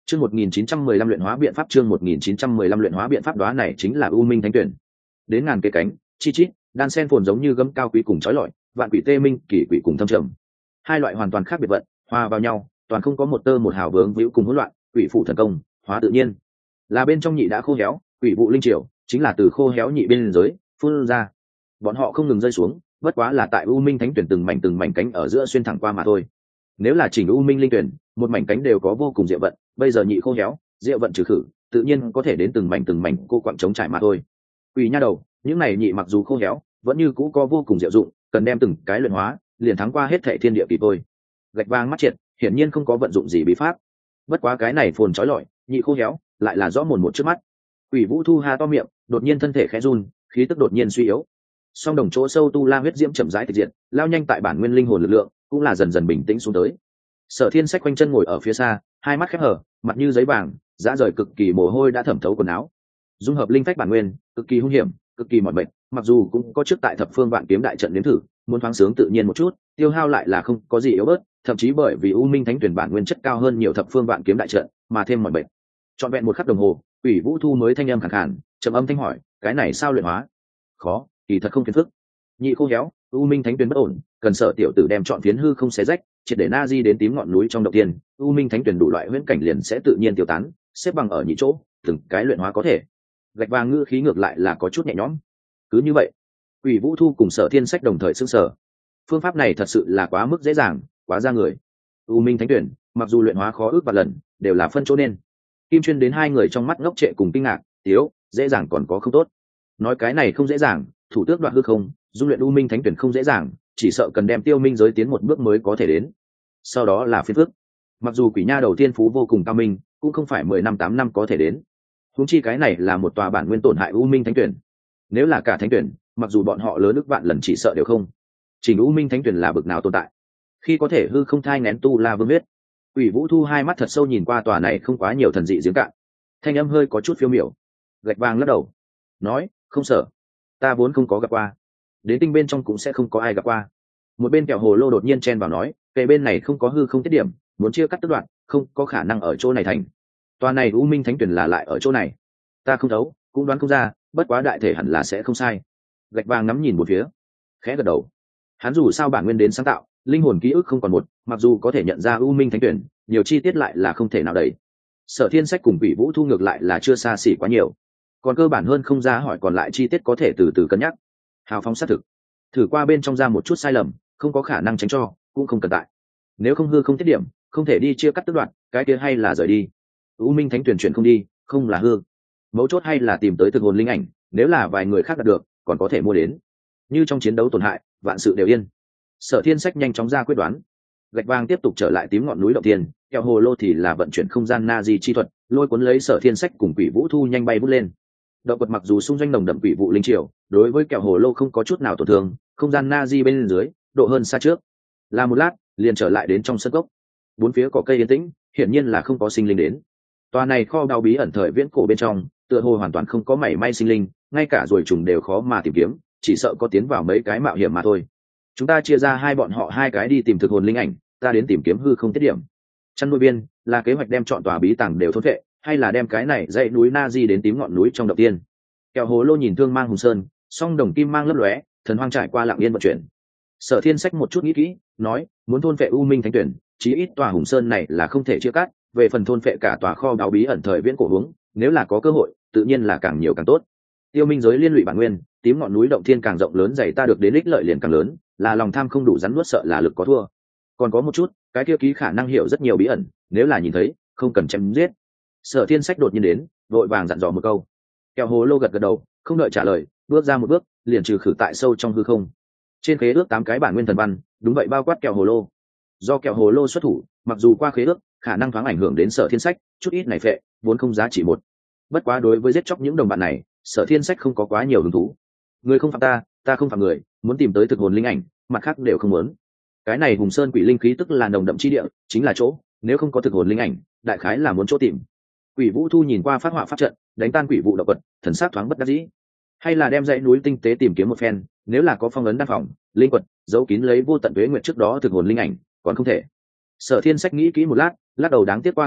Chương 1915 luyện hóa biện pháp, chương 1915 luyện hóa biện pháp, đó này chính là U Minh Thánh Tuyển. Đến ngàn cái cánh, chi chít, đan sen phồn giống như gấm cao quý cùng chói lọi, vạn quỷ tê minh, kỳ quỷ cùng thâm trầm. Hai loại hoàn toàn khác biệt vận, hòa vào nhau, toàn không có một tơ một hào vướng víu cùng hỗn loạn, quỷ phụ thần công, hóa tự nhiên. Là bên trong nhị đã khô héo, quỷ vụ linh triều, chính là từ khô héo nhị bên giới phun ra. Bọn họ không ngừng rơi xuống, bất quá là tại U Minh Thánh Tuyển từng mảnh cánh ở giữa xuyên thẳng qua mà thôi. Nếu là chỉnh U Minh Linh Tuyển, một mảnh cánh đều có vô cùng diệu vận, bây giờ nhị khô héo, diệu vận trừ khử, tự nhiên có thể đến từng mảnh cô quặng chống trải mà thôi. Quỷ nha đầu, những này nhị mặc dù khô héo, vẫn như cũ có vô cùng diệu dụng, cần đem từng cái luyện hóa, liền thắng qua hết thệ thiên địa kỳ thôi. Gạch vàng mắt triệt, hiển nhiên không có vận dụng gì bí pháp. Bất quá cái này phồn chói lọi, nhị khô héo, lại là rõ mồn một trước mắt. Quỷ Vũ Thu ha to miệng, đột nhiên thân thể khẽ run, khí tức đột nhiên suy yếu. Song đồng chỗ sâu tu la huyết diễm chậm rãi tịch diệt, lao nhanh tại bản nguyên linh hồn lực lượng, cũng là dần dần bình tĩnh xuống tới. Sở Thiên Sách quanh chân ngồi ở phía xa, hai mắt khép hờ, mặt như giấy vàng, dã rời cực kỳ, mồ hôi đã thẩm thấu quần áo. Dung hợp linh phách bản nguyên, cực kỳ hung hiểm, cực kỳ mỏi mệt, mặc dù cũng có trước tại thập phương vạn kiếm đại trận nếm thử, muốn thoáng sướng tự nhiên một chút, tiêu hao lại là không có gì yếu bớt, thậm chí bởi vì U Minh Thánh Tuyển bản nguyên chất cao hơn nhiều thập phương vạn kiếm đại trận, mà thêm mỏi mệt. Trọn vẹn một khắc đồng hồ, Quỷ Vũ Thu mới thanh âm khàn khàn, trầm âm thanh hỏi, cái này sao luyện hóa? Khó, kỳ thật không phiền phức. Nhị khô héo, U Minh Thánh Tuyển bất ổn, cần Sở tiểu tử đem chọn phiến hư không xé rách, triệt để na di đến tím ngọn núi trong động tiên, U Minh Thánh Tuyển đủ loại huyễn cảnh liền sẽ tự nhiên tiêu tán, xếp bằng ở nhị chỗ, từng cái luyện hóa có thể. Gạch vàng ngữ khí ngược lại là có chút nhẹ nhõm. Cứ như vậy, Quỷ Vũ Thu cùng Sở Thiên Sách đồng thời sững sờ. Phương pháp này thật sự là quá mức dễ dàng, quá ra người. U Minh Thánh Tuyển, mặc dù luyện hóa khó ước vạn lần, đều là phân chỗ nên. Kim Chuyên đến hai người trong mắt ngốc trệ cùng kinh ngạc, tiếu, dễ dàng còn có không tốt. Nói cái này không dễ dàng, thủ tước đoạt hư không, dung luyện U Minh Thánh Tuyển không dễ dàng, chỉ sợ cần đem Tiêu Minh giới tiến một bước mới có thể đến. Sau đó là phiên phước. Mặc dù quỷ nha đầu tiên phú vô cùng cao minh, cũng không phải 10 năm 8 năm có thể đến. Huống chi cái này là một tòa bản nguyên tổn hại U Minh Thánh Tuyển. Nếu là cả Thánh Tuyển, mặc dù bọn họ lớn ức vạn lần chỉ sợ đều không. Trình U Minh Thánh Tuyển là bực nào tồn tại, khi có thể hư không thai nén tu la vương huyết. Quỷ Vũ Thu hai mắt thật sâu nhìn qua tòa này không quá nhiều thần dị giếng cạn, thanh âm hơi có chút phiêu miểu. Gạch vàng lắc đầu, nói, không sợ, ta vốn không có gặp qua, đến tinh bên trong cũng sẽ không có ai gặp qua. Một bên kẹo hồ lô đột nhiên chen vào nói, kệ bên này không có hư không tiết điểm, muốn chia cắt tức đoạn, không có khả năng ở chỗ này thành. Tòa này U Minh Thánh Tuyển là lại ở chỗ này, ta không thấu, cũng đoán không ra, bất quá đại thể hẳn là sẽ không sai. Gạch vàng ngắm nhìn một phía, khẽ gật đầu. Hắn dù sao bản nguyên đến sáng tạo, linh hồn ký ức không còn một, mặc dù có thể nhận ra U Minh Thánh Tuyển, nhiều chi tiết lại là không thể nào đầy. Sở Thiên Sách cùng Quỷ Vũ Thu ngược lại là chưa xa xỉ quá nhiều, còn cơ bản hơn không ra hỏi, còn lại chi tiết có thể từ từ cân nhắc. Hào phóng xác thực, thử qua bên trong ra một chút sai lầm, không có khả năng tránh cho, cũng không cần tại. Nếu không hư không tiết điểm, không thể đi chia cắt tức đoạn, cái kia hay là rời đi. U Minh Thánh Tuyển chuyển không đi, không là hư. Mấu chốt hay là tìm tới thực hồn linh ảnh, nếu là vài người khác đạt được, còn có thể mua đến. Như trong chiến đấu tổn hại, vạn sự đều yên. Sở Thiên Sách nhanh chóng ra quyết đoán. Gạch vàng tiếp tục trở lại tím ngọn núi động tiên, kẹo hồ lô thì là vận chuyển không gian na di chi thuật, lôi cuốn lấy Sở Thiên Sách cùng Quỷ Vũ Thu nhanh bay vút lên. Động vật mặc dù xung doanh nồng đậm quỷ vụ linh triều, đối với kẹo hồ lô không có chút nào tổn thương, không gian na di bên dưới, độ hơn xa trước. Là một lát, liền trở lại đến trong sân cốc. Bốn phía cỏ cây yên tĩnh, hiển nhiên là không có sinh linh đến. Tòa này kho báu bí ẩn thời viễn cổ bên trong, tựa hồ hoàn toàn không có mảy may sinh linh, ngay cả ruồi trùng đều khó mà tìm kiếm, chỉ sợ có tiến vào mấy cái mạo hiểm mà thôi. Chúng ta chia ra hai bọn họ hai cái đi tìm thực hồn linh ảnh, ta đến tìm kiếm hư không tiết điểm. Chăn nuôi biên là kế hoạch đem chọn tòa bí tàng đều thôn vệ, hay là đem cái này dãy núi na di đến tím ngọn núi trong động tiên. Kẹo hồ lô nhìn thương mang hùng sơn, song đồng kim mang lấp lóe, thần hoang trải qua lặng yên vận chuyển. Sở Thiên Sách một chút nghĩ kỹ, nói, muốn thôn vệ U Minh Thánh Tuyển, chí ít tòa hùng sơn này là không thể chia cắt, về phần thôn vệ cả tòa kho báu bí ẩn thời viễn cổ hướng, nếu là có cơ hội, tự nhiên là càng nhiều càng tốt. Tiêu Minh giới liên lụy bản nguyên, tím ngọn núi động thiên càng rộng lớn dày ta được đến ích lợi liền càng lớn, là lòng tham không đủ rắn nuốt sợ là lực có thua. Còn có một chút, cái kia ký khả năng hiểu rất nhiều bí ẩn, nếu là nhìn thấy, không cần chém giết. Sở Thiên Sách đột nhiên đến, vội vàng dặn dò một câu. Kẹo hồ lô gật gật đầu, không đợi trả lời, bước ra một bước, liền trừ khử tại sâu trong hư không. Trên khế ước 8 cái bản nguyên thần văn, đúng vậy bao quát kẹo hồ lô. Do kẹo hồ lô xuất thủ, mặc dù qua khế ước, khả năng thoáng ảnh hưởng đến Sở Thiên Sách, chút ít này phệ, vốn không giá trị một. Bất quá đối với giết chóc những đồng bạn này, Sở Thiên Sách không có quá nhiều hứng thú. Người không phạm ta, ta không phạm người, muốn tìm tới thực hồn linh ảnh, mặt khác đều không muốn. Cái này hùng sơn quỷ linh khí tức là nồng đậm chi địa, chính là chỗ, nếu không có thực hồn linh ảnh, đại khái là muốn chỗ tìm. Quỷ Vũ Thu nhìn qua phát họa pháp trận, đánh tan quỷ vụ động vật, thần sắc thoáng bất đắc dĩ. Hay là đem dãy núi tinh tế tìm kiếm một phen, nếu là có phong ấn đan phòng, linh quật, giấu kín lấy vô tận tuế nguyệt trước đó thực hồn linh ảnh, còn không thể. Sở Thiên Sách nghĩ kỹ một lát, lắc đầu đáng tiếc qua khế ước,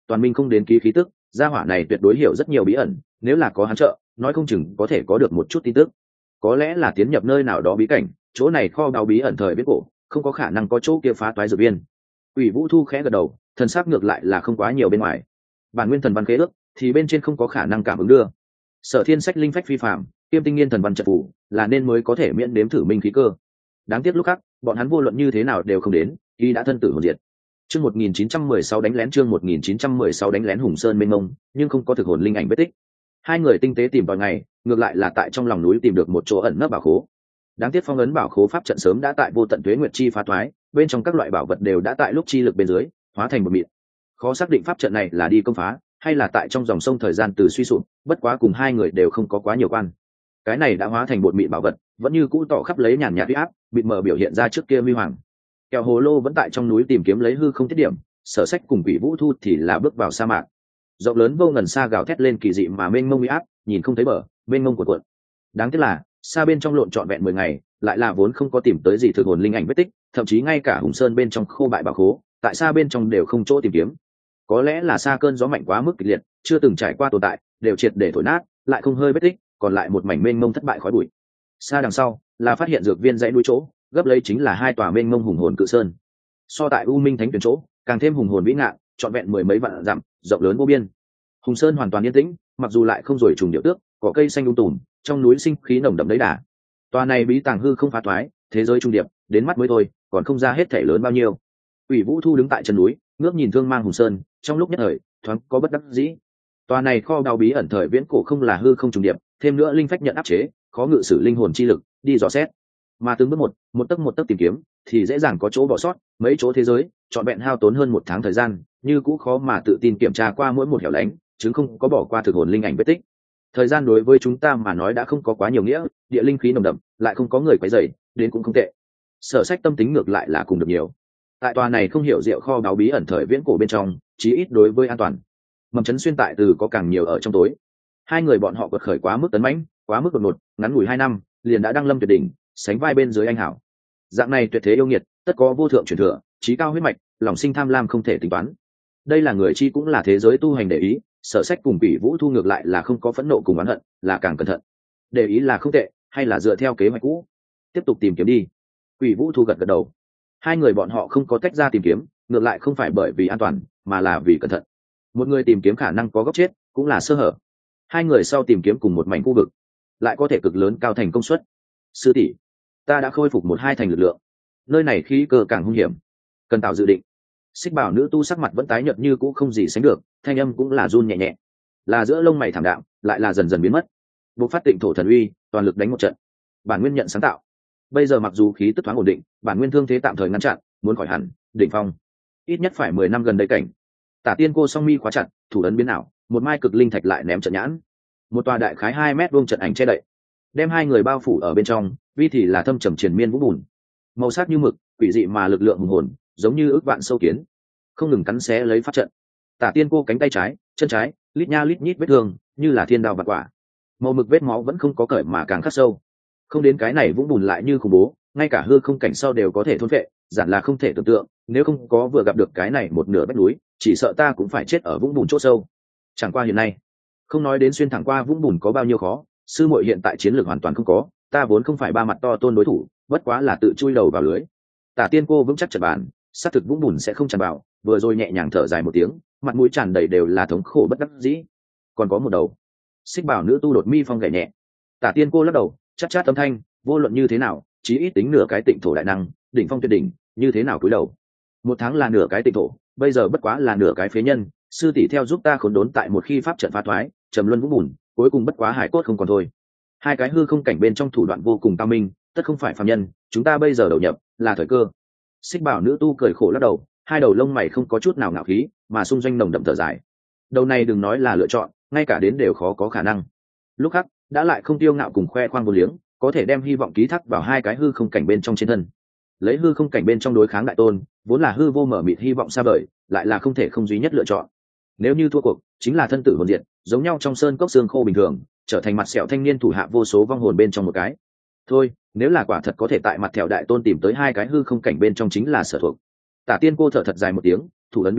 toàn minh không đến ký khí tức, gia hỏa này tuyệt đối hiểu rất nhiều bí ẩn, nếu là có hắn trợ, nói không chừng có thể có được một chút tin tức. Có lẽ là tiến nhập nơi nào đó bí cảnh, chỗ này kho báu bí ẩn thời viễn cổ, không có khả năng có chỗ kia phá toái dược viên. Quỷ Vũ Thu khẽ gật đầu, thần sắc ngược lại là không quá nhiều bên ngoài. Bản nguyên thần văn khế ước thì bên trên không có khả năng cảm ứng đưa. Sở Thiên sách linh phách phi phạm, kiêm tinh nghiên thần văn trận phủ, là nên mới có thể miễn đếm thử minh khí cơ. Đáng tiếc lúc khác, bọn hắn vô luận như thế nào đều không đến, y đã thân tử hồn diệt. Chương 1916 đánh lén chương 1916 đánh lén Hùng Sơn mênh mông, nhưng không có thực hồn linh ảnh vết tích. Hai người tinh tế tìm vào ngày, ngược lại là tại trong lòng núi tìm được một chỗ ẩn nấp bảo khố. Đáng tiếc phong ấn bảo khố pháp trận sớm đã tại vô tận tuế nguyệt chi phá thoái, bên trong các loại bảo vật đều đã tại lúc chi lực bên dưới hóa thành một mịn. Khó xác định pháp trận này là đi công phá, hay là tại trong dòng sông thời gian từ suy sụp, bất quá cùng hai người đều không có quá nhiều quan. Cái này đã hóa thành bột mịn bảo vật, vẫn như cũ tỏ khắp lấy nhàn nhạt uy áp, bịt mờ biểu hiện ra trước kia huy hoàng. Kẹo hồ lô vẫn tại trong núi tìm kiếm lấy hư không tiết điểm, Sở Sách cùng Quỷ Vũ Thu thì là bước vào sa mạc. Rộng lớn vô ngần xa gào thét lên kỳ dị mà mênh mông uy áp, nhìn không thấy bờ, mênh mông cuộn cuộn. Đáng tiếc là xa bên trong lộn trọn vẹn 10 ngày, lại là vốn không có tìm tới gì thực hồn linh ảnh vết tích, thậm chí ngay cả Hùng Sơn bên trong khô bại bảo khố, tại xa bên trong đều không chỗ tìm kiếm. Có lẽ là xa cơn gió mạnh quá mức kịch liệt, chưa từng trải qua tồn tại, đều triệt để thổi nát, lại không hơi vết tích, còn lại một mảnh mênh mông thất bại khói bụi. Xa đằng sau, là phát hiện dược viên dãy núi chỗ, gấp lấy chính là hai tòa mênh mông hùng hồn cự sơn. So tại U Minh Thánh Tuyển chỗ, càng thêm hùng hồn vĩ ngạn, trọn vẹn 10 mấy vạn dặm, rộng lớn vô biên. Hùng Sơn hoàn toàn yên tĩnh, mặc dù lại không rồi trùng điệu tước, cỏ cây xanh um tùm, trong núi sinh khí nồng đậm đấy đà. Tòa này bí tàng hư không phá thoái, thế giới trung điệp, đến mắt mới thôi, còn không ra hết thể lớn bao nhiêu. Quỷ Vũ Thu đứng tại chân núi, ngước nhìn thương mang Hùng Sơn, trong lúc nhất thời, thoáng có bất đắc dĩ. Tòa này kho báu bí ẩn thời viễn cổ không là hư không trùng điệp, thêm nữa linh phách nhận áp chế, khó ngự sử linh hồn chi lực, đi dò xét. Mà từng bước một tấc tìm kiếm, thì dễ dàng có chỗ bỏ sót, mấy chỗ thế giới, trọn vẹn hao tốn hơn 1 tháng thời gian, như cũ khó mà tự tin kiểm tra qua mỗi một hẻo lánh, chứng không có bỏ qua thực hồn linh ảnh vết tích. Thời gian đối với chúng ta mà nói đã không có quá nhiều nghĩa, địa linh khí nồng đậm, lại không có người quấy rầy, đến cũng không tệ. Sở Sách tâm tính ngược lại là cùng được nhiều. Tại tòa này không hiểu diệu kho báu bí ẩn thời viễn cổ bên trong, chí ít đối với an toàn, mầm chấn xuyên tại từ có càng nhiều ở trong tối. Hai người bọn họ quật khởi quá mức tấn mãnh, quá mức đột ngột, ngắn ngủi 2 năm, liền đã đăng lâm tuyệt đỉnh, sánh vai bên dưới anh hảo. Dạng này tuyệt thế yêu nghiệt, tất có vô thượng truyền thừa, trí cao huyết mạch, lòng sinh tham lam không thể tính toán. Đây là người chi cũng là thế giới tu hành để ý, Sở Sách cùng Quỷ Vũ Thu ngược lại là không có phẫn nộ cùng oán hận, là càng cẩn thận. Để ý là không tệ, hay là dựa theo kế hoạch cũ, tiếp tục tìm kiếm đi. Quỷ Vũ Thu gật gật đầu. Hai người bọn họ không có tách ra tìm kiếm, ngược lại không phải bởi vì an toàn, mà là vì cẩn thận. Một người tìm kiếm khả năng có góc chết, cũng là sơ hở. Hai người sau tìm kiếm cùng một mảnh khu vực, lại có thể cực lớn cao thành công suất. Sư tỷ, ta đã khôi phục 1-2 thành lực lượng, nơi này khí cơ càng hung hiểm, cần tạo dự định. Xích Bảo nữ tu sắc mặt vẫn tái nhợt như cũ không gì sánh được, thanh âm cũng là run nhẹ nhẹ, là giữa lông mày thảm đạm, lại là dần dần biến mất. Bộc phát tịnh thổ thần uy, toàn lực đánh một trận. Bản nguyên nhận sáng tạo. Bây giờ mặc dù khí tức thoáng ổn định, bản nguyên thương thế tạm thời ngăn chặn, muốn khỏi hẳn, đỉnh phong, ít nhất phải 10 năm gần đây cảnh. Tả Tiên Cô song mi khóa chặt, thủ ấn biến ảo, một mai cực linh thạch lại ném trận nhãn. Một tòa đại khái 2 mét vuông trận ảnh che đậy, đem hai người bao phủ ở bên trong, vi thì là thâm trầm triền miên vũ bùn, màu sắc như mực, quỷ dị mà lực lượng hùng hồn, giống như ước vạn sâu kiến, không ngừng cắn xé lấy pháp trận. Tả Tiên Cô cánh tay trái, chân trái, lít nha lít nhít vết thương, như là thiên đao vạn quả. Màu mực vết máu vẫn không có cởi mà càng khắc sâu. Không đến cái này vũng bùn lại như khủng bố, ngay cả hư không cảnh sau đều có thể thôn phệ, giản là không thể tưởng tượng, nếu không có vừa gặp được cái này một nửa vách núi, chỉ sợ ta cũng phải chết ở vũng bùn chỗ sâu. Chẳng qua hiện nay, không nói đến xuyên thẳng qua vũng bùn có bao nhiêu khó, sư muội hiện tại chiến lược hoàn toàn không có, ta vốn không phải ba mặt to tôn đối thủ, bất quá là tự chui đầu vào lưới. Tả Tiên Cô vững chắc trận bàn, xác thực vũng bùn sẽ không tràn vào, vừa rồi nhẹ nhàng thở dài một tiếng, mặt mũi tràn đầy đều là thống khổ bất đắc dĩ. Còn có một đầu. Xích Bảo nữ tu đột mi phong gảy nhẹ. Tả Tiên Cô lắc đầu, chát chát âm thanh, vô luận như thế nào, chí ít tính nửa cái tịnh thổ đại năng, đỉnh phong tuyệt đỉnh, như thế nào cúi đầu. 1 tháng là nửa cái tịnh thổ, bây giờ bất quá là nửa cái phế nhân, sư tỷ theo giúp ta khốn đốn tại một khi pháp trận phá thoái, trầm luân vũng bùn, cuối cùng bất quá hải cốt không còn thôi. Hai cái hư không cảnh bên trong thủ đoạn vô cùng cao minh, tất không phải phàm nhân, chúng ta bây giờ đầu nhập là thời cơ. Xích Bảo nữ tu cười khổ lắc đầu, hai đầu lông mày không có chút nào ngạo khí, mà xung doanh nồng đậm thở dài. Đầu này đừng nói là lựa chọn, ngay cả đến đều khó có khả năng. Lúc khác đã lại không tiêu ngạo cùng khoe khoang vô liếng, có thể đem hy vọng ký thác vào hai cái hư không cảnh bên trong trên thân. Lấy hư không cảnh bên trong đối kháng đại tôn, vốn là hư vô mở mịt hy vọng xa vời, lại là không thể không duy nhất lựa chọn. Nếu như thua cuộc, chính là thân tử hồn diệt, giống nhau trong sơn cốc xương khô bình thường, trở thành mặt sẹo thanh niên thủ hạ vô số vong hồn bên trong một cái. Thôi, nếu là quả thật có thể tại mặt thẹo đại tôn tìm tới hai cái hư không cảnh bên trong chính là sở thuộc. Tả Tiên Cô thở thật dài một tiếng, thủ ấn biến ảo,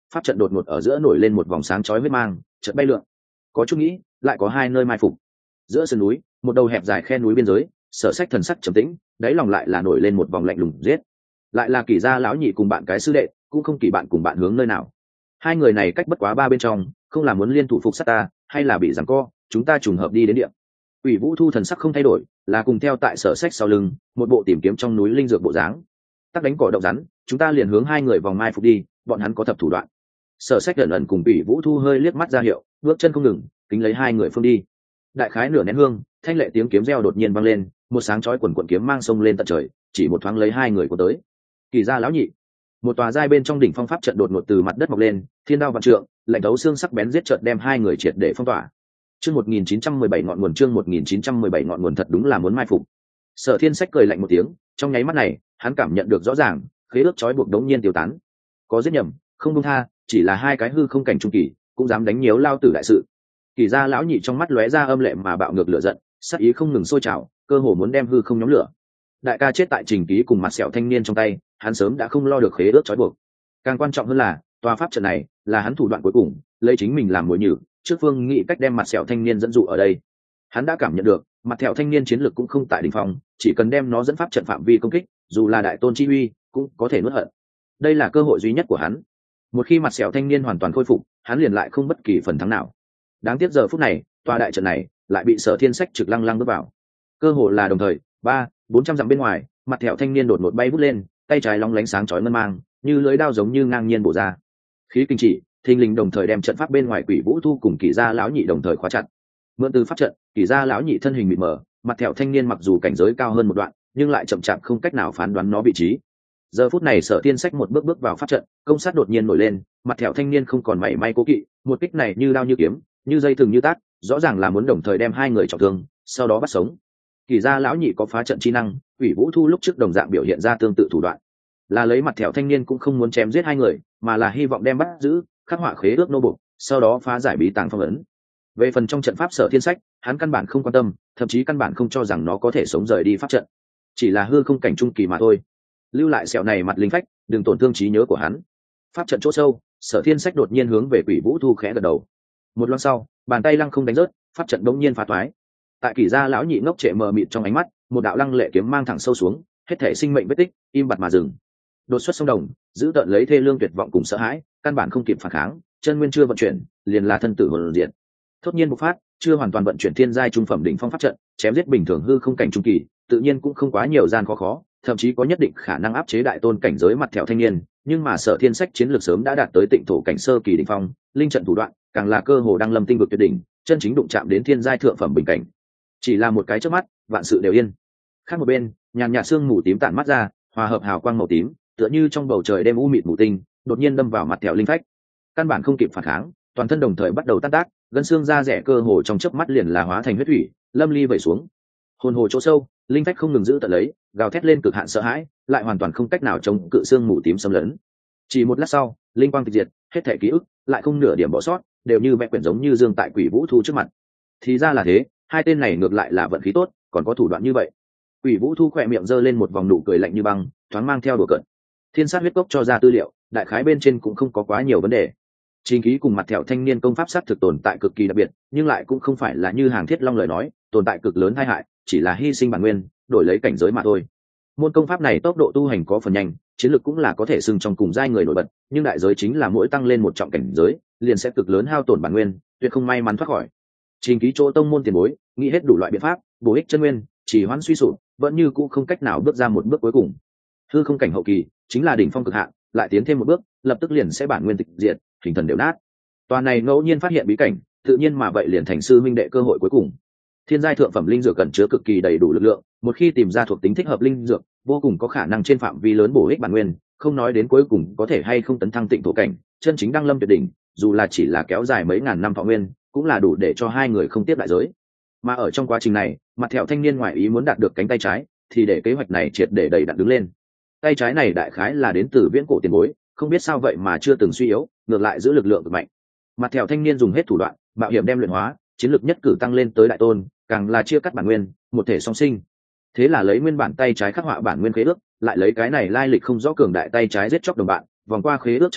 pháp trận đột ngột ở giữa nổi lên một vòng sáng chói huyết mang, chợt bay lượn. Có chút nghĩ, lại có hai nơi mai phục. Giữa sườn núi, một đầu hẹp dài khe núi biên giới, Sở Sách thần sắc trầm tĩnh, đáy lòng lại là nổi lên một vòng lạnh lùng giết. Lại là Kỷ gia lão nhị cùng bạn cái sư đệ, cũng không kỳ bạn cùng bạn hướng nơi nào. Hai người này cách bất quá ba bên trong, không là muốn liên thủ phục sát ta, hay là bị giằng co, chúng ta trùng hợp đi đến địa. Ủy Vũ Thu thần sắc không thay đổi, là cùng theo tại Sở Sách sau lưng, một bộ tìm kiếm trong núi linh dược bộ dáng. Tắc đánh cỏ động rắn, chúng ta liền hướng hai người vòng mai phục đi, bọn hắn có thập thủ đoạn. Sở Sách ẩn ẩn cùng Ủy Vũ Thu hơi liếc mắt ra hiệu, bước chân không ngừng, kính lấy hai người phương đi. Đại khái nửa nén hương, thanh lệ tiếng kiếm reo đột nhiên vang lên, một sáng chói quần quần kiếm mang sông lên tận trời, chỉ một thoáng lấy hai người của tới. Kỳ gia lão nhị, một tòa giai bên trong đỉnh phong pháp trận đột ngột từ mặt đất mọc lên, thiên đao vạn trượng, lạnh đấu xương sắc bén giết chợt đem hai người triệt để phong tỏa. Chương 1917 ngọn nguồn, chương 1917 ngọn nguồn thật đúng là muốn mai phục. Sở Thiên Sách cười lạnh một tiếng, trong nháy mắt này, hắn cảm nhận được rõ ràng, khế ước chói buộc đống nhiên tiêu tán. Có giết nhầm, không buông tha, chỉ là hai cái hư không cảnh trung kỳ, cũng dám đánh nhiễu lao tử đại sự. Kỳ gia lão nhị trong mắt lóe ra âm lệ mà bạo ngược lửa giận, sát ý không ngừng sôi trào, cơ hồ muốn đem hư không nhóm lửa. Đại ca chết tại Trình Ký cùng mặt sẹo thanh niên trong tay, hắn sớm đã không lo được khế ước trói buộc. Càng quan trọng hơn là, tòa pháp trận này là hắn thủ đoạn cuối cùng, lấy chính mình làm mồi nhử, trước phương nghĩ cách đem mặt sẹo thanh niên dẫn dụ ở đây. Hắn đã cảm nhận được, mặt sẹo thanh niên chiến lực cũng không tại đỉnh phong, chỉ cần đem nó dẫn pháp trận phạm vi công kích, dù là đại tôn chi uy, cũng có thể nuốt hận. Đây là cơ hội duy nhất của hắn. Một khi mặt sẹo thanh niên hoàn toàn khôi phục, hắn liền lại không bất kỳ phần thắng nào. Đáng tiếc giờ phút này, tòa đại trận này lại bị Sở Thiên Sách trực lăng lăng bước vào. Cơ hội là đồng thời, 300-400 dặm bên ngoài, mặt thẹo thanh niên đột ngột bay vút lên, tay trái long lánh sáng chói ngân mang, như lưỡi đao giống như ngang nhiên bổ ra. Khí kinh chỉ, thình lình đồng thời đem trận pháp bên ngoài Quỷ Vũ Thu cùng Kỷ gia lão nhị đồng thời khóa chặt. Mượn từ pháp trận, Kỷ gia lão nhị thân hình mịt mờ, mặt thẹo thanh niên mặc dù cảnh giới cao hơn một đoạn, nhưng lại chậm chạp không cách nào phán đoán nó vị trí. Giờ phút này Sở Thiên Sách một bước bước vào pháp trận, công sát đột nhiên nổi lên, mặt thẹo thanh niên không còn mảy may cố kỵ, một kích này như đao như kiếm, như dây thừng như tát, rõ ràng là muốn đồng thời đem hai người trọng thương, sau đó bắt sống. Kỷ gia lão nhị có phá trận chi năng, Ủy Vũ Thu lúc trước đồng dạng biểu hiện ra tương tự thủ đoạn, là lấy mặt thẹo thanh niên cũng không muốn chém giết hai người, mà là hy vọng đem bắt giữ, khắc họa khế ước nô bộc, sau đó phá giải bí tàng phong ấn. Về phần trong trận pháp Sở Thiên Sách, hắn căn bản không quan tâm, thậm chí căn bản không cho rằng nó có thể sống rời đi pháp trận, chỉ là hư không cảnh trung kỳ mà thôi. Lưu lại sẹo này mặt linh phách, đừng tổn thương trí nhớ của hắn. Pháp trận chỗ sâu, Sở Thiên Sách đột nhiên hướng về Quỷ Vũ Thu khẽ gật đầu. Một loan sau, bàn tay lăng không đánh rớt, pháp trận đống nhiên phá toái. Tại Kỷ gia lão nhị ngốc trệ mờ mịt trong ánh mắt, một đạo lăng lệ kiếm mang thẳng sâu xuống, hết thể sinh mệnh vết tích im bặt mà dừng. Đột xuất sông đồng, giữ tận lấy thê lương tuyệt vọng cùng sợ hãi, căn bản không kịp phản kháng, chân nguyên chưa vận chuyển, liền là thân tử hồn diệt. Thốt nhiên bộc phát, chưa hoàn toàn vận chuyển thiên giai trung phẩm đỉnh phong pháp trận, chém giết bình thường hư không cảnh trung kỳ, tự nhiên cũng không quá nhiều gian khó, thậm chí có nhất định khả năng áp chế đại tôn cảnh giới mặt thẹo thanh niên, nhưng mà Sở Thiên Sách chiến lược sớm đã đạt tới tịnh thổ cảnh sơ kỳ đỉnh phong, linh trận thủ đoạn càng là cơ hồ đang lâm tinh vực tuyệt đỉnh, chân chính đụng chạm đến thiên giai thượng phẩm bình cảnh. Chỉ là một cái chớp mắt, vạn sự đều yên. Khác một bên, nhàn nhạt sương mù tím tản mắt ra, hòa hợp hào quang màu tím, tựa như trong bầu trời đêm u mịt mù tinh, đột nhiên đâm vào mặt thẹo linh phách. Căn bản không kịp phản kháng, toàn thân đồng thời bắt đầu tan tác, gân xương da rẻ cơ hồ trong chớp mắt liền là hóa thành huyết thủy, lâm ly vẩy xuống. Hồn hồ chỗ sâu, linh phách không ngừng giữ tận lấy, gào thét lên cực hạn sợ hãi, lại hoàn toàn không cách nào chống cự xương mù tím xâm lấn. Chỉ một lát sau, linh quang tịch diệt, hết thể ký ức lại không nửa điểm bỏ sót, đều như vẽ quyển giống như dương tại Quỷ Vũ Thu trước mặt. Thì ra là thế, hai tên này ngược lại là vận khí tốt, còn có thủ đoạn như vậy. Quỷ Vũ Thu khỏe miệng giơ lên một vòng nụ cười lạnh như băng, thoáng mang theo đùa cợt. Thiên sát huyết cốc cho ra tư liệu, đại khái bên trên cũng không có quá nhiều vấn đề. Trình Ký cùng mặt thẹo thanh niên công pháp sát thực tồn tại cực kỳ đặc biệt, nhưng lại cũng không phải là như Hàng Thiết Long lời nói, tồn tại cực lớn tai hại, chỉ là hy sinh bản nguyên, đổi lấy cảnh giới mà thôi. Môn công pháp này tốc độ tu hành có phần nhanh, chiến lược cũng là có thể xưng trong cùng giai người nổi bật, nhưng đại giới chính là mỗi tăng lên một trọng cảnh giới, liền sẽ cực lớn hao tổn bản nguyên, tuyệt không may mắn thoát khỏi. Trình Ký chỗ tông môn tiền bối, nghĩ hết đủ loại biện pháp, bổ ích chân nguyên, chỉ hoãn suy sụp, vẫn như cũ không cách nào bước ra một bước cuối cùng. Hư không cảnh hậu kỳ, chính là đỉnh phong cực hạn, lại tiến thêm một bước, lập tức liền sẽ bản nguyên tịch diệt, hình thần đều nát. Toàn này ngẫu nhiên phát hiện bí cảnh, tự nhiên mà vậy liền thành sư minh đệ cơ hội cuối cùng. Thiên giai thượng phẩm linh dược cần chứa cực kỳ đầy đủ lực lượng, một khi tìm ra thuộc tính thích hợp linh dược, vô cùng có khả năng trên phạm vi lớn bổ ích bản nguyên, không nói đến cuối cùng có thể hay không tấn thăng tịnh thổ cảnh, chân chính đăng lâm tuyệt đỉnh, dù là chỉ là kéo dài mấy ngàn năm thọ nguyên, cũng là đủ để cho hai người không tiếp đại giới. Mà ở trong quá trình này, mặt thẹo thanh niên ngoại ý muốn đạt được cánh tay trái, thì để kế hoạch này triệt để đầy đặn đứng lên. Tay trái này đại khái là đến từ viễn cổ tiền bối, không biết sao vậy mà chưa từng suy yếu, ngược lại giữ lực lượng cực mạnh. Mặt thẹo thanh niên dùng hết thủ đoạn, mạo hiểm đem luyện hóa, chiến lược nhất cử tăng lên tới đại tôn, càng là chia cắt bản nguyên, một thể song sinh. Thế là lấy nguyên bản tay trái khắc họa bản nguyên khế ước, lại lấy cái này lai lịch không rõ cường đại tay trái giết chóc đồng bạn, vòng qua khế ước trói buộc,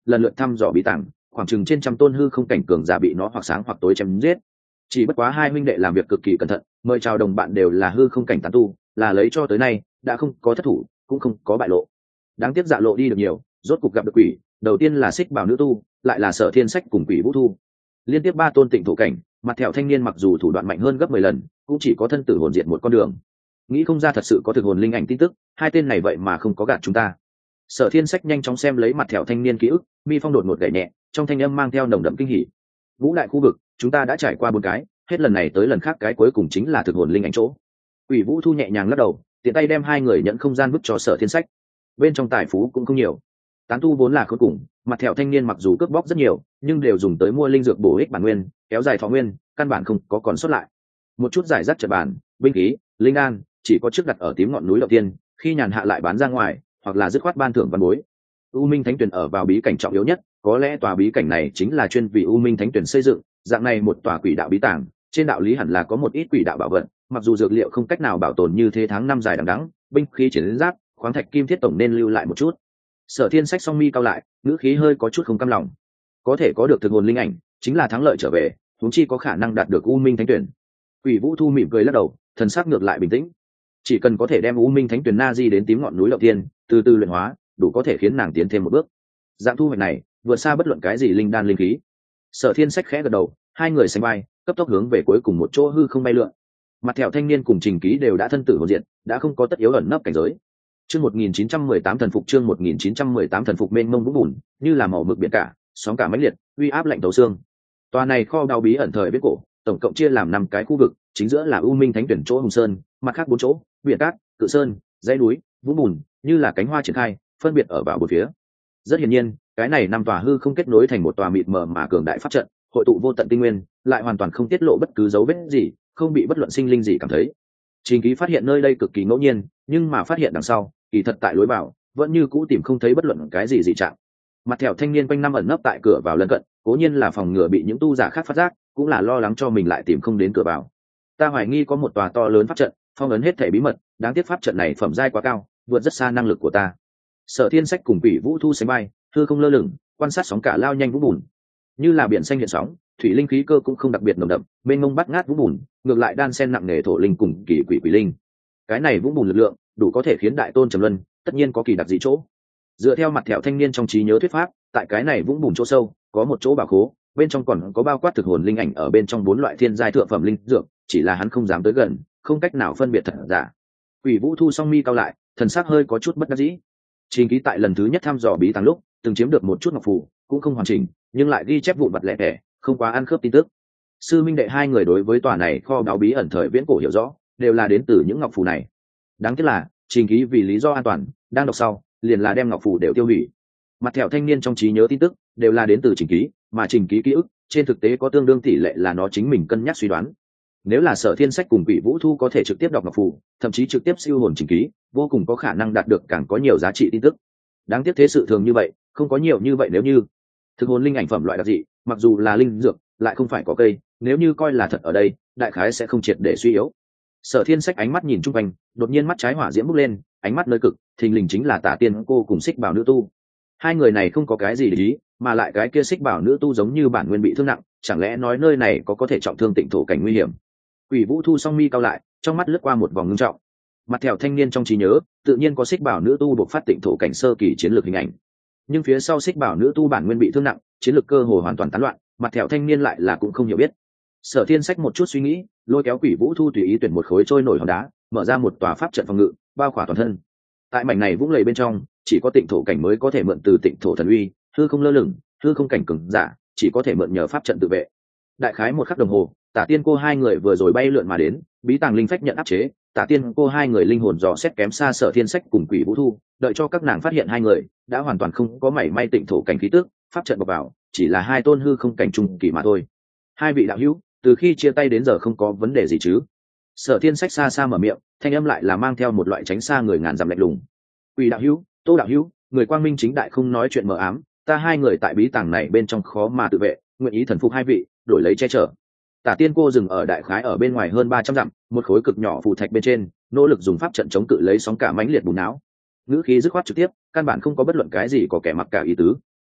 lần lượt thăm dò bí tàng, khoảng chừng trên trăm tôn hư không cảnh cường giả bị nó hoặc sáng hoặc tối chém giết. Chỉ bất quá hai huynh đệ làm việc cực kỳ cẩn thận, mời chào đồng bạn đều là hư không cảnh tán tu, là lấy cho tới nay đã không có thất thủ, cũng không có bại lộ. Đáng tiếc Dạ Lộ đi được nhiều, rốt cục gặp được quỷ, đầu tiên là Xích Bảo nữ tu, lại là Sở Thiên Sách cùng Quỷ Vũ Thu. Liên tiếp ba tôn tịnh thổ cảnh, mặt thẹo thanh niên mặc dù thủ đoạn mạnh hơn gấp 10 lần, cũng chỉ có thân tử hồn diệt một con đường. Nghĩ không ra thật sự có thực hồn linh ảnh tin tức, hai tên này vậy mà không có gạt chúng ta. Sở Thiên Sách nhanh chóng xem lấy mặt thẹo thanh niên ký ức, mi phong đột ngột gảy nhẹ, trong thanh âm mang theo nồng đậm kinh hỉ. Vũ đại khu vực, chúng ta đã trải qua 4 cái, hết lần này tới lần khác cái cuối cùng chính là thực hồn linh ảnh chỗ. Quỷ Vũ Thu nhẹ nhàng lắc đầu, tiện tay đem hai người nhận không gian vứt cho Sở Thiên Sách. Bên trong tài phú cũng không nhiều, tán tu vốn là khốn cùng, mặt thẹo thanh niên mặc dù cướp bóc rất nhiều, nhưng đều dùng tới mua linh dược bổ ích bản nguyên, kéo dài thọ nguyên, căn bản không có còn sót lại. Một chút giải rác trận bàn, binh khí, linh đan, chỉ có trước đặt ở tím ngọn núi đầu tiên, khi nhàn hạ lại bán ra ngoài, hoặc là dứt khoát ban thưởng văn bối. U Minh Thánh Tuyển ở vào bí cảnh trọng yếu nhất, có lẽ tòa bí cảnh này chính là chuyên vì U Minh Thánh Tuyển xây dựng, dạng này một tòa quỷ đạo bí tàng, trên đạo lý hẳn là có một ít quỷ đạo bảo vật, mặc dù dược liệu không cách nào bảo tồn như thế tháng năm dài đằng đẵng, binh khí chiến giáp, khoáng thạch kim thiết tổng nên lưu lại một chút. Sở Thiên Sách song mi cao lại, ngữ khí hơi có chút không cam lòng. Có thể có được thực hồn linh ảnh, chính là thắng lợi trở về, huống chi có khả năng đạt được U Minh Thánh Tuyển. Quỷ Vũ Thu mỉm cười lắc đầu, thần sắc ngược lại bình tĩnh. Chỉ cần có thể đem U Minh Thánh Tuyển na di đến tím ngọn núi Lậu Tiên, từ từ luyện hóa, đủ có thể khiến nàng tiến thêm một bước. Dạng thu hoạch này, vượt xa bất luận cái gì linh đan linh khí. Sở Thiên Sách khẽ gật đầu, hai người sánh vai, cấp tốc hướng về cuối cùng một chỗ hư không bay lượn. Mặt thẹo thanh niên cùng Trình Ký đều đã thân tử hồn diện, đã không có tất yếu ẩn nấp cảnh giới. Chương 1918 thần phục, chương 1918 thần phục mênh mông vũng bùn, như là màu mực biển cả, sóng cả mãnh liệt, uy áp lạnh thấu xương. Tòa này kho báu bí ẩn thời viễn cổ, tổng cộng chia làm 5 cái khu vực, chính giữa là U Minh Thánh Tuyển chỗ Hùng Sơn, mặt khác 4 chỗ, biển cát, cự sơn, dãy núi, vũng bùn, như là cánh hoa triển khai, phân biệt ở vào bốn phía. Rất hiển nhiên, cái này 5 tòa hư không kết nối thành một tòa mịt mờ mà cường đại pháp trận, hội tụ vô tận tinh nguyên, lại hoàn toàn không tiết lộ bất cứ dấu vết gì, không bị bất luận sinh linh gì cảm thấy. Trình Ký phát hiện nơi đây cực kỳ ngẫu nhiên, nhưng mà phát hiện đằng sau, kỳ thật tại lối vào vẫn như cũ tìm không thấy bất luận cái gì dị trạng. Mặt thẹo thanh niên quanh năm ẩn nấp tại cửa vào lân cận, cố nhiên là phòng ngừa bị những tu giả khác phát giác, cũng là lo lắng cho mình lại tìm không đến cửa vào. Ta hoài nghi có một tòa to lớn pháp trận, phong ấn hết thảy bí mật, đáng tiếc pháp trận này phẩm giai quá cao, vượt rất xa năng lực của ta. Sở Thiên Sách cùng Quỷ Vũ Thu sánh bay, hư không lơ lửng, quan sát sóng cả lao nhanh vũng bùn, như là biển xanh hiện sóng, thủy linh khí cơ cũng không đặc biệt nồng đậm, bên ngông bắt ngát vũng bùn, ngược lại đan xen nặng nề thổ linh cùng kỳ quỷ quỷ linh. Cái này vũng bùn lực lượng đủ có thể khiến đại tôn trầm luân, tất nhiên có kỳ đặc dị chỗ. Dựa theo mặt thẹo thanh niên trong trí nhớ thuyết pháp, tại cái này vũng bùn chỗ sâu có một chỗ bảo khố, bên trong còn có bao quát thực hồn linh ảnh ở bên trong 4 loại thiên giai thượng phẩm linh dược, chỉ là hắn không dám tới gần, không cách nào phân biệt thật giả. Quỷ Vũ Thu song mi cao lại, thần sắc hơi có chút bất đắc dĩ. Trình Ký tại lần thứ nhất thăm dò bí tàng lúc, từng chiếm được một chút ngọc phù, cũng không hoàn chỉnh, nhưng lại ghi chép vụn vặt lẻ tẻ, không quá ăn khớp tin tức. Sư minh đệ hai người đối với tòa này kho báu bí ẩn thời viễn cổ hiểu rõ, đều là đến từ những ngọc phù này. Đáng tiếc là Trình Ký vì lý do an toàn, đang đọc sau, liền là đem ngọc phù đều tiêu hủy. Mặt thẹo thanh niên trong trí nhớ tin tức đều là đến từ Trình Ký, mà Trình Ký ký ức trên thực tế có tương đương tỷ lệ là nó chính mình cân nhắc suy đoán. Nếu là Sở Thiên Sách cùng Quỷ Vũ Thu có thể trực tiếp đọc ngọc phù, thậm chí trực tiếp siêu hồn Trình Ký, vô cùng có khả năng đạt được càng có nhiều giá trị tin tức. Đáng tiếc thế sự thường như vậy, không có nhiều như vậy. Nếu như thực hồn linh ảnh phẩm loại đặc dị, mặc dù là linh dược, lại không phải có cây, nếu như coi là thật ở đây, đại khái sẽ không triệt để suy yếu. Sở Thiên Sách ánh mắt nhìn chung quanh, đột nhiên mắt trái hỏa diễm bốc lên, ánh mắt nơi cực, thình lình chính là Tả Tiên cô cùng Xích Bảo nữ tu. Hai người này không có cái gì để ý, mà lại cái kia Xích Bảo nữ tu giống như bản nguyên bị thương nặng, chẳng lẽ nói nơi này có thể trọng thương tịnh thổ cảnh nguy hiểm. Quỷ Vũ Thu song mi cao lại, trong mắt lướt qua một vòng ngưng trọng. Mặt thẹo thanh niên trong trí nhớ, tự nhiên có Xích Bảo nữ tu buộc phát tịnh thổ cảnh sơ kỳ chiến lược hình ảnh. Nhưng phía sau Xích Bảo nữ tu bản nguyên bị thương nặng, chiến lược cơ hồ hoàn toàn tán loạn, mặt thẹo thanh niên lại là cũng không hiểu biết. Sở Thiên Sách một chút suy nghĩ, lôi kéo Quỷ Vũ Thu tùy ý tuyển một khối trôi nổi hòn đá, mở ra một tòa pháp trận phòng ngự, bao khỏa toàn thân. Tại mảnh này vũng lầy bên trong, chỉ có tịnh thổ cảnh mới có thể mượn từ tịnh thổ thần uy, hư không lơ lửng, hư không cảnh cường giả, chỉ có thể mượn nhờ pháp trận tự vệ. Đại khái một khắc đồng hồ, Tả Tiên cô hai người vừa rồi bay lượn mà đến, bí tàng linh phách nhận áp chế, Tả Tiên cô hai người linh hồn dò xét kém xa Sở Thiên Sách cùng Quỷ Vũ Thu, đợi cho các nàng phát hiện hai người đã hoàn toàn không có mảy may tịnh thổ cảnh khí tức, pháp trận bộc vào, chỉ là hai tôn hư không cảnh trung kỳ mà thôi. Hai vị đạo hữu, từ khi chia tay đến giờ không có vấn đề gì chứ? Sở Thiên Sách xa xa mở miệng, thanh âm lại là mang theo một loại tránh xa người ngàn dặm lạnh lùng. Quỷ đạo hữu, Tô đạo hữu, người quang minh chính đại không nói chuyện mờ ám, ta hai người tại bí tàng này bên trong khó mà tự vệ, nguyện ý thần phục hai vị, đổi lấy che chở. Tả Tiên cô dừng ở đại khái ở bên ngoài hơn 300 dặm, một khối cực nhỏ phù thạch bên trên, nỗ lực dùng pháp trận chống cự lấy sóng cả mãnh liệt bùn não. Ngữ khí dứt khoát trực tiếp, căn bản không có bất luận cái gì có kẻ mặc cả ý tứ.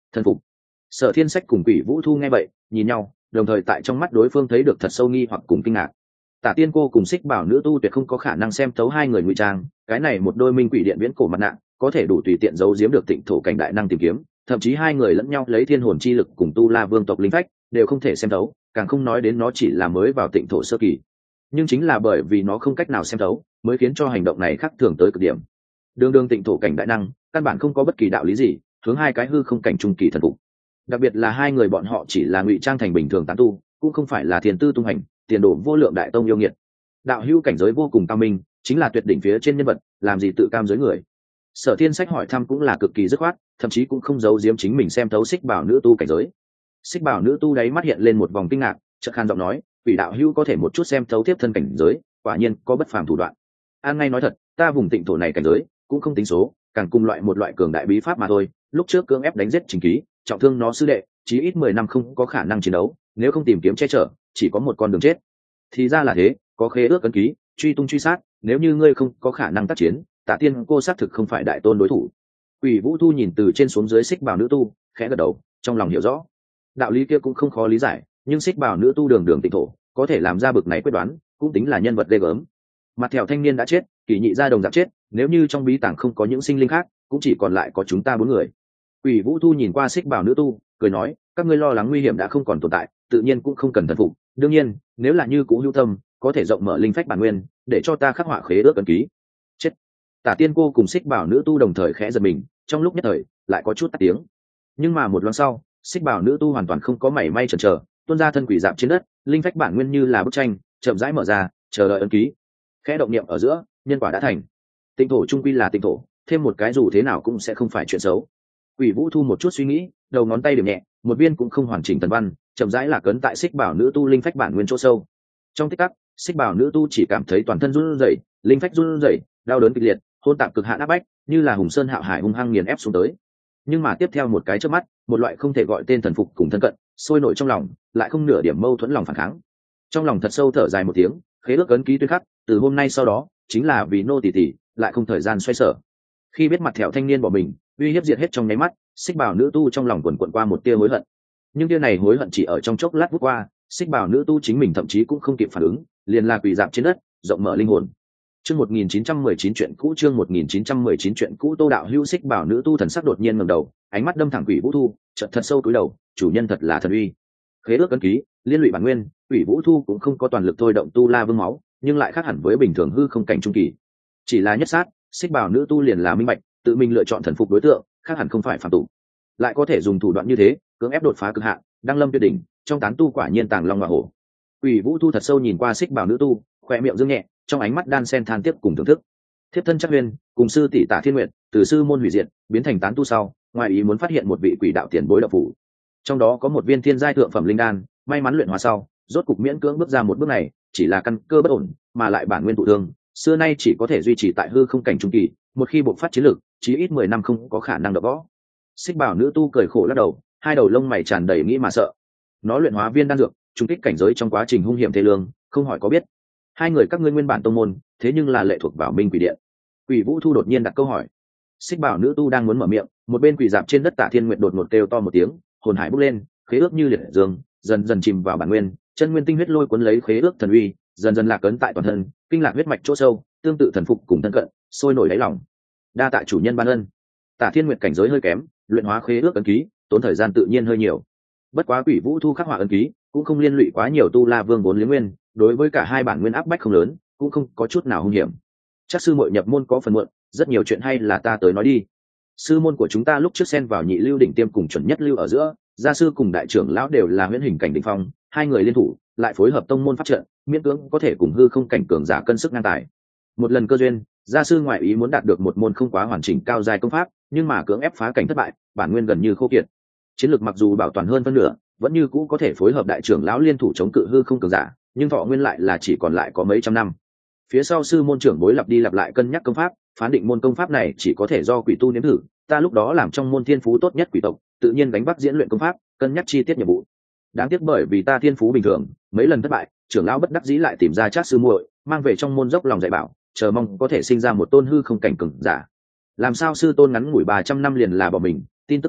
Thần phục. Sở Thiên Sách cùng Quỷ Vũ Thu nghe vậy nhìn nhau, đồng thời tại trong mắt đối phương thấy được thật sâu nghi hoặc cùng kinh ngạc. Tả Tiên Cô cùng Xích Bảo nữ tu tuyệt không có khả năng xem thấu hai người ngụy trang, cái này một đôi minh quỷ điện viễn cổ mặt nạ có thể đủ tùy tiện giấu giếm được Tịnh Thổ cảnh đại năng tìm kiếm, thậm chí hai người lẫn nhau lấy thiên hồn chi lực cùng tu la vương tộc linh phách đều không thể xem thấu, càng không nói đến nó chỉ là mới vào Tịnh Thổ sơ kỳ. Nhưng chính là bởi vì nó không cách nào xem thấu, mới khiến cho hành động này khác thường tới cực điểm. Đường đường Tịnh Thổ cảnh đại năng, căn bản không có bất kỳ đạo lý gì hướng hai cái hư không cảnh trung kỳ thần phục. Đặc biệt là hai người bọn họ chỉ là ngụy trang thành bình thường tán tu, cũng không phải là thiền tư tung hành, tiền đồ vô lượng đại tông yêu nghiệt. Đạo hữu cảnh giới vô cùng cao minh, chính là tuyệt đỉnh phía trên nhân vật, làm gì tự cam giới người. Sở Thiên Sách hỏi thăm cũng là cực kỳ dứt khoát, thậm chí cũng không giấu giếm chính mình xem thấu Xích Bảo nữ tu cảnh giới. Xích Bảo nữ tu đáy mắt hiện lên một vòng kinh ngạc, chợt khan giọng nói, "Quỷ đạo hữu có thể một chút xem thấu tiếp thân cảnh giới, quả nhiên có bất phàm thủ đoạn." An ngay nói thật, ta vùng Tịnh Thổ này cảnh giới cũng không tính số, càng cùng một loại cường đại bí pháp mà thôi. Lúc trước cưỡng ép đánh giết Trình Ký, trọng thương nó sư đệ, chí ít 10 năm không có khả năng chiến đấu, nếu không tìm kiếm che chở, chỉ có một con đường chết. Thì ra là thế, có khế ước ấn ký, truy tung truy sát, nếu như ngươi không có khả năng tác chiến, Tạ Tiên cô xác thực không phải đại tôn đối thủ. Quỷ Vũ Thu nhìn từ trên xuống dưới Xích Bảo nữ tu, khẽ gật đầu, trong lòng hiểu rõ. Đạo lý kia cũng không khó lý giải, nhưng Xích Bảo nữ tu đường đường Tịnh Thổ, có thể làm ra bực này quyết đoán, cũng tính là nhân vật ghê gớm. Mặt thẹo thanh niên đã chết, Kỷ Nhị gia đồng dạng chết, nếu như trong bí tàng không có những sinh linh khác, cũng chỉ còn lại có chúng ta bốn người. Quỷ Vũ Thu nhìn qua Xích Bảo nữ tu, cười nói, các ngươi lo lắng nguy hiểm đã không còn tồn tại, tự nhiên cũng không cần thần phục. Đương nhiên, nếu là như cũ hữu tâm, có thể rộng mở linh phách bản nguyên, để cho ta khắc họa khế ước ấn ký. Chết. Tả Tiên cô cùng Xích Bảo nữ tu đồng thời khẽ giật mình, trong lúc nhất thời lại có chút tắt tiếng. Nhưng mà một loáng sau, Xích Bảo nữ tu hoàn toàn không có mảy may chần chờ, tuôn ra thân quỷ dạp trên đất, linh phách bản nguyên như là bức tranh, chậm rãi mở ra, chờ đợi ấn ký. Khẽ động niệm ở giữa, nhân quả đã thành. Tịnh Thổ trung quy là Tịnh Thổ, thêm một cái dù thế nào cũng sẽ không phải chuyện xấu. Quỷ Vũ Thu một chút suy nghĩ, đầu ngón tay điểm nhẹ, một viên cũng không hoàn chỉnh tần văn, chậm rãi là cấn tại Xích Bảo nữ tu linh phách bản nguyên chỗ sâu. Trong tích tắc, Xích Bảo nữ tu chỉ cảm thấy toàn thân run rẩy, linh phách run rẩy, đau đớn kịch liệt, hôn tạp cực hạn áp bách, như là hùng sơn hạo hải hung hăng nghiền ép xuống tới. Nhưng mà tiếp theo một cái chớp mắt, một loại không thể gọi tên thần phục cùng thân cận, sôi nổi trong lòng, lại không nửa điểm mâu thuẫn lòng phản kháng. Trong lòng thật sâu thở dài một tiếng, khế ước ấn ký tuyên khắc, từ hôm nay sau đó, chính là vì nô tỳ tỷ, lại không thời gian xoay sở. Khi biết mặt thẹo thanh niên bỏ mình, uy hiếp diệt hết trong nháy mắt, Xích Bảo nữ tu trong lòng quần quần qua một tia hối hận. Nhưng tia này hối hận chỉ ở trong chốc lát vút qua, Xích Bảo nữ tu chính mình thậm chí cũng không kịp phản ứng, liền là quỳ dạp trên đất, rộng mở linh hồn. Chương 1919 chuyện cũ, chương 1919 chuyện cũ. Tô đạo hữu. Xích Bảo nữ tu thần sắc đột nhiên ngẩng đầu, ánh mắt đâm thẳng Quỷ Vũ Thu, chợt thật sâu cúi đầu, chủ nhân thật là thần uy. Khế ước ấn ký, liên lụy bản nguyên, Quỷ Vũ Thu cũng không có toàn lực thôi động tu la vương máu, nhưng lại khác hẳn với bình thường hư không cảnh trung kỳ. Chỉ là nhất sát, Xích Bảo nữ tu liền là minh bạch, tự mình lựa chọn thần phục đối tượng, khác hẳn không phải phàm tục, lại có thể dùng thủ đoạn như thế, cưỡng ép đột phá cực hạn, đăng lâm tuyệt đỉnh, trong tán tu quả nhiên tàng long ngọa hổ. Quỷ Vũ Thu thật sâu nhìn qua Xích Bảo nữ tu, khỏe miệng dương nhẹ, trong ánh mắt đan sen than tiếc cùng thưởng thức. Thiếp thân Trác Uyên cùng sư tỷ Tả Thiên Nguyệt, từ sư môn hủy diệt, biến thành tán tu sau, ngoài ý muốn phát hiện một vị quỷ đạo tiền bối đạo phủ, trong đó có một viên thiên giai thượng phẩm linh đan, may mắn luyện hóa sau, rốt cục miễn cưỡng bước ra một bước này, chỉ là căn cơ bất ổn, mà lại bản nguyên thụ thương, xưa nay chỉ có thể duy trì tại hư không cảnh trung kỳ, một khi bộc phát chiến lực, chí ít 10 năm không có khả năng đập võ. Xích Bảo nữ tu cười khổ lắc đầu, hai đầu lông mày tràn đầy nghĩ mà sợ. Nó luyện hóa viên đan dược, trùng kích cảnh giới trong quá trình hung hiểm thế lương, không hỏi có biết. Hai người các ngươi nguyên bản tông môn, thế nhưng là lệ thuộc vào Minh Quỷ Điện. Quỷ Vũ Thu đột nhiên đặt câu hỏi. Xích Bảo nữ tu đang muốn mở miệng, một bên quỷ dạp trên đất Tả Thiên Nguyệt đột ngột kêu to một tiếng, hồn hải bốc lên, khế ước như liệt dương, dần dần chìm vào bản nguyên, chân nguyên tinh huyết lôi cuốn lấy khế ước thần uy, dần dần lạc ấn tại toàn thân, kinh lạc huyết mạch chỗ sâu, tương tự thần phục cùng thân cận, sôi nổi đáy lòng. Đa tạ chủ nhân ban ân. Tả Thiên Nguyệt cảnh giới hơi kém, luyện hóa khế ước ấn ký, tốn thời gian tự nhiên hơi nhiều. Bất quá Quỷ Vũ Thu khắc họa ấn ký, cũng không liên lụy quá nhiều tu la vương vốn liếng nguyên, đối với cả hai bản nguyên áp bách không lớn, cũng không có chút nào hung hiểm. Chắc sư muội nhập môn có phần muộn, rất nhiều chuyện hay là ta tới nói đi. Sư môn của chúng ta lúc trước xen vào nhị lưu đỉnh tiêm cùng chuẩn nhất lưu ở giữa, gia sư cùng đại trưởng lão đều là huyễn hình cảnh đỉnh phong, hai người liên thủ, lại phối hợp tông môn pháp trận, miễn cưỡng có thể cùng hư không cảnh cường giả cân sức ngang tài. Một lần cơ duyên, gia sư ngoại ý muốn đạt được một môn không quá hoàn chỉnh cao giai công pháp, nhưng mà cưỡng ép phá cảnh thất bại, bản nguyên gần như khô kiệt. Chiến lược mặc dù bảo toàn hơn phân nửa, vẫn như cũ có thể phối hợp đại trưởng lão liên thủ chống cự hư không cường giả, nhưng thọ nguyên lại là chỉ còn lại có mấy trăm năm. Phía sau sư môn trưởng bối lặp đi lặp lại cân nhắc công pháp, phán định môn công pháp này chỉ có thể do quỷ tu nếm thử, ta lúc đó làm trong môn thiên phú tốt nhất quỷ tộc, tự nhiên gánh vác diễn luyện công pháp, cân nhắc chi tiết nhiệm vụ. Đáng tiếc bởi vì ta thiên phú bình thường, mấy lần thất bại, trưởng lão bất đắc dĩ lại tìm ra Trác sư muội, mang về trong môn dốc lòng dạy bảo, chờ mong có thể sinh ra một tôn hư không cảnh cường giả. Làm sao sư tôn ngắn ngủi 300 năm liền là bỏ mình, tin tức để lộ,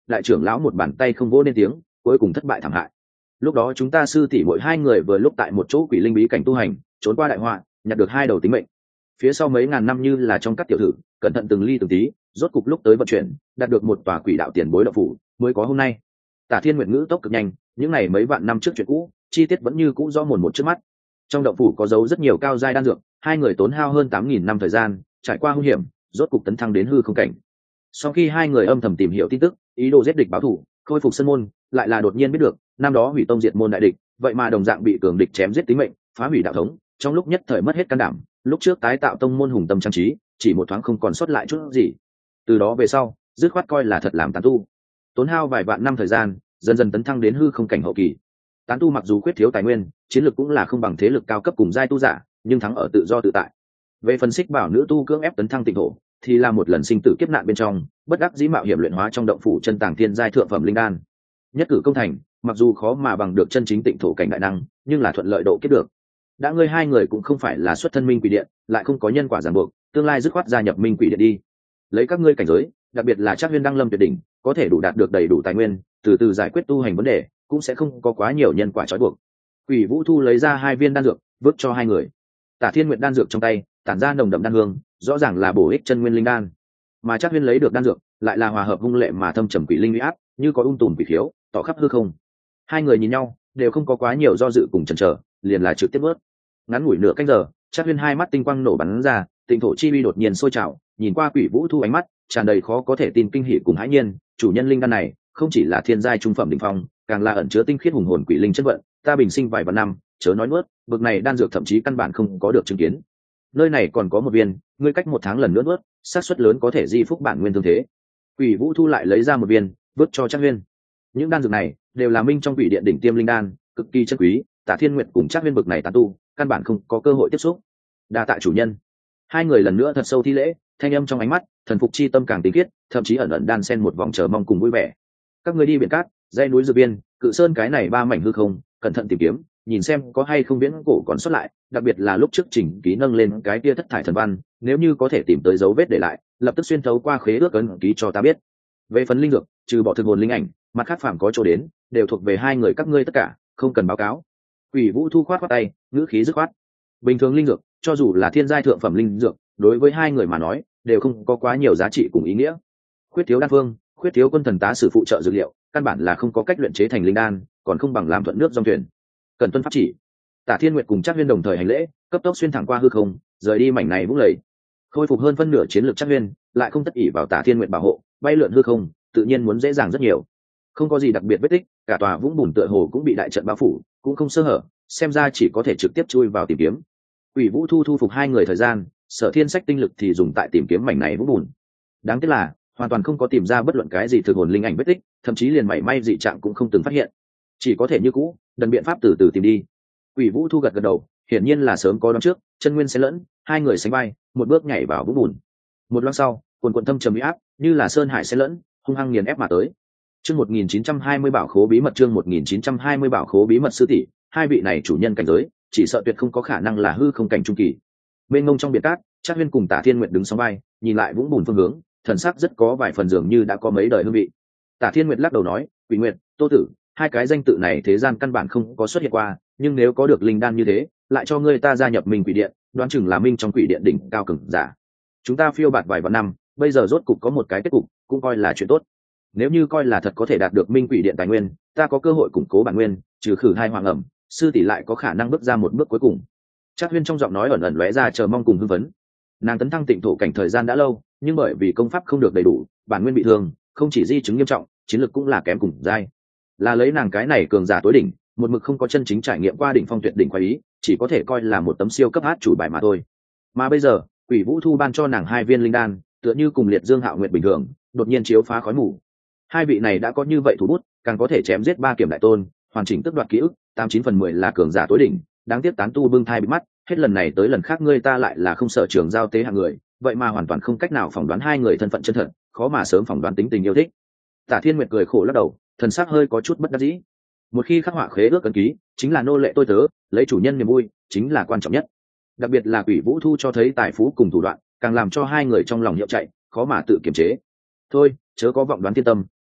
đại trưởng lão một bàn tay không vỗ nên tiếng, cuối cùng thất bại thảm hại. Lúc đó chúng ta sư tỷ mỗi hai người vừa lúc tại một chỗ quỷ linh bí cảnh tu hành, trốn qua đại họa, nhặt được hai đầu tính mệnh. Phía sau mấy ngàn năm như là trong các tiểu thử, cẩn thận từng ly từng tí, rốt cục lúc tới vận chuyển, đạt được một tòa quỷ đạo tiền bối đạo phủ, mới có hôm nay. Tả Thiên Nguyệt ngữ tốc cực nhanh, những này mấy vạn năm trước chuyện cũ, chi tiết vẫn như cũ rõ mồn một trước mắt. Trong động phủ có giấu rất nhiều cao giai đan dược, hai người tốn hao hơn 8.000 năm thời gian, trải qua hung hiểm, rốt cục tấn thăng đến hư không cảnh. Sau khi hai người âm thầm tìm hiểu tin tức, ý đồ giết địch báo thù, khôi phục sân môn, lại là đột nhiên biết được, năm đó hủy tông diệt môn đại địch, vậy mà đồng dạng bị cường địch chém giết tính mệnh, phá hủy đạo thống, trong lúc nhất thời mất hết can đảm, lúc trước tái tạo tông môn hùng tâm trang trí, chỉ một thoáng không còn sót lại chút gì. Từ đó về sau, dứt khoát coi là thật làm tán tu. Tốn hao vài vạn năm thời gian, dần dần tấn thăng đến hư không cảnh hậu kỳ. Tán tu mặc dù khuyết thiếu tài nguyên, chiến lược cũng là không bằng thế lực cao cấp cùng giai tu giả, nhưng thắng ở tự do tự tại. Về phần Xích Bảo nữ tu cưỡng ép tấn thăng tịnh thổ, thì là một lần sinh tử kiếp nạn bên trong, bất đắc dĩ mạo hiểm luyện hóa trong động phủ chân tàng thiên giai thượng phẩm linh đan. Nhất cử công thành, mặc dù khó mà bằng được chân chính tịnh thổ cảnh đại năng, nhưng là thuận lợi độ kiếp được. Đã ngươi hai người cũng không phải là xuất thân minh quỷ điện, lại không có nhân quả ràng buộc, tương lai dứt khoát gia nhập minh quỷ điện đi. Lấy các ngươi cảnh giới, đặc biệt là Trác Huyên đăng lâm tuyệt đỉnh, có thể đủ đạt được đầy đủ tài nguyên, từ từ giải quyết tu hành vấn đề, cũng sẽ không có quá nhiều nhân quả trói buộc. Quỷ Vũ Thu lấy ra hai viên đan dược, vứt cho hai người. Tả Thiên Nguyệt đan dược trong tay, tản ra nồng đậm đan hương, rõ ràng là bổ ích chân nguyên linh đan. Mà Trác Huyên lấy được đan dược, lại là hòa hợp hung lệ mà thâm trầm quỷ linh uy áp, như có tùm quỷ khiếu, tỏ khắp hư không. Hai người nhìn nhau, đều không có quá nhiều do dự cùng chần chờ, liền là trực tiếp vớt. Ngắn ngủi nửa canh giờ, Trác Huyên hai mắt tinh quang nổ bắn ra, tịnh thổ chi uy đột nhiên sôi trào, nhìn qua Quỷ Vũ Thu ánh mắt tràn đầy khó có thể tin kinh hỉ cùng hãi nhiên. Chủ nhân linh đan này, không chỉ là thiên giai trung phẩm đỉnh phong, càng là ẩn chứa tinh khiết hùng hồn quỷ linh chất vận, ta bình sinh vài vạn năm, chớ nói nuốt, bực này đan dược thậm chí căn bản không có được chứng kiến. Nơi này còn có một viên, ngươi cách một tháng lần nữa nuốt, xác suất lớn có thể di phúc bản nguyên thương thế. Quỷ Vũ Thu lại lấy ra một viên, vứt cho Trác Huyên. Những đan dược này đều là minh trong quỷ điện đỉnh tiêm linh đan, cực kỳ chân quý, Tả Thiên Nguyệt cùng Trác Huyên bực này tán tu, căn bản không có cơ hội tiếp xúc. Đa tạ chủ nhân. Hai người lần nữa thật sâu thi lễ, thanh âm trong ánh mắt, thần phục chi tâm càng tinh khiết, thậm chí ẩn ẩn đan xen một vòng chờ mong cùng vui vẻ. Các ngươi đi biển cát, dãy núi dược biên, cự sơn cái này ba mảnh hư không, cẩn thận tìm kiếm, nhìn xem có hay không viễn cổ còn sót lại, đặc biệt là lúc trước Trình Ký nâng lên cái kia thất thải thần văn, nếu như có thể tìm tới dấu vết để lại, lập tức xuyên thấu qua khế ước ấn ký cho ta biết. Về phần linh dược, trừ bỏ thực hồn linh ảnh, mặt khác phàm có chỗ đến, đều thuộc về hai người các ngươi tất cả, không cần báo cáo. Quỷ Vũ Thu khoát tay, ngữ khí dứt khoát. Bình thường linh dược, cho dù là thiên giai thượng phẩm linh dược, đối với hai người mà nói, đều không có quá nhiều giá trị cùng ý nghĩa. Khuyết thiếu đan phương, khuyết thiếu quân thần tá sử phụ trợ dược liệu, căn bản là không có cách luyện chế thành linh đan, còn không bằng làm thuận nước dòng thuyền. Cần tuân pháp chỉ. Tả Thiên Nguyệt cùng Trác Huyên đồng thời hành lễ, cấp tốc xuyên thẳng qua hư không, rời đi mảnh này vũng lầy. Khôi phục hơn phân nửa chiến lược Trác Huyên, lại không tất ỷ vào Tả Thiên Nguyệt bảo hộ, bay lượn hư không, tự nhiên muốn dễ dàng rất nhiều. Không có gì đặc biệt vết tích, cả tòa vũng bùn tựa hồ cũng bị đại trận bao phủ, cũng không sơ hở, xem ra chỉ có thể trực tiếp chui vào tìm kiếm. Quỷ Vũ Thu thu phục hai người thời gian, Sở Thiên Sách tinh lực thì dùng tại tìm kiếm mảnh này vũng bùn. Đáng tiếc là hoàn toàn không có tìm ra bất luận cái gì thực hồn linh ảnh vết tích, thậm chí liền mảy may dị trạng cũng không từng phát hiện. Chỉ có thể như cũ, đần biện pháp từ từ tìm đi. Quỷ Vũ Thu gật gật đầu, hiển nhiên là sớm có đoán trước, chân nguyên xen lẫn, hai người sánh vai, một bước nhảy vào vũng bùn. Một loang sau, quần thâm trầm uy áp, như là sơn hải xen lẫn, hung hăng nghiền ép mà tới. Chương 1920 bảo khố bí mật, chương 1920 bảo khố bí mật sư tỷ, hai vị này chủ nhân cảnh giới, chỉ sợ tuyệt không có khả năng là hư không cảnh trung kỳ. Bên ngông trong biển cát, Trác Huyên cùng Tả Thiên Nguyệt đứng song vai, nhìn lại vũng bùn phương hướng, thần sắc rất có vài phần dường như đã có mấy đời hương vị. Tả Thiên Nguyệt lắc đầu nói, Quỷ Nguyệt, Tô Tử, hai cái danh tự này thế gian căn bản không có xuất hiện qua, nhưng nếu có được linh đan như thế, lại cho ngươi ta gia nhập Minh Quỷ Điện, đoán chừng là Minh trong Quỷ Điện đỉnh cao cường giả. Chúng ta phiêu bạt vài vạn năm, bây giờ rốt cục có một cái kết cục, cũng coi là chuyện tốt. Nếu như coi là thật có thể đạt được Minh Quỷ Điện tài nguyên, ta có cơ hội củng cố bản nguyên, trừ khử hai hoàng ẩm, sư tỷ lại có khả năng bước ra một bước cuối cùng. Trác Huyên trong giọng nói ẩn ẩn lóe ra chờ mong cùng hưng phấn. Nàng tấn thăng tịnh thổ cảnh thời gian đã lâu, nhưng bởi vì công pháp không được đầy đủ, bản nguyên bị thương, không chỉ di chứng nghiêm trọng, chiến lược cũng là kém cùng giai. Là lấy nàng cái này cường giả tối đỉnh, một mực không có chân chính trải nghiệm qua đỉnh phong tuyệt đỉnh khoái ý, chỉ có thể coi là một tấm siêu cấp át chủ bài mà thôi. Mà bây giờ, Quỷ Vũ Thu ban cho nàng hai viên linh đan, tựa như cùng Liệt Dương Hạo Nguyệt bình thường, đột nhiên chiếu phá khói mù. Hai vị này đã có như vậy thủ bút, càng có thể chém giết ba kiểm đại tôn, hoàn chỉnh tước đoạt ký ức, 89/10 là cường giả tối đỉnh, đáng tiếc tán tu bưng thai bị mắt, hết lần này tới lần khác ngươi ta lại là không sợ trường giao tế hạng người, vậy mà hoàn toàn không cách nào phỏng đoán hai người thân phận chân thật, khó mà sớm phỏng đoán tính tình yêu thích. Tả Thiên Nguyệt cười khổ lắc đầu, thần sắc hơi có chút bất đắc dĩ. Một khi khắc họa khế ước ấn ký, chính là nô lệ tôi tớ, lấy chủ nhân niềm vui chính là quan trọng nhất. Đặc biệt là Quỷ Vũ Thu cho thấy tài phú cùng thủ đoạn, càng làm cho hai người trong lòng hiệu chạy, khó mà tự kiềm chế. Thôi, chớ có vọng đoán thiên tâm,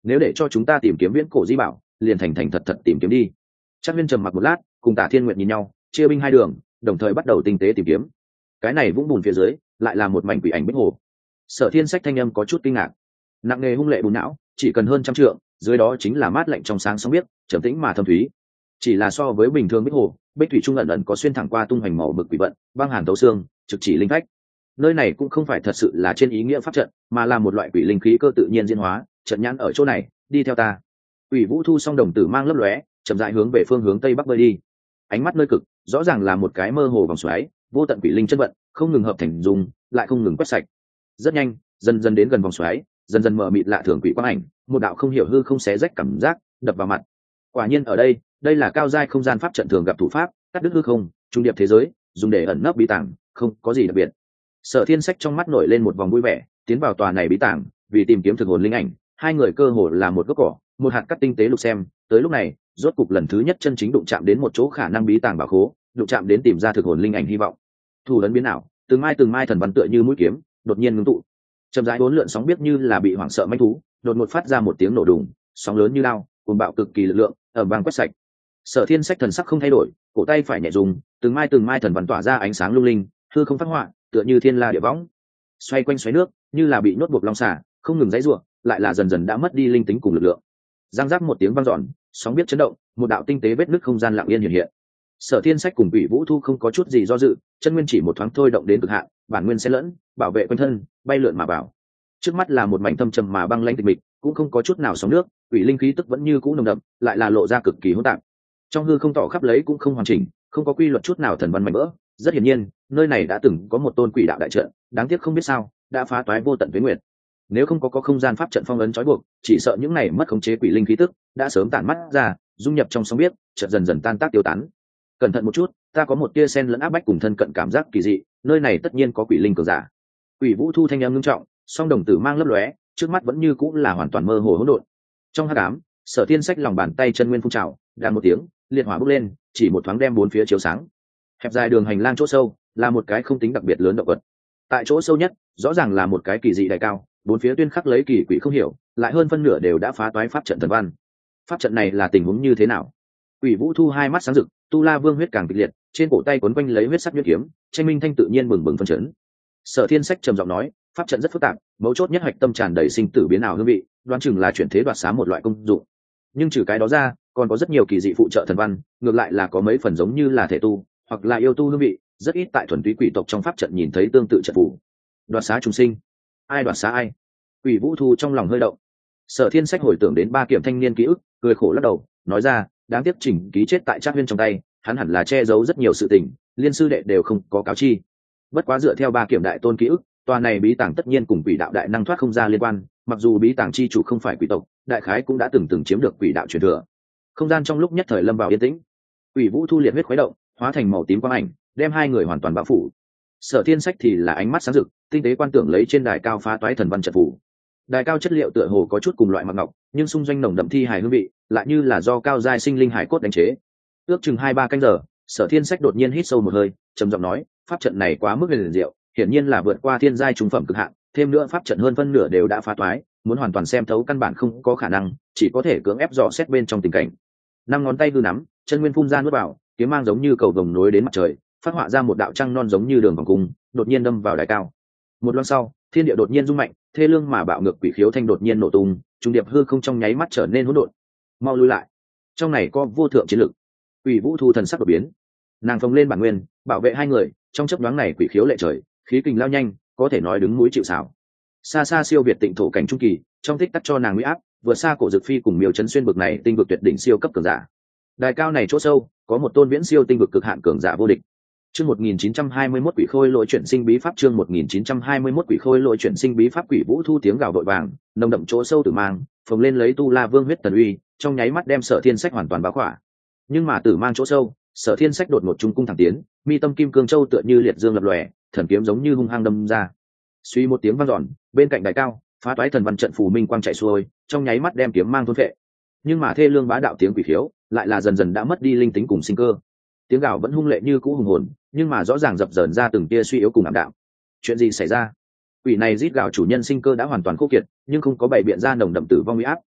nếu để cho chúng ta tìm kiếm viễn cổ di bảo liền thành thành thật thật tìm kiếm đi. Trác Viên trầm mặc một lát, cùng Tả Thiên Nguyệt nhìn nhau, chia binh hai đường, đồng thời bắt đầu tinh tế tìm kiếm. Cái này vũng bùn phía dưới lại là một mảnh quỷ ảnh bích hồ. Sở Thiên Sách thanh âm có chút kinh ngạc. Nặng nề hung lệ bùn não, chỉ cần hơn trăm trượng, dưới đó chính là mát lạnh trong sáng sóng biếc, trầm tĩnh mà thâm thúy. Chỉ là so với bình thường bích hồ, bích thủy trung ẩn ẩn có xuyên thẳng qua tung hoành màu mực quỷ vận, băng hàn tấu xương, trực chỉ linh phách. Nơi này cũng không phải thật sự là trên ý nghĩa pháp trận, mà là một loại quỷ linh khí cơ tự nhiên diễn hóa. Trận nhãn ở chỗ này, đi theo ta. Quỷ Vũ Thu song đồng tử mang lấp lóe, chậm rãi hướng về phương hướng tây bắc bơi đi. Ánh mắt nơi cực, rõ ràng là một cái mơ hồ vòng xoáy, vô tận quỷ linh chân vận, không ngừng hợp thành dùng, lại không ngừng quét sạch. Rất nhanh, dần dần đến gần vòng xoáy, dần dần mờ mịt lạ thường quỷ quang ảnh, một đạo không hiểu hư không xé rách cảm giác đập vào mặt. Quả nhiên ở đây, đây là cao giai không gian pháp trận thường gặp thủ pháp, cắt đứt hư không, trung điệp thế giới, dùng để ẩn nấp bí tàng, không có gì đặc biệt. Sở Thiên Sách trong mắt nổi lên một vòng vui vẻ, tiến vào tòa này bí tàng, vì tìm kiếm thực hồn linh ảnh, hai người cơ hồ là một gốc cỏ, một hạt cắt tinh tế lục xem. Tới lúc này, rốt cục lần thứ nhất chân chính đụng chạm đến một chỗ khả năng bí tàng bảo khố, đụng chạm đến tìm ra thực hồn linh ảnh hy vọng. Thủ ấn biến ảo, từng mai thần văn tựa như mũi kiếm, đột nhiên ngưng tụ. Chậm rãi bốn lượn sóng biết như là bị hoảng sợ manh thú, đột ngột phát ra một tiếng nổ đùng, sóng lớn như lao, cuồng bạo cực kỳ lực lượng, ầm vang quét sạch. Sở Thiên Sách thần sắc không thay đổi, cổ tay phải nhẹ dùng, từng mai thần văn tỏa ra ánh sáng lung linh, hư không phát họa, tựa như thiên la địa võng. Xoay quanh xoáy nước, như là bị nhốt buộc long xà, không ngừng giãy giụa, lại là dần dần đã mất đi linh tính cùng lực lượng. Giang giác một tiếng vang dọn, sóng biết chấn động, một đạo tinh tế vết nứt không gian lặng yên hiện hiện. Sở Thiên Sách cùng Quỷ Vũ Thu không có chút gì do dự, chân nguyên chỉ một thoáng thôi động đến cực hạn, bản nguyên xen lẫn, bảo vệ quanh thân, bay lượn mà vào. Trước mắt là một mảnh thâm trầm mà băng lãnh tịch mịch, cũng không có chút nào sóng nước, quỷ linh khí tức vẫn như cũ nồng đậm, lại là lộ ra cực kỳ hỗn tạp. Trong hư không tỏ khắp lấy cũng không hoàn chỉnh, không có quy luật chút nào thần văn mạnh vỡ. Rất hiển nhiên, nơi này đã từng có một tôn quỷ đạo đại trận, đáng tiếc không biết sao đã phá toái vô tận tuế nguyệt. Nếu không có không gian pháp trận phong ấn trói buộc, chỉ sợ những này mất khống chế quỷ linh khí tức đã sớm tản mắt ra, dung nhập trong sóng biết, chợt dần dần tan tác tiêu tán. Cẩn thận một chút, ta có một tia sen lẫn áp bách cùng thân cận cảm giác kỳ dị, nơi này tất nhiên có quỷ linh cường giả. Quỷ Vũ Thu thanh âm ngưng trọng, song đồng tử mang lấp lóe, trước mắt vẫn như cũng là hoàn toàn mơ hồ hỗn độn. Trong hắc ám, Sở Thiên Sách lòng bàn tay chân nguyên phun trào, đàn một tiếng, liệt hỏa bốc lên, chỉ một thoáng đem bốn phía chiếu sáng. Hẹp dài đường hành lang chỗ sâu là một cái không tính đặc biệt lớn động vật. Tại chỗ sâu nhất, rõ ràng là một cái kỳ dị đại cao, bốn phía tuyên khắc lấy kỳ quỷ không hiểu, lại hơn phân nửa đều đã phá toái pháp trận thần văn. Pháp trận này là tình huống như thế nào? Quỷ Vũ Thu hai mắt sáng rực, tu la vương huyết càng kịch liệt, trên cổ tay quấn quanh lấy huyết sắc nhuyễn kiếm, tranh minh thanh tự nhiên bừng bừng phân chấn. Sở Thiên Sách trầm giọng nói, pháp trận rất phức tạp, mấu chốt nhất hạch tâm tràn đầy sinh tử biến ảo hương vị, đoán chừng là chuyển thế đoạt xá một loại công dụng. Nhưng trừ cái đó ra, còn có rất nhiều kỳ dị phụ trợ thần văn, ngược lại là có mấy phần giống như là thể tu, hoặc là yêu tu hương vị, rất ít tại thuần túy quỷ tộc trong pháp trận nhìn thấy tương tự trận phù. Đoạt xá chúng sinh, ai đoạt xá ai? Quỷ Vũ Thu trong lòng hơi động. Sở Thiên Sách hồi tưởng đến ba kiểm thanh niên ký ức, cười khổ lắc đầu, nói ra, đáng tiếc Trình Ký chết tại Trác Huyên trong tay, hắn hẳn là che giấu rất nhiều sự tình, liên sư đệ đều không có cáo chi. Bất quá dựa theo ba kiểm đại tôn ký ức, tòa này bí tàng tất nhiên cùng quỷ đạo đại năng thoát không ra liên quan, mặc dù bí tàng chi chủ không phải quỷ tộc, đại khái cũng đã từng chiếm được quỷ đạo truyền thừa. Không gian trong lúc nhất thời lâm vào yên tĩnh. Quỷ Vũ Thu liệt huyết khuấy động, hóa thành màu tím quang ảnh, đem hai người hoàn toàn bao phủ. Sở Thiên Sách thì là ánh mắt sáng rực, tinh tế quan tưởng lấy trên đài cao phá toái thần văn trận phủ. Đài cao chất liệu tựa hồ có chút cùng loại mặc ngọc, nhưng xung doanh nồng đậm thi hài hương vị, lại như là do cao giai sinh linh hải cốt đánh chế. Ước chừng 2-3 canh giờ, Sở Thiên Sách đột nhiên hít sâu một hơi, trầm giọng nói, pháp trận này quá mức huyền diệu, hiển nhiên là vượt qua thiên giai trung phẩm cực hạn, thêm nữa pháp trận hơn phân nửa đều đã phá toái, muốn hoàn toàn xem thấu căn bản không có khả năng, chỉ có thể cưỡng ép dò xét bên trong tình cảnh. Năm ngón tay hư nắm, chân nguyên phun ra nuốt vào, kiếm mang giống như cầu vồng nối đến mặt trời, phát họa ra một đạo trăng non giống như đường vòng cung, đột nhiên đâm vào đài cao. Một loan sau, thiên địa đột nhiên rung mạnh, thê lương mà bạo ngược quỷ khiếu thanh đột nhiên nổ tung, trung điệp hư không trong nháy mắt trở nên hỗn độn. Mau lui lại, trong này có vô thượng chiến lực. Quỷ Vũ Thu thần sắc đột biến, nàng phồng lên bản nguyên, bảo vệ hai người. Trong chớp nhoáng này quỷ khiếu lệ trời, khí kình lao nhanh, có thể nói đứng núi chịu sào. Xa xa siêu việt tịnh thổ cảnh trung kỳ, trong tích tắc cho nàng uy áp, vượt xa cổ dực phi cùng miêu chấn xuyên bực này tinh vực tuyệt đỉnh siêu cấp cường giả. Đài cao này chỗ sâu, có một tôn viễn siêu tinh vực cực hạn cường giả vô địch. Chương 1921 quỷ khôi lỗi chuyển sinh bí pháp, chương 1921 quỷ khôi lỗi chuyển sinh bí pháp. Quỷ Vũ Thu tiếng gào vội vàng, nồng đậm chỗ sâu tử mang, phồng lên lấy tu la vương huyết thần uy, trong nháy mắt đem Sở Thiên Sách hoàn toàn bao khỏa. Nhưng mà tử mang chỗ sâu, Sở Thiên Sách đột ngột trung cung thẳng tiến, mi tâm kim cương châu tựa như liệt dương lập lòe, thần kiếm giống như hung hăng đâm ra. Suy một tiếng vang dọn, bên cạnh đài cao, phá toái thần văn trận phù minh quang chạy xuôi, trong nháy mắt đem kiếm mang thôn phệ. Nhưng mà thê lương bá đạo tiếng quỷ khiếu, lại là dần dần đã mất đi linh tính cùng sinh cơ. Tiếng gào vẫn hung lệ như cũ hùng hồn, nhưng mà rõ ràng dập dờn ra từng tia suy yếu cùng ảm đạm. Chuyện gì xảy ra? Quỷ này rít gào chủ nhân sinh cơ đã hoàn toàn khô kiệt, nhưng không có bày biện ra nồng đậm tử vong uy áp,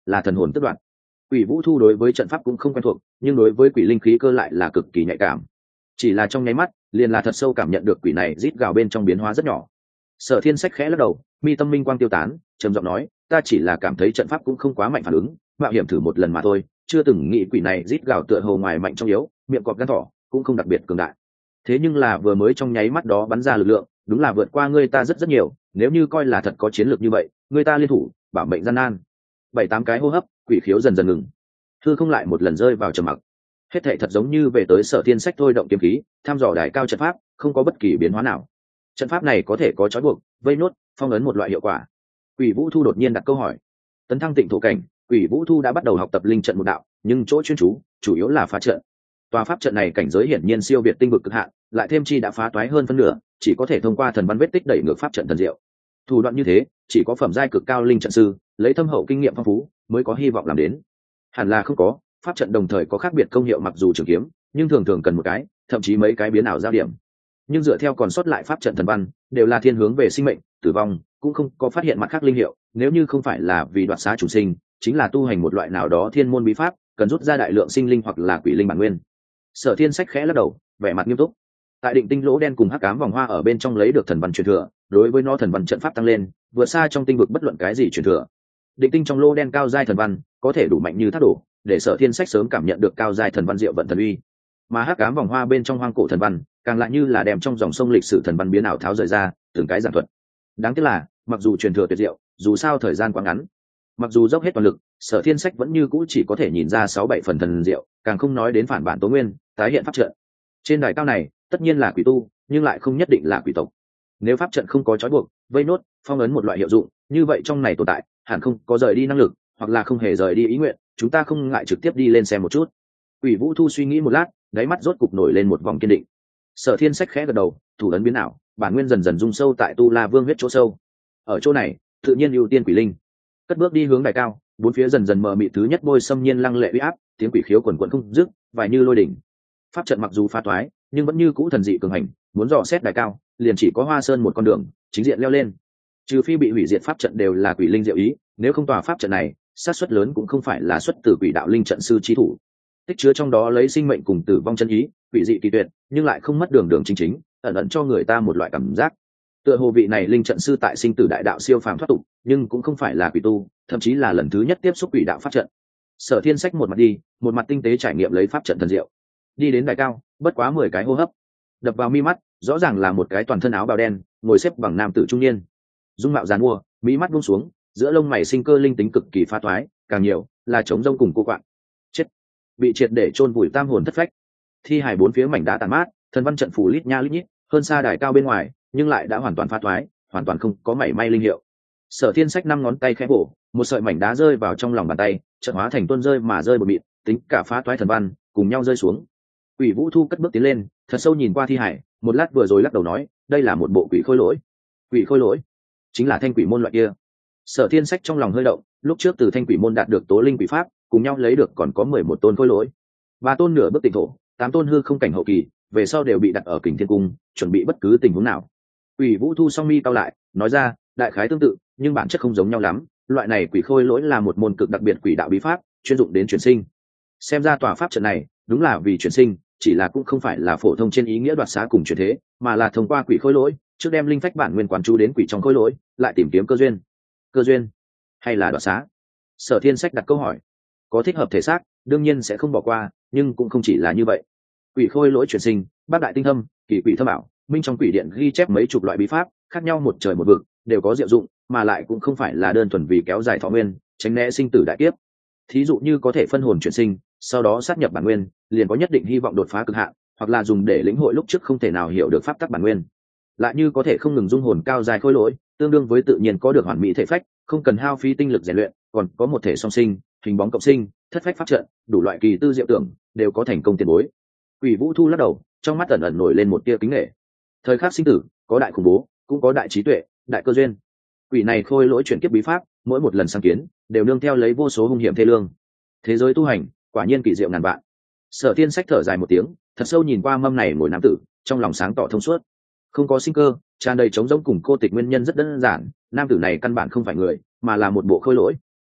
là thần hồn tức đoạn. Quỷ Vũ Thu đối với trận pháp cũng không quen thuộc, nhưng đối với quỷ linh khí cơ lại là cực kỳ nhạy cảm. Chỉ là trong nháy mắt, liền là thật sâu cảm nhận được quỷ này rít gào bên trong biến hóa rất nhỏ. Sở Thiên Sách khẽ lắc đầu, mi tâm minh quang tiêu tán, trầm giọng nói, ta chỉ là cảm thấy trận pháp cũng không quá mạnh phản ứng, mạo hiểm thử một lần mà thôi, chưa từng nghĩ quỷ này rít gào tựa hồ ngoài mạnh trong yếu, miệng cọp gan thỏ, cũng không đặc biệt cường đại. Thế nhưng là vừa mới trong nháy mắt đó bắn ra lực lượng, đúng là vượt qua ngươi ta rất nhiều, nếu như coi là thật có chiến lược như vậy, ngươi ta liên thủ, bảo mệnh gian nan. 7-8 cái hô hấp, quỷ khiếu dần dần ngừng. Hư không lại một lần rơi vào trầm mặc. Hết thảy thật giống như về tới Sở Thiên Sách thôi động kiếm khí, thăm dò đài cao trận pháp, không có bất kỳ biến hóa nào. Trận pháp này có thể có trói buộc, vây nốt, phong ấn một loại hiệu quả. Quỷ Vũ Thu đột nhiên đặt câu hỏi. Tấn thăng Tịnh Thổ cảnh, Quỷ Vũ Thu đã bắt đầu học tập linh trận một đạo, nhưng chỗ chuyên chú chủ yếu là phá trận. Tòa pháp trận này cảnh giới hiển nhiên siêu việt tinh vực cực hạn, lại thêm chi đã phá toái hơn phân nửa, chỉ có thể thông qua thần văn vết tích đẩy ngược pháp trận thần diệu. Thủ đoạn như thế, chỉ có phẩm giai cực cao linh trận sư, lấy thâm hậu kinh nghiệm phong phú, mới có hy vọng làm đến. Hẳn là không có, pháp trận đồng thời có khác biệt công hiệu, mặc dù trường kiếm, nhưng thường thường cần một cái, thậm chí mấy cái biến ảo giao điểm. Nhưng dựa theo còn sót lại pháp trận thần văn, đều là thiên hướng về sinh mệnh, tử vong, cũng không có phát hiện mặt khác linh hiệu, nếu như không phải là vì đoạt xá chủ sinh, chính là tu hành một loại nào đó thiên môn bí pháp, cần rút ra đại lượng sinh linh hoặc là quỷ linh bản nguyên. Sở Thiên Sách khẽ lắc đầu, vẻ mặt nghiêm túc. Tại Định Tinh lỗ đen cùng hắc ám vòng hoa ở bên trong lấy được thần văn truyền thừa, đối với nó thần văn trận pháp tăng lên, vượt xa trong tinh vực bất luận cái gì truyền thừa. Định Tinh trong lỗ đen cao giai thần văn, có thể đủ mạnh như thác đổ, để Sở Thiên Sách sớm cảm nhận được cao giai thần văn diệu vận thần uy. Mà hắc ám vòng hoa bên trong hoang cổ thần văn, càng lại như là đem trong dòng sông lịch sử thần văn biến ảo tháo rời ra, từng cái giản thuật. Đáng tiếc là, mặc dù truyền thừa tuyệt diệu, dù sao thời gian quá ngắn, mặc dù dốc hết toàn lực, Sở Thiên Sách vẫn như cũ chỉ có thể nhìn ra 6-7 phần thần diệu, càng không nói đến phản bản tố nguyên, tái hiện pháp trận. Trên đài cao này, tất nhiên là quỷ tu, nhưng lại không nhất định là quỷ tộc. Nếu pháp trận không có trói buộc, vây nốt, phong ấn một loại hiệu dụng, như vậy trong này tồn tại, hẳn không có rời đi năng lực, hoặc là không hề rời đi ý nguyện, chúng ta không ngại trực tiếp đi lên xem một chút. Quỷ Vũ Thu suy nghĩ một lát, đáy mắt rốt cục nổi lên một vòng kiên định. Sở Thiên Sách khẽ gật đầu, thủ ấn biến ảo, bản nguyên dần dần dung sâu tại Tu La Vương huyết chỗ sâu. Ở chỗ này, tự nhiên ưu tiên quỷ linh. Cất bước đi hướng đài cao, bốn phía dần dần mờ mịt, thứ nhất bôi xâm nhiên lăng lệ uy áp, tiếng quỷ khiếu quần quần không dứt, vài như lôi đỉnh. Pháp trận mặc dù phá toái, nhưng vẫn như cũ thần dị cường hành, muốn dò xét đài cao, liền chỉ có Hoa Sơn một con đường, chính diện leo lên. Trừ phi bị hủy diệt pháp trận đều là quỷ linh diệu ý, nếu không tòa pháp trận này, xác suất lớn cũng không phải là xuất từ quỷ đạo linh trận sư chí thủ. Tích chứa trong đó lấy sinh mệnh cùng tử vong chân ý, quỷ dị kỳ tuyệt, nhưng lại không mất đường đường chính chính, ẩn ẩn cho người ta một loại cảm giác. Tựa hồ vị này linh trận sư tại sinh tử đại đạo siêu phàm thoát tục, nhưng cũng không phải là quỷ tu, thậm chí là lần thứ nhất tiếp xúc quỷ đạo pháp trận. Sở Thiên Sách một mặt đi, một mặt tinh tế trải nghiệm lấy pháp trận thần diệu. Đi đến đài cao, bất quá 10 cái hô hấp, đập vào mi mắt, rõ ràng là một cái toàn thân áo bào đen, ngồi xếp bằng nam tử trung niên. Dung mạo giàn mua, mí mắt buông xuống, giữa lông mày sinh cơ linh tính cực kỳ phá toái, càng nhiều là trống rông cùng cô quạng. Chết, bị triệt để chôn vùi tam hồn thất phách. Thi hài bốn phía mảnh đá tàn mát, thần văn trận phủ lít nha lít nhít, hơn xa đài cao bên ngoài, nhưng lại đã hoàn toàn phá toái, hoàn toàn không có mảy may linh hiệu. Sở Thiên Sách 5 ngón tay khẽ bổ, một sợi mảnh đá rơi vào trong lòng bàn tay, chợt hóa thành tuôn rơi mà rơi bột mịn, tính cả phá toái thần văn cùng nhau rơi xuống. Quỷ Vũ Thu cất bước tiến lên, thật sâu nhìn qua thi hải, một lát vừa rồi lắc đầu nói, đây là một bộ quỷ khôi lỗi. Quỷ khôi lỗi chính là thanh quỷ môn loại kia. Sở Thiên Sách trong lòng hơi động, lúc trước từ thanh quỷ môn đạt được tố linh quỷ pháp, cùng nhau lấy được còn có 11 tôn khôi lỗi, 3 tôn nửa bước tịnh thổ, 8 tôn hư không cảnh hậu kỳ, về sau đều bị đặt ở Kình Thiên cung, chuẩn bị bất cứ tình huống nào. Quỷ Vũ Thu song mi cao lại, nói ra, đại khái tương tự, nhưng bản chất không giống nhau lắm. Loại này quỷ khôi lỗi là một môn cực đặc biệt quỷ đạo bí pháp, chuyên dụng đến chuyển sinh. Xem ra tòa pháp trận này đúng là vì chuyển sinh, chỉ là cũng không phải là phổ thông trên ý nghĩa đoạt xá cùng chuyển thế, mà là thông qua quỷ khôi lỗi, trước đem linh phách bản nguyên quán chú đến quỷ trong khôi lỗi, lại tìm kiếm cơ duyên. Cơ duyên hay là đoạt xá? Sở Thiên Sách đặt câu hỏi. Có thích hợp thể xác, đương nhiên sẽ không bỏ qua, nhưng cũng không chỉ là như vậy. Quỷ khôi lỗi chuyển sinh, bát đại tinh thâm, kỳ quỷ thâm ảo, minh trong quỷ điện ghi chép mấy chục loại bí pháp, khác nhau một trời một vực, đều có diệu dụng, mà lại cũng không phải là đơn thuần vì kéo dài thọ nguyên, tránh né sinh tử đại kiếp. Thí dụ như có thể phân hồn chuyển sinh, sau đó sát nhập bản nguyên, liền có nhất định hy vọng đột phá cực hạn, hoặc là dùng để lĩnh hội lúc trước không thể nào hiểu được pháp tắc bản nguyên. Lại như có thể không ngừng dung hồn cao dài khôi lỗi, tương đương với tự nhiên có được hoàn mỹ thể phách, không cần hao phí tinh lực rèn luyện, còn có một thể song sinh, hình bóng cộng sinh, thất phách pháp trận, đủ loại kỳ tư diệu tưởng, đều có thành công tiền bối. Quỷ Vũ Thu lắc đầu, trong mắt ẩn ẩn nổi lên một tia kính nể. Thời khắc sinh tử, có đại khủng bố, cũng có đại trí tuệ, đại cơ duyên. Quỷ này khôi lỗi chuyển kiếp bí pháp, mỗi một lần sáng kiến, đều nương theo lấy vô số hung hiểm thê lương. Thế giới tu hành, quả nhiên kỳ diệu ngàn vạn. Sở Thiên Sách thở dài một tiếng, thật sâu nhìn qua mâm này ngồi nam tử, trong lòng sáng tỏ thông suốt. Không có sinh cơ, tràn đầy trống rỗng cùng cô tịch, nguyên nhân rất đơn giản, nam tử này căn bản không phải người, mà là một bộ khôi lỗi.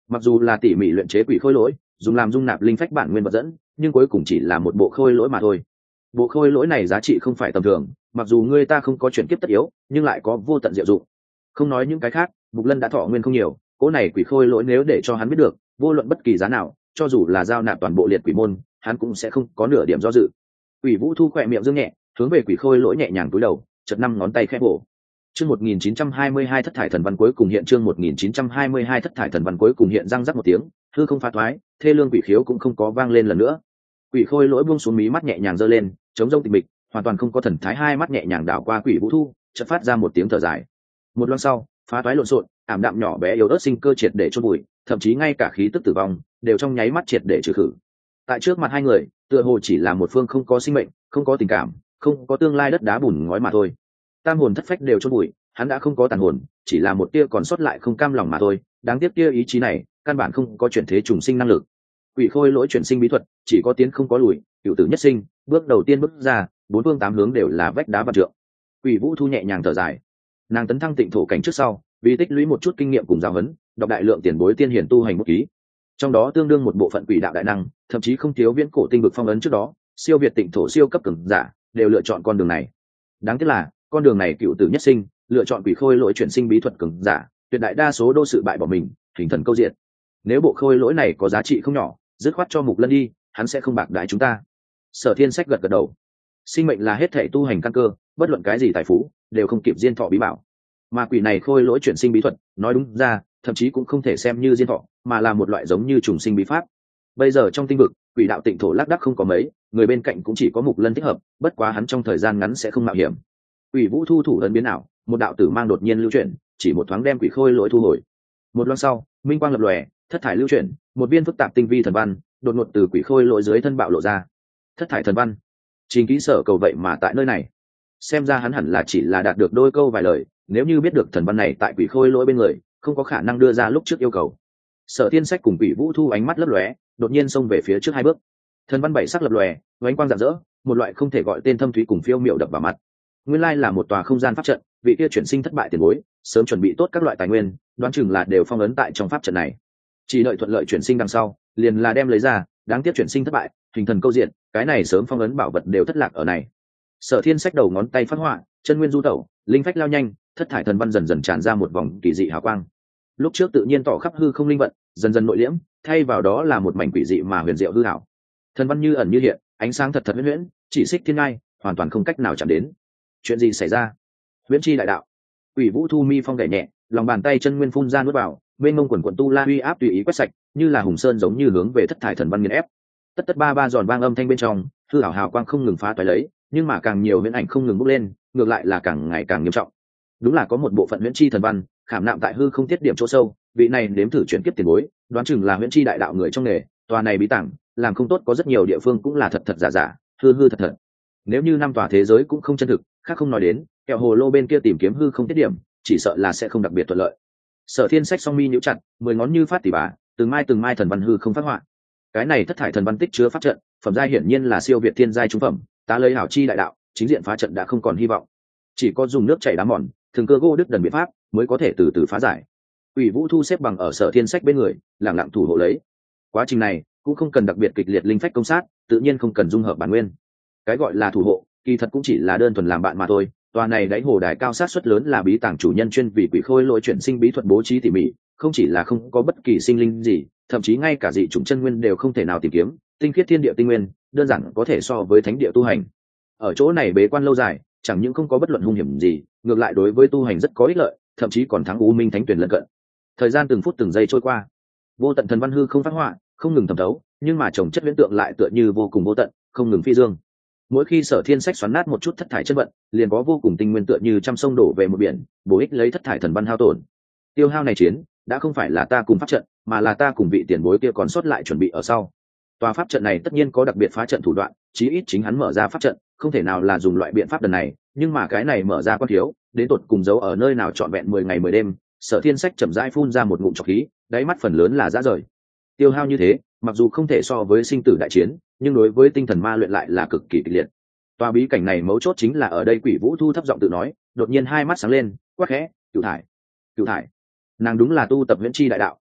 Mặc dù là tỉ mỉ luyện chế quỷ khôi lỗi dùng làm dung nạp linh phách bản nguyên vật dẫn, nhưng cuối cùng chỉ là một bộ khôi lỗi mà thôi. Bộ khôi lỗi này giá trị không phải tầm thường, mặc dù ngươi ta không có chuyển kiếp tất yếu, nhưng lại có vô tận diệu dụng. Không nói những cái khác, Mục Lân đã thọ nguyên không nhiều, cỗ này quỷ khôi lỗi nếu để cho hắn biết được, vô luận bất kỳ giá nào, cho dù là giao nạp toàn bộ liệt quỷ môn, hắn cũng sẽ không có nửa điểm do dự. Quỷ Vũ Thu khỏe miệng dương nhẹ, hướng về quỷ khôi lỗi nhẹ nhàng cúi đầu, chợt năm ngón tay khẽ bổ. Chương 1922 thất thải thần văn cuối cùng hiện, chương 1922 thất thải thần văn cuối cùng hiện, răng rắc một tiếng, hư không phá thoái, thê lương quỷ khiếu cũng không có vang lên lần nữa. Quỷ khôi lỗi buông xuống mí mắt nhẹ nhàng giơ lên, chống rông tịch mịch, hoàn toàn không có thần thái, hai mắt nhẹ nhàng đảo qua Quỷ Vũ Thu, chợt phát ra một tiếng thở dài. Một loang sau, phá toái lộn xộn, ảm đạm nhỏ bé yếu ớt sinh cơ triệt để chôn bụi, thậm chí ngay cả khí tức tử vong đều trong nháy mắt triệt để trừ khử. Tại trước mặt hai người, tựa hồ chỉ là một phương không có sinh mệnh, không có tình cảm, không có tương lai đất đá bùn ngói mà thôi. Tam hồn thất phách đều chôn bụi, hắn đã không có tàn hồn, chỉ là một tia còn sót lại không cam lòng mà thôi. Đáng tiếc tia ý chí này, căn bản không có chuyển thế trùng sinh năng lực. Quỷ khôi lỗi chuyển sinh bí thuật, chỉ có tiến không có lùi, cửu tử nhất sinh, bước đầu tiên bước ra, bốn phương tám hướng đều là vách đá vạn trượng. Quỷ Vũ Thu nhẹ nhàng thở dài, nàng tấn thăng tịnh thổ cảnh trước sau, vì tích lũy một chút kinh nghiệm cùng giáo huấn, đọc đại lượng tiền bối tiên hiển tu hành bút ký, trong đó tương đương một bộ phận quỷ đạo đại năng, thậm chí không thiếu viễn cổ tinh vực phong ấn trước đó, siêu việt tịnh thổ siêu cấp cường giả đều lựa chọn con đường này. Đáng tiếc là con đường này cựu tử nhất sinh, lựa chọn quỷ khôi lỗi chuyển sinh bí thuật cường giả, tuyệt đại đa số đô sự bại bỏ mình, hình thần câu diện. Nếu bộ khôi lỗi này có giá trị không nhỏ, dứt khoát cho Mục Lân đi, hắn sẽ không bạc đãi chúng ta. Sở Thiên Sách gật gật đầu. Sinh mệnh là hết thảy tu hành căn cơ, bất luận cái gì tài phú đều không kịp diên thọ bí bảo. Mà quỷ này khôi lỗi chuyển sinh bí thuật, nói đúng ra, thậm chí cũng không thể xem như diên thọ, mà là một loại giống như trùng sinh bí pháp. Bây giờ trong tinh vực, quỷ đạo tịnh thổ lác đác không có mấy, người bên cạnh cũng chỉ có Mục Lân thích hợp, bất quá hắn trong thời gian ngắn sẽ không mạo hiểm. Quỷ Vũ Thu thủ ấn biến ảo, một đạo tử mang đột nhiên lưu chuyển, chỉ một thoáng đem quỷ khôi lỗi thu hồi. Một loang sau, minh quang lập lòe, thất thải lưu chuyển, một viên phức tạp tinh vi thần văn đột ngột từ quỷ khôi lỗi dưới thân bạo lộ ra. Thất thải thần văn, Trình Ký Sở cầu vậy mà tại nơi này. Xem ra hắn hẳn là chỉ là đạt được đôi câu vài lời, nếu như biết được thần văn này tại quỷ khôi lỗi bên người, không có khả năng đưa ra lúc trước yêu cầu. Sở Thiên Sách cùng Quỷ Vũ Thu ánh mắt lấp lóe, đột nhiên xông về phía trước hai bước. Thần văn bảy sắc lập lòe, ánh quang rạng rỡ, một loại không thể gọi tên thâm thúy cùng phiêu miệu đập vào mặt. Nguyên lai là một tòa không gian pháp trận, vị kia chuyển sinh thất bại tiền bối, sớm chuẩn bị tốt các loại tài nguyên, đoán chừng là đều phong ấn tại trong pháp trận này. Chỉ đợi thuận lợi chuyển sinh đằng sau, liền là đem lấy ra, đáng tiếc chuyển sinh thất bại, hình thần câu diện, cái này sớm phong ấn bảo vật đều thất lạc ở này. Sở Thiên Sách đầu ngón tay phát họa, chân nguyên du tẩu, linh phách lao nhanh, thất thải thần văn dần dần tràn ra một vòng kỳ dị hào quang. Lúc trước tự nhiên tỏ khắp hư không linh vận, dần dần nội liễm, thay vào đó là một mảnh quỷ dị mà huyền diệu hư ảo. Thần văn như ẩn như hiện, ánh sáng thật thật huyễn huyễn, chỉ xích thiên ngai, hoàn toàn không cách nào chạm đến. Chuyện gì xảy ra? Huyễn chi đại đạo. Quỷ Vũ Thu mi phong gảy nhẹ, lòng bàn tay chân nguyên phun ra nuốt vào, bên mông quần quần tu la uy áp tùy ý quét sạch, như là hùng sơn giống như hướng về thất thải thần văn nghiền ép. Tất tất ba ba giòn vang âm thanh bên trong, hư ảo hào quang không ngừng phá toái lấy, nhưng mà càng nhiều huyễn ảnh không ngừng bốc lên, ngược lại là càng ngày càng nghiêm trọng. Đúng là có một bộ phận huyễn chi thần văn khảm nạm tại hư không tiết điểm chỗ sâu, vị này nếm thử chuyển kiếp tiền bối, đoán chừng là huyễn chi đại đạo người trong nghề, tòa này bí tàng, làm không tốt có rất nhiều địa phương cũng là thật thật giả giả, hư hư thật thật. Nếu như năm tòa thế giới cũng không chân thực, khác không nói đến, kẹo hồ lô bên kia tìm kiếm hư không tiết điểm, chỉ sợ là sẽ không đặc biệt thuận lợi. Sở Thiên Sách song mi nhíu chặt, 10 ngón như phát tỉ bà, từng mai thần văn hư không phát họa. Cái này thất thải thần văn tích chứa pháp trận, phẩm giai hiển nhiên là siêu việt thiên giai trung phẩm, ta lấy hảo chi đại đạo, chính diện phá trận đã không còn hy vọng. Chỉ có dùng nước chảy đá mòn, thường cơ gỗ đứt đần biện pháp mới có thể từ từ phá giải. Quỷ Vũ Thu xếp bằng ở Sở Thiên Sách bên người, lặng lặng thủ hộ lấy. Quá trình này cũng không cần đặc biệt kịch liệt linh phách công sát, tự nhiên không cần dung hợp bản nguyên. Cái gọi là thủ hộ, kỳ thật cũng chỉ là đơn thuần làm bạn mà thôi. Tòa này đáy hồ đài cao sát suất lớn là bí tàng chủ nhân chuyên vì quỷ khôi lỗi chuyển sinh bí thuật bố trí tỉ mỉ, không chỉ là không có bất kỳ sinh linh gì, thậm chí ngay cả dị chủng chân nguyên đều không thể nào tìm kiếm, tinh khiết thiên địa tinh nguyên, đơn giản có thể so với thánh địa tu hành. Ở chỗ này bế quan lâu dài, chẳng những không có bất luận hung hiểm gì, ngược lại đối với tu hành rất có ích lợi, thậm chí còn thắng U Minh Thánh Tuyển lân cận. Thời gian từng phút từng giây trôi qua, vô tận thần văn hư không phát họa, không ngừng thẩm thấu, nhưng mà chồng chất huyễn tượng lại tựa như vô cùng vô tận, không ngừng phi dương. Mỗi khi Sở Thiên Sách xoắn nát một chút thất thải chân vận, liền có vô cùng tinh nguyên tựa như trăm sông đổ về một biển, bổ ích lấy thất thải thần văn hao tổn. Tiêu hao này chiến, đã không phải là ta cùng pháp trận, mà là ta cùng vị tiền bối kia còn sót lại chuẩn bị ở sau. Tòa pháp trận này tất nhiên có đặc biệt phá trận thủ đoạn, chí ít chính hắn mở ra pháp trận, không thể nào là dùng loại biện pháp đần này, nhưng mà cái này mở ra quan thiếu, đến tột cùng giấu ở nơi nào trọn vẹn 10 ngày 10 đêm. Sở Thiên Sách chậm rãi phun ra một ngụm trọc khí, đáy mắt phần lớn là rã rời. Tiêu hao như thế, mặc dù không thể so với sinh tử đại chiến, nhưng đối với tinh thần ma luyện lại là cực kỳ kịch liệt. Tòa bí cảnh này mấu chốt chính là ở đây. Quỷ Vũ Thu thấp giọng tự nói, đột nhiên hai mắt sáng lên, quát khẽ, "Cửu thải, Cửu thải." Nàng đúng là tu tập huyễn chi đại đạo,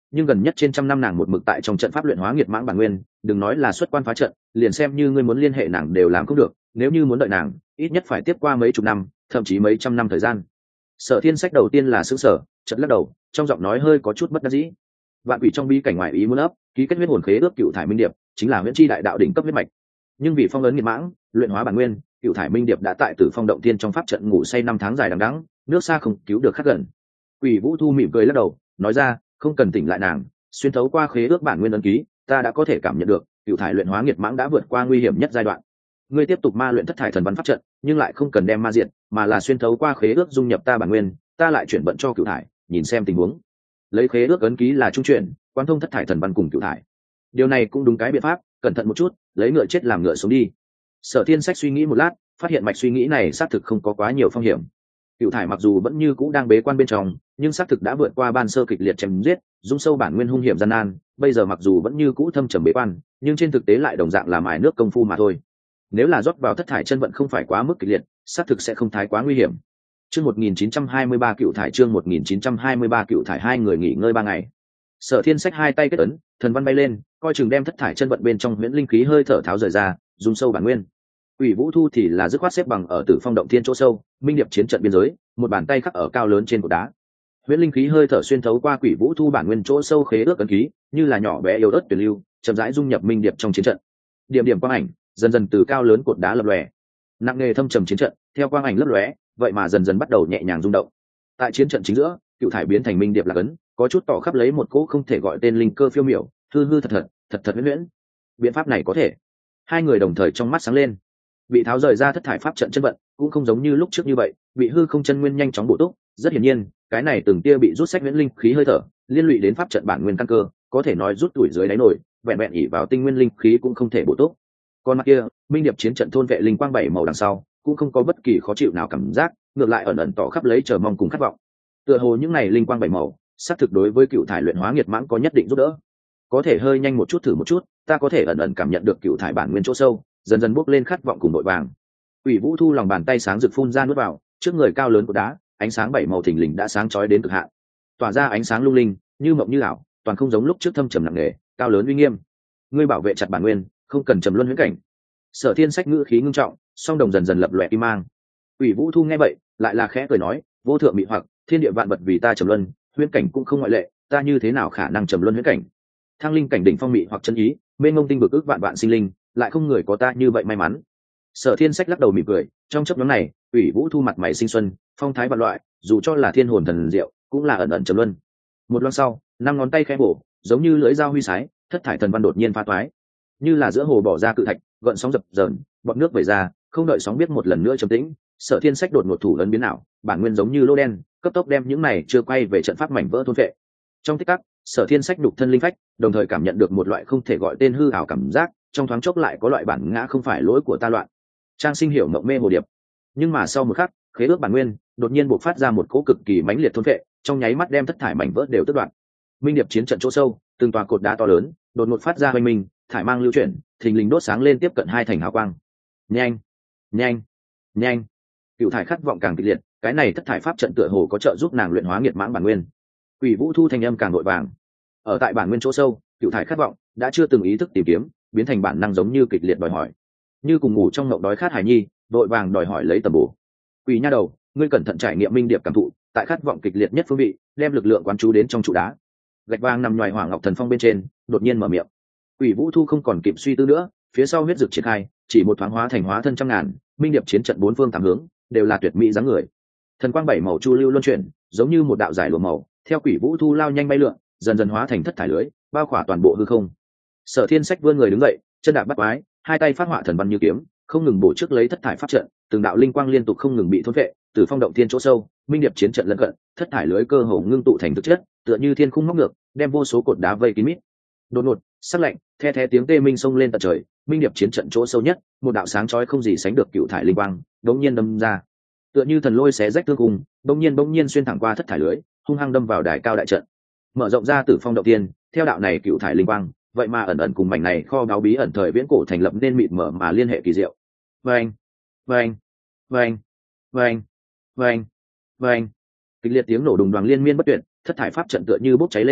nhưng gần nhất trên trăm năm nàng một mực tại trong trận pháp luyện hóa nghiệt mãng bản nguyên, đừng nói là xuất quan phá trận, liền xem như ngươi muốn liên hệ nàng đều làm không được, nếu như muốn đợi nàng ít nhất phải tiếp qua mấy chục năm, thậm chí mấy trăm năm thời gian. Sở Thiên Sách đầu tiên là sững sờ, chợt lắc đầu, trong giọng nói hơi có chút bất đắc dĩ. Vạn quỷ trong bi cảnh ngoài ý muốn ấp ký kết huyết hồn khế ước cựu thải minh điệp, chính là huyễn chi đại đạo đỉnh cấp huyết mạch. Nhưng vì phong ấn nghiệt mãng, luyện hóa bản nguyên, cựu thải minh điệp đã tại Tử Phong động tiên trong pháp trận ngủ say 5 tháng dài đằng đẵng, nước xa không cứu được khắc gần. Quỷ Vũ Thu mỉm cười lắc đầu, nói ra, không cần tỉnh lại nàng, xuyên thấu qua khế ước bản nguyên ấn ký, ta đã có thể cảm nhận được, cựu thải luyện hóa nghiệt mãng đã vượt qua nguy hiểm nhất giai đoạn. Ngươi tiếp tục ma luyện thất thải thần văn pháp trận, nhưng lại không cần đem ma diện, mà là xuyên thấu qua khế ước dung nhập ta bản nguyên, ta lại chuyển vận cho cựu thải, nhìn xem tình huống. Lấy khế ước ấn ký là trung chuyển, quan thông thất thải thần văn cùng cựu thải. Điều này cũng đúng cái biện pháp, cẩn thận một chút, lấy ngựa chết làm ngựa sống đi. Sở Thiên Sách suy nghĩ một lát, phát hiện mạch suy nghĩ này xác thực không có quá nhiều phong hiểm. Cựu thải mặc dù vẫn như cũ đang bế quan bên trong, nhưng xác thực đã vượt qua ban sơ kịch liệt chém giết, dung sâu bản nguyên hung hiểm gian nan, bây giờ mặc dù vẫn như cũ thâm trầm bế quan, nhưng trên thực tế lại đồng dạng là mài nước công phu mà thôi. Nếu là rót vào thất thải chân vận không phải quá mức kịch liệt, xác thực sẽ không thái quá nguy hiểm. Chương 1923 cựu thải, chương 1923 cựu thải, hai người nghỉ ngơi 3 ngày. Sở Thiên Sách hai tay kết ấn, thần văn bay lên, coi chừng đem thất thải chân vận bên trong huyễn linh khí hơi thở tháo rời ra, dung sâu bản nguyên. Quỷ Vũ Thu thì là dứt khoát xếp bằng ở Tử Phong động thiên chỗ sâu, minh điệp chiến trận biên giới, một bàn tay khắc ở cao lớn trên cột đá. Huyễn linh khí hơi thở xuyên thấu qua Quỷ Vũ Thu bản nguyên chỗ sâu khế ước ấn ký, như là nhỏ bé yếu ớt tuyển lưu, chậm rãi dung nhập minh điệp trong chiến trận. Điểm điểm quang ảnh, dần dần từ cao lớn cột đá lập lòe. Nặng nề thâm trầm chiến trận, theo quang ảnh lấp lóe, vậy mà dần dần bắt đầu nhẹ nhàng rung động. Tại chiến trận chính giữa, cựu thải biến thành minh điệp lạc ấn, có chút tỏ khắp lấy một cỗ không thể gọi tên linh cơ phiêu miểu, hư hư thật thật huyễn. Biện pháp này có thể. Hai người đồng thời trong mắt sáng lên. Bị tháo rời ra thất thải pháp trận chân vận cũng không giống như lúc trước như vậy, bị hư không chân nguyên nhanh chóng bổ túc. Rất hiển nhiên, cái này từng tia bị rút sách huyễn linh khí hơi thở, liên lụy đến pháp trận bản nguyên căn cơ, có thể nói rút tuổi dưới đáy nổi, vẹn vẹn ỉ vào tinh nguyên linh khí cũng không thể bổ túc. Còn mặt kia, minh điệp chiến trận thôn vệ linh quang 7 màu đằng sau, cũng không có bất kỳ khó chịu nào cảm giác, ngược lại ẩn ẩn tỏ khắp lấy chờ mong cùng khát vọng. Tựa hồ những này linh quang 7 màu, xác thực đối với cựu thải luyện hóa nghiệt mãng có nhất định giúp đỡ. Có thể hơi nhanh một chút thử một chút, ta có thể ẩn ẩn cảm nhận được cựu thải bản nguyên chỗ sâu, dần dần bốc lên khát vọng cùng nội vàng. Quỷ Vũ Thu lòng bàn tay sáng rực phun ra nuốt vào, trước người cao lớn của đá, ánh sáng 7 màu thình lình đã sáng chói đến cực hạn, tỏa ra ánh sáng lung linh, như mộng như ảo, toàn không giống lúc trước thâm trầm nặng nề, cao lớn uy nghiêm. Ngươi bảo vệ chặt bản nguyên, không cần trầm luân huyễn cảnh. Sở Thiên Sách ngữ khí ngưng trọng, song đồng dần dần lập lòe kim mang. Quỷ Vũ Thu nghe vậy, lại là khẽ cười nói, vô thượng mị hoặc, thiên địa vạn vật vì ta trầm luân, huyễn cảnh cũng không ngoại lệ, ta như thế nào khả năng trầm luân huyễn cảnh? Thăng linh cảnh đỉnh phong mị hoặc chân ý, mênh mông tinh vực ước vạn vạn sinh linh, lại không người có ta như vậy may mắn. Sở Thiên Sách lắc đầu mỉm cười, trong chốc ngắn này, Quỷ Vũ Thu mặt mày sinh xuân, phong thái vạn loại, dù cho là thiên hồn thần diệu, cũng là ẩn ẩn trầm luân. Một loan sau, 5 ngón tay khẽ bổ, giống như lưỡi dao huy sái, thất thải thần văn đột nhiên phá toái, như là giữa hồ bỏ ra cự thạch, gợn sóng dập dờn, bọt nước vẩy ra, không đợi sóng biết một lần nữa trầm tĩnh, Sở Thiên Sách đột ngột thủ ấn biến ảo, bản nguyên giống như lô đen, cấp tốc đem những này chưa quay về trận pháp mảnh vỡ thôn phệ. Trong tích tắc, Sở Thiên Sách đục thân linh phách, đồng thời cảm nhận được một loại không thể gọi tên hư ảo cảm giác, trong thoáng chốc lại có loại bản ngã không phải lỗi của ta loạn. Trang Sinh hiểu mộng mê hồ điệp. Nhưng mà sau một khắc, khế ước bản nguyên đột nhiên bộc phát ra một cỗ cực kỳ mãnh liệt thôn phệ, trong nháy mắt đem thất thải mảnh vỡ đều tước đoạt. Minh điệp chiến trận chỗ sâu, từng tòa cột đá to lớn, đột ngột phát ra hoành minh, thải mang lưu chuyển, thình lình đốt sáng lên tiếp cận hai thành hào quang. Nhanh, nhanh, nhanh! Cựu thải khát vọng càng kịch liệt, cái này thất thải pháp trận tựa hồ có trợ giúp nàng luyện hóa nghiệt mãng bản nguyên. Quỷ Vũ Thu thanh âm càng vội vàng. Ở tại bản nguyên chỗ sâu, cựu thải khát vọng đã chưa từng ý thức tìm kiếm, biến thành bản năng giống như kịch liệt đòi hỏi, như cùng ngủ trong ngộng đói khát hải nhi, vội vàng đòi hỏi lấy tầm bổ. Quỷ nha đầu, ngươi cẩn thận trải nghiệm minh điệp cảm thụ, tại khát vọng kịch liệt nhất phương vị, đem lực lượng quán chú đến trong trụ đá. Gạch vàng nằm ngoài hỏa ngọc thần phong bên trên, đột nhiên mở miệng. Quỷ Vũ Thu không còn kịp suy tư nữa, phía sau huyết dực triển khai, chỉ một thoáng hóa thành hóa thân trăm ngàn, minh điệp chiến trận bốn phương tám hướng, đều là tuyệt mỹ dáng người. Thần quang 7 màu chu lưu luân chuyển, giống như một đạo giải lụa màu, theo Quỷ Vũ Thu lao nhanh bay lượn, dần dần hóa thành thất thải lưới, bao khỏa toàn bộ hư không. Sở Thiên Sách vươn người đứng dậy, chân đạp bắt quái, hai tay phát họa thần văn như kiếm, không ngừng bổ trước lấy thất thải pháp trận, từng đạo linh quang liên tục không ngừng bị thôn vệ, từ phong động thiên chỗ sâu, minh điệp chiến trận lân cận, thất thải lưới cơ hồ ngưng tụ thành thực chất, tựa như thiên khung móc ngược, đem vô số cột đá vây kín mít. Đột ngột, sắc lạnh, the tiếng tê minh xông lên tận trời, minh điệp chiến trận chỗ sâu nhất, một đạo sáng chói không gì sánh được cựu thải linh quang, đống nhiên đâm ra, tựa như thần lôi xé rách thương cùng, bỗng nhiên xuyên thẳng qua thất thải lưới, hung hăng đâm vào đài cao đại trận, mở rộng ra từ phong động thiên, theo đạo này cựu thải linh quang, vậy mà ẩn ẩn cùng mảnh này kho báu bí ẩn thời viễn cổ thành lập nên mịt mở mà liên hệ kỳ diệu. Vâng, vâng, vâng, vâng, vâng, vâng, kịch liệt tiếng nổ đùng đoàng liên miên bất tuyệt, thất thải pháp trận tựa như bốc cháy lên,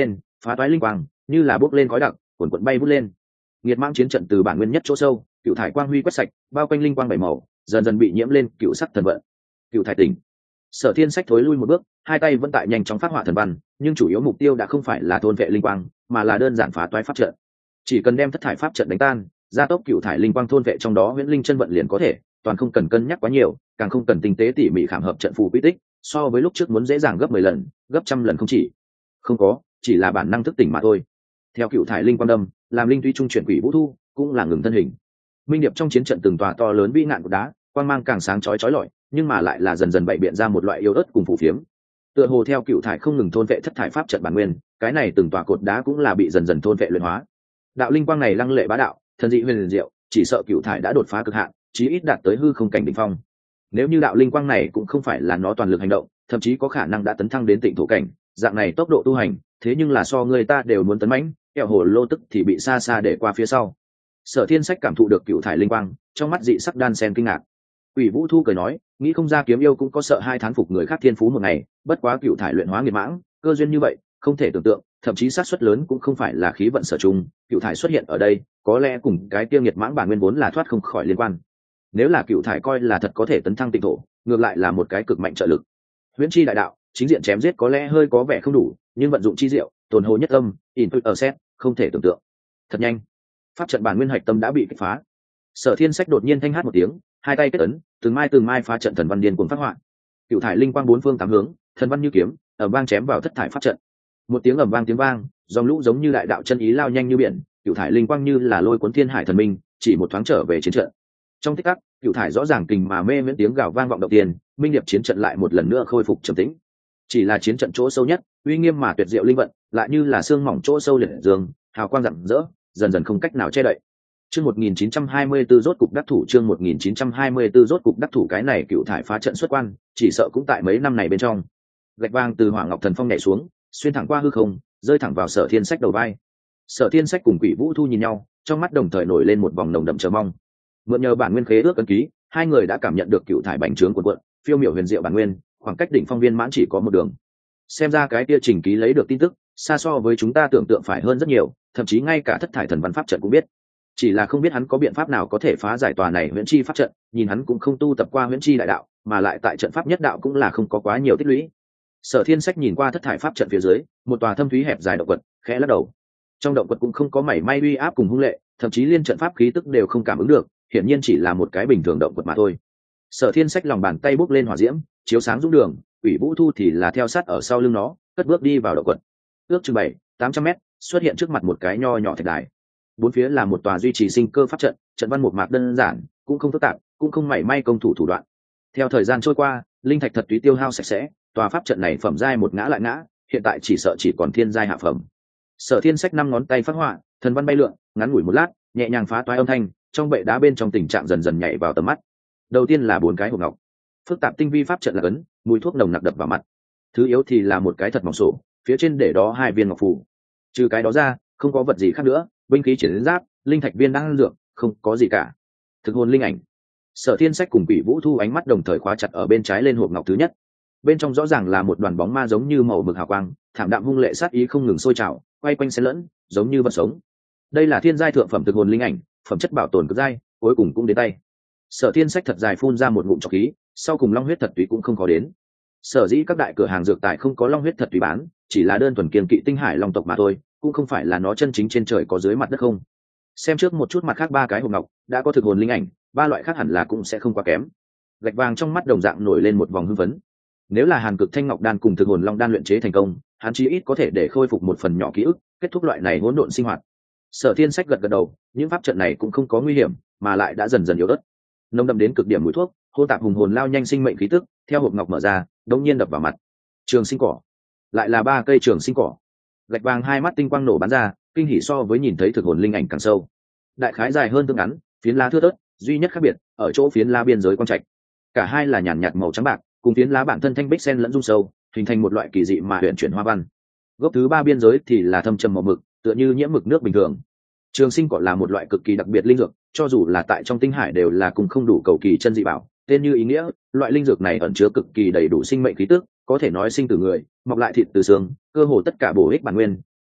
phá toái linh quang như là bốc lên khói đặc, cuồn cuộn bay vút lên. Nghiệt mãng chiến trận từ bản nguyên nhất chỗ sâu, cựu thải quang huy quét sạch, bao quanh linh quang bảy màu, dần dần bị nhiễm lên cựu sắc thần vận. Cựu thải tỉnh. Sở Thiên Sách thối lui một bước, hai tay vẫn tại nhanh chóng phát họa thần văn, nhưng chủ yếu mục tiêu đã không phải là thôn vệ linh quang, mà là đơn giản phá toái pháp trận. Chỉ cần đem thất thải pháp trận đánh tan, gia tốc cựu thải linh quang thôn vệ trong đó huyễn linh chân vận liền có thể, toàn không cần cân nhắc quá nhiều, càng không cần tinh tế tỉ mỉ khảm hợp trận phù quy tích, so với lúc trước muốn dễ dàng gấp 10 lần, gấp trăm lần không chỉ. Không có, chỉ là bản năng thức tỉnh mà thôi. Theo cựu thải linh quang đâm, làm linh tuy trung chuyển quỷ vũ thu, cũng là ngừng thân hình. Minh điệp trong chiến trận từng tòa to lớn vĩ ngạn của đá, quang mang càng sáng chói lọi, nhưng mà lại là dần dần bày biện ra một loại yếu ớt cùng phù phiếm. Tựa hồ theo cựu thải không ngừng thôn vệ thất thải pháp trận bản nguyên, cái này từng tòa cột đá cũng là bị dần dần thôn vệ luyện hóa. Đạo linh quang này lăng lệ bá đạo, thần dị huyền diệu, chỉ sợ cựu thải đã đột phá cực hạn, chí ít đạt tới hư không cảnh đỉnh phong. Nếu như đạo linh quang này cũng không phải là nó toàn lực hành động, thậm chí có khả năng đã tấn thăng đến tịnh thổ cảnh, dạng này tốc độ tu hành, thế nhưng là so người ta đều muốn tấn mãnh, kẹo hồ lô tức thì bị xa xa để qua phía sau. Sở Thiên Sách cảm thụ được cựu thải linh quang, trong mắt dị sắc đan sen kinh ngạc. Quỷ Vũ Thu cười nói, nghĩ không ra kiếm yêu cũng có sợ hai thán phục người khác thiên phú một ngày, bất quá cựu thải luyện hóa nghiệt mãng, cơ duyên như vậy, không thể tưởng tượng, thậm chí xác suất lớn cũng không phải là khí vận sở chung, cựu thải xuất hiện ở đây, có lẽ cùng cái tiêu nghiệt mãng bản nguyên vốn là thoát không khỏi liên quan. Nếu là cựu thải coi là thật có thể tấn thăng tịnh thổ, ngược lại là một cái cực mạnh trợ lực. Huyễn chi đại đạo, chính diện chém giết có lẽ hơi có vẻ không đủ, nhưng vận dụng chi diệu, tồn hồ nhất âm, input ở set, không thể tưởng tượng. Thật nhanh, pháp trận bản nguyên hạch tâm đã bị kích phá. Sở Thiên Sách đột nhiên thanh hát một tiếng, hai tay kết ấn, từng mai phá trận thần văn điên cuồng phát họa. Cựu thải linh quang bốn phương tám hướng, thần văn như kiếm, ầm vang chém vào thất thải pháp trận. Một tiếng ầm vang tiếng vang, dòng lũ giống như đại đạo chân ý lao nhanh như biển, cựu thải linh quang như là lôi cuốn thiên hải thần minh, chỉ một thoáng trở về chiến trận. Trong tích tắc, cựu thải rõ ràng kình mà mê miễn tiếng gào vang vọng động tiền, minh điệp chiến trận lại một lần nữa khôi phục trầm tĩnh. Chỉ là chiến trận chỗ sâu nhất, uy nghiêm mà tuyệt diệu linh vận, lại như là xương mỏng chỗ sâu liệt dương, hào quang rạng rỡ, dần dần không cách nào che đậy. Chương 1924 rốt cục đắc thủ, chương 1924 rốt cục đắc thủ, cái này cựu thải phá trận xuất quan, chỉ sợ cũng tại mấy năm này bên trong. Gạch vang từ Hỏa Ngọc Thần Phong nhảy xuống, xuyên thẳng qua hư không, rơi thẳng vào Sở Thiên Sách đầu vai. Sở Thiên Sách cùng Quỷ Vũ Thu nhìn nhau, trong mắt đồng thời nổi lên một vòng nồng đậm chờ mong. Mượn nhờ bản nguyên khế ước ấn ký, hai người đã cảm nhận được cựu thải bành trướng của quận, phiêu miểu huyền diệu bản nguyên, khoảng cách đỉnh phong viên mãn chỉ có một đường. Xem ra cái kia trình ký lấy được tin tức, xa so với chúng ta tưởng tượng phải hơn rất nhiều, thậm chí ngay cả thất thải thần văn pháp trận cũng biết. Chỉ là không biết hắn có biện pháp nào có thể phá giải tòa này huyễn chi pháp trận, nhìn hắn cũng không tu tập qua huyễn chi đại đạo, mà lại tại trận pháp nhất đạo cũng là không có quá nhiều tích lũy. Sở Thiên Sách nhìn qua thất thải pháp trận phía dưới, một tòa thâm thúy hẹp dài động quật, khẽ lắc đầu. Trong động quật cũng không có mảy may uy áp cùng hung lệ, thậm chí liên trận pháp khí tức đều không cảm ứng được, hiển nhiên chỉ là một cái bình thường động quật mà thôi. Sở Thiên Sách lòng bàn tay bốc lên hỏa diễm, chiếu sáng dũng đường, Quỷ Vũ Thu thì là theo sát ở sau lưng nó, cất bước đi vào động quật. Ước chừng 700-800 mét, xuất hiện trước mặt một cái nho nhỏ thạch đài. Bốn phía là một tòa duy trì sinh cơ pháp trận, trận văn một mạc đơn giản, cũng không phức tạp, cũng không mảy may công thủ thủ đoạn. Theo thời gian trôi qua, linh thạch thật túy tiêu hao sạch sẽ, tòa pháp trận này phẩm giai một ngã lại ngã, hiện tại chỉ sợ chỉ còn thiên giai hạ phẩm. Sở Thiên Sách 5 ngón tay phát họa, thần văn bay lượn, ngắn ngủi một lát, nhẹ nhàng phá toái âm thanh, trong bệ đá bên trong tình trạng dần dần nhảy vào tầm mắt. Đầu tiên là 4 cái hộp ngọc, phức tạp tinh vi pháp trận là ấn, mùi thuốc nồng nặc đập vào mặt. Thứ yếu thì là một cái thật mỏng sổ, phía trên để đó 2 viên ngọc phù. Trừ cái đó ra, không có vật gì khác nữa, binh khí chiến giáp, linh thạch viên đang dược, không có gì cả. Thực hồn linh ảnh. Sở Thiên Sách cùng Quỷ Vũ Thu ánh mắt đồng thời khóa chặt ở bên trái lên hộp ngọc thứ nhất. Bên trong rõ ràng là một đoàn bóng ma giống như màu mực hào quang, thảm đạm hung lệ sát ý không ngừng sôi trào, quay quanh xen lẫn, giống như vật sống. Đây là thiên giai thượng phẩm thực hồn linh ảnh, phẩm chất bảo tồn cực giai, cuối cùng cũng đến tay. Sở Thiên Sách thật dài phun ra một ngụm trọc khí, sau cùng long huyết thật tùy cũng không có đến. Sở dĩ các đại cửa hàng dược tài không có long huyết thật tùy bán, chỉ là đơn thuần kiên kỵ tinh hải long tộc mà thôi, cũng không phải là nó chân chính trên trời có dưới mặt đất không. Xem trước một chút mặt khác 3 cái hộp ngọc, đã có thực hồn linh ảnh, 3 loại khác hẳn là cũng sẽ không quá kém. Gạch vàng trong mắt đồng dạng nổi lên một vòng hưng phấn. Nếu là Hàn Cực Thanh Ngọc đan cùng thực hồn long đan luyện chế thành công, hắn chí ít có thể để khôi phục một phần nhỏ ký ức, kết thúc loại này hỗn độn sinh hoạt. Sở Thiên Sách gật gật đầu, những pháp trận này cũng không có nguy hiểm, mà lại đã dần dần yếu ớt. Nồng đậm đến cực điểm mùi thuốc, hôn tạp hùng hồn lao nhanh sinh mệnh khí tức, theo hộp ngọc mở ra, đống nhiên đập vào mặt. Trường sinh cỏ, lại là 3 cây trường sinh cỏ. Gạch vàng hai mắt tinh quang nổ bắn ra, kinh hỉ so với nhìn thấy thực hồn linh ảnh càng sâu. Đại khái dài hơn tương ngắn, phiến lá thưa thớt, duy nhất khác biệt ở chỗ phiến lá biên giới quang trạch. Cả hai là nhàn nhạt màu trắng bạc, cùng phiến lá bản thân thanh bích sen lẫn dung sâu, hình thành một loại kỳ dị mà huyền chuyển hoa văn. Gốc thứ 3 biên giới thì là thâm trầm màu mực, tựa như nhiễm mực nước bình thường. Trường sinh cỏ là một loại cực kỳ đặc biệt linh dược, cho dù là tại trong tinh hải đều là cùng không đủ cầu kỳ chân dị bảo. Tên như ý nghĩa, loại linh dược này ẩn chứa cực kỳ đầy đủ sinh mệnh khí tức, có thể nói sinh từ người, mọc lại thịt từ xương, cơ hồ tất cả bổ ích bản nguyên,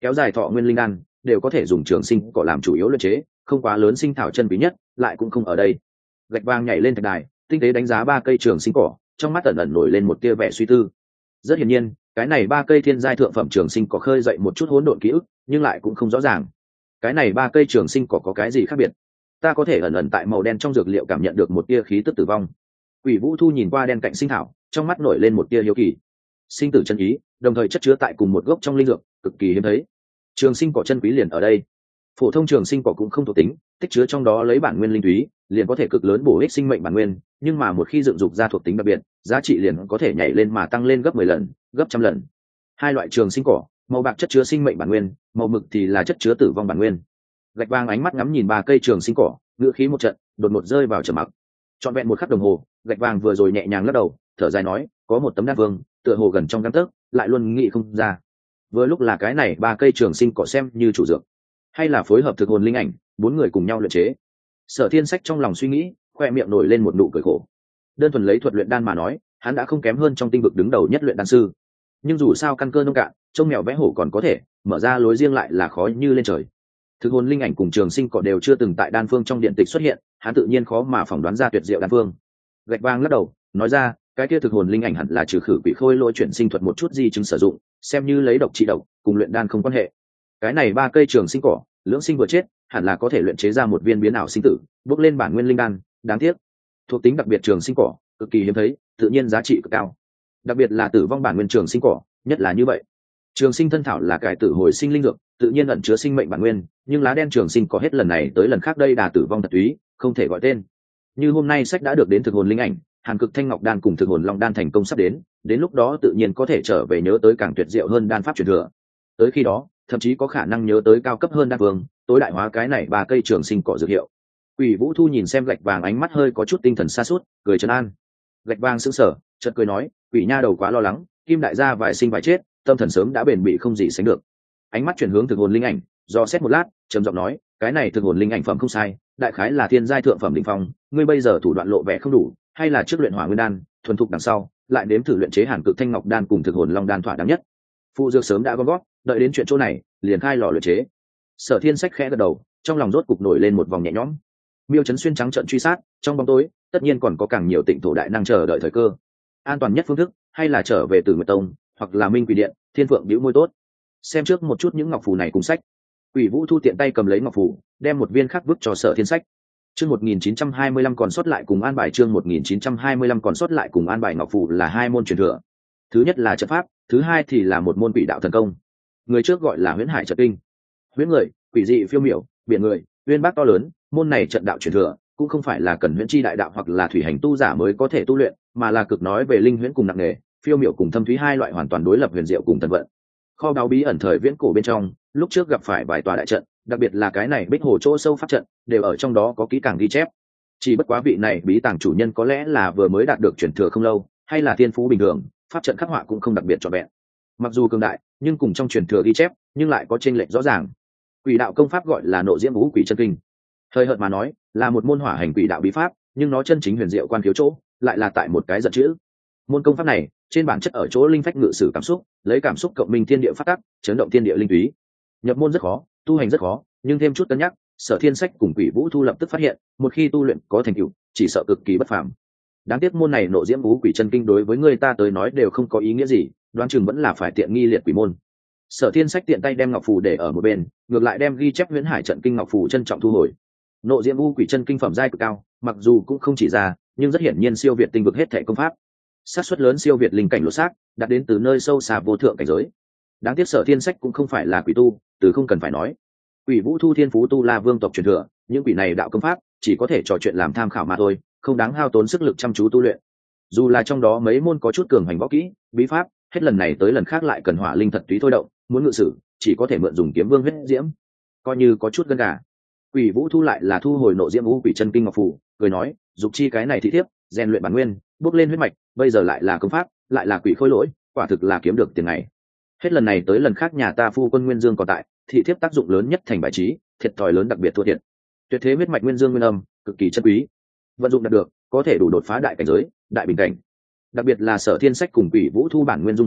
kéo dài thọ nguyên linh đan đều có thể dùng trường sinh cỏ làm chủ yếu luyện chế, không quá lớn sinh thảo chân quý nhất lại cũng không ở đây. Gạch vàng nhảy lên thạch đài, tinh tế đánh giá ba cây trường sinh cỏ, trong mắt ẩn ẩn nổi lên một tia vẻ suy tư. Rất hiển nhiên, cái này ba cây thiên giai thượng phẩm trường sinh cỏ khơi dậy một chút hỗn độn ký ức, nhưng lại cũng không rõ ràng. Cái này ba cây trường sinh cỏ có cái gì khác biệt? Ta có thể ẩn ẩn tại màu đen trong dược liệu cảm nhận được một tia khí tức tử vong. Quỷ Vũ Thu nhìn qua đen cạnh sinh thảo, trong mắt nổi lên một tia hiếu kỳ. Sinh tử chân ý, đồng thời chất chứa tại cùng một gốc trong linh dược, cực kỳ hiếm thấy. Trường sinh cỏ chân quý liền ở đây. Phổ thông trường sinh cỏ cũng không thuộc tính, tích chứa trong đó lấy bản nguyên linh túy, liền có thể cực lớn bổ ích sinh mệnh bản nguyên, nhưng mà một khi dựng dục ra thuộc tính đặc biệt, giá trị liền có thể nhảy lên mà tăng lên gấp 10 lần, gấp trăm lần. Hai loại trường sinh cỏ, màu bạc chất chứa sinh mệnh bản nguyên, màu mực thì là chất chứa tử vong bản nguyên. Gạch vàng ánh mắt ngắm nhìn ba cây trường sinh cỏ, ngữ khí một trận, đột ngột rơi vào trầm mặc. Trọn vẹn một khắc đồng hồ, Gạch vàng vừa rồi nhẹ nhàng lắc đầu, thở dài nói, có một tấm đan vương, tựa hồ gần trong gang tấc, lại luôn nghĩ không ra. Vừa lúc là cái này ba cây trường sinh cỏ xem như chủ dược, hay là phối hợp thực hồn linh ảnh, bốn người cùng nhau luyện chế. Sở Thiên Sách trong lòng suy nghĩ, khoe miệng nổi lên một nụ cười khổ. Đơn thuần lấy thuật luyện đan mà nói, hắn đã không kém hơn trong tinh vực đứng đầu nhất luyện đan sư. Nhưng dù sao căn cơ nông cạn, trông mèo vẽ hổ còn có thể, mở ra lối riêng lại là khó như lên trời. Thực hồn linh ảnh cùng trường sinh cỏ đều chưa từng tại đan phương trong điện tịch xuất hiện, hắn tự nhiên khó mà phỏng đoán ra tuyệt diệu đan phương. Gạch vàng lắc đầu, nói ra, cái kia thực hồn linh ảnh hẳn là trừ khử quỷ khôi lỗi chuyển sinh thuật một chút di chứng sử dụng, xem như lấy độc trị độc, cùng luyện đan không quan hệ. Cái này ba cây trường sinh cỏ, lưỡng sinh vừa chết, hẳn là có thể luyện chế ra một viên biến ảo sinh tử, bước lên bản nguyên linh đan, đáng tiếc. Thuộc tính đặc biệt trường sinh cỏ, cực kỳ hiếm thấy, tự nhiên giá trị cực cao. Đặc biệt là tử vong bản nguyên trường sinh cỏ, nhất là như vậy. Trường sinh thân thảo là cải tử hồi sinh linh dược, tự nhiên ẩn chứa sinh mệnh bản nguyên, nhưng lá đen trường sinh có hết lần này tới lần khác đây đà tử vong thật túy, không thể gọi tên. Như hôm nay sách đã được đến thực hồn linh ảnh, Hàn Cực Thanh Ngọc đan cùng thực hồn long đan thành công sắp đến lúc đó tự nhiên có thể trở về nhớ tới càng tuyệt diệu hơn đan pháp truyền thừa. Tới khi đó, thậm chí có khả năng nhớ tới cao cấp hơn đan vương, tối đại hóa cái này ba cây trường sinh cỏ dược hiệu. Quỷ Vũ Thu nhìn xem Gạch vàng ánh mắt hơi có chút tinh thần sa sút, cười trấn an. Gạch vàng sững sờ, chợt cười nói, quỷ nha đầu quá lo lắng, kim đại gia vài sinh vài chết, tâm thần sớm đã bền bỉ không gì sánh được. Ánh mắt chuyển hướng thực hồn linh ảnh, do xét một lát, trầm giọng nói, cái này thực hồn linh ảnh phẩm không sai, đại khái là thiên giai thượng phẩm đỉnh phong, ngươi bây giờ thủ đoạn lộ vẻ không đủ, hay là trước luyện hỏa nguyên đan, thuần thục đằng sau, lại đếm thử luyện chế Hàn Cực Thanh Ngọc đan cùng thực hồn long đan thỏa đáng nhất. Phụ dược sớm đã gom gót, đợi đến chuyện chỗ này, liền khai lò luyện chế. Sở Thiên Sách khẽ gật đầu, trong lòng rốt cục nổi lên một vòng nhẹ nhõm. Miêu Chấn Xuyên trắng trợn truy sát, trong bóng tối, tất nhiên còn có càng nhiều tịnh thổ đại năng chờ đợi thời cơ. An toàn nhất phương thức, hay là trở về Tử Nguyệt Tông, hoặc là Minh Quỷ Điện, Thiên Phượng bĩu môi tốt. Xem trước một chút những ngọc phù này cùng sách. Quỷ Vũ Thu tiện tay cầm lấy ngọc phù, đem một viên khác vứt cho Sở Thiên Sách. Chương 1925 còn sót lại cùng an bài chương 1925 còn sót lại cùng an bài ngọc phù là hai môn truyền thừa. Thứ nhất là trận pháp, thứ hai thì là một môn quỷ đạo thần công. Người trước gọi là Huyễn Hải Trận Kinh. Huyễn người, quỷ dị phiêu miểu, biển người, uyên bác to lớn, môn này trận đạo truyền thừa, cũng không phải là cần huyễn chi đại đạo hoặc là thủy hành tu giả mới có thể tu luyện, mà là cực nói về linh huyễn cùng nặng nghề, phiêu miểu cùng thâm thúy hai loại hoàn toàn đối lập huyền diệu cùng thần vận. Kho báu bí ẩn thời viễn cổ bên trong, lúc trước gặp phải vài tòa đại trận, đặc biệt là cái này Bích Hồ chỗ sâu pháp trận, đều ở trong đó có kỹ càng ghi chép. Chỉ bất quá vị này bí tàng chủ nhân có lẽ là vừa mới đạt được truyền thừa không lâu, hay là thiên phú bình thường, pháp trận khắc họa cũng không đặc biệt trọn vẹn. Mặc dù cường đại, nhưng cùng trong truyền thừa ghi chép, nhưng lại có chênh lệch rõ ràng. Quỷ đạo công pháp gọi là Nộ Diễm Vũ Quỷ Chân Kinh. Hơi hợt mà nói, là một môn hỏa hành quỷ đạo bí pháp, nhưng nó chân chính huyền diệu quan khiếu chỗ, lại là tại một cái giận chữ. Môn công pháp này, trên bản chất ở chỗ linh phách ngự sử cảm xúc, lấy cảm xúc cộng minh thiên địa phát tắc, chấn động thiên địa linh túy. Nhập môn rất khó, tu hành rất khó, nhưng thêm chút cân nhắc, Sở Thiên Sách cùng Quỷ Vũ Thu lập tức phát hiện, một khi tu luyện có thành tựu, chỉ sợ cực kỳ bất phàm. Đáng tiếc môn này Nộ Diễm Vũ Quỷ Chân Kinh đối với người ta tới nói đều không có ý nghĩa gì, đoán chừng vẫn là phải tiện nghi liệt quỷ môn. Sở Thiên Sách tiện tay đem ngọc phù để ở một bên, ngược lại đem ghi chép Huyễn Hải Trận Kinh ngọc phù trân trọng thu hồi. Nộ Diễm Vũ Quỷ Chân Kinh phẩm giai cực cao, mặc dù cũng không chỉ ra, nhưng rất hiển nhiên siêu việt tinh vực hết thảy công pháp. Xác suất lớn siêu việt linh cảnh lột xác, đạt đến từ nơi sâu xa vô thượng cảnh giới. Đáng tiếc Sở Thiên Sách cũng không phải là quỷ tu, từ không cần phải nói. Quỷ Vũ Thu thiên phú tu La vương tộc truyền thừa, những quỷ này đạo công pháp chỉ có thể trò chuyện làm tham khảo mà thôi, không đáng hao tốn sức lực chăm chú tu luyện. Dù là trong đó mấy môn có chút cường hành võ kỹ, bí pháp, hết lần này tới lần khác lại cần hỏa linh thật túy thôi động, muốn ngự sử, chỉ có thể mượn dùng kiếm vương huyết diễm, coi như có chút gân gà. Quỷ Vũ Thu lại là thu hồi Nộ Diễm Vũ Quỷ Chân Kinh ngọc phù, cười nói, dục chi cái này thị thiếp, rèn luyện bản nguyên, bước lên huyết mạch, bây giờ lại là công pháp, lại là quỷ khôi lỗi, quả thực là kiếm được tiền này. Hết lần này tới lần khác nhà ta phu quân Nguyên Dương còn tại, thị thiếp tác dụng lớn nhất thành bài trí, thiệt thòi lớn đặc biệt thua thiệt. Tuyệt thế huyết mạch Nguyên Dương Nguyên Âm, cực kỳ chân quý. Vận dụng đạt được, có thể đủ đột phá đại cảnh giới, đại bình cảnh. Đặc biệt là Sở Thiên Sách cùng Quỷ Vũ Thu bản nguyên dung sâu,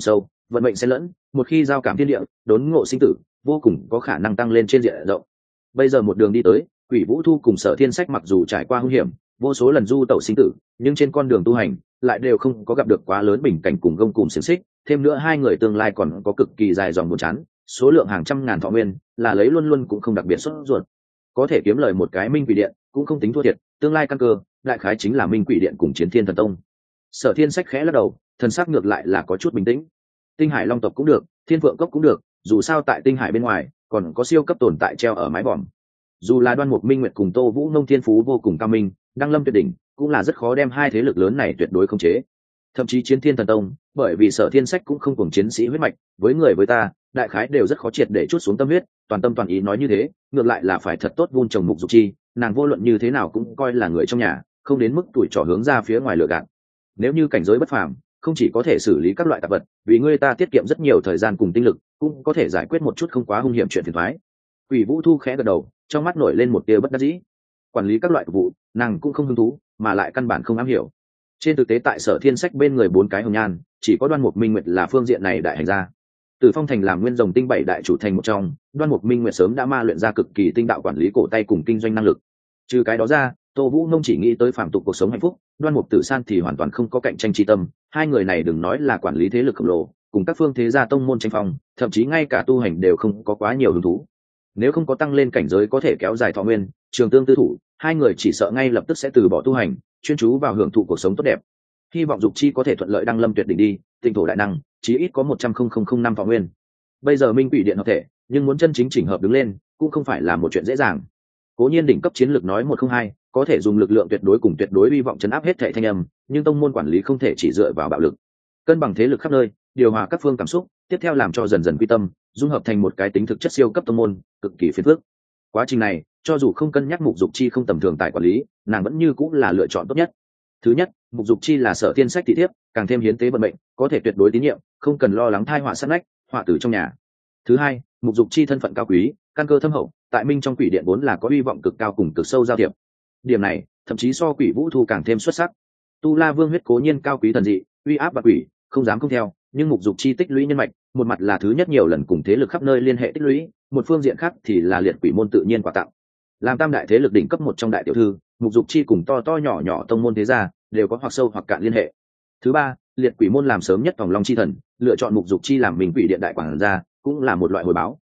vận mệnh xen lẫn, một khi giao cảm thiên địa, đốn ngộ sinh tử, vô cùng có khả năng tăng lên trên diện rộng. Bây giờ một đường đi tới, Quỷ Vũ Thu cùng Sở Thiên Sách mặc dù trải qua hung hiểm, vô số lần du tẩu sinh tử, nhưng trên con đường tu hành lại đều không có gặp được quá lớn bình cảnh cùng gông cùng xiềng xích. Thêm nữa hai người tương lai còn có cực kỳ dài dòng buồn chán, số lượng hàng trăm ngàn thọ nguyên, là lấy luôn luôn cũng không đặc biệt sốt ruột. Có thể kiếm lời một cái Minh Quỷ Điện, cũng không tính thua thiệt. Tương lai căn cơ, đại khái chính là Minh Quỷ Điện cùng Chiến Thiên Thần Tông. Sở Thiên Sách khẽ lắc đầu, thần sắc ngược lại là có chút bình tĩnh. Tinh Hải Long tộc cũng được, Thiên Phượng Cốc cũng được, dù sao tại Tinh Hải bên ngoài còn có siêu cấp tồn tại treo ở mái vòm. Dù là Đoan Mục Minh Nguyệt cùng Tô Vũ Nông thiên phú vô cùng cao minh, đăng lâm tuyệt đỉnh, cũng là rất khó đem hai thế lực lớn này tuyệt đối khống chế. Thậm chí Chiến Thiên Thần Tông, bởi vì Sở Thiên Sách cũng không cùng chiến sĩ huyết mạch, với người với ta, đại khái đều rất khó triệt để chút xuống tâm huyết, toàn tâm toàn ý nói như thế, ngược lại là phải thật tốt vun trồng Mục Dục Chi, nàng vô luận như thế nào cũng coi là người trong nhà, không đến mức tuổi trò hướng ra phía ngoài lừa gạt. Nếu như cảnh giới bất phàm, không chỉ có thể xử lý các loại tạp vật, vì người ta tiết kiệm rất nhiều thời gian cùng tinh lực, cũng có thể giải quyết một chút không quá hung hiểm chuyện phiền toái. Quỷ Vũ Thu khẽ gật đầu, trong mắt nổi lên một tia bất đắc dĩ. Quản lý các loại vụ, nàng cũng không hứng thú, mà lại căn bản không am hiểu. Trên thực tế tại Sở Thiên Sách bên người bốn cái hồng nhan, chỉ có Đoan Mục Minh Nguyệt là phương diện này đại hành gia. Từ Phong Thành làm Nguyên Rồng Tinh bảy đại chủ thành một trong, Đoan Mục Minh Nguyệt sớm đã ma luyện ra cực kỳ tinh đạo quản lý cổ tay cùng kinh doanh năng lực. Trừ cái đó ra, Tô Vũ Nông chỉ nghĩ tới phàm tục cuộc sống hạnh phúc, Đoan Mục Tử San thì hoàn toàn không có cạnh tranh chi tâm. Hai người này đừng nói là quản lý thế lực khổng lồ, cùng các phương thế gia tông môn tranh phong, thậm chí ngay cả tu hành đều không có quá nhiều hứng thú. Nếu không có tăng lên cảnh giới có thể kéo dài thọ nguyên, trường tương tư thủ, hai người chỉ sợ ngay lập tức sẽ từ bỏ tu hành, chuyên chú vào hưởng thụ cuộc sống tốt đẹp. Hy vọng Dục Chi có thể thuận lợi đăng lâm tuyệt đỉnh đi, tinh thổ đại năng, chí ít có 100,000 năm thọ nguyên. Bây giờ Minh Quỷ Điện hợp thể, nhưng muốn chân chính chỉnh hợp đứng lên, cũng không phải là một chuyện dễ dàng. Cố nhiên đỉnh cấp chiến lược nói 102, có thể dùng lực lượng tuyệt đối cùng tuyệt đối hy vọng chấn áp hết thảy thanh âm, nhưng tông môn quản lý không thể chỉ dựa vào bạo lực. Cân bằng thế lực khắp nơi, điều hòa các phương cảm xúc, tiếp theo làm cho dần dần quy tâm, dung hợp thành một cái tính thực chất siêu cấp tông môn, cực kỳ phiền phức. Quá trình này, cho dù không cân nhắc Mục Dục Chi không tầm thường tại quản lý, nàng vẫn như cũng là lựa chọn tốt nhất. Thứ nhất, Mục Dục Chi là Sở Thiên Sách thị thiếp, càng thêm hiến tế vận mệnh, có thể tuyệt đối tín nhiệm, không cần lo lắng tai họa sát nách, họa tử trong nhà. Thứ hai, Mục Dục Chi thân phận cao quý, căn cơ thâm hậu, tại Minh trong Quỷ Điện vốn là có hy vọng cực cao cùng cực sâu giao thiệp. Điểm này, thậm chí so Quỷ Vũ Thu càng thêm xuất sắc. Tu La Vương huyết cố nhiên cao quý thần dị, uy áp bạc quỷ, không dám không theo, nhưng Mục Dục Chi tích lũy nhân mạch, một mặt là thứ nhất nhiều lần cùng thế lực khắp nơi liên hệ tích lũy, một phương diện khác thì là liệt quỷ môn tự nhiên quà tặng. Làm tam đại thế lực đỉnh cấp một trong đại tiểu thư, Mục Dục Chi cùng to to nhỏ nhỏ tông môn thế gia đều có hoặc sâu hoặc cạn liên hệ. Thứ ba, liệt quỷ môn làm sớm nhất vòng long chi thần, lựa chọn Mục Dục Chi làm Minh Quỷ Điện đại quản gia, cũng là một loại hồi báo.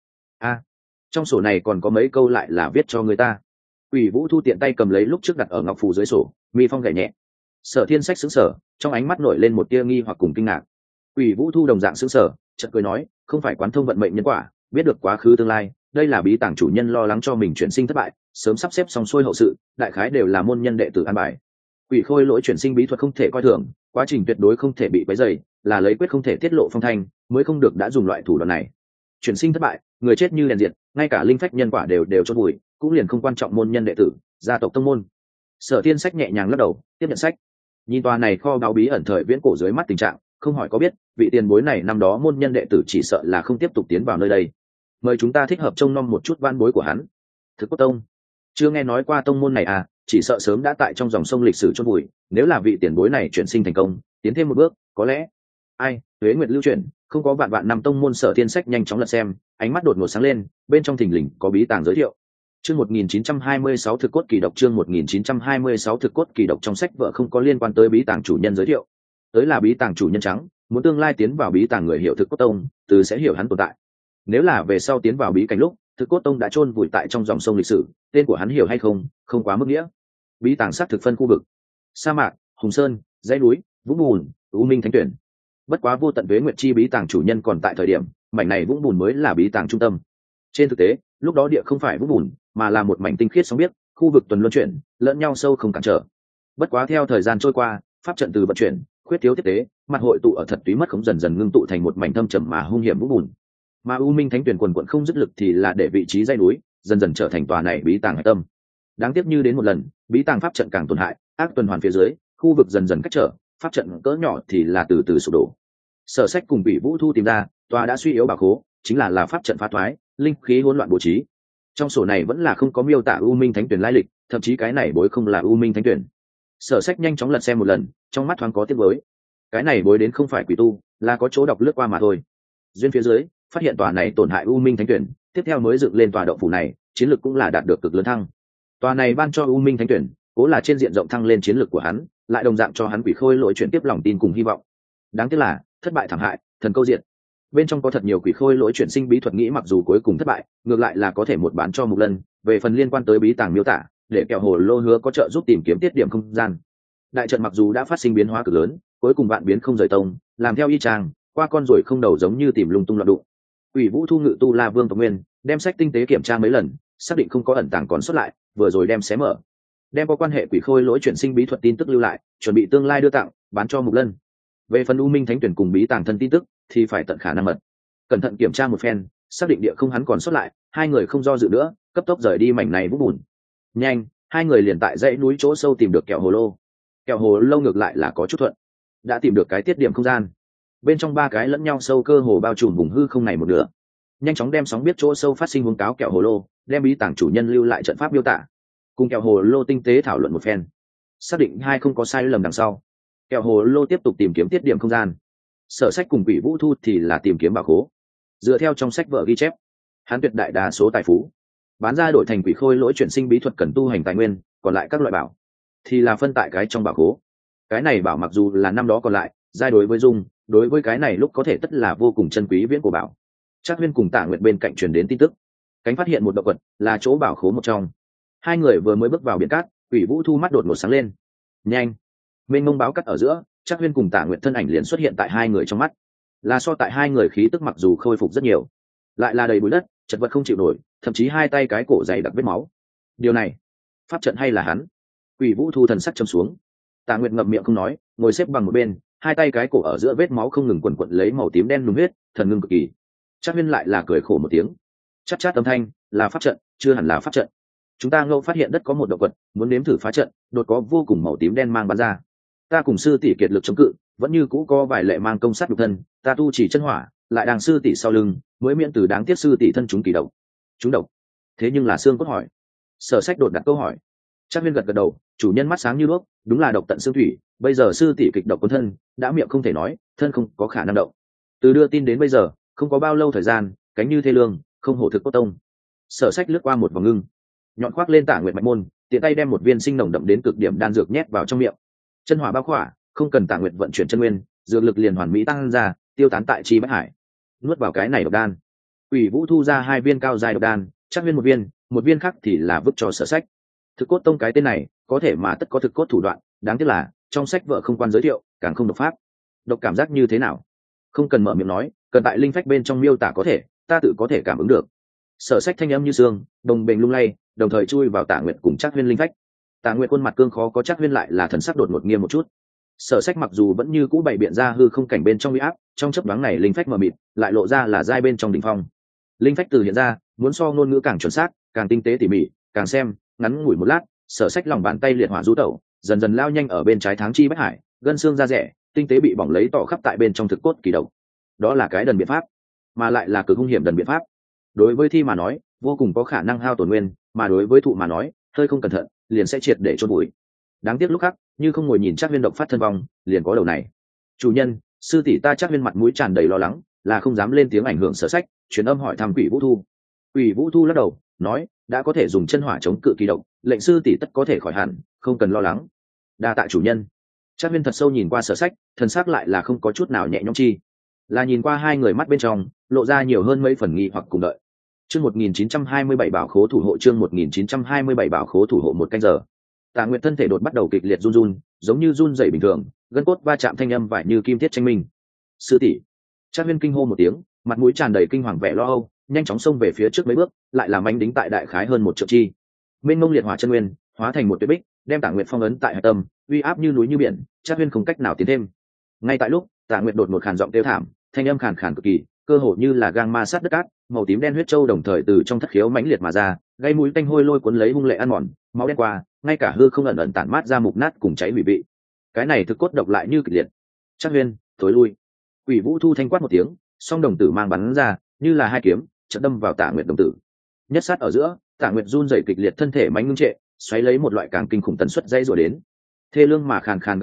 Trong sổ này còn có mấy câu lại là viết cho người ta. Quỷ Vũ Thu tiện tay cầm lấy lúc trước đặt ở ngọc phù dưới sổ, mi phong gảy nhẹ. Sở Thiên Sách sững sờ, trong ánh mắt nổi lên một tia nghi hoặc cùng kinh ngạc. Quỷ Vũ Thu đồng dạng sững sờ, chợt cười nói, không phải quán thông vận mệnh nhân quả, biết được quá khứ tương lai, đây là bí tàng chủ nhân lo lắng cho mình chuyển sinh thất bại, sớm sắp xếp xong xuôi hậu sự, đại khái đều là môn nhân đệ tử an bài. Quỷ Khôi lỗi chuyển sinh bí thuật không thể coi thường, quá trình tuyệt đối không thể bị quấy rầy, là lấy quyết không thể tiết lộ phong thanh, mới không được đã dùng loại thủ đoạn này. Chuyển sinh thất bại, người chết như đèn diệt, ngay cả linh phách nhân quả đều chôn vùi, cũng liền không quan trọng môn nhân đệ tử, gia tộc tông môn. Sở Thiên Sách nhẹ nhàng lắc đầu, tiếp nhận sách. Nhìn tòa này kho báu bí ẩn thời viễn cổ dưới mắt tình trạng, không hỏi có biết, vị tiền bối này năm đó môn nhân đệ tử chỉ sợ là không tiếp tục tiến vào nơi đây. Mời chúng ta thích hợp trông nom một chút van bối của hắn. Thực Cốt Tông, chưa nghe nói qua tông môn này à, chỉ sợ sớm đã tại trong dòng sông lịch sử chôn vùi, nếu là vị tiền bối này chuyển sinh thành công, tiến thêm một bước, có lẽ. Ai, Tuế Nguyệt lưu chuyển, không có vạn năm tông môn. Sở Thiên Sách nhanh chóng lật xem, ánh mắt đột ngột sáng lên, bên trong thình lình có bí tàng giới thiệu. Chương 1926 thực cốt kỳ độc, chương 1926 thực cốt kỳ độc. Trong sách vợ không có liên quan tới bí tàng chủ nhân giới thiệu, tới là bí tàng chủ nhân trắng, muốn tương lai tiến vào bí tàng người hiểu Thực Cốt Tông, từ sẽ hiểu hắn tồn tại. Nếu là về sau tiến vào bí cảnh lúc, Thực Cốt Tông đã chôn vùi tại trong dòng sông lịch sử, tên của hắn hiểu hay không, không quá mức nghĩa. Bí tàng sát thực phân khu vực: sa mạc, hùng sơn, dãy núi, vũng bùn, u minh thánh tuyển. Bất quá vô tận Tuế Nguyệt chi bí tàng chủ nhân còn tại thời điểm, mảnh này vũng bùn mới là bí tàng trung tâm. Trên thực tế, lúc đó địa không phải vũng bùn, mà là một mảnh tinh khiết sóng biếc, khu vực tuần luân chuyển, lẫn nhau sâu không cản trở. Bất quá theo thời gian trôi qua, pháp trận từ vận chuyển, khuyết thiếu tiếp tế, mặt hội tụ ở thật túy mất khống dần dần ngưng tụ thành một mảnh thâm trầm mà hung hiểm vũng bùn. Mà u minh thánh tuyển quần quận không dứt lực thì là để vị trí dãy núi dần dần trở thành tòa này bí tàng hải tâm. Đáng tiếc như đến một lần, bí tàng pháp trận càng tổn hại, ác tuần hoàn phía dưới, khu vực dần dần cách trở, pháp trận cỡ nhỏ thì là từ từ sụp đổ. Sở Sách cùng Bị Vũ Thu tìm ra, tòa đã suy yếu bảo khố, chính là pháp trận phá thoái, linh khí hỗn loạn bố trí. Trong sổ này vẫn là không có miêu tả u minh thánh tuyển lai lịch, thậm chí cái này bối không là u minh thánh tuyển. Sở Sách nhanh chóng lật xem một lần, trong mắt thoáng có tiếc nuối. Cái này bối đến không phải quỷ tu, là có chỗ đọc lướt qua mà thôi. Duyên phía dưới phát hiện tòa này tổn hại u minh thánh tuyển, tiếp theo mới dựng lên tòa động phủ này, chiến lược cũng là đạt được cực lớn thăng. Tòa này ban cho u minh thánh tuyển, cố là trên diện rộng thăng lên chiến lược của hắn, lại đồng dạng cho hắn quỷ khôi lỗi chuyển tiếp lòng tin cùng hy vọng. Đáng tiếc là thất bại thảm hại, thần câu diện. Bên trong có thật nhiều quỷ khôi lỗi chuyển sinh bí thuật, nghĩ mặc dù cuối cùng thất bại, ngược lại là có thể một bán cho Mục Lân. Về phần liên quan tới bí tàng miêu tả, để kẹo hồ lô hứa có trợ giúp tìm kiếm tiết điểm không gian. Đại trận mặc dù đã phát sinh biến hóa cực lớn, cuối cùng vạn biến không rời tông, làm theo y chang, qua con rồi không đầu giống như tìm lung tung loạn đụng. Quỷ Vũ Thu ngự tu La Vương tộc Nguyên, đem sách tinh tế kiểm tra mấy lần, xác định không có ẩn tàng còn sót lại, vừa rồi đem xé mở, đem có quan hệ quỷ khôi lỗi chuyển sinh bí thuật tin tức lưu lại, chuẩn bị tương lai đưa tặng bán cho Mục Lân. Về phần u minh thánh tuyển cùng bí tàng thân tin tức thì phải tận khả năng mật, cẩn thận kiểm tra một phen, xác định địa không hắn còn sót lại, hai người không do dự nữa, cấp tốc rời đi mảnh này vũng bùn. Nhanh, hai người liền tại dãy núi chỗ sâu tìm được kẹo hồ lô. Kẹo hồ lô ngược lại là có chút thuận, đã tìm được cái tiết điểm không gian, bên trong ba cái lẫn nhau sâu cơ hồ bao trùm vùng hư không này một nửa. Nhanh chóng đem sóng biết chỗ sâu phát sinh huống cáo kẹo hồ lô, đem bí tàng chủ nhân lưu lại trận pháp miêu tả, cùng kẹo hồ lô tinh tế thảo luận một phen, xác định hai không có sai lầm đằng sau, kẹo hồ lô tiếp tục tìm kiếm tiết điểm không gian. Sở Sách cùng Quỷ Vũ Thu thì là tìm kiếm bảo khố. Dựa theo trong sách vở ghi chép, hắn tuyệt đại đa số tài phú bán ra đổi thành quỷ khôi lỗi chuyển sinh bí thuật cần tu hành tài nguyên, còn lại các loại bảo thì là phân tại cái trong bảo khố. Cái này bảo mặc dù là năm đó còn lại, giai đối với Dung, đối với cái này lúc có thể tất là vô cùng chân quý viễn của bảo. Trác Huyên cùng Tạ Nguyệt bên cạnh truyền đến tin tức, cánh phát hiện một động vật là chỗ bảo khố một trong. Hai người vừa mới bước vào biển cát, Quỷ Vũ Thu mắt đột ngột sáng lên. Nhanh, mênh mông báo cắt ở giữa, Trác Huyên cùng Tạ Nguyệt thân ảnh liền xuất hiện tại hai người trong mắt. Là so tại hai người khí tức mặc dù khôi phục rất nhiều, lại là đầy bụi đất, chật vật không chịu nổi, thậm chí hai tay cái cổ dày đặc vết máu. Điều này, pháp trận hay là hắn? Quỷ Vũ Thu thần sắc trầm xuống. Tạ Nguyệt ngậm miệng không nói, ngồi xếp bằng một bên, hai tay cái cổ ở giữa vết máu không ngừng quần quật lấy màu tím đen nung huyết, thần ngưng cực kỳ. Trác Huyên lại là cười khổ một tiếng, chát chát âm thanh, là pháp trận, chưa hẳn là pháp trận. Chúng ta ngẫu phát hiện đất có một động vật, muốn nếm thử phá trận, đột có vô cùng màu tím đen mang bắn ra. Ta cùng sư tỷ kiệt lực chống cự, vẫn như cũ có vài lệ mang công sát nhục thân, ta tu chỉ chân hỏa, lại đàng sư tỷ sau lưng, mới miễn từ đáng tiếc sư tỷ thân chúng kỳ độc. Chúng độc? Thế nhưng là xương cốt hỏi. Sở Sách đột đặt câu hỏi. Trác Huyên gật gật đầu, chủ nhân mắt sáng như đuốc, đúng là độc tận xương thủy, bây giờ sư tỷ kịch độc cuốn thân, đã miệng không thể nói, thân không có khả năng động. Từ đưa tin đến bây giờ, không có bao lâu thời gian, cánh như thê lương, không hổ thực cốt tông. Sở Sách lướt qua một vòng ngưng, nhọn khoác lên Tạ Nguyệt mạch môn, tiện tay đem một viên sinh nồng đậm đến cực điểm đan dược nhét vào trong miệng. Chân hỏa bao khỏa, không cần Tạ Nguyệt vận chuyển chân nguyên, dược lực liền hoàn mỹ tăng ra, tiêu tán tại chi bách hải. Nuốt vào cái này độc đan, Quỷ Vũ Thu ra hai viên cao dài độc đan, Trác Huyên một viên khác thì là vứt cho Sở Sách. Thực cốt tông cái tên này, có thể mà tất có thực cốt thủ đoạn, đáng tiếc là trong sách vợ không quan giới thiệu, càng không độc pháp. Độc cảm giác như thế nào? Không cần mở miệng nói, cần tại linh phách bên trong miêu tả có thể, ta tự có thể cảm ứng được. Sở Sách thanh âm như sương, đồng bền lung lay, đồng thời chui vào Tạ Nguyệt cùng Trác Huyên linh phách. Tạ Nguyệt khuôn mặt cương khó có, Trác Huyên lại là thần sắc đột ngột nghiêm một chút. Sở Sách mặc dù vẫn như cũ bày biện ra hư không cảnh bên trong uy áp, trong chớp nhoáng này linh phách mờ mịt, lại lộ ra là giai bên trong đỉnh phong. Linh phách từ hiện ra, muốn so ngôn ngữ càng chuẩn xác, càng tinh tế tỉ mỉ, càng xem, ngắn ngủi một lát, Sở Sách lòng bàn tay liệt hỏa du tẩu, dần dần lao nhanh ở bên trái tháng chi bách hải, gân xương da rẻ, tinh tế bị bỏng lấy tỏ khắp tại bên trong thực cốt kỳ độc. Đó là cái đần biện pháp, mà lại là cực hung hiểm đần biện pháp. Đối với thi mà nói, vô cùng có khả năng hao tổn nguyên, mà đối với thụ mà nói, hơi không cẩn thận, liền sẽ triệt để chôn bụi. Đáng tiếc lúc khác, như không ngồi nhìn Trác Huyên độc phát thân vong, liền có đầu này. Chủ nhân, sư tỷ ta Trác Huyên mặt mũi tràn đầy lo lắng, là không dám lên tiếng ảnh hưởng Sở Sách, truyền âm hỏi thăm Quỷ Vũ Thu. Quỷ Vũ Thu lắc đầu, nói, đã có thể dùng chân hỏa chống cự kỳ độc, lệnh sư tỷ tất có thể khỏi hẳn, không cần lo lắng. Đa tạ chủ nhân. Trác Huyên thật sâu nhìn qua Sở Sách, thần sắc lại là không có chút nào nhẹ nhõm chi, là nhìn qua hai người mắt bên trong, lộ ra nhiều hơn mấy phần nghi hoặc cùng đợi. Chương 1927 bảo khố thủ hộ, chương 1927 bảo khố thủ hộ một canh giờ. Tạ Nguyệt thân thể đột bắt đầu kịch liệt run run, giống như run rẩy bình thường, gân cốt va chạm thanh âm vải như kim thiết tranh minh. Sư tỷ. Trác Huyên kinh hô một tiếng, mặt mũi tràn đầy kinh hoàng vẻ lo âu, nhanh chóng xông về phía trước mấy bước, lại làm ánh đính tại đại khái hơn một triệu chi. Mênh mông liệt hỏa chân nguyên, hóa thành một tuyệt bích, đem Tạ Nguyệt phong ấn tại hải tâm, uy áp như núi như biển, Trác Huyên không cách nào tiến thêm. Ngay tại lúc, Tạ Nguyệt đột một khàn giọng kêu thảm, thanh âm khàn khàn cực kỳ, cơ hồ như là gang ma sát đất cát, màu tím đen huyết châu đồng thời từ trong thất khiếu mãnh liệt mà ra, gây mũi tanh hôi lôi cuốn lấy hung lệ ăn mòn, máu đen qua, ngay cả hư không ẩn ẩn tản mát ra mục nát cùng cháy hủy vị. Cái này thực cốt độc lại như kịch liệt. Trác Huyên, thối lui. Quỷ Vũ Thu thanh quát một tiếng, song đồng tử mang bắn ra, như là hai kiếm, chợt đâm vào Tạ Nguyệt đồng tử. Nhất sát ở giữa, Tạ Nguyệt run rẩy kịch liệt, thân thể mãnh ngưng trệ, xoáy lấy một loại càng kinh khủng tần suất dây rủa đến. Thê lương mà khàn khàn gào thét,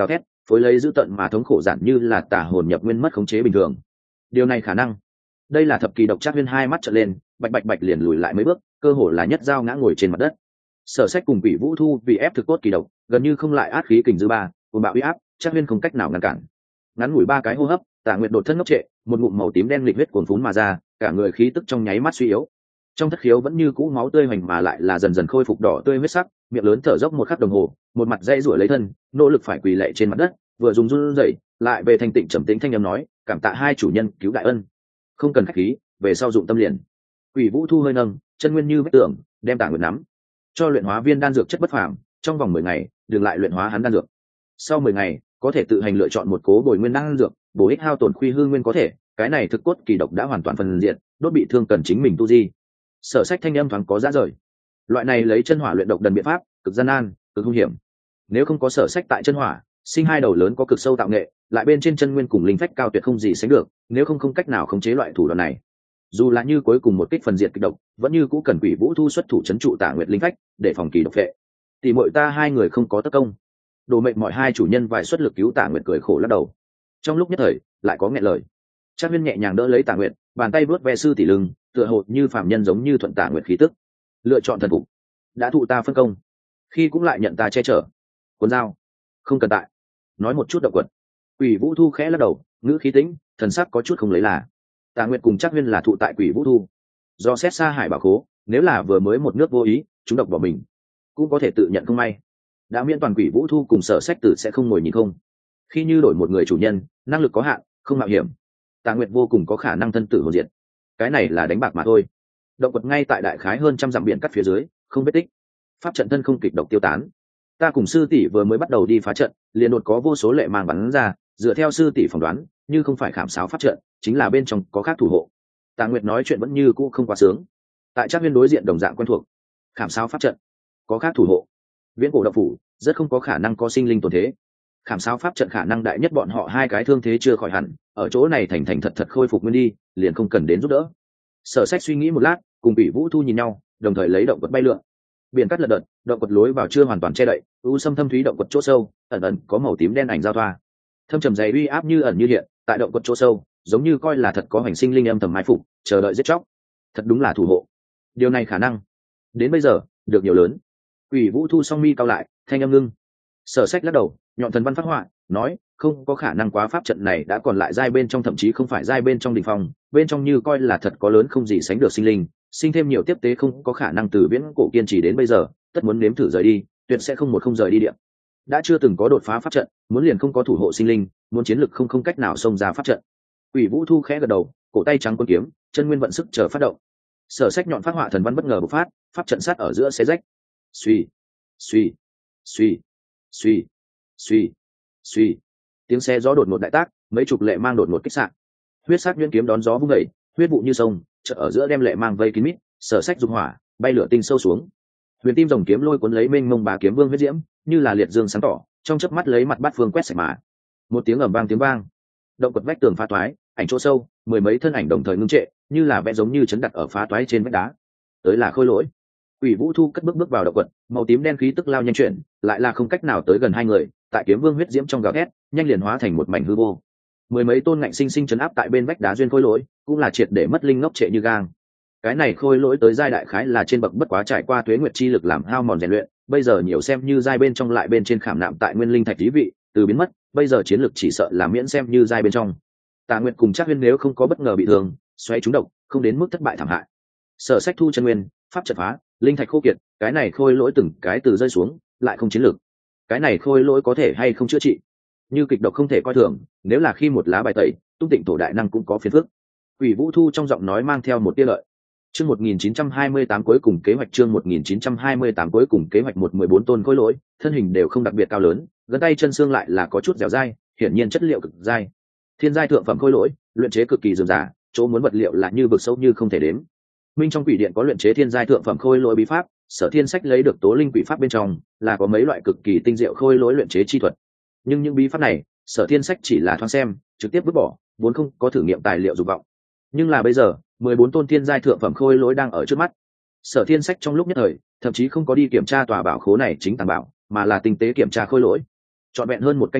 phối lấy giữ tận mà thống khổ giản như là tà hồn nhập nguyên mất khống chế bình thường. Điều này khả năng. Đây là thập kỳ độc. Trác Huyên hai mắt trợn lên, bạch bạch bạch liền lùi lại mấy bước, cơ hồ là nhất dao ngã ngồi trên mặt đất. Sở Sách cùng Quỷ Vũ Thu vì ép thực cốt kỳ độc, gần như không lại át khí kình dư ba, cuồng bạo uy áp, Trác Huyên không cách nào ngăn cản. Ngắn ngủi 3 cái hô hấp, Tả Nguyệt đột thân ngốc trệ, một ngụm màu tím đen lịch huyết cuồn phún mà ra, cả người khí tức trong nháy mắt suy yếu. Trong thất khiếu vẫn như cũ máu tươi hoành mà lại là dần dần khôi phục đỏ tươi huyết sắc, miệng lớn thở dốc một khắc đồng hồ, một mặt dãy rủa lấy thân, nỗ lực phải quỳ lạy trên mặt đất, vừa dùng run rẩy, lại về thanh tịnh trầm tĩnh thanh âm nói, cảm tạ hai chủ nhân cứu đại ân. Không cần khách khí, về sau dụng tâm liền. Quỷ Vũ Thu hơi nâng, chân nguyên như vách tường, đem Tả Nguyệt nắm, cho luyện hóa viên đan dược chất bất phàm, trong vòng 10 ngày, đừng lại luyện hóa hắn đan dược. Sau 10 ngày, có thể tự hành lựa chọn một cố bồi nguyên đan dược, bổ ích hao tổn khuy hư nguyên có thể, cái này thực cốt kỳ độc đã hoàn toàn phân diện, đốt bị thương cần chính mình tu di. Sở Sách thanh âm thoáng có giá rời. Loại này lấy chân hỏa luyện độc đần biện pháp, cực gian nan, cực nguy hiểm. Nếu không có Sở Sách tại chân hỏa, sinh hai đầu lớn có cực sâu tạo nghệ, lại bên trên chân nguyên cùng linh phách cao tuyệt không gì sánh được, nếu không cách nào khống chế loại thủ đoạn này. Dù là như cuối cùng một kích phần diệt kịch độc, vẫn như cũ cần Quỷ Vũ Thu xuất thủ trấn trụ Tả Nguyệt linh phách, để phòng kỳ độc phệ. Tỷ muội ta hai người không có tất công. Đồ mệnh mọi hai chủ nhân vài xuất lực cứu Tả Nguyệt cười khổ lắc đầu. Trong lúc nhất thời, lại có nghẹn lời. Trác Huyên nhẹ nhàng đỡ lấy Tả Nguyệt, bàn tay vuốt ve sư tỷ lưng, tựa hồ như phàm nhân giống như thuận Tả Nguyệt khí tức. Lựa chọn thần phục, đã thụ ta phân công, khi cũng lại nhận ta che chở. Cuốn dao, không cần tại. Nói một chút động quật. Quỷ Vũ Thu khẽ lắc đầu, ngữ khí tĩnh, thần sắc có chút không lấy là. Tả Nguyệt cùng Trác Huyên là thụ tại Quỷ Vũ Thu. Do xét xa hải bảo khố, nếu là vừa mới một nước vô ý, chúng độc bỏ mình, cũng có thể tự nhận không may. Đã miễn toàn Quỷ Vũ Thu cùng Sở Sách Tử sẽ không ngồi nhìn không. Khi như đổi một người chủ nhân, năng lực có hạn, không mạo hiểm, Tả Nguyệt vô cùng có khả năng thân tử hồn diệt. Cái này là đánh bạc mà thôi. Động quật ngay tại đại khái hơn trăm dặm biển cắt phía dưới, không vết tích. Pháp trận thân không kịch độc tiêu tán. Ta cùng sư tỷ vừa mới bắt đầu đi phá trận, liền đột có vô số lệ mang bắn ra, dựa theo sư tỷ phỏng đoán, như không phải khảm sáo pháp trận, chính là bên trong có khác thủ hộ. Tả Nguyệt nói chuyện vẫn như cũ không quá sướng. Tại Trác Huyên đối diện đồng dạng quen thuộc. Khảm sáo pháp trận, có khác thủ hộ. Viễn cổ động phủ, rất không có khả năng có sinh linh tồn thế. Khảm sáo pháp trận khả năng đại nhất bọn họ hai cái thương thế chưa khỏi hẳn, ở chỗ này thành thành thật thật khôi phục nguyên đi, liền không cần đến giúp đỡ. Sở Sách suy nghĩ một lát, cùng Quỷ Vũ Thu nhìn nhau, đồng thời lấy động quật bay lượn. Biển cắt lật đật, động quật lối vào chưa hoàn toàn che đậy, u sâm thâm thúy động quật chỗ sâu, ẩn ẩn có màu tím đen ảnh giao thoa. Thâm trầm dày uy áp như ẩn như hiện, tại động quật chỗ sâu, giống như coi là thật có hành sinh linh âm thầm mai phục, chờ đợi giết chóc. Thật đúng là thủ hộ. Điều này khả năng. Đến bây giờ, được nhiều lớn. Quỷ Vũ Thu song mi cao lại, thanh âm ngưng. Sở Sách lắc đầu, nhọn thần văn phát họa, nói, không có khả năng quá pháp trận này đã còn lại giai bên trong, thậm chí không phải giai bên trong đỉnh phong, bên trong như coi là thật có lớn không gì sánh được sinh linh, sinh thêm nhiều tiếp tế không có khả năng từ viễn cổ kiên trì đến bây giờ, tất muốn nếm thử rời đi, tuyệt sẽ không một không rời đi địa. Đã chưa từng có đột phá pháp trận, muốn liền không có thủ hộ sinh linh, muốn chiến lực không cách nào xông ra pháp trận. Quỷ Vũ Thu khẽ gật đầu, cổ tay trắng quân kiếm, chân nguyên vận sức chờ phát động. Sở Sách nhọn phát họa thần văn bất ngờ bộc phát, pháp trận sát ở giữa xé rách. Suy, suy, suy, suy, suy, suy. Tiếng xe gió đột ngột đại tác, mấy chục lệ mang đột ngột kích sạn. Huyết sắc nhuyễn kiếm đón gió vung dậy, huyết vụ như sông, chợ ở giữa đem lệ mang vây kín mít. Sở Sách dục hỏa, bay lửa tinh sâu xuống. Huyền Tim rồng kiếm lôi cuốn lấy mênh mông bá kiếm vương huyết diễm, như là liệt dương sáng tỏ, trong chớp mắt lấy mặt bát phương quét sạch mà. Một tiếng ầm vang tiếng vang, động quật vách tường phá toái, ảnh chỗ sâu, mười mấy thân ảnh đồng thời ngưng trệ, như là vẽ giống như chấn đặt ở phá toái trên vách đá. Tới là Khôi Lỗi. Quỷ Vũ Thu cất bước vào động quật, màu tím đen khí tức lao nhanh chuyển, lại là không cách nào tới gần hai người, tại kiếm vương huyết diễm trong gào thét, nhanh liền hóa thành một mảnh hư vô. Mười mấy tôn ngạnh sinh sinh chấn áp tại bên vách đá duyên Khôi Lỗi, cũng là triệt để mất linh ngốc trệ như gang. Cái này Khôi Lỗi tới giai đại khái là trên bậc bất quá trải qua tuế nguyệt chi lực làm hao mòn rèn luyện, bây giờ nhiều xem như giai bên trong lại bên trên khảm nạm tại nguyên linh thạch lý vị, từ biến mất, bây giờ chiến lực chỉ sợ là miễn xem như giai bên trong. Tả Nguyệt cùng Trác Huyên nếu không có bất ngờ bị thương, xoáy trúng độc, không đến mức thất bại thảm hại. Sở Sách thu chân nguyên, pháp trận phá, linh thạch khô kiệt, cái này Khôi Lỗi từng cái từ rơi xuống, lại không chiến lực. Cái này Khôi Lỗi có thể hay không chữa trị? Như kịch độc không thể coi thường, nếu là khi một lá bài tẩy, tung tịnh tổ đại năng cũng có phiền phức. Quỷ Vũ Thu trong giọng nói mang theo một tia lợi. Chương 1928 cuối cùng kế hoạch, chương 1928 cuối cùng kế hoạch. 14 tôn Khôi Lỗi, thân hình đều không đặc biệt cao lớn, gần tay chân xương lại là có chút dẻo dai, hiển nhiên chất liệu cực dai. Thiên giai thượng phẩm Khôi Lỗi, luyện chế cực kỳ dườm dà, chỗ muốn vật liệu là như vực sâu như không thể đếm. Minh trong quỷ điện có luyện chế thiên giai thượng phẩm Khôi Lỗi bí pháp, Sở Thiên Sách lấy được Tố Linh Quỷ pháp bên trong, là có mấy loại cực kỳ tinh diệu Khôi Lỗi luyện chế chi thuật. Nhưng những bí pháp này, Sở Thiên Sách chỉ là thoáng xem, trực tiếp vứt bỏ, vốn không có thử nghiệm tài liệu dục vọng. Nhưng là bây giờ, 14 tôn thiên giai thượng phẩm Khôi Lỗi đang ở trước mắt. Sở Thiên Sách trong lúc nhất thời, thậm chí không có đi kiểm tra tòa bảo khố này chính tàng bảo, mà là tinh tế kiểm tra Khôi Lỗi. Trọn vẹn hơn một canh giờ,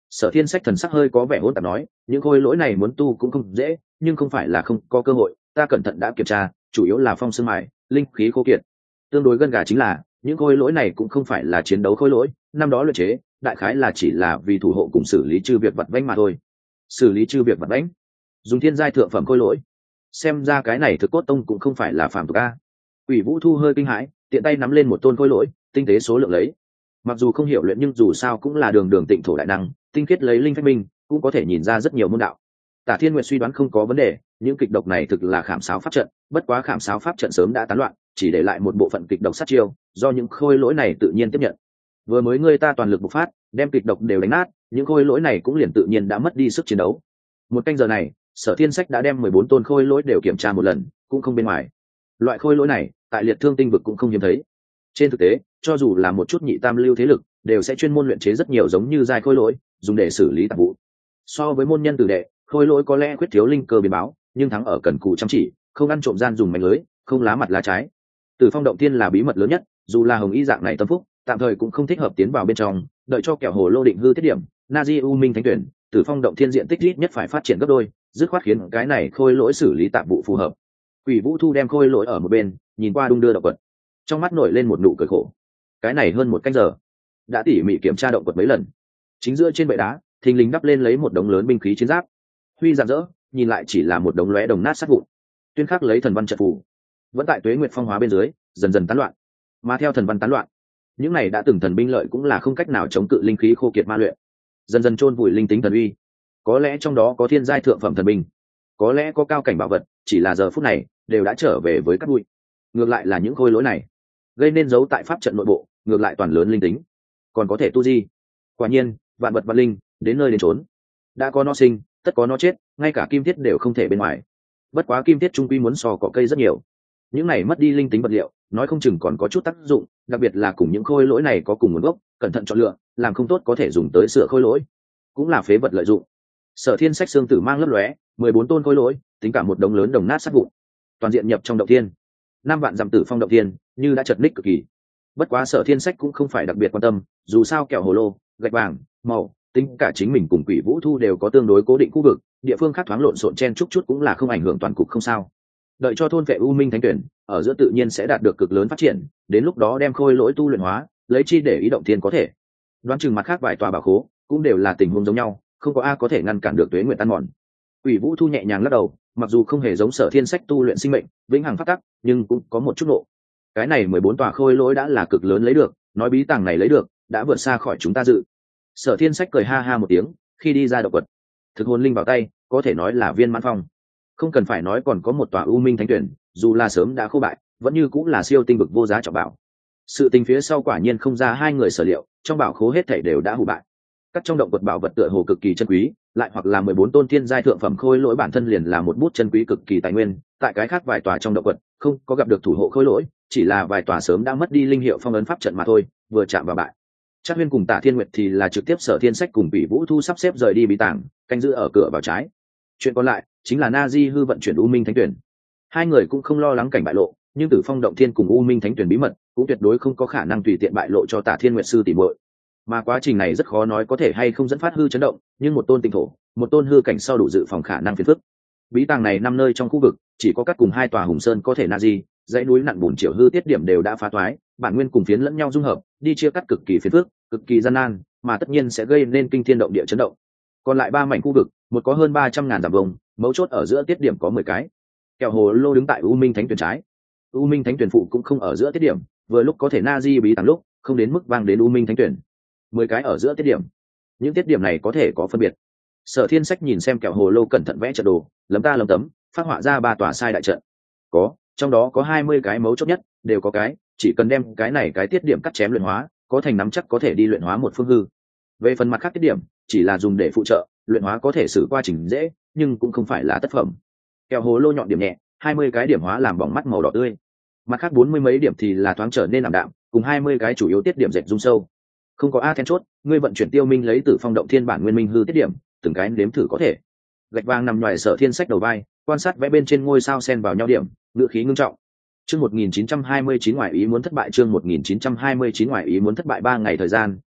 Sở Thiên Sách thần sắc hơi có vẻ hỗn tạp nói, những khôi lỗi này muốn tu cũng không dễ, nhưng không phải là không có cơ hội, ta cẩn thận đã kiểm tra, chủ yếu là phong xương mài, linh khí khô kiệt. Tương đối gân gà chính là, những khôi lỗi này cũng không phải là chiến đấu khôi lỗi, năm đó luyện chế, đại khái là chỉ là vì thủ hộ cùng xử lý chư việc vặt vãnh mà thôi. Xử lý chư việc vặt vãnh, dùng thiên giai thượng phẩm khôi lỗi. Xem ra cái này Thực Cốt Tông cũng không phải là phàm tục a. Quỷ Vũ Thu hơi kinh hãi, tiện tay nắm lên một tôn khôi lỗi, tinh tế số lượng lấy. Mặc dù không hiểu luyện nhưng dù sao cũng là đường tịnh thổ đại năng, tinh khiết lấy linh phách minh, cũng có thể nhìn ra rất nhiều môn đạo. Tả Thiên Nguyệt suy đoán không có vấn đề, những kịch độc này thực là khảm sáo pháp trận, bất quá khảm sáo pháp trận sớm đã tán loạn, chỉ để lại một bộ phận kịch độc sát chiêu, do những khôi lỗi này tự nhiên tiếp nhận. Vừa mới người ta toàn lực bộc phát, đem kịch độc đều đánh nát, những khôi lỗi này cũng liền tự nhiên đã mất đi sức chiến đấu. Một canh giờ này, Sở Thiên Sách đã đem 14 tôn khôi lỗi đều kiểm tra một lần, cũng không bên ngoài. Loại khôi lỗi này, tại Liệt Thương Tinh vực cũng không hiếm thấy. Trên thực tế, cho dù là một chút nhị tam lưu thế lực, đều sẽ chuyên môn luyện chế rất nhiều giống như giai khôi lỗi, dùng để xử lý tạp vụ. So với môn nhân tử đệ, khôi lỗi có lẽ khuyết thiếu linh cơ biến báo, nhưng thắng ở cần cù chăm chỉ, không ăn trộm gian dùng mánh lưới, không lá mặt lá trái. Tử Phong động thiên là bí mật lớn nhất, dù là hồng y dạng này tâm phúc, tạm thời cũng không thích hợp tiến vào bên trong, đợi cho kẻo hồ lô định hư tiết điểm, Nazi U Minh Thánh Tuyển, Tử Phong động thiên diện tích ít nhất phải phát triển gấp đôi, dứt khoát khiến cái này khôi lỗi xử lý tạp vụ phù hợp. Quỷ Vũ Thu đem khôi lỗi ở một bên, nhìn qua đung đưa động vật, trong mắt nổi lên một nụ cười khổ. Cái này hơn một canh giờ, đã tỉ mỉ kiểm tra động vật mấy lần. Chính giữa trên bệ đá, thình lình đắp lên lấy một đống lớn binh khí chiến giáp, huy rạng rỡ, nhìn lại chỉ là một đống lóe đồng nát sát vụn. Tuyên khắc lấy thần văn trận phù, vẫn tại Tuế Nguyệt phong hóa bên dưới, dần dần tán loạn. Mà theo thần văn tán loạn, những này đã từng thần binh lợi cũng là không cách nào chống cự linh khí khô kiệt ma luyện, dần dần chôn vùi linh tính thần uy. Có lẽ trong đó có thiên giai thượng phẩm thần binh, có lẽ có cao cảnh bảo vật, chỉ là giờ phút này đều đã trở về với cát bụi. Ngược lại là những khôi lỗi này, gây nên dấu tại pháp trận nội bộ, ngược lại toàn lớn linh tính, còn có thể tu di. Quả nhiên, vạn vật vạn linh, đến nơi đến chốn, đã có nó sinh, tất có nó chết, ngay cả kim thiết đều không thể bên ngoài. Bất quá kim thiết trung quy muốn so cỏ cây rất nhiều. Những này mất đi linh tính vật liệu, nói không chừng còn có chút tác dụng, đặc biệt là cùng những khôi lỗi này có cùng nguồn gốc, cẩn thận chọn lựa, làm không tốt có thể dùng tới sửa khôi lỗi, cũng là phế vật lợi dụng. Sở Thiên Sách xương tử mang lấp lóe, 14 tôn khôi lỗi, tính cả một đống lớn đồng nát sát vụn, toàn diện nhập trong động thiên. 5 vạn dặm Tử Phong động thiên, như đã chật ních cực kỳ. Bất quá Sở Thiên Sách cũng không phải đặc biệt quan tâm, dù sao kẹo hồ lô, gạch vàng, màu, tính cả chính mình cùng Quỷ Vũ Thu đều có tương đối cố định khu vực, địa phương khác thoáng lộn xộn chen chúc chút cũng là không ảnh hưởng toàn cục không sao. Đợi cho thôn vệ U Minh Thánh Tuyển, ở giữa tự nhiên sẽ đạt được cực lớn phát triển, đến lúc đó đem khôi lỗi tu luyện hóa, lấy chi để ý động thiên có thể. Đoán chừng mặt khác vài tòa bảo khố, cũng đều là tình huống giống nhau, không có ai có thể ngăn cản được Tuế Nguyệt tan mòn. Quỷ Vũ Thu nhẹ nhàng lắc đầu, mặc dù không hề giống Sở Thiên Sách tu luyện sinh mệnh, vĩnh hằng phát tắc, nhưng cũng có một chút nộ. Cái này 14 tòa khôi lỗi đã là cực lớn lấy được, nói bí tàng này lấy được, đã vượt xa khỏi chúng ta dự. Sở Thiên Sách cười ha ha một tiếng, khi đi ra động quật, thực hồn linh vào tay, có thể nói là viên mãn phong. Không cần phải nói còn có một tòa U Minh Thánh Tuyển, dù là sớm đã khô bại, vẫn như cũng là siêu tinh vực vô giá trọng bảo. Sự tình phía sau quả nhiên không ra hai người sở liệu, trong bảo khố hết thảy đều đã hủ bại. Các trong động quật bảo vật tựa hồ cực kỳ chân quý, lại hoặc là 14 tôn thiên giai thượng phẩm khôi lỗi bản thân liền là một bút chân quý cực kỳ tài nguyên, tại cái khác vài tòa trong động quật, không có gặp được thủ hộ khôi lỗi, chỉ là vài tòa sớm đã mất đi linh hiệu phong ấn pháp trận mà thôi, vừa chạm vào bại. Trác Huyên cùng Tả Thiên Nguyệt thì là trực tiếp Sở Thiên Sách cùng Quỷ Vũ Thu sắp xếp rời đi bí tàng, canh giữ ở cửa vào trái. Chuyện còn lại chính là Na Di hư vận chuyển U Minh Thánh Tuyển. Hai người cũng không lo lắng cảnh bại lộ, nhưng Tử Phong động thiên cùng U Minh Thánh Tuyển bí mật cũng tuyệt đối không có khả năng tùy tiện bại lộ cho Tả Thiên Nguyệt sư tỷ muội. Mà quá trình này rất khó nói có thể hay không dẫn phát hư chấn động, nhưng một tôn tinh thổ, một tôn hư cảnh sau đủ dự phòng khả năng phiền phức. Bí tàng này năm nơi trong khu vực, chỉ có các cùng hai tòa hùng sơn có thể Na Di, dãy núi nặn bùn triệu hư tiết điểm đều đã phá toái, bản nguyên cùng phiến lẫn nhau dung hợp, đi chia cắt cực kỳ phiền phức, cực kỳ gian nan, mà tất nhiên sẽ gây nên kinh thiên động địa chấn động. Còn lại ba mảnh khu vực, một có hơn 300.000 dặm vùng, mấu chốt ở giữa tiết điểm có 10 cái. Kẹo hồ lô đứng tại U Minh Thánh Tuyển trái, U Minh Thánh Tuyển phụ cũng không ở giữa tiết điểm, vừa lúc có thể Na Di bí tàng lúc, không đến mức vang đến U Minh Thánh Tuyển. 10 cái ở giữa tiết điểm, những tiết điểm này có thể có phân biệt. Sở Thiên Sách nhìn xem kẹo hồ lô cẩn thận vẽ trận đồ, lấm ta lấm tấm, phát họa ra ba tòa sai đại trận. Trong đó có 20 cái mấu chốt nhất, đều có cái, chỉ cần đem cái này cái tiết điểm cắt chém luyện hóa, có thành nắm chắc có thể đi luyện hóa một phương hư. Về phần mặt khác tiết điểm, chỉ là dùng để phụ trợ, luyện hóa có thể xử qua trình dễ, nhưng cũng không phải là tất phẩm. Kẹo hồ lô nhọn điểm nhẹ, 20 cái điểm hóa làm bỏng mắt màu đỏ tươi. Mặt khác 40 mấy điểm thì là thoáng trở nên ảm đạm, cùng 20 cái chủ yếu tiết điểm dệt dung sâu. Không có a then chốt, ngươi vận chuyển Tiêu Minh lấy Tử Phong động thiên bản nguyên minh hư tiết điểm, từng cái nếm thử có thể. Gạch vàng nằm ngoài Sở Thiên Sách đầu vai, quan sát vẽ bên trên ngôi sao xen vào nhau điểm, ngữ khí ngưng trọng. Chương 1929 ngoại ý muốn thất bại, chương 1929 ngoại ý muốn thất bại 3 ngày thời gian,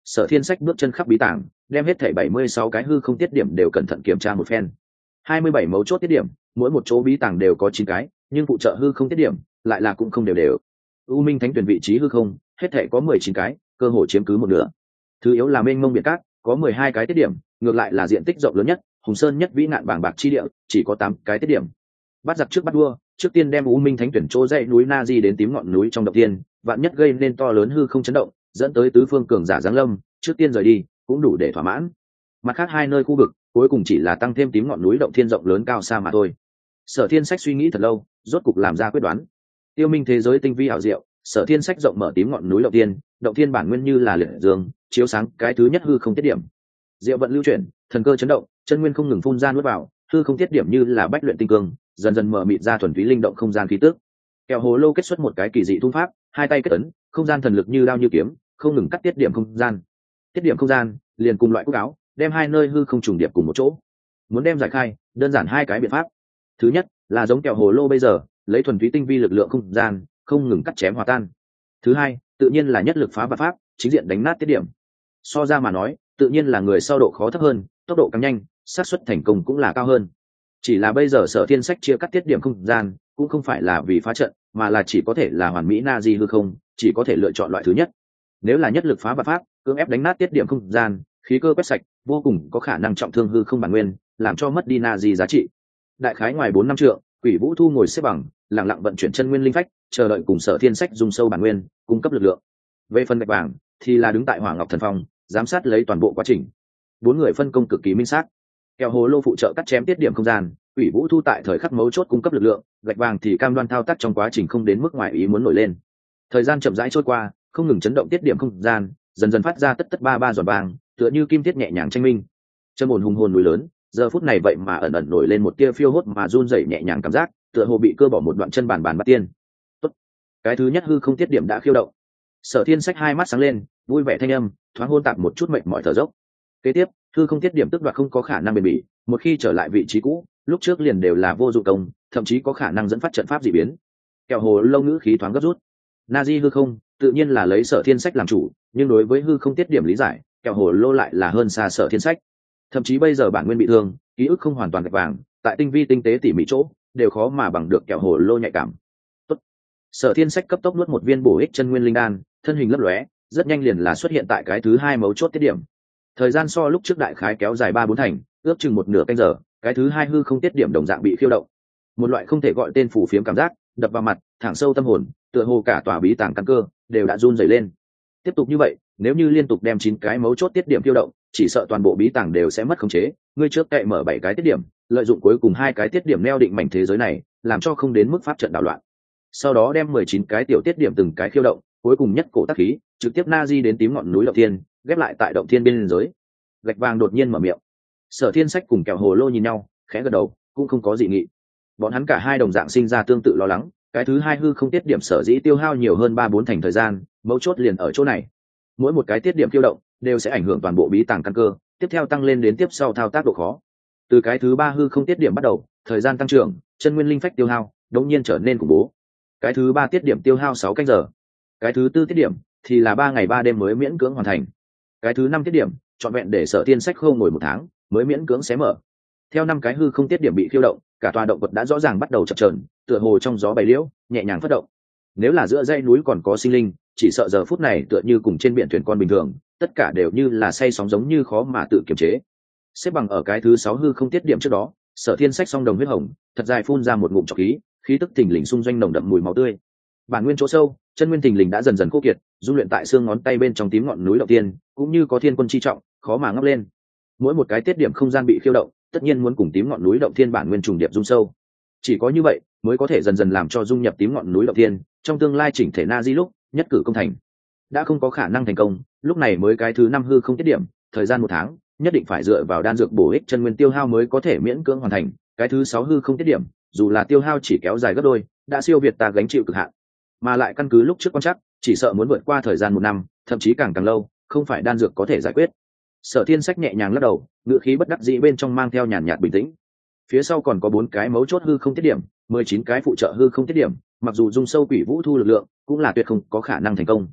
Sở Thiên Sách bước chân khắp bí tàng, đem hết thảy 76 cái hư không tiết điểm đều cẩn thận kiểm tra một phen. 27 mấu chốt tiết điểm, mỗi một chỗ bí tàng đều có 9 cái, nhưng phụ trợ hư không tiết điểm lại là cũng không đều đều. U Minh Thánh Tuyển vị trí hư không, hết thảy có 19 cái, cơ hội chiếm cứ một nửa. Thứ yếu là mênh mông biển cát, có 12 cái tiết điểm, ngược lại là diện tích rộng lớn nhất, Hùng Sơn nhất vĩ nạn bảng bạc chi địa, chỉ có 8 cái tiết điểm. Bắt giặc trước bắt đua, trước tiên đem U Minh Thánh Tuyển chỗ dãy núi Na Di đến tím ngọn núi trong động tiên, vạn nhất gây nên to lớn hư không chấn động, dẫn tới tứ phương cường giả giáng lâm, trước tiên rời đi, cũng đủ để thỏa mãn. Mặt khác hai nơi khu vực, cuối cùng chỉ là tăng thêm tím ngọn núi động thiên rộng lớn cao xa mà thôi. Sở Thiên Sách suy nghĩ thật lâu, rốt cục làm ra quyết đoán. Tiêu minh thế giới tinh vi ảo diệu, Sở Thiên Sách rộng mở tím ngọn núi động thiên bản nguyên như là liệt dương, chiếu sáng cái thứ nhất hư không tiết điểm. Diệu vận lưu chuyển, thần cơ chấn động, chân nguyên không ngừng phun ra nuốt vào, hư không tiết điểm như là bách luyện tinh cương, dần dần mở mịt ra thuần túy linh động không gian khí tức. Kẹo hồ lô kết xuất một cái kỳ dị thung pháp, hai tay kết ấn, không gian thần lực như đao như kiếm, không ngừng cắt tiết điểm không gian. Tiết điểm không gian liền cùng loại cúc áo, đem hai nơi hư không trùng điệp cùng một chỗ. Muốn đem giải khai, đơn giản hai cái biện pháp. Thứ nhất là giống kẹo hồ lô bây giờ, lấy thuần túy tinh vi lực lượng không gian, không ngừng cắt chém hòa tan. Thứ hai, tự nhiên là nhất lực phá vạn pháp, chính diện đánh nát tiết điểm. So ra mà nói, tự nhiên là người sau độ khó thấp hơn, tốc độ càng nhanh, xác suất thành công cũng là cao hơn. Chỉ là bây giờ Sở Thiên Sách chia cắt tiết điểm không gian, cũng không phải là vì phá trận, mà là chỉ có thể là hoàn mỹ na di hư không, chỉ có thể lựa chọn loại thứ nhất. Nếu là nhất lực phá vạn pháp, cưỡng ép đánh nát tiết điểm không gian, khí cơ quét sạch, vô cùng có khả năng trọng thương hư không bản nguyên, làm cho mất đi na di giá trị. Đại khái ngoài 4 năm trượng, Quỷ Vũ Thu ngồi xếp bằng, lặng lặng vận chuyển chân nguyên linh phách, chờ đợi cùng Sở Thiên Sách dung sâu bản nguyên, cung cấp lực lượng. Về phần Bạch Vàng, thì là đứng tại Hỏa Ngọc Thần Phong, giám sát lấy toàn bộ quá trình. 4 người phân công cực kỳ minh xác. Kẹo hồ lô phụ trợ cắt chém tiết điểm không gian, Quỷ Vũ Thu tại thời khắc mấu chốt cung cấp lực lượng, Bạch Vàng thì cam đoan thao tác trong quá trình không đến mức ngoài ý muốn nổi lên. Thời gian chậm rãi trôi qua, không ngừng chấn động tiết điểm không gian, dần dần phát ra tất tất ba ba giòn vàng, tựa như kim tiết nhẹ nhàng tranh minh. Chân hồn hùng hồn núi lớn, giờ phút này vậy mà ẩn ẩn nổi lên một tia phiêu hốt mà run rẩy nhẹ nhàng cảm giác, tựa hồ bị cơ bỏ một đoạn chân bàn bắt tiên. Tốt, cái thứ nhất hư không tiết điểm đã khiêu động. Sở Thiên Sách hai mắt sáng lên, vui vẻ thanh âm, thoáng hôn tạp một chút mệt mỏi thở dốc. Kế tiếp, hư không tiết điểm tức đoạt không có khả năng bền bỉ, một khi trở lại vị trí cũ, lúc trước liền đều là vô dụng công, thậm chí có khả năng dẫn phát trận pháp dị biến. Kẹo hồ lâu ngữ khí thoáng gấp rút. Nazi hư không, tự nhiên là lấy Sở Thiên Sách làm chủ, nhưng đối với hư không tiết điểm lý giải, kẹo hồ lô lại là hơn xa Sở Thiên Sách. Thậm chí bây giờ bản nguyên bị thương, ký ức không hoàn toàn gạch vàng, tại tinh vi tinh tế tỉ mỉ chỗ, đều khó mà bằng được kẹo hồ lô nhạy cảm. Tốt. Sở Thiên Sách cấp tốc nuốt một viên bổ ích chân nguyên linh đan, thân hình lấp lóe, rất nhanh liền là xuất hiện tại cái thứ hai mấu chốt tiết điểm. Thời gian so lúc trước đại khái kéo dài 3-4 thành, ước chừng một nửa canh giờ, cái thứ hai hư không tiết điểm đồng dạng bị khiêu động. Một loại không thể gọi tên phủ phiếm cảm giác, đập vào mặt, thẳng sâu tâm hồn, tựa hồ cả tòa bí tàng căn cơ đều đã run rẩy lên. Tiếp tục như vậy, nếu như liên tục đem 9 cái mấu chốt tiết điểm khiêu động, chỉ sợ toàn bộ bí tàng đều sẽ mất khống chế. Ngươi trước cậy mở 7 cái tiết điểm, lợi dụng cuối cùng 2 cái tiết điểm neo định mảnh thế giới này, làm cho không đến mức pháp trận đảo loạn. Sau đó đem 19 cái tiểu tiết điểm từng cái khiêu động, cuối cùng nhất cổ tác khí, trực tiếp na di đến tím ngọn núi động thiên, ghép lại tại động thiên bên giới. Gạch vàng đột nhiên mở miệng. Sở Thiên Sách cùng kẹo hồ lô nhìn nhau, khẽ gật đầu, cũng không có dị nghị. Bọn hắn cả hai đồng dạng sinh ra tương tự lo lắng, cái thứ hai hư không tiết điểm sở dĩ tiêu hao nhiều hơn 3-4 thành thời gian, mấu chốt liền ở chỗ này. Mỗi một cái tiết điểm tiêu động đều sẽ ảnh hưởng toàn bộ bí tàng căn cơ, tiếp theo tăng lên đến tiếp sau thao tác độ khó. Từ cái thứ ba hư không tiết điểm bắt đầu, thời gian tăng trưởng, chân nguyên linh phách tiêu hao đột nhiên trở nên khủng bố. Cái thứ ba tiết điểm tiêu hao 6 canh giờ. Cái thứ tư tiết điểm thì là 3 ngày 3 đêm mới miễn cưỡng hoàn thành. Cái thứ năm tiết điểm trọn vẹn để Sở Thiên Sách không ngồi 1 tháng mới miễn cưỡng xé mở. Theo 5 cái hư không tiết điểm bị khiêu động, cả tòa động vật đã rõ ràng bắt đầu chập chờn, tựa hồ trong gió bầy liễu nhẹ nhàng phất động. Nếu là giữa dãy núi còn có sinh linh, chỉ sợ giờ phút này tựa như cùng trên biển thuyền con bình thường, tất cả đều như là say sóng giống như khó mà tự kiềm chế. Xếp bằng ở cái thứ 6 hư không tiết điểm trước đó, Sở Thiên Sách song đồng huyết hồng, thật dài phun ra một ngụm trọc khí, khí tức thình lình xung doanh nồng đậm mùi máu tươi. Bản nguyên chỗ sâu, chân nguyên thình lình đã dần dần khô kiệt, dung luyện tại xương ngón tay bên trong tím ngọn núi đầu tiên, cũng như có thiên quân chi trọng, khó mà ngóc lên. Mỗi một cái tiết điểm không gian bị khiêu động, tất nhiên muốn cùng tím ngọn núi động thiên bản nguyên trùng điệp dung sâu. Chỉ có như vậy mới có thể dần dần làm cho dung nhập tím ngọn núi động thiên, trong tương lai chỉnh thể na di lúc nhất cử công thành. Đã không có khả năng thành công, lúc này mới cái thứ 5 hư không tiết điểm, thời gian 1 tháng, nhất định phải dựa vào đan dược bổ ích chân nguyên tiêu hao mới có thể miễn cưỡng hoàn thành. Cái thứ 6 hư không tiết điểm, dù là tiêu hao chỉ kéo dài gấp đôi, đã siêu việt ta gánh chịu cực hạn. Mà lại căn cứ lúc trước quan chắc, chỉ sợ muốn vượt qua thời gian 1 năm, thậm chí càng lâu, không phải đan dược có thể giải quyết. Sở Thiên Sách nhẹ nhàng lắc đầu, ngữ khí bất đắc dĩ bên trong mang theo nhàn nhạt bình tĩnh. Phía sau còn có 4 cái mấu chốt hư không tiết điểm, 19 cái phụ trợ hư không tiết điểm, mặc dù dung sâu Quỷ Vũ Thu lực lượng, cũng là tuyệt không có khả năng thành công.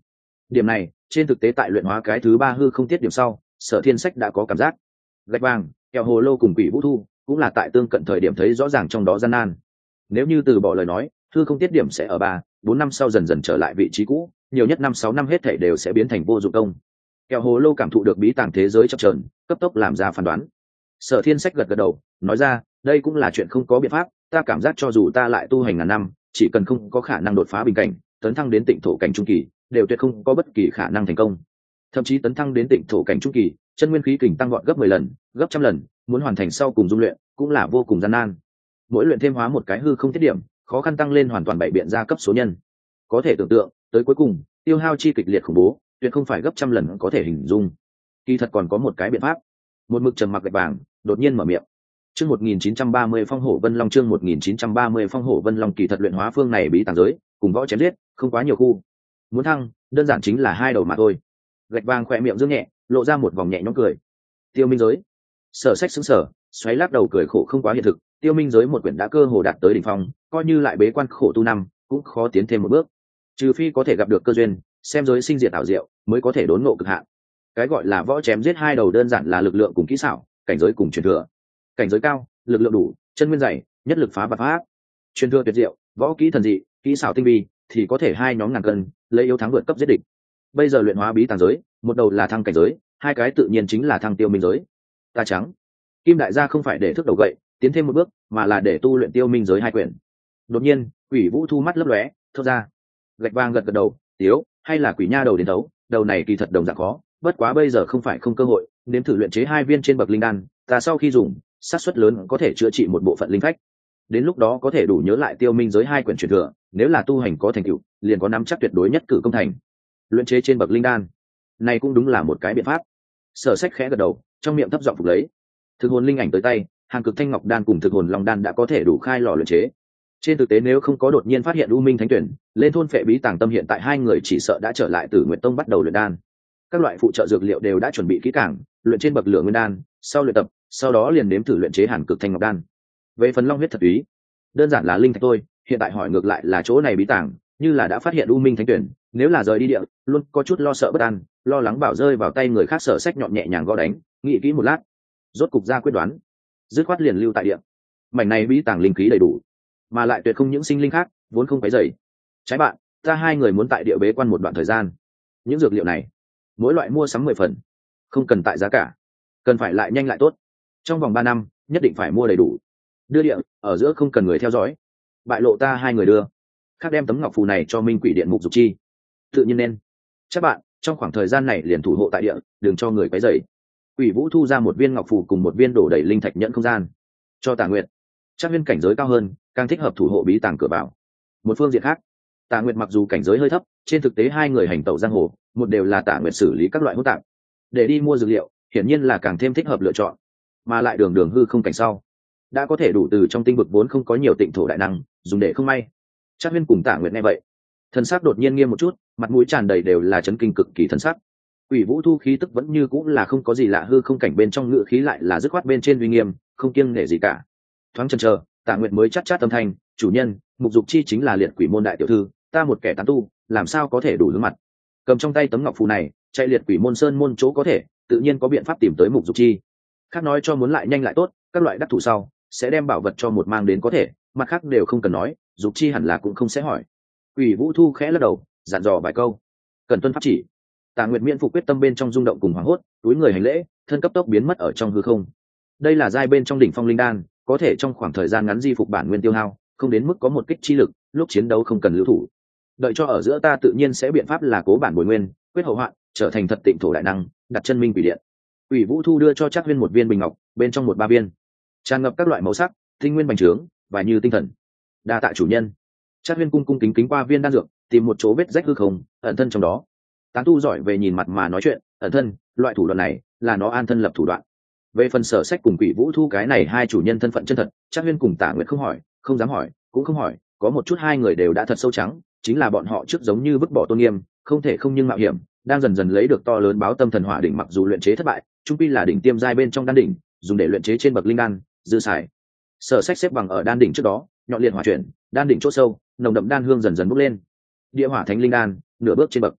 Điểm này trên thực tế tại luyện hóa cái thứ ba hư không tiết điểm sau, Sở Thiên Sách đã có cảm giác. Gạch vàng, kẹo hồ lô cùng quỷ vũ thu cũng là tại tương cận thời điểm thấy rõ ràng trong đó gian nan. Nếu như từ bỏ lời nói, hư không tiết điểm sẽ ở 3-4 năm sau dần dần trở lại vị trí cũ, nhiều nhất 5-6 năm hết thảy đều sẽ biến thành vô dụng công. Kẹo hồ lô cảm thụ được bí tàng thế giới chập chờn, cấp tốc làm ra phán đoán. Sở Thiên Sách gật gật đầu, nói ra, đây cũng là chuyện không có biện pháp, ta cảm giác cho dù ta lại tu hành ngàn năm, chỉ cần không có khả năng đột phá bình cảnh, tấn thăng đến tịnh thổ cảnh trung kỳ, đều tuyệt không có bất kỳ khả năng thành công. Thậm chí tấn thăng đến tịnh thổ cảnh trung kỳ, chân nguyên khí kình tăng vọt gấp 10 lần, gấp trăm lần, muốn hoàn thành sau cùng dung luyện, cũng là vô cùng gian nan. Mỗi luyện thêm hóa một cái hư không tiết điểm, khó khăn tăng lên hoàn toàn bảy biện ra cấp số nhân. Có thể tưởng tượng, tới cuối cùng, tiêu hao chi kịch liệt khủng bố, tuyệt không phải gấp trăm lần có thể hình dung. Kỳ thật còn có một cái biện pháp. Một mực trầm mặc gạch vàng, đột nhiên mở miệng. Chương 1930 Phong Hổ Vân Long, chương 1930 Phong Hổ Vân Long. Kỳ thật luyện hóa phương này bí tàng giới, cùng võ chém giết, không quá nhiều khu. Muốn thăng, đơn giản chính là hai đầu mà thôi. Gạch vàng khỏe miệng dương nhẹ, lộ ra một vòng nhẹ nhõm cười. Tiêu minh giới. Sở Sách sững sờ, xoáy lắc đầu cười khổ không quá hiện thực. Tiêu minh giới một quyển đã cơ hồ đạt tới đỉnh phong, coi như lại bế quan khổ tu năm, cũng khó tiến thêm một bước. Trừ phi có thể gặp được cơ duyên, xem giới sinh diệt ảo diệu, mới có thể đốn ngộ cực hạn. Cái gọi là võ chém giết hai đầu đơn giản là lực lượng cùng kỹ xảo, cảnh giới cùng truyền thừa. Cảnh giới cao, lực lượng đủ, chân nguyên dày, nhất lực phá bạt pháp. Truyền thừa tuyệt diệu, võ kỹ thần dị, kỹ xảo tinh vi, thì có thể hai nhóm ngàn cân, lấy yếu thắng vượt cấp giết địch. Bây giờ luyện hóa bí tàng giới, một đầu là thăng cảnh giới, hai cái tự nhiên chính là thăng tiêu minh giới. Ta trắng. Kim đại gia không phải để thước đầu gậy, tiến thêm một bước, mà là để tu luyện tiêu minh giới hai quyển. Đột nhiên, Quỷ Vũ thu mắt lấp lóe, thốt ra. Gạch vàng gật gật đầu, tiếu, hay là quỷ nha đầu đến đấu, đầu này kỳ thật đồng dạng khó, bất quá bây giờ không phải không cơ hội, nếm thử luyện chế hai viên trên bậc linh đan, ta sau khi dùng, xác suất lớn có thể chữa trị một bộ phận linh phách. Đến lúc đó có thể đủ nhớ lại tiêu minh giới hai quyển truyền thừa, nếu là tu hành có thành tựu, liền có nắm chắc tuyệt đối nhất cử công thành. Luyện chế trên bậc linh đan, này cũng đúng là một cái biện pháp. Sở Sách khẽ gật đầu, trong miệng thấp giọng phục lấy. Thực hồn linh ảnh tới tay, hàng cực thanh ngọc đan cùng thực hồn long đan đã có thể đủ khai lò luyện chế. Trên thực tế nếu không có đột nhiên phát hiện U Minh Thánh Tuyển, lên thôn phệ bí tàng tâm hiện tại hai người chỉ sợ đã trở lại Tử Nguyệt Tông bắt đầu luyện đan. Các loại phụ trợ dược liệu đều đã chuẩn bị kỹ càng, luyện trên bậc lửa nguyên đan, sau luyện tập, sau đó liền nếm thử luyện chế hàn cực thanh ngọc đan. Về phần long huyết thật ý, đơn giản là linh thạch thôi, hiện tại hỏi ngược lại là chỗ này bí tàng, như là đã phát hiện U Minh Thánh Tuyển, nếu là rời đi địa, luôn có chút lo sợ bất an, lo lắng bảo rơi vào tay người khác. Sở Sách nhọn nhẹ nhàng gõ đánh, nghĩ kỹ một lát, rốt cục ra quyết đoán, dứt khoát liền lưu tại địa. Mảnh này bí tàng linh khí đầy đủ, mà lại tuyệt không những sinh linh khác vốn không phải dày. Trái bạn, ta hai người muốn tại địa bế quan một đoạn thời gian, những dược liệu này mỗi loại mua sắm 10 phần, không cần tại giá cả, cần phải lại nhanh lại tốt, trong vòng 3 năm nhất định phải mua đầy đủ. Đưa địa ở giữa không cần người theo dõi, bại lộ ta hai người đưa. Khác đem tấm ngọc phù này cho Minh Quỷ Điện Mục Dục Chi, tự nhiên nên chắc bạn trong khoảng thời gian này liền thủ hộ tại địa, đừng cho người quấy rầy. Quỷ Vũ thu ra một viên ngọc phù cùng một viên đổ đầy linh thạch nhẫn không gian cho Tả Nguyệt. Chắc viên cảnh giới cao hơn, càng thích hợp thủ hộ bí tàng cửa vào. Một phương diện khác, Tả Nguyệt mặc dù cảnh giới hơi thấp, trên thực tế hai người hành tẩu giang hồ, một đều là Tả Nguyệt xử lý các loại hỗn tạp, để đi mua dược liệu, hiển nhiên là càng thêm thích hợp lựa chọn. Mà lại đường đường hư không cảnh sau, đã có thể đủ từ trong tinh vực vốn không có nhiều tịnh thổ đại năng, dùng để không may. Chắc viên cùng Tả Nguyệt nghe vậy, thần sắc đột nhiên nghiêm một chút, mặt mũi tràn đầy đều là chấn kinh cực kỳ thần sắc. Quỷ Vũ thu khí tức vẫn như cũng là không có gì lạ, hư không cảnh bên trong ngự khí lại là dứt khoát bên trên uy nghiêm, không kiêng nể gì cả. Thoáng chần chờ, Tả Nguyệt mới chát chát âm thanh, chủ nhân, Mục Dục Chi chính là liệt quỷ môn đại tiểu thư, ta một kẻ tán tu, làm sao có thể đủ hướng mặt. Cầm trong tay tấm ngọc phù này, chạy liệt quỷ môn sơn môn chỗ có thể, tự nhiên có biện pháp tìm tới Mục Dục Chi. Khác nói cho muốn lại nhanh lại tốt, các loại đắc thủ sau, sẽ đem bảo vật cho một mang đến có thể, mặt khác đều không cần nói, Dục Chi hẳn là cũng không sẽ hỏi. Quỷ Vũ thu khẽ lắc đầu, dặn dò vài câu, cần tuân pháp chỉ. Tả Nguyệt miễn phục quyết tâm bên trong rung động cùng hoảng hốt, túi người hành lễ, thân cấp tốc biến mất ở trong hư không. Đây là giai bên trong đỉnh phong linh đan, có thể trong khoảng thời gian ngắn di phục bản nguyên tiêu hao, không đến mức có một kích chi lực, lúc chiến đấu không cần lưu thủ. Đợi cho ở giữa ta tự nhiên sẽ biện pháp là cố bản bồi nguyên, quyết hậu hoạn, trở thành thật tịnh thổ đại năng, đặt chân Minh Quỷ Điện. Quỷ Vũ thu đưa cho Trác Huyên một viên bình ngọc, bên trong một ba viên, tràn ngập các loại màu sắc, tinh nguyên bành trướng, và như tinh thần. Đa tạ chủ nhân. Trác Huyên cung cung kính kính qua viên đan dược, tìm một chỗ vết rách hư không, ẩn thân trong đó. Tán tu giỏi về nhìn mặt mà nói chuyện, ẩn thân, loại thủ đoạn này là nó an thân lập thủ đoạn. Về phần Sở Sách cùng Quỷ Vũ thu cái này hai chủ nhân thân phận chân thật, Trác Huyên cùng Tả Nguyệt không hỏi, không dám hỏi, cũng không hỏi, có một chút hai người đều đã thật sâu trắng, chính là bọn họ trước giống như vứt bỏ tôn nghiêm, không thể không nhưng mạo hiểm, đang dần dần lấy được to lớn báo tâm thần hỏa đỉnh, mặc dù luyện chế thất bại, trung quy là đỉnh tiêm giai bên trong đan đỉnh, dùng để luyện chế trên bậc linh đan, dư xài. Sở Sách xếp bằng ở đan đỉnh trước đó, nhọn liệt hỏa chuyển, đan đỉnh chỗ sâu, nồng đậm đan hương dần dần bốc lên. Địa hỏa thánh linh đan, nửa bước trên bậc.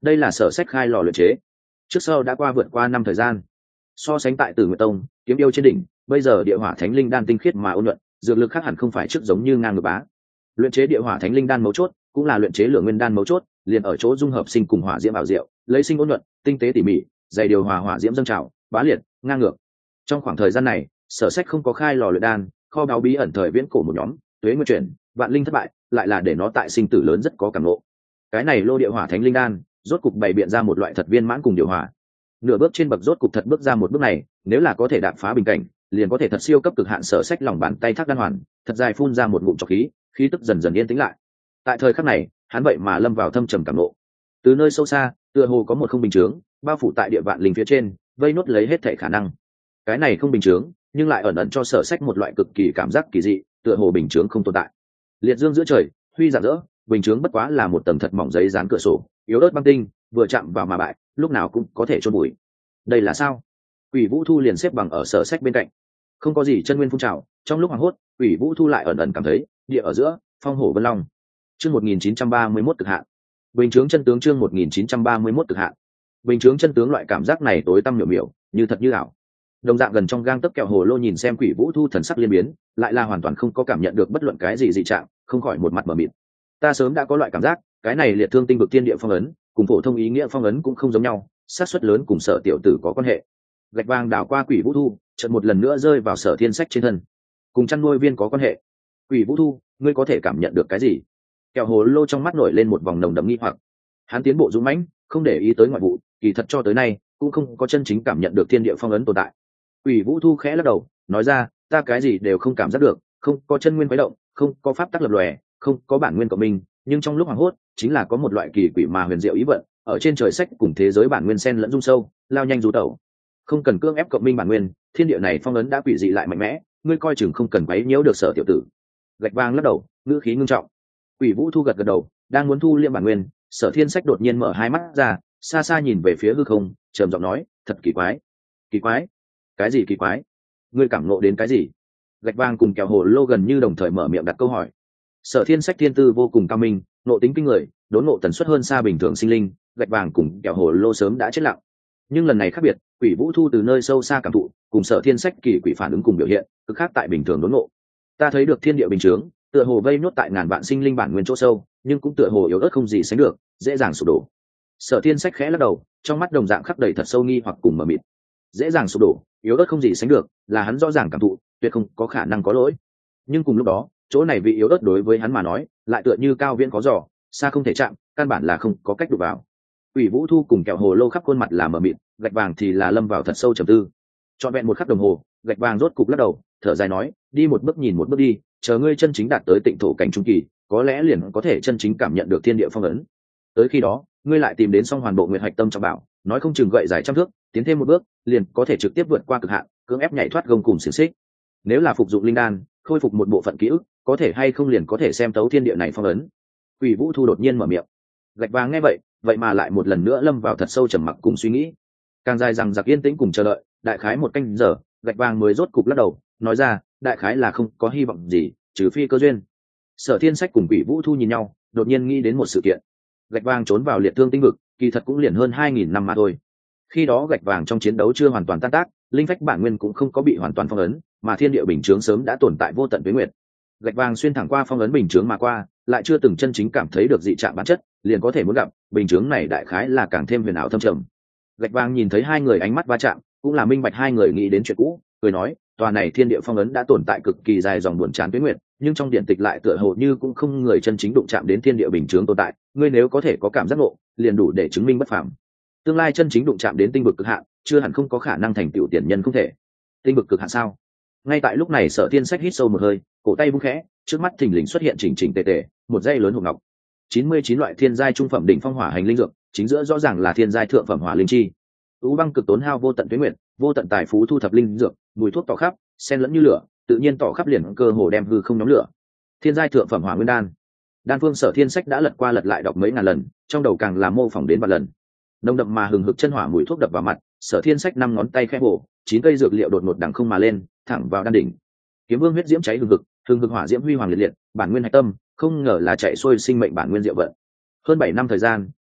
đây là Sở Sách khai lò luyện chế, trước sau đã vượt qua 5 thời gian. So sánh tại Tử Nguyệt Tông, kiếm yêu trên đỉnh, bây giờ địa hỏa thánh linh đan tinh khiết mà ôn nhuận, dược lực khác hẳn không phải trước giống như ngang ngược bá. Luyện chế địa hỏa thánh linh đan mấu chốt, cũng là luyện chế lửa nguyên đan mấu chốt, liền ở chỗ dung hợp sinh cùng hỏa diễm ảo diệu, lấy sinh ôn nhuận, tinh tế tỉ mỉ, dày điều hòa hỏa diễm dâng trào, bá liệt, ngang ngược. Trong khoảng thời gian này, Sở Sách không có khai lò luyện đan, kho báu bí ẩn thời viễn cổ một nhóm, tuế nguyên chuyển, vạn linh thất bại, lại là để nó tại sinh tử lớn rất có cảm ngộ. Cái này lô địa hỏa thánh linh đan, rốt cục bày biện ra một loại thật viên mãn cùng điều hòa. Nửa bước trên bậc rốt cục thật bước ra một bước này, nếu là có thể đạp phá bình cảnh, liền có thể thật siêu cấp cực hạn. Sở Sách lòng bàn tay thác đan hoàn, thật dài phun ra một ngụm trọc khí, khí tức dần dần yên tĩnh lại. Tại thời khắc này, hắn vậy mà lâm vào thâm trầm cảm ngộ. Từ nơi sâu xa, tựa hồ có một không bình chướng, bao phủ tại địa vạn linh phía trên, vây nốt lấy hết thảy khả năng. Cái này không bình chướng, nhưng lại ẩn ẩn cho Sở Sách một loại cực kỳ cảm giác kỳ dị, tựa hồ bình chướng không tồn tại. Liệt dương giữa trời, huy rạng rỡ, bình chướng bất quá là một tầng thật mỏng giấy dán cửa sổ, yếu ớt băng tinh, vừa chạm vào mà bại, lúc nào cũng có thể chôn bụi. Đây là sao? Quỷ Vũ Thu liền xếp bằng ở Sở Sách bên cạnh, không có gì chân nguyên phun trào. Trong lúc hoảng hốt, Quỷ Vũ Thu lại ẩn ẩn cảm thấy địa ở giữa, phong hổ vân long. Chương 1931 cực hạn. Bình chướng chân tướng. Chương 1931 cực hạn. Bình chướng chân tướng, loại cảm giác này tối tăm miểu miểu, như thật như ảo. Đồng dạng gần trong gang tấc kẹo hồ lô nhìn xem Quỷ Vũ Thu thần sắc liên biến, lại là hoàn toàn không có cảm nhận được bất luận cái gì dị trạng, không khỏi một mặt mờ mịt. Ta sớm đã có loại cảm giác, cái này liệt thương tinh vực thiên địa phong ấn, cùng phổ thông ý nghĩa phong ấn cũng không giống nhau, xác suất lớn cùng Sở tiểu tử có quan hệ. Gạch vàng đảo qua Quỷ Vũ Thu, chợt một lần nữa rơi vào Sở Thiên Sách trên thân. Cùng chăn nuôi viên có quan hệ. Quỷ Vũ Thu, ngươi có thể cảm nhận được cái gì? Kẹo hồ lô trong mắt nổi lên một vòng nồng đậm nghi hoặc. Hắn tiến bộ dũng mãnh, không để ý tới ngoại vụ, kỳ thật cho tới nay cũng không có chân chính cảm nhận được thiên địa phong ấn tồn tại. Quỷ Vũ Thu khẽ lắc đầu, nói ra, ta cái gì đều không cảm giác được, không có chân nguyên khuấy động, không có pháp tắc lập lòe, không có bản nguyên của mình, nhưng trong lúc hoảng hốt, chính là có một loại kỳ quỷ mà huyền diệu ý vận, ở trên trời sách cùng thế giới bản nguyên xen lẫn dung sâu, lao nhanh du tẩu. Không cần cưỡng ép cộng minh bản nguyên, thiên địa này phong ấn đã quỷ dị lại mạnh mẽ, ngươi coi chừng không cần quấy nhiễu được Sở tiểu tử. Gạch vàng lắc đầu, ngữ khí ngưng trọng. Quỷ Vũ Thu gật gật đầu, đang muốn thu liệm bản nguyên, Sở Thiên Sách đột nhiên mở hai mắt ra, xa xa nhìn về phía hư không, trầm giọng nói, thật kỳ quái. Kỳ quái? Cái gì kỳ quái? Ngươi cảm ngộ đến cái gì? Gạch vàng cùng kẹo hồ lô gần như đồng thời mở miệng đặt câu hỏi. Sở Thiên Sách thiên tư vô cùng cao minh, ngộ tính kinh người, đốn ngộ tần suất hơn xa bình thường sinh linh. Gạch vàng cùng kẹo hồ lô sớm đã chết lặng, nhưng lần này khác biệt, Quỷ Vũ Thu từ nơi sâu xa cảm thụ, cùng Sở Thiên Sách kỳ quỷ phản ứng cùng biểu hiện, cực khác tại bình thường đốn ngộ. Ta thấy được thiên địa bình chướng, tựa hồ vây nhốt tại ngàn vạn sinh linh bản nguyên chỗ sâu, nhưng cũng tựa hồ yếu ớt không gì sánh được, dễ dàng sụp đổ. Sở Thiên Sách khẽ lắc đầu, trong mắt đồng dạng khắc đầy thật sâu nghi hoặc cùng mờ mịt. Dễ dàng sụp đổ, yếu ớt không gì sánh được, là hắn rõ ràng cảm thụ, tuyệt không có khả năng có lỗi. Nhưng cùng lúc đó, chỗ này vị yếu ớt đối với hắn mà nói, lại tựa như cao viễn có giò, xa không thể chạm, căn bản là không có cách đụng vào. Quỷ Vũ Thu cùng kẹo hồ lô khắp khuôn mặt là mờ mịt, gạch vàng thì là lâm vào thật sâu trầm tư. Trọn vẹn một khắc đồng hồ, gạch vàng rốt cục lắc đầu, thở dài nói, đi một bước nhìn một bước đi, chờ ngươi chân chính đạt tới tịnh thổ cảnh trung kỳ, có lẽ liền có thể chân chính cảm nhận được thiên địa phong ấn. Tới khi đó, ngươi lại tìm đến Song Hoàn Bộ Nguyệt Hạch Tâm trọng bảo, nói không chừng gậy dài trăm thước, tiến thêm một bước, liền có thể trực tiếp vượt qua cực hạn, cưỡng ép nhảy thoát gông cùng xiềng xích. Nếu là phục dụng linh đan, khôi phục một bộ phận ký ức, có thể hay không liền có thể xem tấu thiên địa này phong ấn. Quỷ Vũ Thu đột nhiên mở miệng. Gạch vàng nghe vậy mà lại một lần nữa lâm vào thật sâu trầm mặc cùng suy nghĩ. Càng dài rằng giặc yên tĩnh cùng chờ đợi, đại khái một canh giờ, gạch vàng mới rốt cục lắc đầu, nói ra, đại khái là không có hy vọng gì, trừ phi cơ duyên. Sở Thiên Sách cùng Quỷ Vũ Thu nhìn nhau, đột nhiên nghĩ đến một sự kiện. Gạch vàng trốn vào liệt thương tinh vực, kỳ thật cũng liền hơn 2000 năm mà thôi. Khi đó gạch vàng trong chiến đấu chưa hoàn toàn tan tác, linh phách bản nguyên cũng không có bị hoàn toàn phong ấn, mà thiên địa bình chướng sớm đã tồn tại vô tận tuế nguyệt. Gạch vàng xuyên thẳng qua phong ấn bình chướng mà qua, lại chưa từng chân chính cảm thấy được dị trạng bản chất, liền có thể muốn gặp, bình chướng này đại khái là càng thêm huyền ảo thâm trầm. Gạch vàng nhìn thấy hai người ánh mắt va chạm, cũng là minh bạch hai người nghĩ đến chuyện cũ, cười nói, tòa này thiên địa phong ấn đã tồn tại cực kỳ dài dòng buồn chán tuế nguyệt, nhưng trong điện tịch lại tựa hồ như cũng không người chân chính đụng chạm đến thiên địa bình chướng tồn tại, ngươi nếu có thể có cảm giác ngộ, liền đủ để chứng minh bất phàm. Tương lai chân chính đụng chạm đến tinh vực cực hạn, chưa hẳn không có khả năng thành tựu tiền nhân không thể. Tinh vực cực hạn sao? Ngay tại lúc này, Sở Thiên Sách hít sâu một hơi, cổ tay vung khẽ, trước mắt thình lình xuất hiện chỉnh chỉnh tề tề một dây lớn hộp ngọc. 99 loại thiên giai trung phẩm đỉnh phong hỏa hành linh dược, chính giữa rõ ràng là thiên giai thượng phẩm hỏa linh chi. U băng cực tốn hao vô tận tuế nguyệt, vô tận tài phú thu thập linh dược, mùi thuốc tỏ khắp, xen lẫn như lửa, tự nhiên tỏ khắp liền cơ hồ đem hư không nhóm lửa. Thiên giai thượng phẩm hỏa nguyên đan. Đan phương Sở Thiên Sách đã lật qua lật lại đọc mấy ngàn lần, trong đầu càng là mô phỏng đến vạn lần. Nồng đậm mà hừng hực chân hỏa mùi thuốc đập vào mặt, Sở Thiên Sách 5 ngón tay khẽ bổ, 9 cây dược liệu đột ngột đằng không mà lên, thẳng vào đan đỉnh. Kiếm vương huyết diễm cháy hừng hực hỏa diễm huy hoàng liệt liệt, bản nguyên hạch tâm, không ngờ là chạy xuôi sinh mệnh bản nguyên diệu vận. Hơn 7 năm thời gian,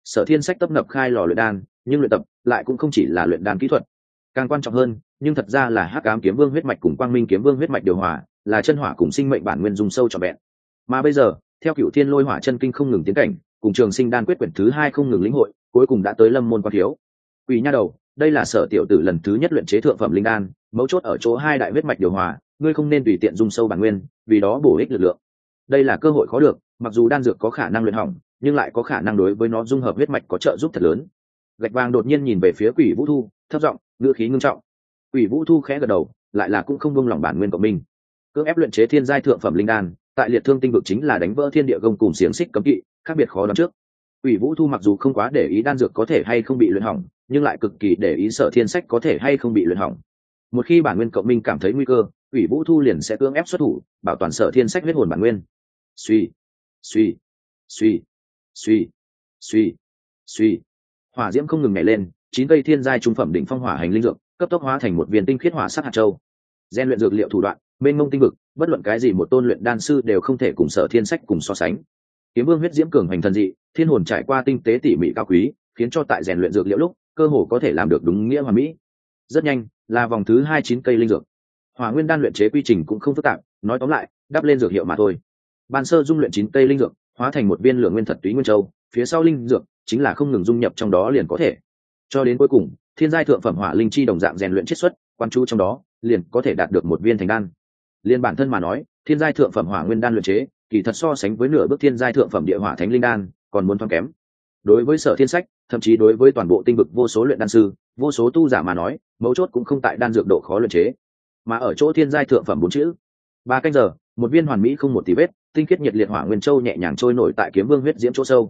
Sở Thiên Sách tấp nập khai lò luyện đan, nhưng luyện tập lại cũng không chỉ là luyện đan kỹ thuật, càng quan trọng hơn, nhưng thật ra là Hắc Ám Kiếm Vương huyết mạch cùng Quang Minh Kiếm Vương huyết mạch điều hòa, là chân hỏa cùng sinh mệnh bản nguyên dung sâu trọn vẹn. Mà bây giờ, theo Cửu Thiên Lôi Hỏa chân kinh không ngừng tiến cảnh, cùng Trường Sinh đan quyết quyển thứ 2 không ngừng lĩnh hội, cuối cùng đã tới Lâm môn quan thiếu. Quỷ nha đầu, đây là Sở tiểu tử lần thứ nhất luyện chế thượng phẩm linh đan, mấu chốt ở chỗ hai đại huyết mạch điều hòa, ngươi không nên tùy tiện dung sâu bản nguyên, vì đó bổ ích lực lượng. Đây là cơ hội khó được, mặc dù đan dược có khả năng luyện hỏng, nhưng lại có khả năng đối với nó dung hợp huyết mạch có trợ giúp thật lớn. Gạch Vàng đột nhiên nhìn về phía Quỷ Vũ Thu, thấp giọng, ngữ khí ngưng trọng. Quỷ Vũ Thu khẽ gật đầu, lại là cũng không buông lòng bản nguyên của mình. Cưỡng ép luyện chế thiên giai thượng phẩm linh đan, tại liệt thương tinh vực chính là đánh vỡ thiên địa gông cùng xiềng xích cấm kỵ, khác biệt khó đoán trước. Quỷ Vũ Thu mặc dù không quá để ý đan dược có thể hay không bị luyện hỏng, nhưng lại cực kỳ để ý Sở Thiên Sách có thể hay không bị luyện hỏng. Một khi bản nguyên cộng minh cảm thấy nguy cơ, Quỷ Vũ Thu liền sẽ cưỡng ép xuất thủ, bảo toàn Sở Thiên Sách huyết hồn bản nguyên. Suy, suy, suy, suy, suy, suy. Hỏa diễm không ngừng nhảy lên, 9 cây thiên giai trung phẩm đỉnh phong hỏa hành linh dược, cấp tốc hóa thành một viên tinh khiết hỏa sắc hạt châu. Gen luyện dược liệu thủ đoạn, mênh mông tinh vực, bất luận cái gì một tôn luyện đan sư đều không thể cùng Sở Thiên Sách cùng so sánh. Kiếm Vương huyết diễm cường hành thần dị, thiên hồn trải qua tinh tế tỉ mỉ cao quý, khiến cho tại rèn luyện dược liệu lúc, cơ hồ có thể làm được đúng nghĩa hoàn mỹ. Rất nhanh, là vòng thứ 2 9 cây linh dược. Hỏa nguyên đan luyện chế quy trình cũng không phức tạp, nói tóm lại, đắp lên dược hiệu mà thôi. Ban sơ dung luyện 9 cây linh dược, hóa thành một viên lượng nguyên thật túy nguyên châu, phía sau linh dược chính là không ngừng dung nhập trong đó liền có thể. Cho đến cuối cùng, thiên giai thượng phẩm hỏa linh chi đồng dạng rèn luyện chiết xuất, quan chú trong đó, liền có thể đạt được một viên thành đan. Liên bản thân mà nói, thiên giai thượng phẩm hỏa nguyên đan luyện chế, kỳ thật so sánh với nửa bước thiên giai thượng phẩm địa hỏa thánh linh đan, còn muốn thoáng kém. Đối với Sở Thiên Sách, thậm chí đối với toàn bộ tinh vực vô số luyện đan sư, vô số tu giả mà nói, mấu chốt cũng không tại đan dược độ khó luyện chế, mà ở chỗ thiên giai thượng phẩm 4 chữ. 3 canh giờ, một viên hoàn mỹ không một tì vết, tinh khiết nhiệt liệt hỏa nguyên châu nhẹ nhàng trôi nổi tại Kiếm Vương huyết diễm chỗ sâu.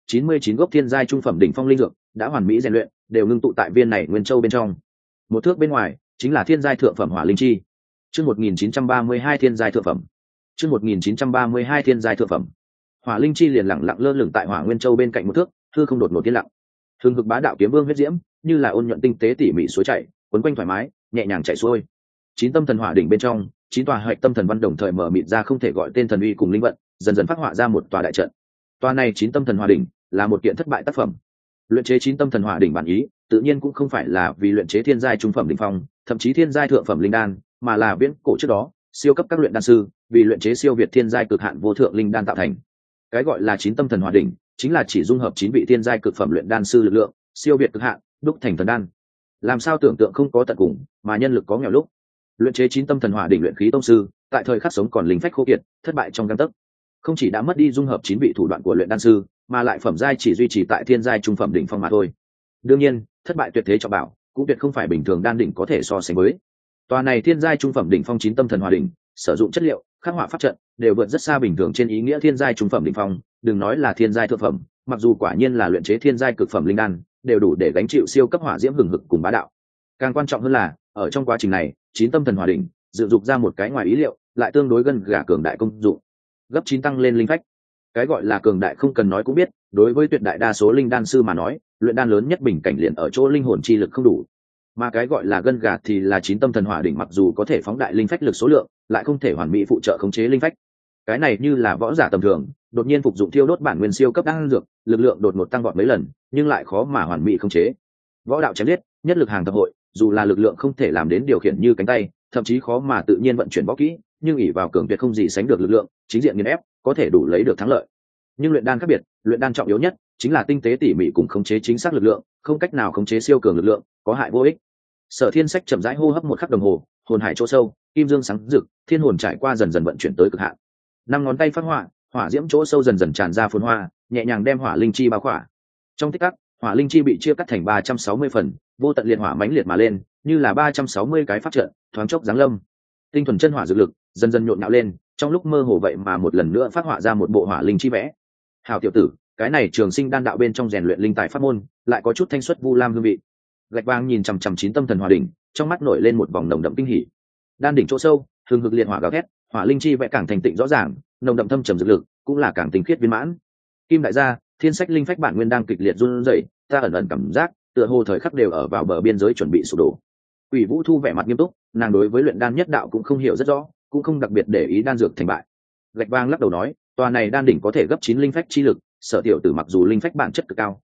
99 gốc thiên giai trung phẩm đỉnh phong linh dược đã hoàn mỹ rèn luyện, đều ngưng tụ tại viên này nguyên châu bên trong. Một thước bên ngoài chính là thiên giai thượng phẩm hỏa linh chi. Chương 1932 thiên giai thượng phẩm. Chương 1932 thiên giai thượng phẩm. Hỏa linh chi liền lặng lặng lơ lửng tại hỏa nguyên châu bên cạnh một thước, hư không đột ngột tiến lặng. Hương hực bá đạo kiếm vương huyết diễm, như là ôn nhuận tinh tế tỉ mỉ suối chảy, quấn quanh thoải mái, nhẹ nhàng chảy xuôi. 9 tâm thần hỏa đỉnh bên trong, 9 tòa hạch tâm thần văn đồng thời mở mịt ra không thể gọi tên thần uy cùng linh vận, dần dần phát họa ra một tòa đại trận. Tòa này 9 tâm thần hỏa đỉnh là một kiện thất bại tác phẩm. Luyện chế 9 tâm thần hỏa đỉnh bản ý, tự nhiên cũng không phải là vì luyện chế thiên giai trung phẩm đỉnh phong, thậm chí thiên giai thượng phẩm linh đan, mà là viễn cổ trước đó, siêu cấp các luyện đan sư, vì luyện chế siêu việt thiên giai cực hạn vô thượng linh đan tạo thành. Cái gọi là 9 tâm thần hỏa đỉnh, chính là chỉ dung hợp 9 vị thiên giai cực phẩm luyện đan sư lực lượng, siêu việt cực hạn, đúc thành thần đan. Làm sao tưởng tượng không có tận cùng, mà nhân lực có nghèo lúc. Luyện chế 9 tâm thần hỏa đỉnh luyện khí tông sư, tại thời khắc sống còn linh phách khô kiệt, thất bại trong gang tấc. Không chỉ đã mất đi dung hợp 9 vị thủ đoạn của luyện đan sư, mà lại phẩm giai chỉ duy trì tại thiên giai trung phẩm đỉnh phong mà thôi. Đương nhiên, thất bại tuyệt thế trọng bảo, cũng tuyệt không phải bình thường đan đỉnh có thể so sánh với. Tòa này thiên giai trung phẩm đỉnh phong 9 tâm thần hỏa đỉnh, sử dụng chất liệu, khắc họa pháp trận, đều vượt rất xa bình thường trên ý nghĩa thiên giai trung phẩm đỉnh phong, đừng nói là thiên giai thượng phẩm, mặc dù quả nhiên là luyện chế thiên giai cực phẩm linh đan, đều đủ để gánh chịu siêu cấp hỏa diễm hừng hực cùng bá đạo. Càng quan trọng hơn là, ở trong quá trình này, 9 tâm thần hỏa đỉnh dự dục ra một cái ngoài ý liệu, lại tương đối gần gà cường đại công dụng. Gấp 9 tăng lên linh phách. Cái gọi là cường đại không cần nói cũng biết, đối với tuyệt đại đa số linh đan sư mà nói, luyện đan lớn nhất bình cảnh liền ở chỗ linh hồn chi lực không đủ. Mà cái gọi là gân gà thì là 9 tâm thần hỏa đỉnh mặc dù có thể phóng đại linh phách lực số lượng, lại không thể hoàn mỹ phụ trợ khống chế linh phách. Cái này như là võ giả tầm thường, đột nhiên phục dụng thiêu đốt bản nguyên siêu cấp đan dược, lực lượng đột ngột tăng vọt mấy lần, nhưng lại khó mà hoàn mỹ khống chế. Võ đạo chém giết, nhất lực hàng thập hội, dù là lực lượng không thể làm đến điều khiển như cánh tay, thậm chí khó mà tự nhiên vận chuyển võ kỹ, nhưng ỷ vào cường tuyệt không gì sánh được lực lượng, chính diện nghiền ép, có thể đủ lấy được thắng lợi. Nhưng luyện đan khác biệt, luyện đan trọng yếu nhất chính là tinh tế tỉ mỉ cùng khống chế chính xác lực lượng, không cách nào khống chế siêu cường lực lượng, có hại vô ích. Sở Thiên Sách chậm rãi hô hấp một khắc đồng hồ, hồn hải chỗ sâu, kim dương sáng rực, thiên hồn trải qua dần dần vận chuyển tới cực hạn. 5 ngón tay phát hỏa, hỏa diễm chỗ sâu dần dần tràn ra phồn hoa, nhẹ nhàng đem hỏa linh chi bao khỏa. Trong tích tắc, hỏa linh chi bị chia cắt thành 360 phần, vô tận liệt hỏa mãnh liệt mà lên, như là 360 cái pháp trận, thoáng chốc giáng lâm. Tinh thuần chân hỏa dược lực dần dần nhộn nhạo lên, trong lúc mơ hồ vậy mà một lần nữa phát họa ra một bộ hỏa linh chi vẽ. Hảo tiểu tử, cái này Trường Sinh đan đạo bên trong rèn luyện linh tài pháp môn, lại có chút thanh xuất vu lam hương vị. Gạch Vàng nhìn chằm chằm 9 tâm thần hỏa đỉnh, trong mắt nổi lên một vòng nồng đậm kinh hỉ. Đan đỉnh chỗ sâu, hừng hực liệt hỏa gào thét, hỏa linh chi vẽ càng thành tịnh rõ ràng, nồng đậm thâm trầm dược lực cũng là càng tinh khiết viên mãn. Kim đại gia, Thiên Sách linh phách bản nguyên đang kịch liệt run rẩy, ta ẩn ẩn cảm giác, tựa hồ thời khắc đều ở vào bờ biên giới chuẩn bị sụp đổ. Quỷ Vũ Thu vẻ mặt nghiêm túc, nàng đối với luyện đan nhất đạo cũng không hiểu rất rõ, cũng không đặc biệt để ý đan dược thành bại. Gạch Vàng lắc đầu nói, tòa này đan đỉnh có thể gấp 9 linh phách chi lực, Sở tiểu tử mặc dù linh phách bản chất cực cao,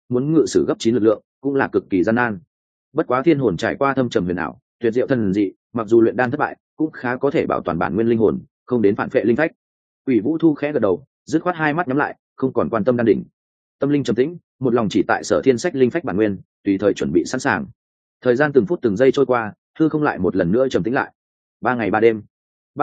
muốn ngự sử gấp 9 lực lượng cũng là cực kỳ gian nan. Bất quá thiên hồn trải qua thâm trầm huyền ảo, tuyệt diệu thần dị, mặc dù luyện đan thất bại cũng khá có thể bảo toàn bản nguyên linh hồn, không đến phản phệ linh phách. Quỷ Vũ Thu khẽ gật đầu, dứt khoát hai mắt nhắm lại, không còn quan tâm đan đỉnh. Tâm linh trầm tĩnh, một lòng chỉ tại Sở Thiên Sách linh phách bản nguyên, tùy thời chuẩn bị sẵn sàng. Thời gian từng phút từng giây trôi qua, hư không lại một lần nữa trầm tĩnh lại. 3 ngày 3 đêm,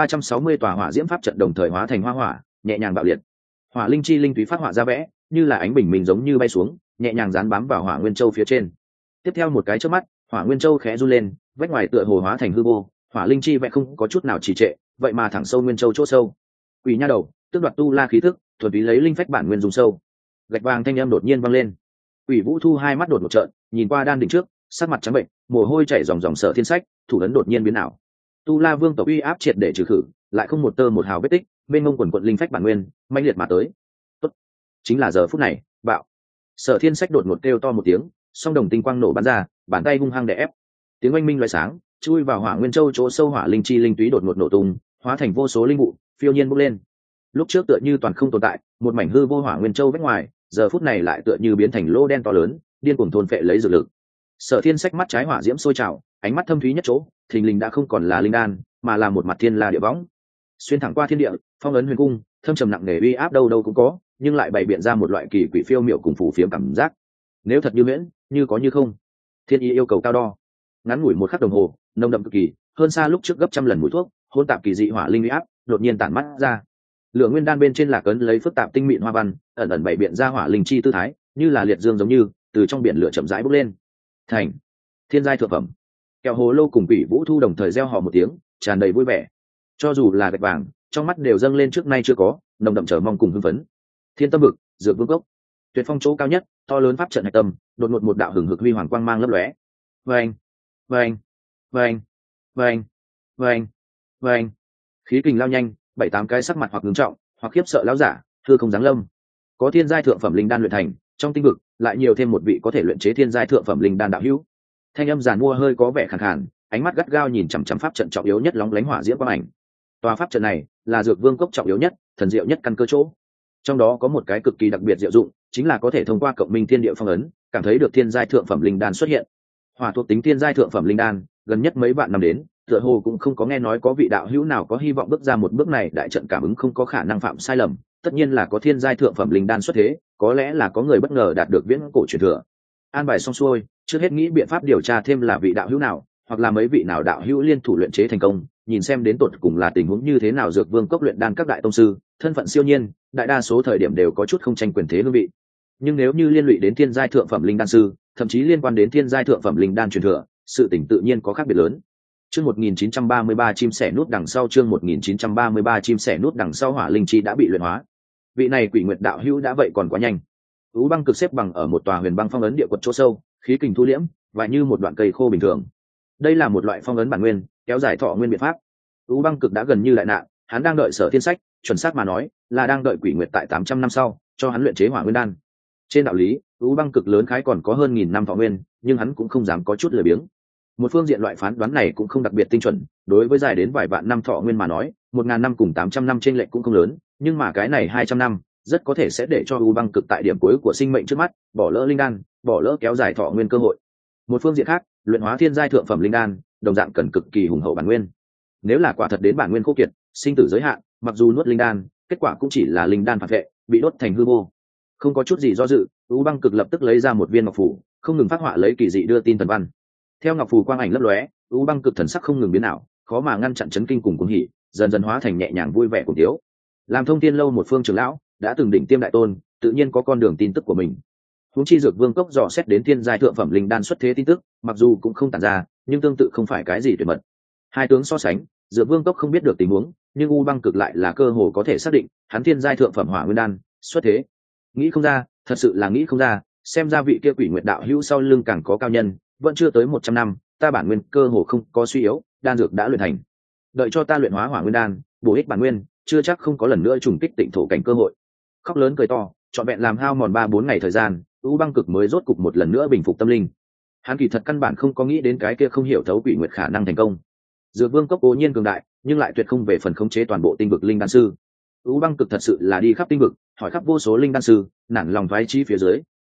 360 tòa hỏa diễm pháp trận đồng thời hóa thành hoa hỏa, nhẹ nhàng bạo liệt. Hỏa linh chi linh túy phát họa ra vẽ, như là ánh bình minh giống như bay xuống, nhẹ nhàng dán bám vào Hỏa Nguyên Châu phía trên. Tiếp theo một cái chớp mắt, Hỏa Nguyên Châu khẽ run lên, vách ngoài tựa hồ hóa thành hư vô, hỏa linh chi vẽ không có chút nào trì trệ, vậy mà thẳng sâu Nguyên Châu chỗ sâu. Quỷ nha đầu, tước đoạt tu la khí thức, thuần túy lấy linh phách bản nguyên dùng sâu. Gạch vàng thanh âm đột nhiên vang lên. Quỷ Vũ Thu hai mắt đột một trợn, nhìn qua đan đỉnh trước, sắc mặt trắng bệnh, mồ hôi chảy ròng ròng. Sở Thiên Sách, thủ ấn đột nhiên biến ảo. Tu La Vương tộc uy áp triệt để trừ khử, lại không một tơ một hào vết tích, bên ngông quần quận linh phách bản nguyên, mãnh liệt mà tới. Tốt, chính là giờ phút này, bạo. Sở Thiên Sách đột ngột kêu to một tiếng, song đồng tinh quang nổ bắn ra, bàn tay hung hăng đè ép. Tiếng oanh minh loại sáng, chui vào Hỏa Nguyên Châu chỗ sâu hỏa linh chi linh túy đột ngột nổ tung, hóa thành vô số linh vụ, phiêu nhiên bốc lên. Lúc trước tựa như toàn không tồn tại, một mảnh hư vô Hỏa Nguyên Châu vách ngoài, giờ phút này lại tựa như biến thành lô đen to lớn, điên cuồng thôn phệ lấy dược lực. Sở Thiên Sách mắt trái hỏa diễm sôi trào, ánh mắt thâm thúy nhất chỗ, thình lình đã không còn là linh đan, mà là một mặt thiên la địa võng. Xuyên thẳng qua thiên địa, phong ấn huyền cung, thâm trầm nặng nề uy áp đâu đâu cũng có, nhưng lại bày biện ra một loại kỳ quỷ phiêu miệu cùng phù phiếm cảm giác. Nếu thật như miễn, như có như không. Thiên ý yêu cầu cao đo. Ngắn ngủi một khắc đồng hồ, nồng đậm cực kỳ, hơn xa lúc trước gấp trăm lần mũi thuốc, hỗn tạp kỳ dị hỏa linh uy áp, đột nhiên tản mắt ra. Lượng nguyên đan bên trên là cấn lấy phức tạp tinh mịn hoa văn, ẩn ẩn bày biện ra hỏa linh chi tư thái, như là liệt dương giống như từ trong biển lửa chậm rãi bốc lên. Thành thiên giai thượng phẩm. Kẹo hồ lô cùng Quỷ Vũ Thu đồng thời reo hò một tiếng, tràn đầy vui vẻ. Cho dù là gạch vàng, trong mắt đều dâng lên trước nay chưa có nồng đậm chờ mong cùng hưng phấn. Thiên tâm vực, dược vương gốc, tuyệt phong chỗ cao nhất, to lớn pháp trận hạch tâm, đột ngột một đạo hừng hực huy hoàng quang mang lấp lóe. Vâng, vâng, vâng, vâng, vâng, vâng. Khí kình lao nhanh, 7-8 cái sắc mặt hoặc ngưng trọng, hoặc khiếp sợ lão giả, thưa không dáng lâm. Có thiên giai thượng phẩm linh đan luyện thành, trong tinh vực lại nhiều thêm một vị có thể luyện chế thiên giai thượng phẩm linh đan đạo hữu. Thanh âm giàn mua hơi có vẻ khàn khàn, ánh mắt gắt gao nhìn chằm chằm pháp trận trọng yếu nhất lóng lánh hỏa diễm quang ảnh. Tòa pháp trận này là dược vương cốc trọng yếu nhất, thần diệu nhất căn cơ chỗ. Trong đó có một cái cực kỳ đặc biệt diệu dụng, chính là có thể thông qua cộng minh thiên địa phong ấn, cảm thấy được thiên giai thượng phẩm linh đan xuất hiện. Hỏa thuộc tính thiên giai thượng phẩm linh đan, gần nhất mấy vạn năm đến, tựa hồ cũng không có nghe nói có vị đạo hữu nào có hy vọng bước ra một bước này. Đại trận cảm ứng không có khả năng phạm sai lầm, tất nhiên là có thiên giai thượng phẩm linh đan xuất thế, có lẽ là có người bất ngờ đạt được viễn cổ truyền thừa. An bài xong xuôi, trước hết nghĩ biện pháp điều tra thêm là vị đạo hữu nào, hoặc là mấy vị nào đạo hữu liên thủ luyện chế thành công, nhìn xem đến tột cùng là tình huống như thế nào. Dược vương cốc luyện đan các đại tông sư, thân phận siêu nhiên, đại đa số thời điểm đều có chút không tranh quyền thế hương vị. Nhưng nếu như liên lụy đến thiên giai thượng phẩm linh đan sư, thậm chí liên quan đến thiên giai thượng phẩm linh đan truyền thừa, sự tình tự nhiên có khác biệt lớn. Chương 1933 chim sẻ nút đằng sau, chương 1933 chim sẻ nút đằng sau. Hỏa linh chi đã bị luyện hóa. Vị này Quỷ Nguyệt đạo hữu đã vậy còn quá nhanh. Ú băng cực xếp bằng ở một tòa huyền băng phong ấn địa quật chỗ sâu, khí kình thu liễm, và như một đoạn cây khô bình thường. Đây là một loại phong ấn bản nguyên, kéo dài thọ nguyên biện pháp. Ú băng cực đã gần như đại nạn, hắn đang đợi Sở Thiên Sách, chuẩn xác mà nói, là đang đợi Quỷ Nguyệt tại 800 năm sau, cho hắn luyện chế Hỏa Nguyên đan. Trên đạo lý, Ú băng cực lớn khái còn có hơn 1000 năm thọ nguyên, nhưng hắn cũng không dám có chút lười biếng. Một phương diện loại phán đoán này cũng không đặc biệt tinh chuẩn, đối với dài đến vài vạn năm thọ nguyên mà nói, 1000 năm cùng 800 năm trên lệch cũng không lớn, nhưng mà cái này 200 năm, rất có thể sẽ để cho U băng cực tại điểm cuối của sinh mệnh trước mắt, bỏ lỡ linh đan, bỏ lỡ kéo dài thọ nguyên cơ hội. Một phương diện khác, luyện hóa thiên giai thượng phẩm linh đan, đồng dạng cần cực kỳ hùng hậu bản nguyên. Nếu là quả thật đến bản nguyên khô kiệt, sinh tử giới hạn, mặc dù nuốt linh đan, kết quả cũng chỉ là linh đan phản vệ, bị đốt thành hư vô. Không có chút gì do dự, U băng cực lập tức lấy ra một viên ngọc phù, không ngừng phát họa lấy kỳ dị đưa tin thần văn. Theo ngọc phù quang ảnh lấp lóe, U băng cực thần sắc không ngừng biến ảo, khó mà ngăn chặn chấn kinh cùng cuồng hỉ, dần dần hóa thành nhẹ nhàng vui vẻ cùng tiếu. Làm thông thiên lâu một phương trưởng lão, đã từng đỉnh tiêm đại tôn, tự nhiên có con đường tin tức của mình. Huống chi dược vương cốc dò xét đến thiên giai thượng phẩm linh đan xuất thế tin tức, mặc dù cũng không tản ra, nhưng tương tự không phải cái gì tuyệt mật. Hai tướng so sánh, dược vương cốc không biết được tình huống, nhưng U băng cực lại là cơ hồ có thể xác định, hắn thiên giai thượng phẩm hỏa nguyên đan xuất thế. Nghĩ không ra, thật sự là nghĩ không ra, xem ra vị kia Quỷ Nguyệt đạo hữu sau lưng càng có cao nhân, vẫn chưa tới 100 năm, ta bản nguyên cơ hồ không có suy yếu, đan dược đã luyện thành. Đợi cho ta luyện hóa hỏa nguyên đan, bổ ích bản nguyên, chưa chắc không có lần nữa trùng kích tịnh thổ cảnh cơ hội. Khóc lớn cười to, trọn vẹn làm hao mòn 3-4 ngày thời gian, U băng cực mới rốt cục một lần nữa bình phục tâm linh. Hắn kỳ thật căn bản không có nghĩ đến cái kia không hiểu thấu Quỷ Nguyệt khả năng thành công. Dược vương cốc cố nhiên cường đại, nhưng lại tuyệt không về phần khống chế toàn bộ tinh vực linh đan sư. U băng cực thật sự là đi khắp tinh vực, hỏi khắp vô số linh đan sư, nản lòng thoái chí phía dưới,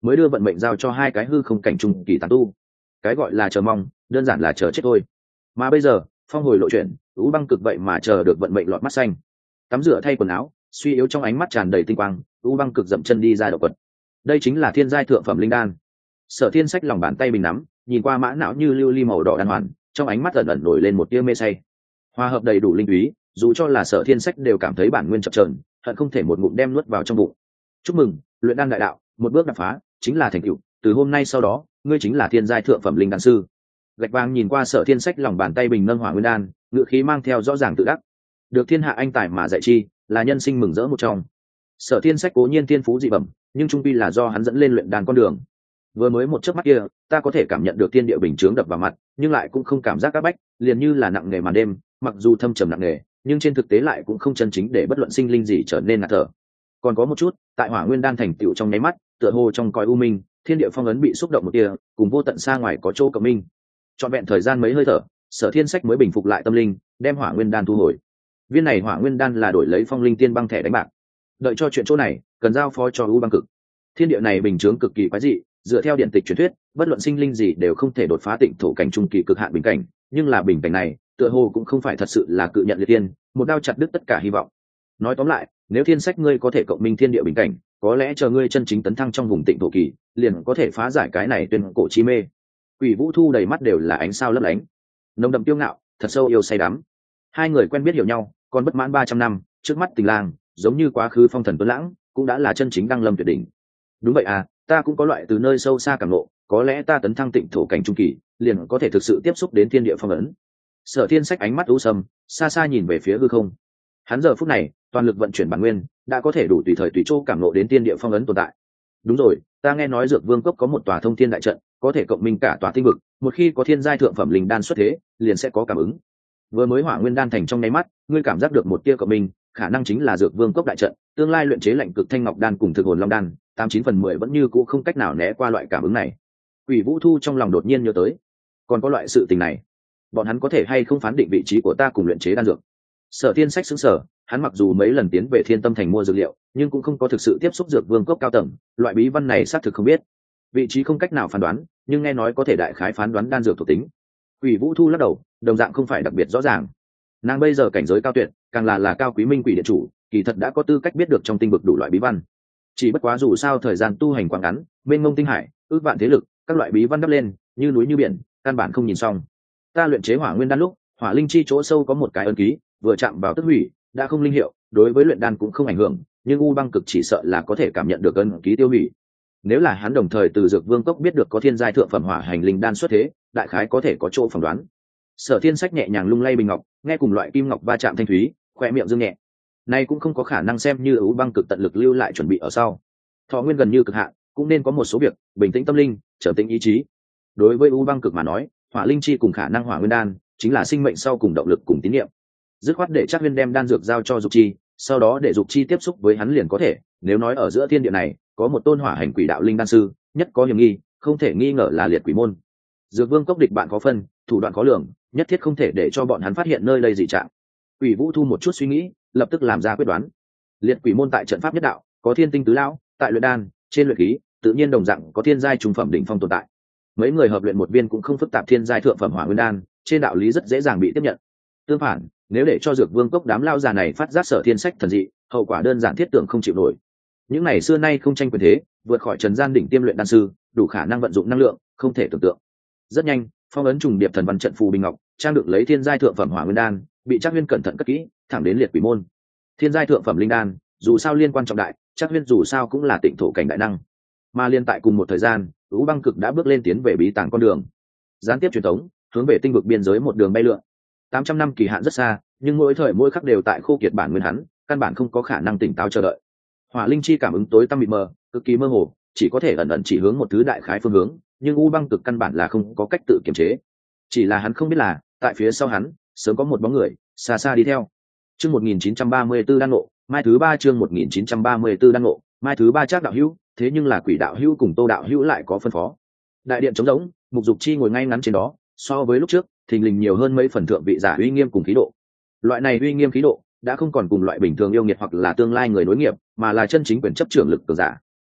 mới đưa vận mệnh giao cho hai cái hư không cảnh trung kỳ tán tu. Cái gọi là chờ mong đơn giản là chờ chết thôi. Mà bây giờ phong hồi lộ chuyển, U Băng Cực vậy mà chờ được vận mệnh lọt mắt xanh. Tắm rửa thay quần áo, suy yếu trong ánh mắt tràn đầy tinh quang, U Băng Cực dậm chân đi ra động quật. Đây chính là thiên giai thượng phẩm linh đan. Sở Thiên xách lòng bàn tay bình nắm, nhìn qua mã não như lưu ly màu đỏ đan hoàn, trong ánh mắt ẩn ẩn nổi lên một tia mê say. Hòa hợp đầy đủ linh túy, dù cho là Sở Thiên xách đều cảm thấy bản nguyên chập chờn, hận không thể một ngụm đem nuốt vào trong bụng. Chúc mừng, luyện đan đại đạo, một bước đột phá, chính là thành tựu, từ hôm nay sau đó, ngươi chính là thiên giai thượng phẩm linh đan sư. Gạch vàng nhìn qua Sở Thiên xách lòng bàn tay bình nâng hỏa nguyên đan, ngữ khí mang theo rõ ràng tự đắc. Được thiên hạ anh tài mà dạy chi, là nhân sinh mừng rỡ một trong. Sở Thiên sách cố nhiên thiên phú dị bẩm, nhưng trung quy là do hắn dẫn lên luyện đan con đường. Vừa mới một chớp mắt kia, ta có thể cảm nhận được thiên địa bình chướng đập vào mặt, nhưng lại cũng không cảm giác các bách, liền như là nặng nề màn đêm, mặc dù thâm trầm nặng nề, nhưng trên thực tế lại cũng không chân chính để bất luận sinh linh gì trở nên ngạt thở. Còn có một chút, tại hỏa nguyên đan thành tựu trong nháy mắt, tựa hồ trong cõi u minh, thiên địa phong ấn bị xúc động một tia, cùng vô tận xa ngoài có chỗ cộng minh. Trọn vẹn thời gian mấy hơi thở, Sở Thiên sách mới bình phục lại tâm linh, đem hỏa nguyên đan thu hồi. Viên này hỏa nguyên đan là đổi lấy phong linh tiên băng thẻ đánh bạc. Đợi cho chuyện chỗ này, cần giao phó cho U Băng Cực. Thiên địa này bình chướng cực kỳ quái dị, dựa theo điện tịch truyền thuyết, bất luận sinh linh gì đều không thể đột phá tịnh thổ cảnh trung kỳ cực hạn bình cảnh, nhưng là bình cảnh này, tựa hồ cũng không phải thật sự là cự nhận liệt tiên, một đao chặt đứt tất cả hy vọng. Nói tóm lại, nếu thiên sách ngươi có thể cộng minh thiên địa bình cảnh, có lẽ chờ ngươi chân chính tấn thăng trong vùng tịnh thổ kỳ, liền có thể phá giải cái này tuyên cổ chi mê. Quỷ Vũ Thu đầy mắt đều là ánh sao lấp lánh, nồng đậm kiêu ngạo, thật sâu yêu say đắm. Hai người quen biết hiểu nhau, còn bất mãn 300 năm, trước mắt tình lang, giống như quá khứ phong thần tuấn lãng, cũng đã là chân chính đăng lâm tuyệt đỉnh. Đúng vậy à, ta cũng có loại từ nơi sâu xa cảm ngộ, có lẽ ta tấn thăng tịnh thổ cảnh trung kỳ, liền có thể thực sự tiếp xúc đến thiên địa phong ấn. Sở Thiên sách ánh mắt u sầm, xa xa nhìn về phía hư không. Hắn giờ phút này, toàn lực vận chuyển bản nguyên, đã có thể đủ tùy thời tùy chỗ cảm ngộ đến thiên địa phong ấn tồn tại. Đúng rồi, ta nghe nói Dược Vương cốc có một tòa thông thiên đại trận, có thể cộng minh cả tòa tinh vực, một khi có thiên giai thượng phẩm linh đan xuất thế, liền sẽ có cảm ứng. Vừa mới hỏa nguyên đan thành trong nháy mắt, ngươi cảm giác được một tia cộng minh, khả năng chính là Dược Vương cốc đại trận, tương lai luyện chế lạnh cực thanh ngọc đan cùng thực hồn long đan, 89/10 vẫn như cũ không cách nào né qua loại cảm ứng này. Quỷ Vũ Thu trong lòng đột nhiên nhớ tới, còn có loại sự tình này, bọn hắn có thể hay không phán định vị trí của ta cùng luyện chế đan dược? Sở Thiên sách sững sờ, hắn mặc dù mấy lần tiến về Thiên Tâm thành mua dược liệu, nhưng cũng không có thực sự tiếp xúc Dược Vương cốc cao tầng, loại bí văn này xác thực không biết. Vị trí không cách nào phán đoán, nhưng nghe nói có thể đại khái phán đoán đan dược thuộc tính. Quỷ Vũ Thu lắc đầu, đồng dạng không phải đặc biệt rõ ràng. Nàng bây giờ cảnh giới cao tuyệt, càng là cao quý minh quỷ điện chủ, kỳ thật đã có tư cách biết được trong tinh vực đủ loại bí văn. Chỉ bất quá dù sao thời gian tu hành quá ngắn, mênh mông tinh hải, ước vạn thế lực, các loại bí văn đắp lên, như núi như biển, căn bản không nhìn xong. Ta luyện chế hỏa nguyên đan lúc, hỏa linh chi chỗ sâu có một cái ấn ký, vừa chạm vào tức hủy, đã không linh hiệu, đối với luyện đan cũng không ảnh hưởng, nhưng U Băng Cực chỉ sợ là có thể cảm nhận được ấn ký tiêu hủy. Nếu là hắn đồng thời từ Dược Vương cốc biết được có thiên giai thượng phẩm hỏa hành linh đan xuất thế, đại khái có thể có chỗ phỏng đoán. Sở Thiên sách nhẹ nhàng lung lay bình ngọc, nghe cùng loại kim ngọc va chạm thanh thúy, khỏe miệng dương nhẹ. Nay cũng không có khả năng xem như U Băng Cực tận lực lưu lại chuẩn bị ở sau. Thọ nguyên gần như cực hạn, cũng nên có một số việc bình tĩnh tâm linh, trầm tĩnh ý chí. Đối với U Băng Cực mà nói, hỏa linh chi cùng khả năng hỏa nguyên đan chính là sinh mệnh sau cùng động lực cùng tín niệm. Dứt khoát để Trác Huyên đem đan dược giao cho Dục Chi, sau đó để Dục Chi tiếp xúc với hắn liền có thể. Nếu nói ở giữa thiên địa này có một tôn hỏa hành quỷ đạo linh đan sư, nhất có hiểm nghi, không thể nghi ngờ là Liệt Quỷ môn. Dược Vương cốc địch bạn có phân, thủ đoạn khó lường, nhất thiết không thể để cho bọn hắn phát hiện nơi đây dị trạng. Quỷ Vũ Thu một chút suy nghĩ, lập tức làm ra quyết đoán. Liệt Quỷ môn tại trận pháp nhất đạo, có thiên tinh tứ lão, tại luyện đan, trên luyện khí, tự nhiên đồng dạng có thiên giai trung phẩm đỉnh phong tồn tại. Mấy người hợp luyện một viên cũng không phức tạp thiên giai thượng phẩm hỏa nguyên đan, trên đạo lý rất dễ dàng bị tiếp nhận. Tương phản, nếu để cho Dược Vương cốc đám lao già này phát giác Sở Thiên sách thần dị, hậu quả đơn giản thiết tưởng không chịu nổi. Những này xưa nay không tranh quyền thế, vượt khỏi trần gian đỉnh tiêm luyện đan sư, đủ khả năng vận dụng năng lượng, không thể tưởng tượng. Rất nhanh, phong ấn trùng điệp thần văn trận phù bình ngọc, trang được lấy thiên giai thượng phẩm hỏa nguyên đan, bị Trác Huyên cẩn thận cất kỹ, thẳng đến Liệt Quỷ môn. Thiên giai thượng phẩm linh đan, dù sao liên quan trọng đại, Trác Huyên dù sao cũng là tịnh thổ cảnh đại năng. Mà liên tại cùng một thời gian, U Băng Cực đã bước lên tiến về bí tàng con đường. Gián tiếp truyền thống, hướng về tinh vực biên giới một đường bay lượn. 800 năm kỳ hạn rất xa, nhưng mỗi thời mỗi khắc đều tại khô kiệt bản nguyên hắn, căn bản không có khả năng tỉnh táo chờ đợi. Hỏa linh chi cảm ứng tối tăm mịt mờ, cực kỳ mơ hồ, chỉ có thể ẩn ẩn chỉ hướng một thứ đại khái phương hướng, nhưng U Băng Cực căn bản là không có cách tự kiềm chế. Chỉ là hắn không biết là, tại phía sau hắn, sớm có một bóng người xa xa đi theo. Chương 1934 đan ngộ, mai thứ 3 chương 1934 đan ngộ, mai thứ 3 Trác đạo hữu, thế nhưng là Quỷ đạo hữu cùng Tô đạo hữu lại có phân phó. Đại điện trống rỗng, Mục Dục Chi ngồi ngay ngắn trên đó, so với lúc trước, thình lình nhiều hơn mấy phần thượng vị giả uy nghiêm cùng khí độ. Loại này uy nghiêm khí độ đã không còn cùng loại bình thường yêu nghiệt hoặc là tương lai người nối nghiệp, mà là chân chính quyền chấp trưởng lực cường giả.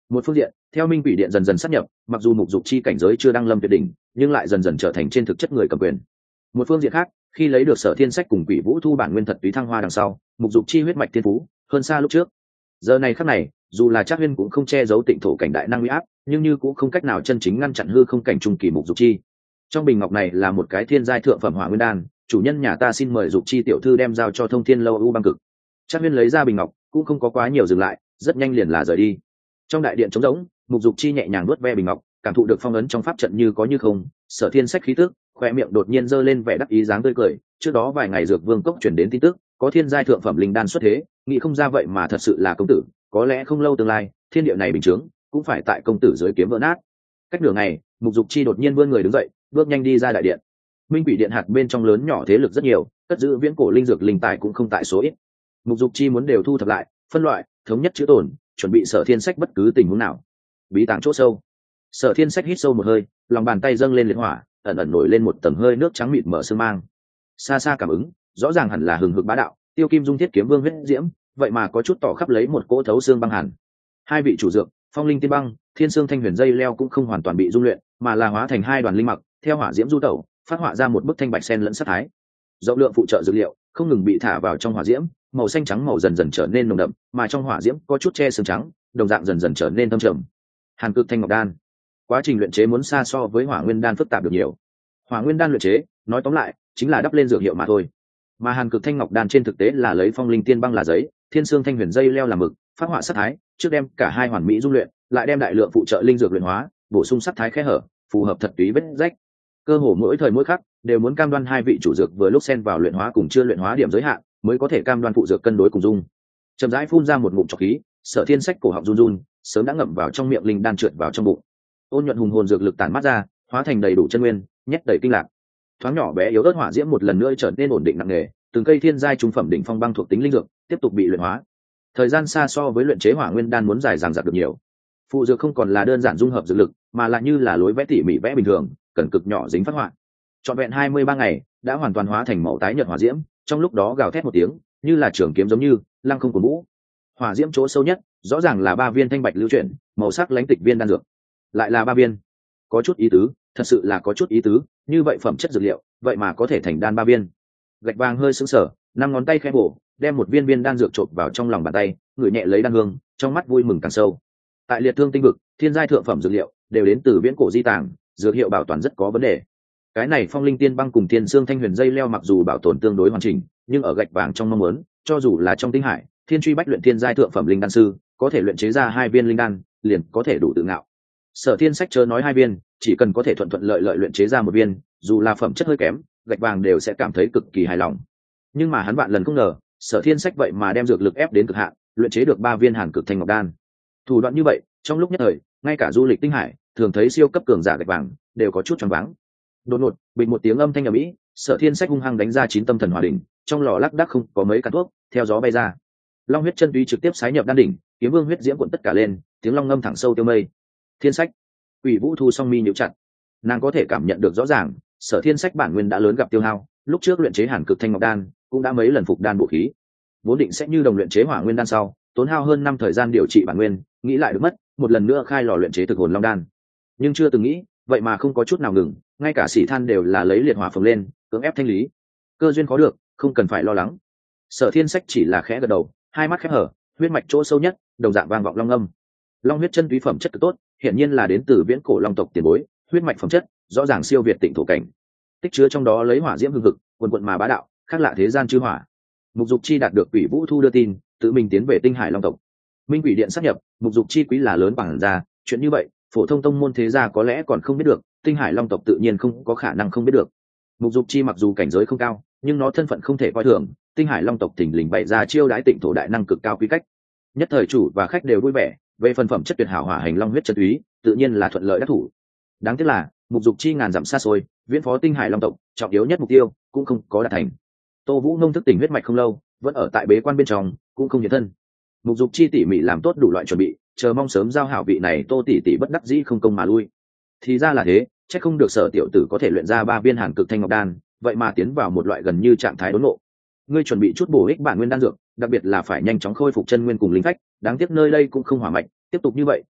Một phương diện, theo minh quỷ điện dần dần sát nhập, mặc dù mục dục chi cảnh giới chưa đăng lâm tuyệt đỉnh, nhưng lại dần dần trở thành trên thực chất người cầm quyền. Một phương diện khác, khi lấy được Sở Thiên Sách cùng Quỷ Vũ Thu bản nguyên thật túy thăng hoa đằng sau, mục dục chi huyết mạch thiên phú hơn xa lúc trước. Giờ này khắc này, dù là Trác Huyên cũng không che giấu tịnh thổ cảnh đại năng uy áp, nhưng như cũng không cách nào chân chính ngăn chặn hư không cảnh trung kỳ mục dục chi. Trong bình ngọc này là một cái thiên giai thượng phẩm hỏa nguyên đan, chủ nhân nhà ta xin mời dục chi tiểu thư đem giao cho Thông Thiên lâu u băng cực. Trác Huyên lấy ra bình ngọc, cũng không có quá nhiều dừng lại, rất nhanh liền là rời đi. Trong đại điện trống rỗng, mục dục chi nhẹ nhàng nuốt ve bình ngọc, cảm thụ được phong ấn trong pháp trận như có như không. Sở Thiên Sách khí tức, khoe miệng đột nhiên giơ lên vẻ đắc ý dáng tươi cười. Trước đó vài ngày dược vương cốc chuyển đến tin tức, có thiên giai thượng phẩm linh đan xuất thế, nghĩ không ra vậy mà thật sự là công tử. Có lẽ không lâu tương lai, thiên địa này bình chướng cũng phải tại công tử dưới kiếm vỡ nát. Cách nửa ngày, mục dục chi đột nhiên vươn người đứng dậy, bước nhanh đi ra đại điện. Minh quỷ điện hạt bên trong lớn nhỏ thế lực rất nhiều, cất giữ viễn cổ linh dược linh tài cũng không tại số ít. Mục dục chi muốn đều thu thập lại, phân loại, thống nhất chữ tổn, chuẩn bị Sở Thiên Sách bất cứ tình huống nào. Bí tàng chỗ sâu, Sở Thiên Sách hít sâu một hơi, lòng bàn tay dâng lên liệt hỏa, ẩn ẩn nổi lên một tầng hơi nước trắng mịt mở sương mang. Xa xa cảm ứng, rõ ràng hẳn là hừng hực bá đạo, Tiêu Kim Dung Thiết Kiếm Vương huyết diễm, vậy mà có chút tỏ khắp lấy một cỗ thấu xương băng hàn. Hai vị chủ dược, Phong Linh Tiên Băng, Thiên Xương Thanh Huyền dây leo cũng không hoàn toàn bị dung luyện, mà là hóa thành hai đoàn linh mặc, theo hỏa diễm du tẩu, phát họa ra một bức thanh bạch sen lẫn sắc thái. Rộng lượng phụ trợ dược liệu không ngừng bị thả vào trong hỏa diễm, màu xanh trắng màu dần dần trở nên nồng đậm, mà trong hỏa diễm có chút che sương trắng, đồng dạng dần dần trở nên thâm trầm. Hàn Cực Thanh Ngọc Đan, quá trình luyện chế muốn xa so với Hỏa Nguyên Đan phức tạp được nhiều. Hỏa Nguyên Đan luyện chế, nói tóm lại, chính là đắp lên dược hiệu mà thôi. Mà Hàn Cực Thanh Ngọc Đan trên thực tế là lấy Phong Linh Tiên Băng là giấy, Thiên Xương Thanh Huyền dây leo làm mực, phát họa sắc thái, trước đem cả hai hoàn mỹ dung luyện, lại đem đại lượng phụ trợ linh dược luyện hóa, bổ sung sắc thái khe hở, phù hợp thật túy vết rách. Cơ hồ mỗi thời mỗi khắc đều muốn cam đoan hai vị chủ dược vừa lúc xen vào luyện hóa cùng chưa luyện hóa điểm giới hạn, mới có thể cam đoan phụ dược cân đối cùng dung. Chậm rãi phun ra một ngụm trọc khí, Sở Thiên Sách cổ họng run run, sớm đã ngậm vào trong miệng linh đan trượt vào trong bụng. Ôn nhuận hùng hồn dược lực tản mát ra, hóa thành đầy đủ chân nguyên, nhét đầy kinh lạc. Thoáng nhỏ bé yếu ớt hỏa diễm một lần nữa trở nên ổn định nặng nề, từng cây thiên giai trung phẩm đỉnh phong băng thuộc tính linh dược tiếp tục bị luyện hóa. Thời gian xa so với luyện chế hỏa nguyên đan muốn dài dằng dặc được nhiều. Phụ dược không còn là đơn giản dung hợp dược lực, mà là như là lối vẽ tỉ mỉ vẽ bình thường, cần cực nhỏ dính phát họa. Trọn vẹn 23 ngày, đã hoàn toàn hóa thành màu tái nhợt hỏa diễm, trong lúc đó gào thét một tiếng, như là trường kiếm giống như lăng không của vũ. Hỏa diễm chỗ sâu nhất, rõ ràng là 3 viên thanh bạch lưu chuyển, màu sắc lãnh tịch viên đan dược. Lại là 3 viên. Có chút ý tứ, thật sự là có chút ý tứ, như vậy phẩm chất dược liệu, vậy mà có thể thành đan 3 viên. Gạch vàng hơi sững sờ, 5 ngón tay khẽ bổ, đem một viên viên đan dược trộn vào trong lòng bàn tay, ngửi nhẹ lấy đan hương, trong mắt vui mừng càng sâu. Tại Liệt Thương tinh vực, thiên giai thượng phẩm dược liệu đều đến từ viễn cổ di tàng, dược hiệu bảo toàn rất có vấn đề. Cái này Phong Linh Tiên Băng cùng Thiên Xương Thanh Huyền dây leo mặc dù bảo tồn tương đối hoàn chỉnh, nhưng ở gạch vàng trong mong muốn, cho dù là trong tinh hải, Thiên Truy Bách luyện thiên giai thượng phẩm linh đan sư, có thể luyện chế ra 2 viên linh đan, liền có thể đủ tự ngạo. Sở Thiên Sách chớ nói 2 viên, chỉ cần có thể thuận thuận lợi lợi luyện chế ra 1 viên, dù là phẩm chất hơi kém, gạch vàng đều sẽ cảm thấy cực kỳ hài lòng. Nhưng mà hắn vạn lần không ngờ, Sở Thiên Sách vậy mà đem dược lực ép đến cực hạn, luyện chế được 3 viên Hàn Cực Thanh Ngọc Đan. Thủ đoạn như vậy, trong lúc nhất thời, ngay cả du lịch tinh hải, thường thấy siêu cấp cường giả gạch vàng, đều có chút choáng váng. Đột ngột, bình một tiếng âm thanh ầm ĩ, Sở Thiên Sách hung hăng đánh ra 9 tâm thần hỏa đỉnh, trong lò lắc đắc không có mấy cán thuốc, theo gió bay ra. Long huyết chân túy trực tiếp xái nhập đan đỉnh, Kiếm Vương huyết diễm cuộn tất cả lên, tiếng long ngâm thẳng sâu tiêu mây. Thiên Sách, Quỷ Vũ Thu song mi nhíu chặt. Nàng có thể cảm nhận được rõ ràng, Sở Thiên Sách bản nguyên đã lớn gặp tiêu hao, lúc trước luyện chế Hàn Cực Thanh Ngọc Đan, cũng đã mấy lần phục đan bổ khí. Vốn định sẽ như đồng luyện chế Hỏa Nguyên Đan sau, tốn hao hơn 5 thời gian điều trị bản nguyên, nghĩ lại được mất, một lần nữa khai lò luyện chế Thực Hồn Long Đan. Nhưng chưa từng nghĩ, vậy mà không có chút nào ngừng, ngay cả xỉ than đều là lấy liệt hỏa phồng lên, cưỡng ép thanh lý. Cơ duyên có được, không cần phải lo lắng. Sở Thiên Sách chỉ là khẽ gật đầu, hai mắt khép hở, huyết mạch chỗ sâu nhất, đồng dạng vang vọng long âm. Long huyết chân túy phẩm chất cực tốt, hiển nhiên là đến từ viễn cổ long tộc tiền bối, huyết mạch phẩm chất rõ ràng siêu việt tịnh thổ cảnh. Tích chứa trong đó lấy hỏa diễm hương thực, quần quần mà bá đạo, khác lạ thế gian chư hỏa. Mục Dục Chi đạt được Quỷ Vũ Thu đưa tin, tự mình tiến về Tinh Hải Long tộc. Minh Quỷ Điện sáp nhập, Mục Dục Chi quý là lớn bằng ra, chuyện như vậy, phổ thông tông môn thế gia có lẽ còn không biết được, Tinh Hải Long tộc tự nhiên không có khả năng không biết được. Mục Dục Chi mặc dù cảnh giới không cao, nhưng nó thân phận không thể coi thường, Tinh Hải Long tộc thình lình bày ra chiêu đãi tịnh thổ đại năng cực cao quý cách. Nhất thời chủ và khách đều vui vẻ, về phần phẩm chất tuyệt hảo hỏa hành long huyết chân túy, tự nhiên là thuận lợi đắc thủ. Đáng tiếc là, Mục Dục Chi ngàn dặm xa xôi, viễn phó Tinh Hải Long tộc, trọng yếu nhất mục tiêu cũng không có đạt thành. Tô Vũ Nông thức tỉnh huyết mạch không lâu, vẫn ở tại bế quan bên trong, cũng không hiện thân. Mục Dục Chi tỉ mỉ làm tốt đủ loại chuẩn bị, chờ mong sớm giao hảo vị này Tô tỷ tỷ bất đắc dĩ không công mà lui. Thì ra là thế, chắc không được Sở tiểu tử có thể luyện ra 3 viên Hàn Cực Thanh Ngọc Đan, vậy mà tiến vào một loại gần như trạng thái đốn ngộ. Ngươi chuẩn bị chút bổ ích bản nguyên đan dược, đặc biệt là phải nhanh chóng khôi phục chân nguyên cùng linh phách, đáng tiếc nơi đây cũng không hỏa mạch, tiếp tục như vậy,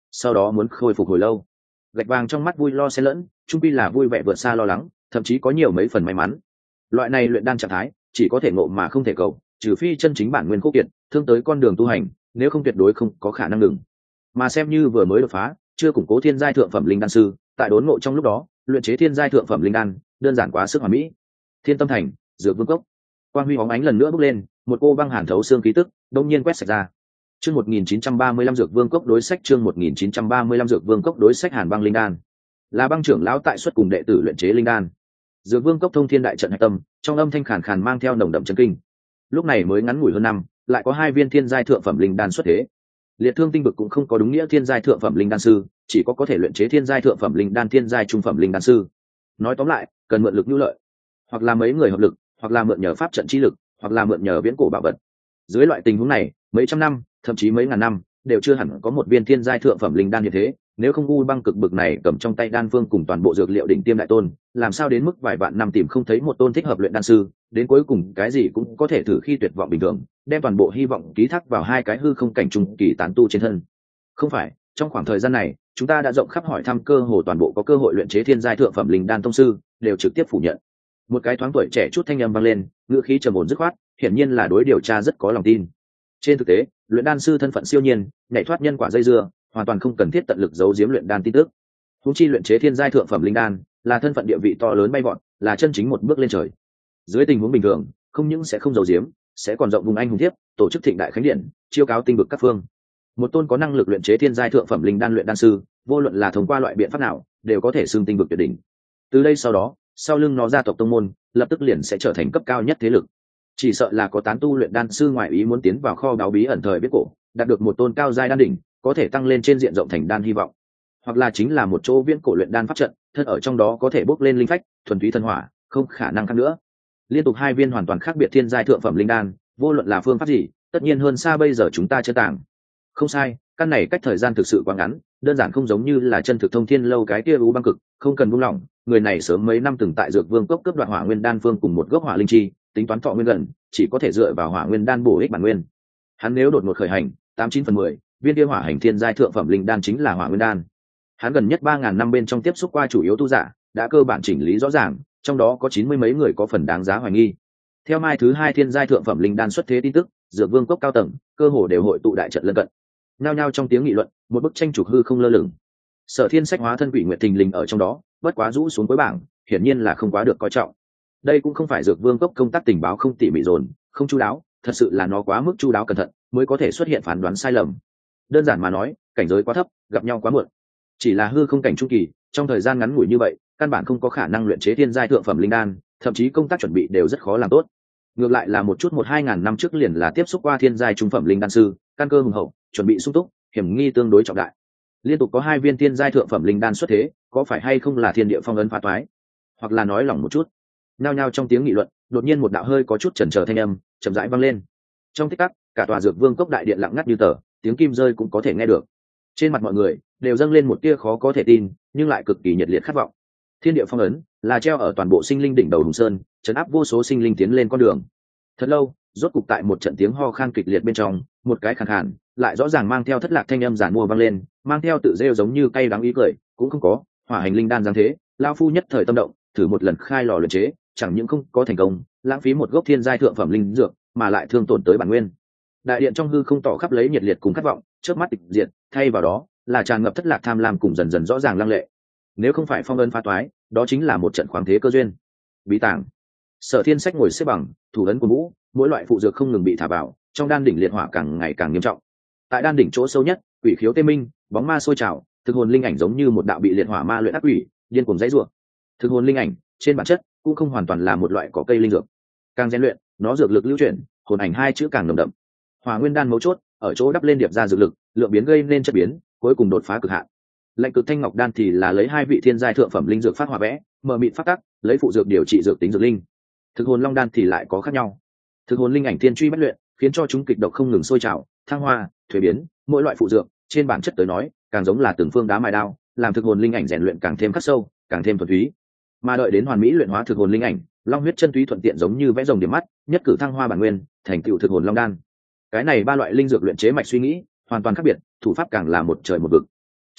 sau đó muốn khôi phục hồi lâu. Gạch vàng trong mắt vui lo xen lẫn, trung quy là vui vẻ vượt xa lo lắng, thậm chí có nhiều mấy phần may mắn. Loại này luyện đan trạng thái chỉ có thể ngộ mà không thể cầu, trừ phi chân chính bản nguyên khô kiệt, thương tới con đường tu hành, nếu không tuyệt đối không có khả năng ngừng. Mà xem như vừa mới đột phá, chưa củng cố thiên giai thượng phẩm linh đan sư, tại đốn ngộ trong lúc đó, luyện chế thiên giai thượng phẩm linh đan, đơn giản quá sức hoàn mỹ. Thiên Tâm Thành, Dược Vương Cốc. Quang huy bóng ánh lần nữa bốc lên, một cô băng hàn thấu xương khí tức, đột nhiên quét sạch ra. Chương 1935 Dược Vương Cốc đối sách, chương 1935 Dược Vương Cốc đối sách Hàn Băng Linh Đan. Là băng trưởng lão tại xuất cùng đệ tử luyện chế linh đan. Dược Vương Cốc thông thiên đại trận hạch tâm, trong âm thanh khàn khàn mang theo nồng đậm chấn kinh. Lúc này mới ngắn ngủi hơn năm, lại có 2 viên thiên giai thượng phẩm linh đan xuất thế. Liệt Thương Tinh Vực cũng không có đúng nghĩa thiên giai thượng phẩm linh đan sư, chỉ có thể luyện chế thiên giai thượng phẩm linh đan, thiên giai trung phẩm linh đan sư. Nói tóm lại, cần mượn lực nhu lợi, hoặc là mấy người hợp lực, hoặc là mượn nhờ pháp trận chi lực, hoặc là mượn nhờ viễn cổ bảo vật. Dưới loại tình huống này, mấy trăm năm, thậm chí mấy ngàn năm, đều chưa hẳn có một viên thiên giai thượng phẩm linh đan như thế. Nếu không U Băng Cực bực này cầm trong tay đan phương cùng toàn bộ dược liệu đỉnh tiêm đại tôn, làm sao đến mức vài vạn năm tìm không thấy một tôn thích hợp luyện đan sư, đến cuối cùng cái gì cũng có thể thử khi tuyệt vọng bình thường, đem toàn bộ hy vọng ký thác vào 2 cái hư không cảnh trung kỳ tán tu trên thân. Không phải, trong khoảng thời gian này, chúng ta đã rộng khắp hỏi thăm cơ hồ toàn bộ có cơ hội luyện chế thiên giai thượng phẩm linh đan tông sư, đều trực tiếp phủ nhận. Một cái thoáng tuổi trẻ chút thanh âm vang lên, ngữ khí trầm ổn dứt khoát, hiển nhiên là đối điều tra rất có lòng tin. Trên thực tế, luyện đan sư thân phận siêu nhiên, nhảy thoát nhân quả dây dưa, hoàn toàn không cần thiết tận lực giấu giếm luyện đan tin tức. Huống chi luyện chế thiên giai thượng phẩm linh đan, là thân phận địa vị to lớn bay vọt, là chân chính một bước lên trời. Dưới tình huống bình thường, không những sẽ không giấu giếm, sẽ còn rộng vùng anh hùng thiếp, tổ chức thịnh đại khánh điện, chiêu cáo tinh vực các phương. Một tôn có năng lực luyện chế thiên giai thượng phẩm linh đan luyện đan sư, vô luận là thông qua loại biện pháp nào, đều có thể xưng tinh vực tuyệt đỉnh. Từ đây sau đó, sau lưng nó gia tộc tông môn, lập tức liền sẽ trở thành cấp cao nhất thế lực. Chỉ sợ là có tán tu luyện đan sư ngoại ý muốn tiến vào kho báu bí ẩn thời biết cổ, đạt được một tôn cao giai đan đỉnh, có thể tăng lên trên diện rộng thành đan hy vọng. Hoặc là chính là một chỗ viễn cổ luyện đan pháp trận, thân ở trong đó có thể bốc lên linh phách, thuần túy thần hỏa, không khả năng khác nữa. Liên tục 2 viên hoàn toàn khác biệt thiên giai thượng phẩm linh đan, vô luận là phương pháp gì, tất nhiên hơn xa bây giờ chúng ta chưa tàng. Không sai, căn này cách thời gian thực sự quá ngắn, đơn giản không giống như là chân thực thông thiên lâu cái kia U Băng Cực, không cần buông lỏng, người này sớm mấy năm từng tại Dược Vương Cốc cướp đoạt Hỏa Nguyên đan phương cùng một gốc hỏa linh chi, tính toán thọ nguyên gần, chỉ có thể dựa vào Hỏa Nguyên đan bổ ích bản nguyên. Hắn nếu đột ngột khởi hành, 89/10, viên kia hỏa hành thiên giai thượng phẩm linh đan chính là Hỏa Nguyên đan. Hắn gần nhất 3000 năm bên trong tiếp xúc qua chủ yếu tu giả, đã cơ bản chỉnh lý rõ ràng, trong đó có 90 mấy người có phần đáng giá hoài nghi. Theo mai thứ 2 thiên giai thượng phẩm linh đan xuất thế tin tức, Dược Vương Cốc cao tầng, cơ hồ đều hội tụ đại trận lân cận. Nhao nhao trong tiếng nghị luận, một bức tranh trục hư không lơ lửng. Sở Thiên Sách hóa thân Quỷ Nguyệt thình lình ở trong đó, bất quá rũ xuống cuối bảng, hiển nhiên là không quá được coi trọng. Đây cũng không phải Dược Vương Cốc công tác tình báo không tỉ mỉ dồn, không chu đáo, thật sự là nó quá mức chu đáo cẩn thận, mới có thể xuất hiện phán đoán sai lầm. Đơn giản mà nói, cảnh giới quá thấp, gặp nhau quá muộn. Chỉ là hư không cảnh trung kỳ, trong thời gian ngắn ngủi như vậy, căn bản không có khả năng luyện chế thiên giai thượng phẩm linh đan, thậm chí công tác chuẩn bị đều rất khó làm tốt. Ngược lại là một chút 1-2 ngàn năm trước liền là tiếp xúc qua thiên giai trung phẩm linh đan sư, căn cơ hùng hậu, chuẩn bị sung túc, hiểm nghi tương đối trọng đại. Liên tục có 2 viên thiên giai thượng phẩm linh đan xuất thế, có phải hay không là thiên địa phong ấn phá toái, hoặc là nói lỏng một chút. Nhao nhao trong tiếng nghị luận, đột nhiên một đạo hơi có chút chần chờ thanh âm chậm rãi vang lên. Trong tích tắc, cả tòa Dược Vương Cốc đại điện lặng ngắt như tờ, tiếng kim rơi cũng có thể nghe được. Trên mặt mọi người đều dâng lên một tia khó có thể tin, nhưng lại cực kỳ nhiệt liệt khát vọng. Thiên địa phong ấn là treo ở toàn bộ sinh linh đỉnh đầu Hùng Sơn, trấn áp vô số sinh linh tiến lên con đường. Thật lâu, rốt cục tại một trận tiếng ho khan kịch liệt bên trong, một cái khàn khàn, lại rõ ràng mang theo thất lạc thanh âm giản mua vang lên, mang theo tự rêu giống như cay đắng ý cười, cũng không có, hỏa hành linh đan giáng thế, lão phu nhất thời tâm động, thử một lần khai lò luyện chế, chẳng những không có thành công, lãng phí một gốc thiên giai thượng phẩm linh dược, mà lại thương tổn tới bản nguyên. Đại điện trong hư không tỏ khắp lấy nhiệt liệt cùng khát vọng, chớp mắt tịch diệt, thay vào đó là tràn ngập thất lạc tham lam cùng dần dần rõ ràng lăng lệ. Nếu không phải phong ấn phá toái, đó chính là một trận khoáng thế cơ duyên. Bí tàng. Sở Thiên Sách ngồi xếp bằng, thủ ấn của vũ, mỗi loại phụ dược không ngừng bị thả vào, trong đan đỉnh liệt hỏa càng ngày càng nghiêm trọng. Tại đan đỉnh chỗ sâu nhất, quỷ khiếu tê minh, bóng ma sôi trào, thực hồn linh ảnh giống như một đạo bị liệt hỏa ma luyện ác quỷ, điên cuồng dãy rủa. Thực hồn linh ảnh, trên bản chất cũng không hoàn toàn là một loại cỏ cây linh dược. Càng rèn luyện, nó dược lực lưu chuyển, hồn ảnh 2 chữ càng nồng đậm. Hỏa nguyên đan mấu chốt ở chỗ đắp lên điệp ra dược lực, lượng biến gây nên chất biến, cuối cùng đột phá cực hạn. Lệnh Cực Thanh Ngọc đan thì là lấy 2 vị thiên giai thượng phẩm linh dược phát hỏa vẽ, mở mịt phát tác, lấy phụ dược điều trị dược tính dược linh. Thực hồn long đan thì lại có khác nhau. Thực hồn linh ảnh thiên truy bất luyện, khiến cho chúng kịch độc không ngừng sôi trào, thăng hoa, thuế biến, mỗi loại phụ dược, trên bản chất tới nói, càng giống là từng phương đá mài đao, làm thực hồn linh ảnh rèn luyện càng thêm khắc sâu, càng thêm thuần túy. Mà đợi đến hoàn mỹ luyện hóa thực hồn linh ảnh, long huyết chân túy thuận tiện giống như vẽ rồng điểm mắt, nhất cử thăng hoa bản nguyên, thành tựu thực hồn long đan. Cái này 3 loại linh dược luyện chế mạch suy nghĩ, hoàn toàn khác biệt, thủ pháp càng là một trời một vực.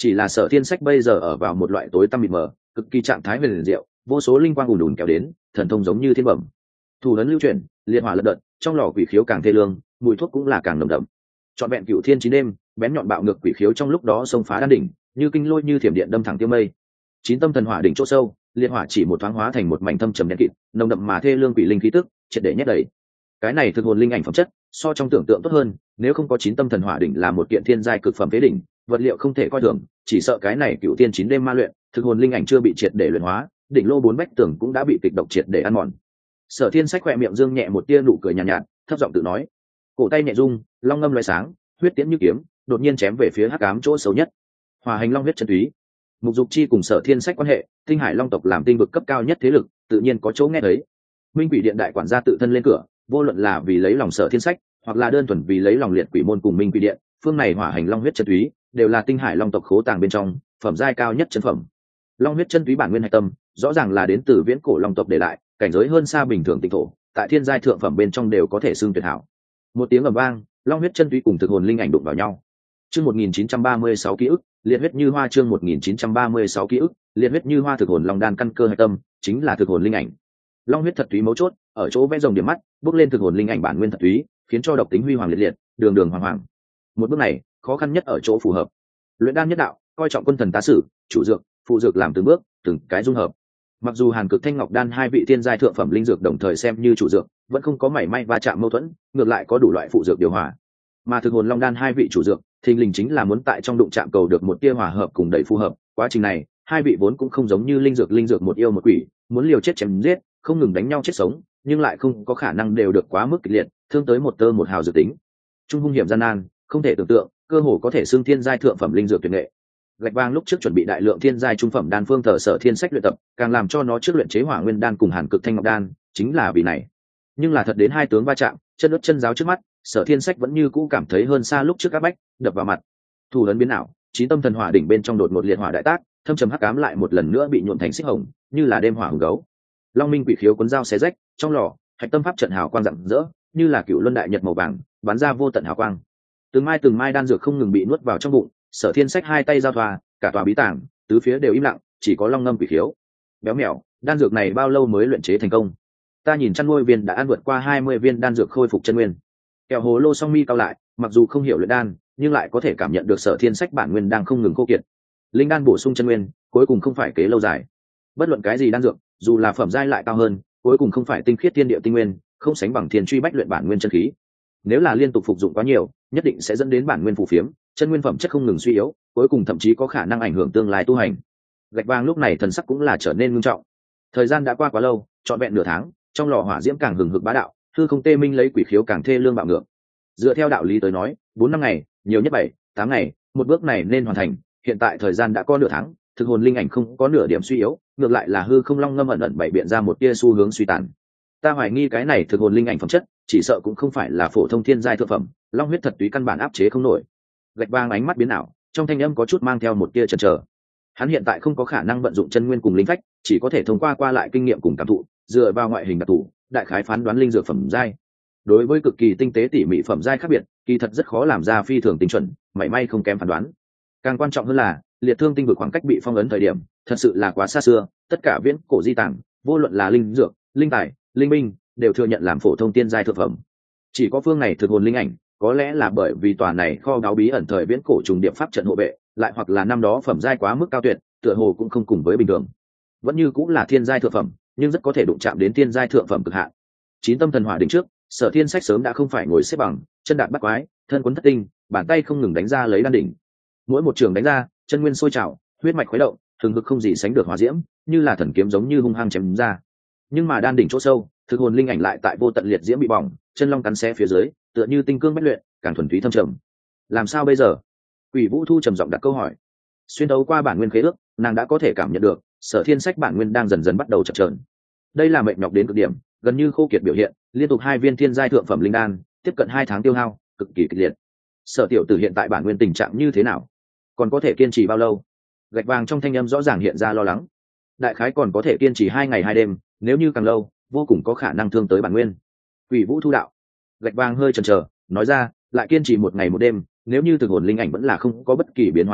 Chỉ là Sở Thiên Sách bây giờ ở vào một loại tối tăm mịt mờ, cực kỳ trạng thái huyền diệu, vô số linh quang ùn ùn kéo đến, thần thông giống như thiên bẩm. Thủ ấn lưu chuyển, liệt hỏa lật đật, trong lò quỷ khiếu càng thê lương, mùi thuốc cũng là càng nồng đậm. Trọn vẹn cửu thiên chín đêm, bén nhọn bạo ngược quỷ khiếu trong lúc đó xông phá đan đỉnh, như kinh lôi như thiểm điện đâm thẳng tiêu mây. Chín tâm thần hỏa đỉnh chỗ sâu, liệt hỏa chỉ một thoáng hóa thành một mảnh thâm trầm đen kịt, nồng đậm mà thê lương quỷ linh khí tức, triệt để nhét đầy. Cái này thực hồn linh ảnh phẩm chất, so trong tưởng tượng tốt hơn, nếu không có chín tâm thần hỏa đỉnh là một kiện thiên giai cực phẩm phế đỉnh, vật liệu không thể coi thường, chỉ sợ cái này cửu thiên chín đêm ma luyện, thực hồn linh ảnh chưa bị triệt để luyện hóa, đỉnh lô bốn vách tường cũng đã bị kịch độc triệt để ăn mòn. Sở Thiên Sách khỏe miệng dương nhẹ một tia nụ cười nhàn nhạt, thấp giọng tự nói. Cổ tay nhẹ rung, long ngâm lóe sáng, huyết tiễn như kiếm, đột nhiên chém về phía hắc ám chỗ xấu nhất. Hỏa hành long huyết chân túy. Mục Dục Chi cùng Sở Thiên Sách quan hệ, Tinh Hải Long tộc làm tinh vực cấp cao nhất thế lực, tự nhiên có chỗ nghe thấy. Minh Quỷ Điện đại quản gia tự thân lên cửa, vô luận là vì lấy lòng Sở Thiên Sách, hoặc là đơn thuần vì lấy lòng liệt quỷ môn cùng Minh Quỷ Điện, phương này hỏa hành long huyết chân túy, đều là Tinh Hải Long tộc khố tàng bên trong, phẩm giai cao nhất chân phẩm. Long huyết chân túy bản nguyên hạch tâm, rõ ràng là đến từ viễn cổ long tộc để lại, cảnh giới hơn xa bình thường tịnh thổ, tại thiên giai thượng phẩm bên trong đều có thể xưng tuyệt hảo. Một tiếng ầm vang, long huyết chân túy cùng thực hồn linh ảnh đụng vào nhau. Chương 1936 ký ức, liệt huyết như hoa. Chương 1936 ký ức, liệt huyết như hoa. Thực hồn long đan căn cơ hạch tâm chính là thực hồn linh ảnh. Long huyết thật túy mấu chốt ở chỗ vẽ rồng điểm mắt, bước lên thực hồn linh ảnh bản nguyên thật túy, khiến cho độc tính huy hoàng liệt liệt, đường đường hoàng hoàng. Một bước này khó khăn nhất ở chỗ phù hợp. Luyện đan nhất đạo, coi trọng quân thần tá sử, chủ dược, phụ dược làm từng bước, từng cái dung hợp. Mặc dù Hàn Cực Thanh Ngọc Đan hai vị thiên giai thượng phẩm linh dược đồng thời xem như chủ dược, vẫn không có mảy may va chạm mâu thuẫn, ngược lại có đủ loại phụ dược điều hòa. Mà thực hồn long đan hai vị chủ dược, thình lình chính là muốn tại trong đụng chạm cầu được một tia hòa hợp cùng đầy phù hợp. Quá trình này, hai vị vốn cũng không giống như linh dược một yêu một quỷ, muốn liều chết chém giết, không ngừng đánh nhau chết sống, nhưng lại không có khả năng đều được quá mức kịch liệt, thương tới một tơ một hào dự tính. Trung hung hiểm gian nan, không thể tưởng tượng, cơ hồ có thể xưng thiên giai thượng phẩm linh dược tuyệt nghệ. Gạch vàng lúc trước chuẩn bị đại lượng thiên giai trung phẩm đan phương thờ Sở Thiên Sách luyện tập, càng làm cho nó trước luyện chế hỏa nguyên đan cùng Hàn Cực Thanh Ngọc Đan, chính là vì này. Nhưng là thật đến hai tướng va chạm, chân ướt chân giáo trước mắt, Sở Thiên Sách vẫn như cũ cảm thấy hơn xa lúc trước áp bách, đập vào mặt. Thủ ấn biến ảo, chín tâm thần hỏa đỉnh bên trong đột ngột liệt hỏa đại tác, thâm trầm hắc ám lại một lần nữa bị nhuộm thành xích hồng, như là đêm hỏa hùng gấu. Long minh quỷ khiếu cuốn dao xé rách, trong lò, hạch tâm pháp trận hào quang rạng rỡ, như là cựu luân đại nhật màu vàng, bắn ra vô tận hào quang. Từng mai đan dược không ngừng bị nuốt vào trong bụng, Sở Thiên Sách hai tay giao thoa, cả tòa bí tàng, tứ phía đều im lặng, chỉ có long ngâm quỷ khiếu. Béo mèo, đan dược này bao lâu mới luyện chế thành công? Ta nhìn chăn nuôi viên đã ăn vượt qua 20 viên đan dược khôi phục chân nguyên. Kẹo hồ lô song mi cao lại, mặc dù không hiểu luyện đan, nhưng lại có thể cảm nhận được Sở Thiên Sách bản nguyên đang không ngừng khô kiệt. Linh đan bổ sung chân nguyên, cuối cùng không phải kế lâu dài. Bất luận cái gì đan dược, dù là phẩm giai lại cao hơn, cuối cùng không phải tinh khiết thiên địa tinh nguyên, không sánh bằng thiên truy bách luyện bản nguyên chân khí. Nếu là liên tục phục dụng quá nhiều, nhất định sẽ dẫn đến bản nguyên phù phiếm, chân nguyên phẩm chất không ngừng suy yếu, cuối cùng thậm chí có khả năng ảnh hưởng tương lai tu hành. Gạch vàng lúc này thần sắc cũng là trở nên nghiêm trọng. Thời gian đã qua quá lâu, trọn vẹn nửa tháng, trong lò hỏa diễm càng hừng hực bá đạo, hư không tê minh lấy quỷ khiếu càng thê lương bạo ngược. Dựa theo đạo lý tới nói, 4-5 ngày, nhiều nhất 7-8 ngày, một bước này nên hoàn thành. Hiện tại thời gian đã có nửa tháng, thực hồn linh ảnh không có nửa điểm suy yếu, ngược lại là hư không long ngâm ẩn ẩn bảy biện ra một tia xu hướng suy tàn. Ta hoài nghi cái này thực hồn linh ảnh phẩm chất, chỉ sợ cũng không phải là phổ thông thiên giai thượng phẩm, long huyết thật túy căn bản áp chế không nổi. Gạch vàng ánh mắt biến ảo, trong thanh âm có chút mang theo một tia chần chờ. Hắn hiện tại không có khả năng vận dụng chân nguyên cùng linh phách, chỉ có thể thông qua lại kinh nghiệm cùng cảm thụ, dựa vào ngoại hình đặc thù, đại khái phán đoán linh dược phẩm giai. Đối với cực kỳ tinh tế tỉ mỉ phẩm giai khác biệt, kỳ thật rất khó làm ra phi thường tinh chuẩn, mảy may không kém phán đoán. Càng quan trọng hơn là, liệt thương tinh vực khoảng cách bị phong ấn thời điểm, thật sự là quá xa xưa, tất cả viễn cổ di tàng, vô luận là linh dược, linh tài, linh binh, đều thừa nhận làm phổ thông tiên giai thượng phẩm. Chỉ có phương này thực hồn linh ảnh, có lẽ là bởi vì tòa này kho báu bí ẩn thời viễn cổ trùng điệp pháp trận hộ vệ, lại hoặc là năm đó phẩm giai quá mức cao tuyệt, tựa hồ cũng không cùng với bình thường. Vẫn như cũng là thiên giai thượng phẩm, nhưng rất có thể đụng chạm đến thiên giai thượng phẩm cực hạn. Chín tâm thần hỏa đỉnh trước, Sở Thiên Sách sớm đã không phải ngồi xếp bằng, chân đạp bắt quái, thân quấn thất tinh, bàn tay không ngừng đánh ra lấy đan đỉnh. Mỗi một trường đánh ra, chân nguyên sôi trào, huyết mạch khuấy động, hừng hực không gì sánh được hỏa diễm, như là thần kiếm giống như hung hăng chém ra. Nhưng mà đan đỉnh chỗ sâu, thực hồn linh ảnh lại tại vô tận liệt diễm bị bỏng, chân long cắn xé phía dưới, tựa như tinh cương bách luyện, càng thuần túy thâm trầm. Làm sao bây giờ? Quỷ Vũ Thu trầm giọng đặt câu hỏi. Xuyên đấu qua bản nguyên khế ước, nàng đã có thể cảm nhận được, Sở Thiên Sách bản nguyên đang dần dần bắt đầu chập chờn. Đây là mệt nhọc đến cực điểm, gần như khô kiệt biểu hiện, liên tục 2 viên thiên giai thượng phẩm linh đan, tiếp cận 2 tháng tiêu hao, cực kỳ kịch liệt. Sở tiểu tử hiện tại bản nguyên tình trạng như thế nào? Còn có thể kiên trì bao lâu? Gạch vàng trong thanh âm rõ ràng hiện ra lo lắng. Đại khái còn có thể kiên trì 2 ngày 2 đêm, nếu như càng lâu, vô cùng có khả năng thương tới bản nguyên. Quỷ Vũ Thu đạo. Gạch vàng hơi chần chờ, nói ra, lại kiên trì 1 ngày 1 đêm, nếu như thực hồn linh ảnh vẫn là không có bất kỳ biến hóa nào,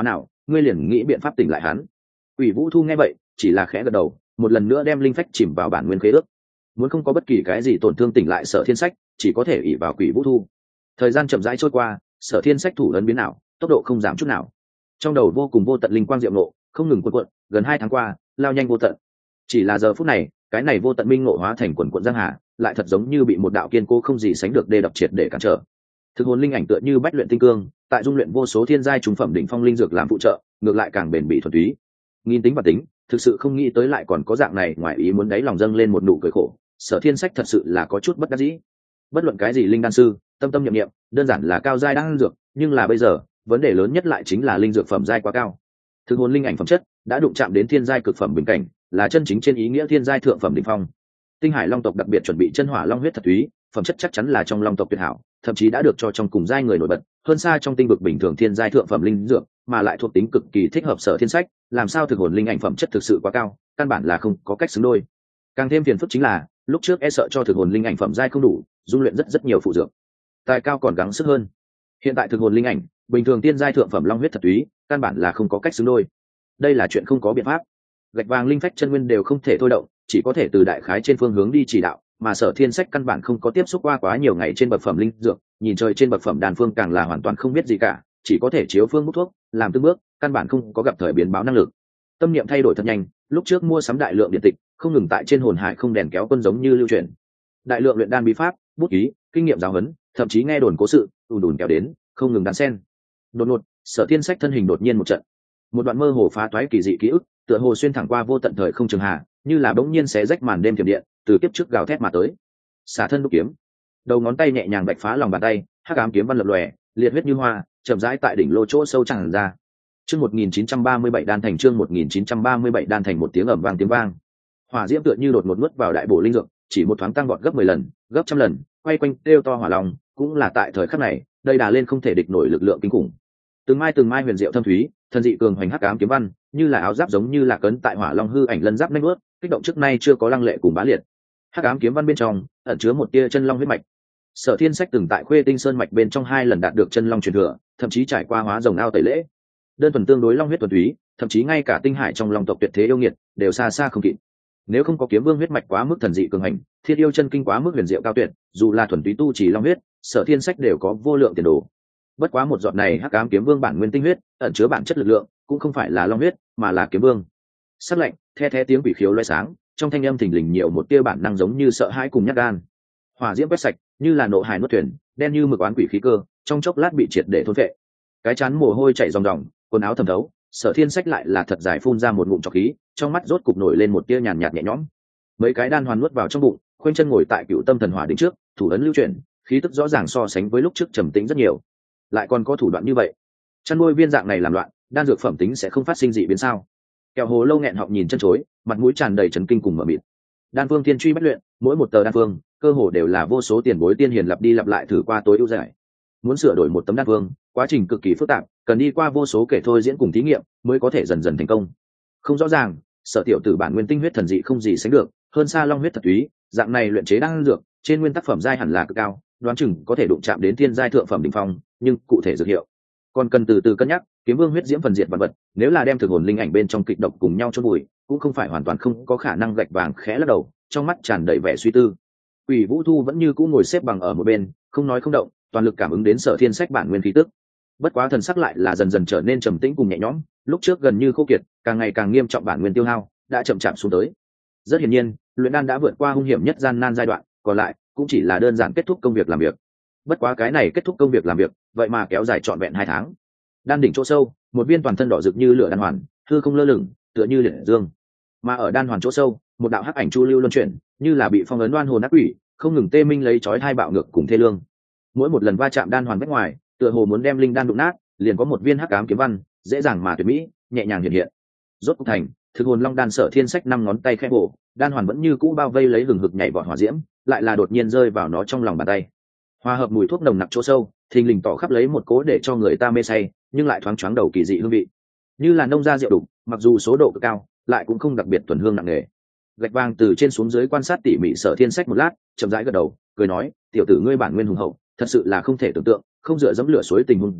ngươi liền nghĩ biện pháp tỉnh lại hắn. Quỷ Vũ Thu nghe vậy chỉ là khẽ gật đầu, một lần nữa đem linh phách chìm vào bản nguyên khế ước. Muốn không có bất kỳ cái gì tổn thương tỉnh lại Sở Thiên Sách, chỉ có thể ỷ vào Quỷ Vũ Thu. Thời gian chậm rãi trôi qua, Sở Thiên Sách thủ ấn biến ảo, tốc độ không giảm chút nào. Trong đầu vô cùng vô tận linh quang diệu nộ, không ngừng cuộn cuộn, gần 2 tháng qua, lao nhanh vô tận. Chỉ là giờ phút này, cái này vô tận minh ngộ hóa thành quần quần giang hà, lại thật giống như bị một đạo kiên cố không gì sánh được đè đập triệt để cản trở. Thực hồn linh ảnh tựa như bách luyện tinh cương, tại dung luyện vô số thiên giai trùng phẩm đỉnh phong linh dược làm phụ trợ, ngược lại càng bền bỉ thuần túy. Nghìn tính và tính, thực sự không nghĩ tới lại còn có dạng này, ngoài ý muốn đáy lòng dâng lên một nụ cười khổ. Sở Thiên Sách thật sự là có chút bất đắc dĩ. Bất luận cái gì linh đan sư, tâm tâm niệm niệm, đơn giản là cao giai đan dược, nhưng là bây giờ, vấn đề lớn nhất lại chính là linh dược phẩm giai quá cao. Thực hồn linh ảnh phẩm chất đã đụng chạm đến thiên giai cực phẩm bình cảnh, là chân chính trên ý nghĩa thiên giai thượng phẩm đỉnh phong. Tinh Hải Long tộc đặc biệt chuẩn bị chân hỏa long huyết thật túy, phẩm chất chắc chắn là trong long tộc tuyệt hảo, thậm chí đã được cho trong cùng giai người nổi bật, hơn xa trong tinh vực bình thường thiên giai thượng phẩm linh dược, mà lại thuộc tính cực kỳ thích hợp Sở Thiên Sách, làm sao thực hồn linh ảnh phẩm chất thực sự quá cao, căn bản là không có cách xứng đôi. Càng thêm phiền phức chính là, lúc trước e sợ cho thực hồn linh ảnh phẩm giai không đủ, dung luyện rất nhiều phụ dược. Tài cao còn gắng sức hơn. Hiện tại thực hồn linh ảnh, bình thường tiên giai thượng phẩm long huyết thật túy, căn bản là không có cách xứng đôi. Đây là chuyện không có biện pháp. Gạch vàng linh phách chân nguyên đều không thể thôi động, chỉ có thể từ đại khái trên phương hướng đi chỉ đạo, mà Sở Thiên Sách căn bản không có tiếp xúc qua quá nhiều ngày trên bậc phẩm linh dược, nhìn trời trên bậc phẩm đan phương càng là hoàn toàn không biết gì cả, chỉ có thể chiếu phương hút thuốc, làm từng bước, căn bản không có gặp thời biến báo năng lực. Tâm niệm thay đổi thật nhanh, lúc trước mua sắm đại lượng điện tịch, không ngừng tại trên hồn hải không đèn kéo quân giống như lưu truyền. Đại lượng luyện đan bí pháp, bút ký, kinh nghiệm giáo huấn, thậm chí nghe đồn cố sự, ùn ùn kéo đến, không ngừng đan xen. Đột ngột, Sở Thiên Sách thân hình đột nhiên một trận, một đoạn mơ hồ phá toái kỳ dị ký ức, tựa hồ xuyên thẳng qua vô tận thời không trường hà, như là bỗng nhiên xé rách màn đêm thiểm điện, từ kiếp trước gào thét mà tới. Xả thân đúc kiếm, đầu ngón tay nhẹ nhàng vạch phá lòng bàn tay, hắc ám kiếm văn lập lòe, liệt huyết như hoa, chậm rãi tại đỉnh lô chỗ sâu tràn ra. Chương 1937 đan thành, chương 1937 đan thành, một tiếng ầm vang tiếng vang. Hỏa diễm tựa như đột ngột nuốt vào đại bổ linh dược, chỉ một thoáng tăng vọt gấp 10 lần, gấp trăm lần, quay quanh kêu to hỏa long, cũng là tại thời khắc này, đây đà lên không thể địch nổi lực lượng kinh khủng. Từng mai huyền diệu thâm thúy, thần dị cường hoành hắc ám kiếm văn, như là áo giáp giống như là cấn tại hỏa long hư ảnh lân giáp nanh bước, kích động trước nay chưa có lăng lệ cùng bá liệt. Hắc ám kiếm văn bên trong ẩn chứa một tia chân long huyết mạch. Sở Thiên Sách từng tại Khuê Tinh Sơn mạch bên trong 2 lần đạt được chân long truyền thừa, thậm chí trải qua hóa rồng ao tẩy lễ. Đơn thuần tương đối long huyết thuần túy, thậm chí ngay cả tinh hải trong long tộc tuyệt thế yêu nghiệt đều xa xa không kịp. Nếu không có kiếm vương huyết mạch quá mức thần dị cường hành, thiên yêu chân kinh quá mức huyền diệu cao tuyệt, dù là thuần túy tu chỉ long huyết, Sở Thiên Sách đều có vô lượng tiền đồ. Bất quá một giọt này hắc ám kiếm vương bản nguyên tinh huyết, ẩn chứa bản chất lực lượng, cũng không phải là long huyết, mà là kiếm vương. Sắc lạnh, the tiếng quỷ khiếu loé sáng, trong thanh âm thình lình nhiều một tia bản năng giống như sợ hãi cùng nhát gan. Hỏa diễm quét sạch, như là nộ hải nuốt thuyền, đen như mực oán quỷ khí cơ, trong chốc lát bị triệt để thôn phệ. Cái chán mồ hôi chảy ròng ròng, quần áo thấm thấu, Sở Thiên Sách lại là thật dài phun ra một ngụm trọc khí, trong mắt rốt cục nổi lên một tia nhàn nhạt nhẹ nhõm. Mấy cái đan hoàn nuốt vào trong bụng, khoanh chân ngồi tại Cựu Tâm Thần Hỏa đỉnh trước, thủ ấn lưu chuyển, khí tức rõ ràng so sánh với lúc trước trầm tĩnh rất nhiều. Lại còn có thủ đoạn như vậy, chăn nuôi viên dạng này làm loạn, đan dược phẩm tính sẽ không phát sinh dị biến sao? Kẹo hồ lâu nghẹn họng nhìn chân chối, mặt mũi tràn đầy chấn kinh cùng mở mịt. Đan phương thiên truy bách luyện, mỗi một tờ đan phương cơ hồ đều là vô số tiền bối tiên hiền lặp đi lặp lại thử qua tối ưu giải. Muốn sửa đổi một tấm đan phương, quá trình cực kỳ phức tạp, cần đi qua vô số kể thôi diễn cùng thí nghiệm mới có thể dần dần thành công. Không rõ ràng, Sở tiểu tử bản nguyên tinh huyết thần dị không gì sánh được, hơn xa long huyết thật túy, dạng này luyện chế đan dược, trên nguyên tắc phẩm giai hẳn là cực cao, đoán chừng có thể đụng chạm đến thiên giai thượng phẩm đỉnh phong, nhưng cụ thể dược hiệu còn cần từ từ cân nhắc. Kiếm vương huyết diễm phần diệt vật vật, nếu là đem thực hồn linh ảnh bên trong kịch độc cùng nhau chôn bụi, cũng không phải hoàn toàn không có khả năng. Gạch vàng khẽ lắc đầu, trong mắt tràn đầy vẻ suy tư. Quỷ Vũ Thu vẫn như cũ ngồi xếp bằng ở một bên, không nói không động, toàn lực cảm ứng đến Sở Thiên Sách bản nguyên khí tức. Bất quá thần sắc lại là dần dần trở nên trầm tĩnh cùng nhẹ nhõm, lúc trước gần như khô kiệt, càng ngày càng nghiêm trọng bản nguyên tiêu hao đã chậm chạp xuống tới. Rất hiển nhiên, luyện đan đã vượt qua hung hiểm nhất gian nan giai đoạn, còn lại cũng chỉ là đơn giản kết thúc công việc làm việc. Bất quá cái này kết thúc công việc làm việc, vậy mà kéo dài trọn vẹn 2 tháng. Đan đỉnh chỗ sâu, một viên toàn thân đỏ rực như lửa đan hoàn, hư không lơ lửng, tựa như liệt dương. Mà ở đan hoàn chỗ sâu, một đạo hắc ảnh chu lưu luân chuyển, như là bị phong ấn đoan hồn ác quỷ, không ngừng tê minh lấy chói hai bạo ngược cùng thê lương. Mỗi một lần va chạm đan hoàn bên ngoài, tựa hồ muốn đem linh đan đụng nát, liền có một viên hắc ám kiếm văn, dễ dàng mà tuyệt mỹ, nhẹ nhàng hiện hiện. Rốt cục thành, thực hồn long đan. Sở Thiên Sách 5 ngón tay khẽ vỗ, đan hoàn vẫn như cũ bao vây lấy hừng hực nhảy vọt hỏa diễm, lại là đột nhiên rơi vào nó trong lòng bàn tay. Hòa hợp mùi thuốc nồng nặc chỗ sâu, thình lình tỏ khắp lấy một cố để cho người ta mê say, nhưng lại thoáng choáng đầu kỳ dị hương vị, như là nông gia rượu đục, mặc dù số độ cực cao, lại cũng không đặc biệt thuần hương nặng nề. Gạch vàng từ trên xuống dưới quan sát tỉ mỉ Sở Thiên Sách một lát, chậm rãi gật đầu, cười nói: "Tiểu tử ngươi bản nguyên hùng hậu, thật sự là không thể tưởng tượng, không dựa dẫm lửa suối tình huống dưới,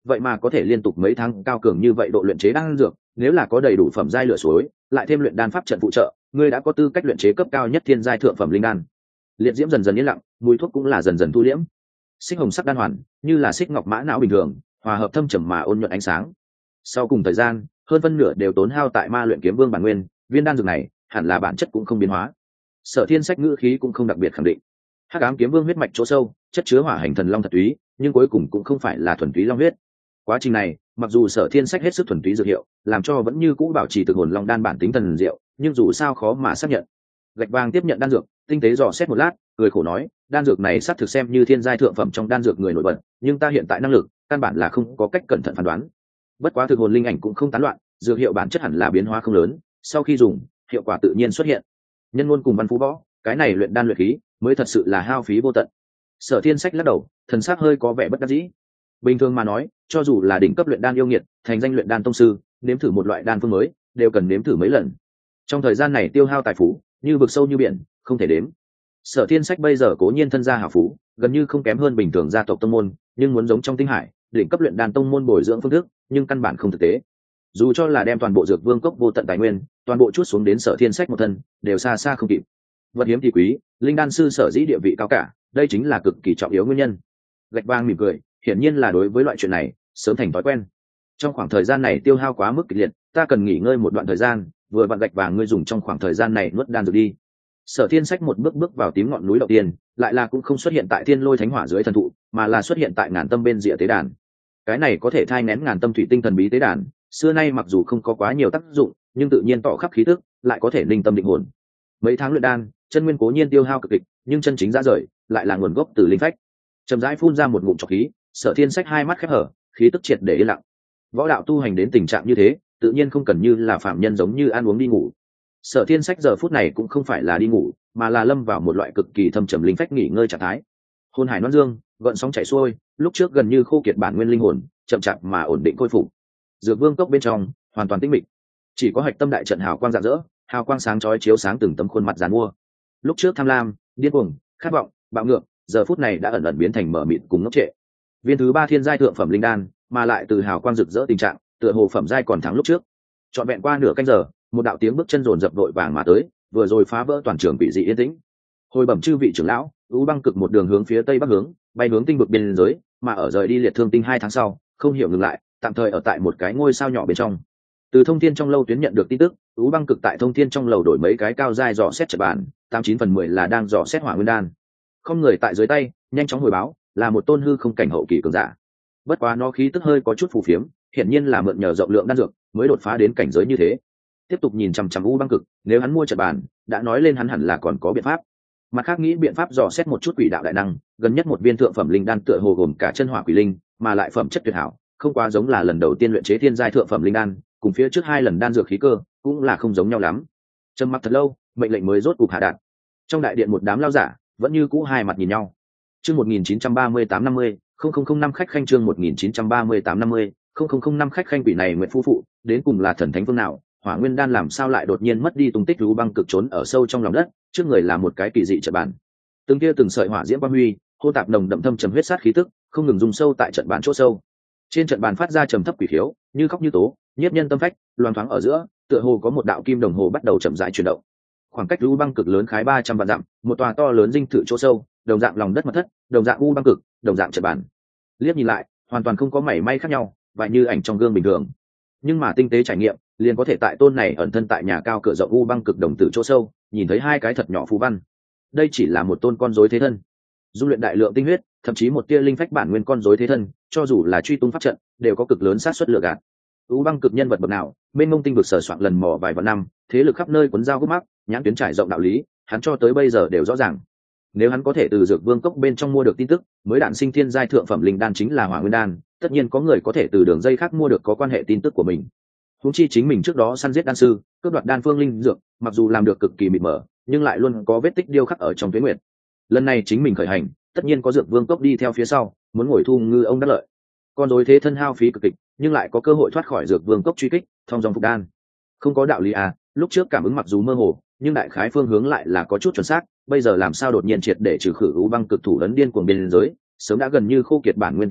vậy mà có thể liên tục mấy tháng cao cường như vậy độ luyện chế đan dược, nếu là có đầy đủ phẩm giai lửa suối, lại thêm luyện đan pháp trận phụ trợ, ngươi đã có tư cách luyện chế cấp cao nhất thiên giai thượng phẩm linh đan. Liệt diễm dần dần yên lặng, mùi thuốc cũng là dần dần thu liễm. Xích hồng sắc đan hoàn, như là xích ngọc mã não bình thường, hòa hợp thâm trầm mà ôn nhuận ánh sáng. Sau cùng thời gian, hơn phân nửa đều tốn hao tại Ma Luyện Kiếm Vương bản nguyên, viên đan dược này hẳn là bản chất cũng không biến hóa. Sở Thiên Sách ngữ khí cũng không đặc biệt khẳng định. Hắc ám kiếm vương huyết mạch chỗ sâu, chất chứa hỏa hành thần long thật túy, nhưng cuối cùng cũng không phải là thuần túy long huyết. Quá trình này, mặc dù Sở Thiên Sách hết sức thuần túy dược hiệu, làm cho vẫn như cũ bảo trì thực hồn long đan bản tính thần diệu, nhưng dù sao khó mà xác nhận. Gạch vàng tiếp nhận đan dược, tinh tế dò xét một lát, cười khổ nói, đan dược này xác thực xem như thiên giai thượng phẩm trong đan dược người nổi bật, nhưng ta hiện tại năng lực, căn bản là không có cách cẩn thận phán đoán. Bất quá thực hồn linh ảnh cũng không tán loạn, dược hiệu bản chất hẳn là biến hóa không lớn, sau khi dùng, hiệu quả tự nhiên xuất hiện. Nhân ngôn cùng văn phú võ, cái này luyện đan luyện khí, mới thật sự là hao phí vô tận. Sở Thiên Sách lắc đầu, thần sắc hơi có vẻ bất đắc dĩ. Bình thường mà nói, cho dù là đỉnh cấp luyện đan yêu nghiệt, thành danh luyện đan tông sư, nếm thử một loại đan phương mới, đều cần nếm thử mấy lần. Trong thời gian này tiêu hao tài phú, như vực sâu như biển, không thể đếm. Sở Thiên Sách bây giờ cố nhiên thân gia hào phú, gần như không kém hơn bình thường gia tộc tông môn, nhưng muốn giống trong tinh hải, đỉnh cấp luyện đan tông môn bồi dưỡng phương thức, nhưng căn bản không thực tế. Dù cho là đem toàn bộ dược vương cốc vô tận tài nguyên, toàn bộ chút xuống đến Sở Thiên Sách một thân, đều xa xa không kịp. Vật hiếm thì quý, linh đan sư sở dĩ địa vị cao cả, đây chính là cực kỳ trọng yếu nguyên nhân. Gạch vàng mỉm cười, hiển nhiên là đối với loại chuyện này sớm thành thói quen. Trong khoảng thời gian này tiêu hao quá mức kịch liệt, ta cần nghỉ ngơi một đoạn thời gian, vừa vặn gạch vàng ngươi dùng trong khoảng thời gian này nuốt đan dược đi. Sở Thiên Sách một bước bước vào tím ngọn núi đầu tiên, lại là cũng không xuất hiện tại thiên lôi thánh hỏa dưới thần thụ, mà là xuất hiện tại ngàn tâm bên rìa tế đàn. Cái này có thể thai nén ngàn tâm thủy tinh thần bí tế đàn, xưa nay mặc dù không có quá nhiều tác dụng, nhưng tự nhiên tỏ khắp khí tức, lại có thể ninh tâm định hồn. Mấy tháng luyện đan, chân nguyên cố nhiên tiêu hao cực kịch, nhưng chân chính ra rời lại là nguồn gốc từ linh phách. Chậm rãi phun ra một ngụm trọc khí, Sở Thiên Sách hai mắt khép hở, khí tức triệt để yên lặng. Võ đạo tu hành đến tình trạng như thế, tự nhiên không cần như là phạm nhân giống như ăn uống đi ngủ. Sở Thiên Sách giờ phút này cũng không phải là đi ngủ, mà là lâm vào một loại cực kỳ thâm trầm linh phách nghỉ ngơi trạng thái. Hồn hải non dương, gợn sóng chảy xuôi, lúc trước gần như khô kiệt bản nguyên linh hồn, chậm chạp mà ổn định khôi phục. Dược vương cốc bên trong hoàn toàn tĩnh mịch, chỉ có hạch tâm đại trận hào quang rạng rỡ, hào quang sáng chói chiếu sáng từng tấm khuôn mặt giàn mua. Lúc trước tham lam, điên cuồng, khát vọng, bạo ngược, giờ phút này đã ẩn ẩn biến thành mờ mịt cùng ngốc trệ. Viên thứ ba thiên giai thượng phẩm linh đan, mà lại từ hào quang rực rỡ tình trạng, tựa hồ phẩm giai còn thắng lúc trước. Trọn vẹn qua nửa canh giờ, một đạo tiếng bước chân rồn rập đội vàng mà tới, vừa rồi phá vỡ toàn trường bị dị yên tĩnh. Hồi bẩm chư vị trưởng lão, U Băng Cực một đường hướng phía tây bắc hướng, bay hướng tinh vực biên giới, mà ở rời đi Liệt Thương Tinh 2 tháng sau, không hiểu ngừng lại, tạm thời ở tại một cái ngôi sao nhỏ bên trong. Từ Thông Thiên trong lâu tuyến nhận được tin tức, U Băng Cực tại Thông Thiên trong lầu đổi mấy cái cao giai dò xét trận bàn, 89/10 là đang dò xét hỏa nguyên đan. Không người tại dưới tay, nhanh chóng hồi báo, là một tôn hư không cảnh hậu kỳ cường giả. Bất quá nó khí tức hơi có chút phù phiếm, hiển nhiên là mượn nhờ rộng lượng đan dược mới đột phá đến cảnh giới như thế. Tiếp tục nhìn chằm chằm U Băng Cực, nếu hắn mua trận bàn, đã nói lên hắn hẳn là còn có biện pháp. Mặt khác nghĩ biện pháp dò xét một chút quỷ đạo đại năng, gần nhất một viên thượng phẩm linh đan tựa hồ gồm cả chân hỏa quỷ linh, mà lại phẩm chất tuyệt hảo, không quá giống là lần đầu tiên luyện chế thiên giai thượng phẩm linh đan, cùng phía trước hai lần đan dược khí cơ cũng là không giống nhau lắm. Trầm mặc thật lâu, mệnh lệnh mới rốt cục hạ đạt. Trong đại điện một đám lao giả vẫn như cũ hai mặt nhìn nhau. Chương 1938-50, 0005 khách khanh chương 1938-50, 0005 khách khanh quỷ này nguyện phu phụ, đến cùng là thần thánh phương nào? Hỏa nguyên đan làm sao lại đột nhiên mất đi tung tích? U Băng Cực trốn ở sâu trong lòng đất, trước người là một cái kỳ dị trận bàn. Từng kia từng sợi hỏa diễm quang huy, hô tạp nồng đậm thâm trầm huyết sát khí tức, không ngừng dùng sâu tại trận bàn chỗ sâu. Trên trận bàn phát ra trầm thấp quỷ khiếu, như khóc như tố, nhiếp nhân tâm phách, loan thoáng ở giữa, tựa hồ có một đạo kim đồng hồ bắt đầu chậm rãi chuyển động. Khoảng cách U Băng Cực lớn khái 300 vạn dặm, một tòa to lớn dinh thự chỗ sâu, đồng dạng lòng đất mật thất, đồng dạng U Băng Cực, đồng dạng trận bàn. Liếc nhìn lại, hoàn toàn không có mảy may khác nhau, và như ảnh trong gương bình thường. Nhưng mà tinh tế trải nghiệm, liền có thể tại tôn này ẩn thân tại nhà cao cửa rộng U Băng Cực đồng tử chỗ sâu, nhìn thấy hai cái thật nhỏ phù văn. Đây chỉ là một tôn con rối thế thân, dung luyện đại lượng tinh huyết, thậm chí một tia linh phách bản nguyên con rối thế thân, cho dù là truy tung pháp trận, đều có cực lớn sát suất lừa gạt. U Băng Cực nhân vật bậc nào, bên ngông tinh vực sở soạn lần mò vài vạn năm, thế lực khắp nơi cuốn dao gấp mắc, nhãn tuyến trải rộng đạo lý, hắn cho tới bây giờ đều rõ ràng. Nếu hắn có thể từ dược vương cốc bên trong mua được tin tức, mới đạn sinh thiên giai thượng phẩm linh đan chính là hỏa nguyên đan, tất nhiên có người có thể từ đường dây khác mua được có quan hệ tin tức của mình. Huống chi chính mình trước đó săn giết đan sư, cướp đoạt đan phương linh dược, mặc dù làm được cực kỳ mịt mờ, nhưng lại luôn có vết tích điêu khắc ở trong tuyết nguyệt. Lần này chính mình khởi hành, tất nhiên có dược vương cốc đi theo phía sau, muốn ngồi thu ngư ông đắc lợi. Con rối thế thân hao phí cực kịch, nhưng lại có cơ hội thoát khỏi dược vương cốc truy kích, thông dòng phục đan. Không có đạo lý à? Lúc trước cảm ứng mặc dù mơ hồ, nhưng đại khái phương hướng lại là có chút chuẩn xác. Bây giờ làm sao đột nhiên triệt để trừ khử U Băng Cực thủ ấn điên cuồng biên giới, sớm đã gần như khô kiệt bản nguyên tinh huyết,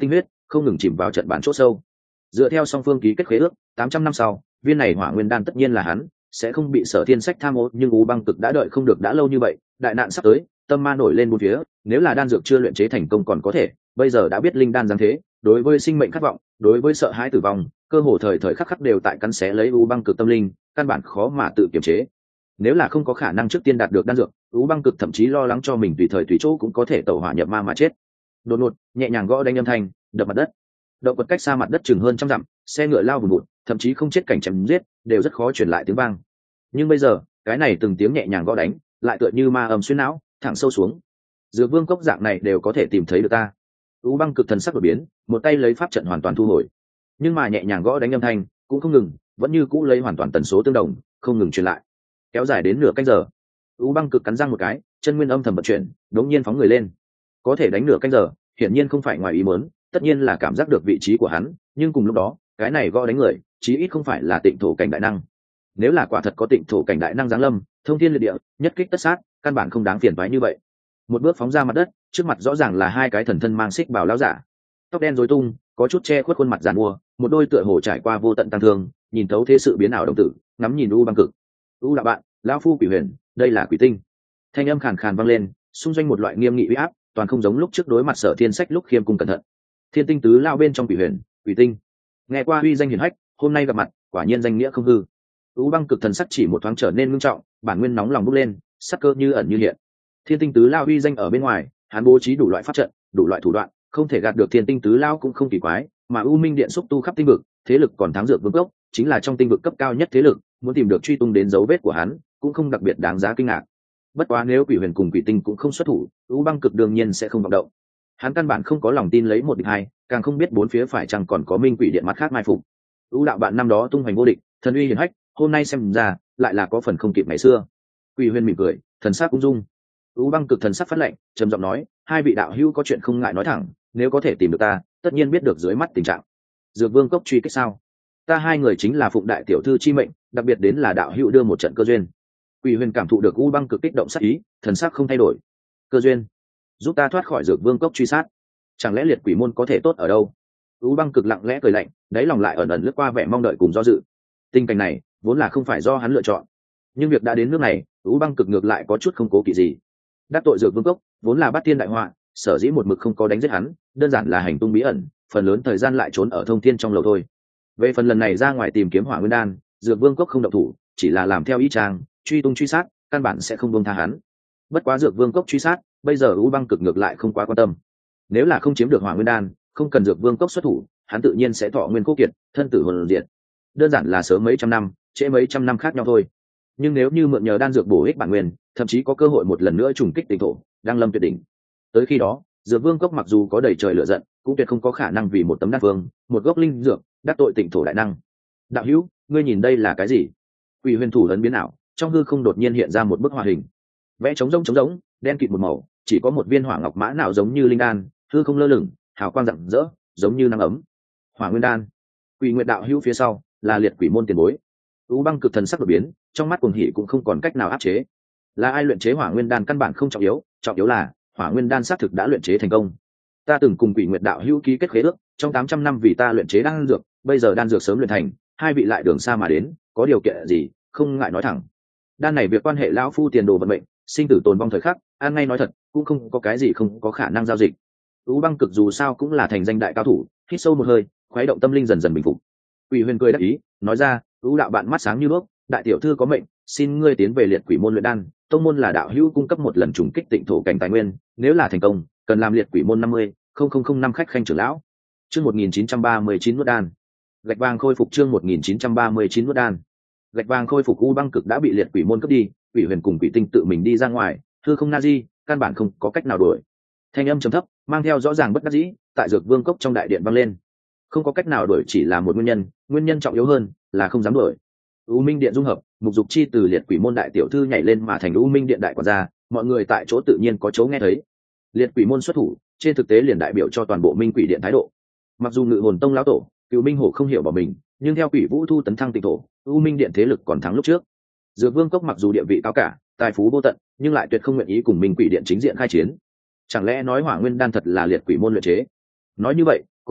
không ngừng chìm vào trận bán chỗ sâu. Dựa theo song phương ký kết khế ước, 800 năm sau, viên này hỏa nguyên đan tất nhiên là hắn, sẽ không bị Sở Thiên Sách tham ô, nhưng U Băng Cực đã đợi không được đã lâu như vậy, đại nạn sắp tới, tâm ma nổi lên bốn phía, nếu là đan dược chưa luyện chế thành công còn có thể, bây giờ đã biết linh đan giáng thế, đối với sinh mệnh khát vọng, đối với sợ hãi tử vong, cơ hồ thời thời khắc khắc đều tại cắn xé lấy U Băng Cực tâm linh, căn bản khó mà tự kiềm chế. Nếu là không có khả năng trước tiên đạt được đan dược, U Băng Cực thậm chí lo lắng cho mình tùy thời tùy chỗ cũng có thể tẩu hỏa nhập ma mà chết. Đột ngột, nhẹ nhàng gõ đánh âm thanh, đập mặt đất. Động vật cách xa mặt đất chừng hơn trăm dặm, xe ngựa lao vùn vụt, thậm chí không chết cảnh chém giết, đều rất khó truyền lại tiếng vang. Nhưng bây giờ, cái này từng tiếng nhẹ nhàng gõ đánh, lại tựa như ma ầm xuyên não, thẳng sâu xuống. Dược Vương cốc dạng này đều có thể tìm thấy được ta. U Băng Cực thần sắc đổi biến, một tay lấy pháp trận hoàn toàn thu hồi. Nhưng mà nhẹ nhàng gõ đánh âm thanh cũng không ngừng, vẫn như cũ lấy hoàn toàn tần số tương đồng, không ngừng truyền lại. Kéo dài đến nửa canh giờ. U Băng Cực cắn răng một cái, chân nguyên âm thầm vận chuyển, đống nhiên phóng người lên. Có thể đánh nửa canh giờ, hiển nhiên không phải ngoài ý muốn, tất nhiên là cảm giác được vị trí của hắn, nhưng cùng lúc đó, cái này gõ đánh người, chí ít không phải là tịnh thổ cảnh đại năng. Nếu là quả thật có tịnh thổ cảnh đại năng giáng lâm, thông thiên liệt địa, nhất kích tất sát, căn bản không đáng phiền toái như vậy. Một bước phóng ra mặt đất, trước mặt rõ ràng là hai cái thần thân mang xích bào lão giả, tóc đen rối tung, có chút che khuất khuôn mặt giàn mua, một đôi tựa hồ trải qua vô tận tăng thương, nhìn thấu thế sự biến ảo đồng tử, ngắm nhìn U Băng Cực. U đạo bạn, lão phu Quỷ Huyền, đây là Quỷ Tinh. Thanh âm khàn khàn vang lên, xung doanh một loại nghiêm nghị uy áp, toàn không giống lúc trước đối mặt Sở Thiên Sách lúc khiêm cung cẩn thận. Thiên tinh tứ lao bên trong Quỷ Huyền, Quỷ Tinh. Nghe qua uy danh hiển hách, hôm nay gặp mặt, quả nhiên danh nghĩa không hư. U Băng Cực thần sắc chỉ một thoáng trở nên ngưng trọng, bản nguyên nóng lòng bốc lên, sắc cơ như ẩn như hiện. Thiên tinh tứ lao uy danh ở bên ngoài, hắn bố trí đủ loại pháp trận, đủ loại thủ đoạn, không thể gạt được Thiên tinh tứ lao cũng không kỳ quái, mà U Minh điện xúc tu khắp tinh vực, thế lực còn thắng Dược Vương cốc, chính là trong tinh vực cấp cao nhất thế lực, muốn tìm được truy tung đến dấu vết của hắn, cũng không đặc biệt đáng giá kinh ngạc. Bất quá nếu Quỷ Huyền cùng Quỷ Tinh cũng không xuất thủ, U Băng Cực đương nhiên sẽ không vọng động. Hắn căn bản không có lòng tin lấy một địch hai, càng không biết bốn phía phải chăng còn có Minh Quỷ điện mặt khác mai phục. U đạo bạn năm đó tung hoành vô địch, thần uy hiển hách, hôm nay xem ra lại là có phần không kịp ngày xưa. Quỷ Huyền mỉm cười, thần sắc cũng dung. U Băng Cực thần sắc phát lệnh, trầm giọng nói, hai vị đạo hữu có chuyện không ngại nói thẳng, nếu có thể tìm được ta, tất nhiên biết được dưới mắt tình trạng. Dược Vương cốc truy kích sao? Ta hai người chính là phụng đại tiểu thư chi mệnh, đặc biệt đến là đạo hữu đưa một trận cơ duyên. Quỷ Huyền cảm thụ được U Băng Cực kích động sắc ý, thần sắc không thay đổi. Cơ duyên, giúp ta thoát khỏi Dược Vương cốc truy sát. Chẳng lẽ liệt quỷ môn có thể tốt ở đâu? U Băng Cực lặng lẽ cười lạnh, đáy lòng lại ẩn ẩn lướt qua vẻ mong đợi cùng do dự. Tình cảnh này vốn là không phải do hắn lựa chọn, nhưng việc đã đến nước này, U Băng Cực ngược lại có chút không cố kỵ gì. Đắc tội Dược Vương cốc vốn là bát thiên đại họa, sở dĩ một mực không có đánh giết hắn, đơn giản là hành tung bí ẩn, phần lớn thời gian lại trốn ở thông thiên trong lầu thôi. Về phần lần này ra ngoài tìm kiếm Hỏa Nguyên đan, Dược Vương cốc không động thủ, chỉ là làm theo ý trang, truy tung truy sát, căn bản sẽ không buông tha hắn. Bất quá Dược Vương cốc truy sát, bây giờ U Băng Cực ngược lại không quá quan tâm. Nếu là không chiếm được Hỏa Nguyên đan, không cần Dược Vương cốc xuất thủ, hắn tự nhiên sẽ thọ nguyên khô kiệt, thân tử hồn diệt. Đơn giản là sớm mấy trăm năm, trễ mấy trăm năm khác nhau thôi. Nhưng nếu như mượn nhờ đan dược bổ ích bản nguyên, thậm chí có cơ hội một lần nữa trùng kích tỉnh thổ, đang lâm tuyệt đỉnh. Tới khi đó, Dược Vương cốc mặc dù có đầy trời lửa giận, cũng tuyệt không có khả năng vì một tấm đan phương, một gốc linh dược, đắc tội tỉnh thổ đại năng. Đạo hữu, ngươi nhìn đây là cái gì? Quỷ Huyền thủ lớn biến ảo, trong hư không đột nhiên hiện ra một bức họa hình. Vẽ trống rỗng, đen kịt một màu, chỉ có một viên hỏa ngọc mã nào giống như linh đan, hư không lơ lửng, hào quang rạng rỡ, giống như nắng ấm. Hỏa Nguyên đan. Quỷ Nguyệt đạo hữu phía sau là liệt quỷ môn tiền bối. U Băng Cực thần sắc đột biến, trong mắt cuồng hỉ cũng không còn cách nào áp chế. Là ai luyện chế Hỏa Nguyên đan căn bản không trọng yếu là Hỏa Nguyên đan xác thực đã luyện chế thành công. Ta từng cùng Quỷ Nguyệt đạo hữu ký kết khế ước, trong 800 năm vì ta luyện chế đan dược, bây giờ đan dược sớm luyện thành, hai vị lại đường xa mà đến, có điều kiện gì, không ngại nói thẳng. Đan này việc quan hệ lão phu tiền đồ vận mệnh, sinh tử tồn vong thời khắc, an ngay nói thật, cũng không có cái gì không có khả năng giao dịch. U Băng Cực dù sao cũng là thành danh đại cao thủ, hít sâu một hơi, khuấy động tâm linh dần dần bình phục. Quỷ Huyền cười đáp ý, nói ra, U đạo bạn mắt sáng như đuốc, đại tiểu thư có mệnh, xin ngươi tiến về liệt quỷ môn luyện đan, tông môn là đạo hữu cung cấp một lần trùng kích tịnh thổ cảnh tài nguyên, nếu là thành công, cần làm liệt quỷ môn 50,005 khách khanh trưởng lão. Chương 1939 nuốt đan. Gạch vàng khôi phục chương 1939 nuốt đan. Gạch vàng khôi phục. U Băng Cực đã bị liệt quỷ môn cướp đi, Quỷ Huyền cùng Quỷ Tinh tự mình đi ra ngoài, thưa không Nazi, căn bản không có cách nào đuổi. Thanh âm trầm thấp, mang theo rõ ràng bất đắc dĩ, tại Dược Vương cốc trong đại điện vang lên. Không có cách nào đuổi chỉ là một nguyên nhân trọng yếu hơn là không dám đuổi. U Minh điện dung hợp, Mục Dục Chi từ liệt quỷ môn đại tiểu thư nhảy lên mà thành U Minh điện đại quản gia, mọi người tại chỗ tự nhiên có chỗ nghe thấy. Liệt quỷ môn xuất thủ, trên thực tế liền đại biểu cho toàn bộ Minh Quỷ điện thái độ. Mặc dù Ngự Hồn tông lão tổ, Cửu Minh Hổ không hiểu bỏ mình, nhưng theo Quỷ Vũ Thu tấn thăng tịnh thổ, U Minh điện thế lực còn thắng lúc trước. Dược Vương cốc mặc dù địa vị cao cả, tài phú vô tận, nhưng lại tuyệt không nguyện ý cùng Minh Quỷ điện chính diện khai chiến. Chẳng lẽ nói Hỏa Nguyên đan thật là liệt quỷ môn luyện chế? Nói như vậy,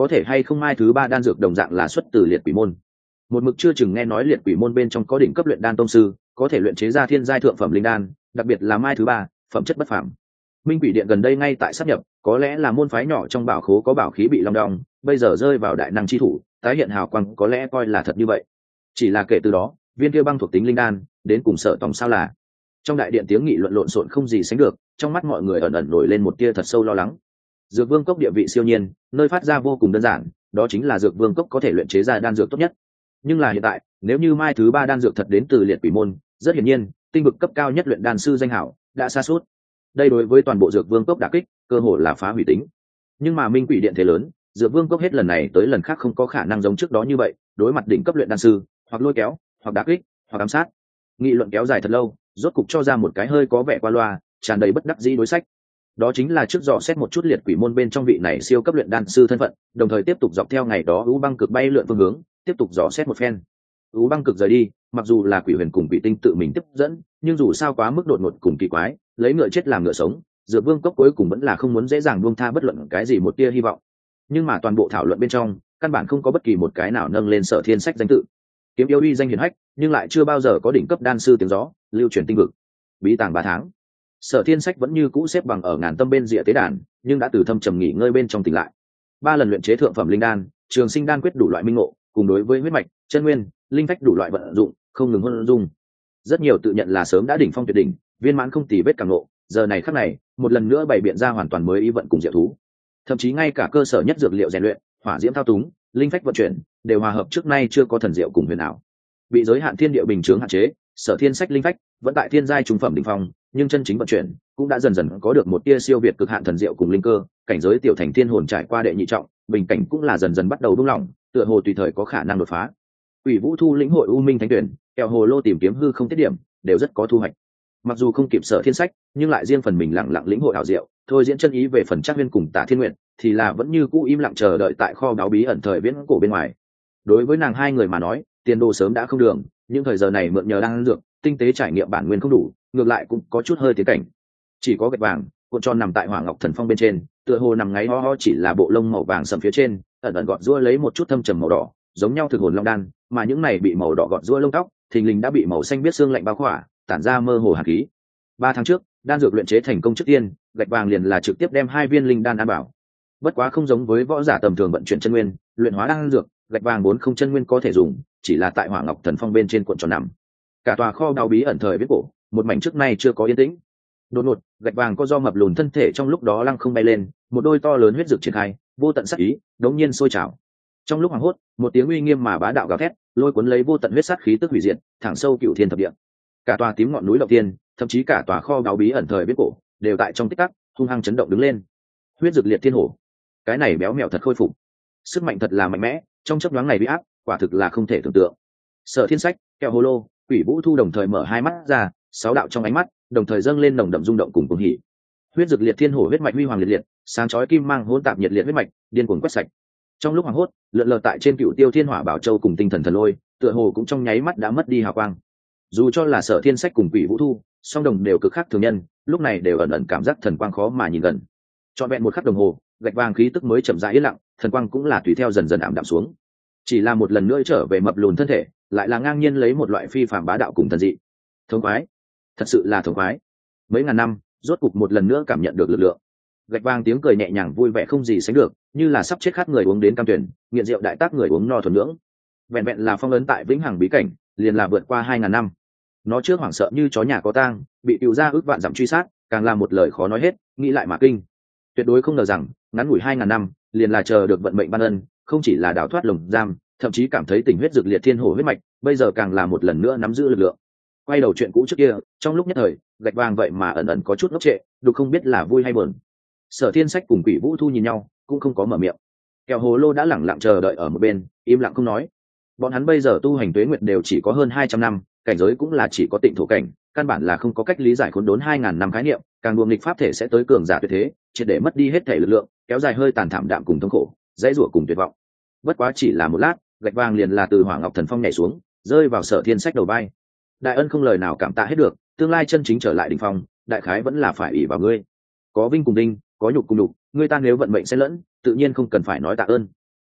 có thể hay không mai thứ ba đan dược đồng dạng là xuất từ liệt quỷ môn. Một mực chưa chừng nghe nói liệt quỷ môn bên trong có đỉnh cấp luyện đan tông sư, có thể luyện chế ra thiên giai thượng phẩm linh đan, đặc biệt là mai thứ ba, phẩm chất bất phàm. Minh Quỷ Điện gần đây ngay tại sáp nhập, có lẽ là môn phái nhỏ trong bảo khố có bảo khí bị long đong, bây giờ rơi vào đại năng chi thủ, tái hiện hào quang có lẽ coi là thật như vậy. Chỉ là kể từ đó, viên kia băng thuộc tính linh đan, đến cùng Sở Tòng sao là. Trong đại điện tiếng nghị luận lộn xộn không gì sánh được, trong mắt mọi người ẩn ẩn nổi lên một tia thật sâu lo lắng. Dược Vương cốc địa vị siêu nhiên, nơi phát ra vô cùng đơn giản, đó chính là Dược Vương cốc có thể luyện chế ra đan dược tốt nhất. Nhưng là hiện tại, nếu như mai thứ ba đan dược thật đến từ liệt quỷ môn, rất hiển nhiên, tinh vực cấp cao nhất luyện đan sư danh hảo đã sa sút. Đây đối với toàn bộ Dược Vương cốc đả kích, cơ hội là phá hủy tính. Nhưng mà Minh Quỷ Điện thế lớn, Dược Vương cốc hết lần này tới lần khác không có khả năng giống trước đó như vậy, đối mặt đỉnh cấp luyện đan sư, hoặc lôi kéo, hoặc đả kích, hoặc ám sát. Nghị luận kéo dài thật lâu, rốt cục cho ra một cái hơi có vẻ qua loa, tràn đầy bất đắc dĩ đối sách. Đó chính là trước dò xét một chút liệt quỷ môn bên trong vị này siêu cấp luyện đan sư thân phận, đồng thời tiếp tục dọc theo ngày đó U Băng Cực bay lượn phương hướng, tiếp tục dò xét một phen. U Băng Cực rời đi, mặc dù là Quỷ Huyền cùng Quỷ Tinh tự mình tiếp dẫn, nhưng dù sao quá mức đột ngột cùng kỳ quái, lấy ngựa chết làm ngựa sống, Dược Vương cốc cuối cùng vẫn là không muốn dễ dàng buông tha bất luận cái gì một tia hy vọng. Nhưng mà toàn bộ thảo luận bên trong, căn bản không có bất kỳ một cái nào nâng lên Sở Thiên Sách danh tự. Kiếm yêu uy danh hiển hách, nhưng lại chưa bao giờ có đỉnh cấp đan sư tiếng gió, lưu truyền tinh vực. Bí tàng 3 tháng. Sở Thiên Sách vẫn như cũ xếp bằng ở ngàn tâm bên rìa tế đàn, nhưng đã từ thâm trầm nghỉ ngơi bên trong tỉnh lại. 3 lần luyện chế thượng phẩm linh đan, trường sinh đan quyết đủ loại minh ngộ, cùng đối với huyết mạch, chân nguyên, linh phách đủ loại vận dụng, không ngừng huân dung. Rất nhiều tự nhận là sớm đã đỉnh phong tuyệt đỉnh, viên mãn không tì vết càng ngộ, giờ này khắc này, một lần nữa bày biện ra hoàn toàn mới ý vận cùng diệu thú. Thậm chí ngay cả cơ sở nhất dược liệu rèn luyện, hỏa diễm thao túng, linh phách vận chuyển, đều hòa hợp trước nay chưa có thần diệu cùng huyền ảo. Bị giới hạn thiên địa bình chướng hạn chế, Sở Thiên Sách linh phách vẫn tại thiên giai trung phẩm đỉnh phong, nhưng chân chính vận chuyển cũng đã dần dần có được một tia siêu việt cực hạn thần diệu cùng linh cơ, cảnh giới tiểu thành thiên hồn trải qua đệ nhị trọng, bình cảnh cũng là dần dần bắt đầu buông lỏng, tựa hồ tùy thời có khả năng đột phá. Ủy Vũ Thu lĩnh hội U Minh Thánh Tuyển, kẹo hồ lô tìm kiếm hư không tiết điểm, đều rất có thu hoạch. Mặc dù không kịp Sở Thiên Sách, nhưng lại riêng phần mình lặng lặng lĩnh hội ảo diệu, thôi diễn chân ý về phần Trác Nguyên cùng Tả Thiên Nguyện, thì là vẫn như cũ im lặng chờ đợi tại kho báu bí ẩn thời viễn cổ bên ngoài. Đối với nàng hai người mà nói, tiền đồ sớm đã không đường, nhưng thời giờ này mượn nhờ đang dược, tinh tế trải nghiệm bản nguyên không đủ, ngược lại cũng có chút hơi tiến cảnh. Chỉ có gạch vàng cuộn tròn nằm tại Hỏa Ngọc Thần Phong bên trên, tựa hồ nằm ngáy ho ho chỉ là bộ lông màu vàng sẫm phía trên, ẩn ẩn gọt giũa lấy một chút thâm trầm màu đỏ, giống nhau thực hồn long đan, mà những này bị màu đỏ gọt giũa lông tóc, thình lình đã bị màu xanh biết xương lạnh bao khỏa, tản ra mơ hồ hàn khí. 3 tháng trước, đan dược luyện chế thành công trước tiên, gạch vàng liền là trực tiếp đem 2 viên linh đan an bảo. Bất quá không giống với võ giả tầm thường vận chuyển chân nguyên, luyện hóa đan dược, gạch vàng 4 không chân nguyên có thể dùng, chỉ là tại Hỏa Ngọc Thần Phong bên trên cuộn tròn nằm. Cả tòa kho báu bí ẩn thời viễn cổ, một mảnh trước nay chưa có yên tĩnh. Đột ngột, gạch vàng có do mập lùn thân thể trong lúc đó lăng không bay lên, một đôi to lớn huyết dược triển khai, vô tận sát ý, đống nhiên sôi trào. Trong lúc hoảng hốt, một tiếng uy nghiêm mà bá đạo gào thét, lôi cuốn lấy vô tận huyết sát khí tức hủy diệt, thẳng sâu cựu thiên thập địa. Cả tòa tím ngọn núi động tiên, thậm chí cả tòa kho báu bí ẩn thời viễn cổ, đều tại trong tích tắc hung hăng chấn động đứng lên. Huyết dược liệt thiên hổ, cái này béo mèo thật khôi phục, sức mạnh thật là mạnh mẽ, trong chớp nhoáng này bị áp, quả thực là không thể tưởng tượng. Sở Thiên Sách, kẹo hồ lô, Quỷ Vũ Thu đồng thời mở hai mắt ra, 6 đạo trong ánh mắt đồng thời dâng lên nồng đậm rung động cùng cuồng hỉ. Huyết dược liệt thiên hổ huyết mạch huy hoàng liệt liệt, sáng chói kim mang hỗn tạp nhiệt liệt huyết mạch, điên cuồng quét sạch. Trong lúc hoảng hốt, lượn lờ tại trên Cựu Tiêu Thiên Hỏa Bảo Châu cùng tinh thần thần lôi, tựa hồ cũng trong nháy mắt đã mất đi hào quang. Dù cho là Sở Thiên Sách cùng Quỷ Vũ Thu, song đồng đều cực khác thường nhân, lúc này đều ẩn ẩn cảm giác thần quang khó mà nhìn gần. Trọn vẹn một khắc đồng hồ, gạch vàng khí tức mới chậm rãi yên lặng, thần quang cũng là tùy theo dần dần ảm đạm xuống. Chỉ là một lần nữa trở về mập lùn thân thể, lại là ngang nhiên lấy một loại phi phàm bá đạo cùng thần dị. Thống khoái, thật sự là thống khoái. Mấy ngàn năm, rốt cục một lần nữa cảm nhận được lực lượng. Gạch vàng tiếng cười nhẹ nhàng vui vẻ không gì sánh được, như là sắp chết khát người uống đến cam tuyển, nghiện rượu đại tác người uống no thuần nhưỡng. Vẹn vẹn là phong ấn tại vĩnh hằng bí cảnh, liền là vượt qua 2000 năm. Nó trước hoảng sợ như chó nhà có tang, bị tiêu ra ước vạn dặm truy sát, càng là một lời khó nói hết, nghĩ lại mà kinh. Tuyệt đối không ngờ rằng, ngắn ngủi 2000 năm, liền là chờ được vận mệnh ban ân, không chỉ là đào thoát lồng giam, thậm chí cảm thấy tình huyết dược liệt thiên hổ huyết mạch, bây giờ càng là một lần nữa nắm giữ lực lượng. Quay đầu chuyện cũ trước kia, trong lúc nhất thời, gạch vàng vậy mà ẩn ẩn có chút ngốc trệ, đục không biết là vui hay buồn. Sở Thiên Sách cùng Quỷ Vũ Thu nhìn nhau, cũng không có mở miệng. Kẹo hồ lô đã lẳng lặng chờ đợi ở một bên, im lặng không nói. Bọn hắn bây giờ tu hành tuế nguyệt đều chỉ có hơn 200 năm, cảnh giới cũng là chỉ có tịnh thổ cảnh, căn bản là không có cách lý giải khốn đốn 2000 năm khái niệm, càng đuông nghịch pháp thể sẽ tới cường giả tuyệt thế, triệt để mất đi hết thể lực lượng, kéo dài hơi tàn thảm đạm cùng thống khổ, dãy rủa cùng tuyệt vọng. Bất quá chỉ là một lát, gạch vàng liền là từ Hỏa Ngọc Thần Phong nhảy xuống, rơi vào Sở Thiên Sách đầu vai. Đại ân không lời nào cảm tạ hết được, tương lai chân chính trở lại đỉnh phong, đại khái vẫn là phải ỷ vào ngươi. Có vinh cùng đinh, có nhục cùng nhục, ngươi ta nếu vận mệnh sẽ lẫn, tự nhiên không cần phải nói tạ ơn.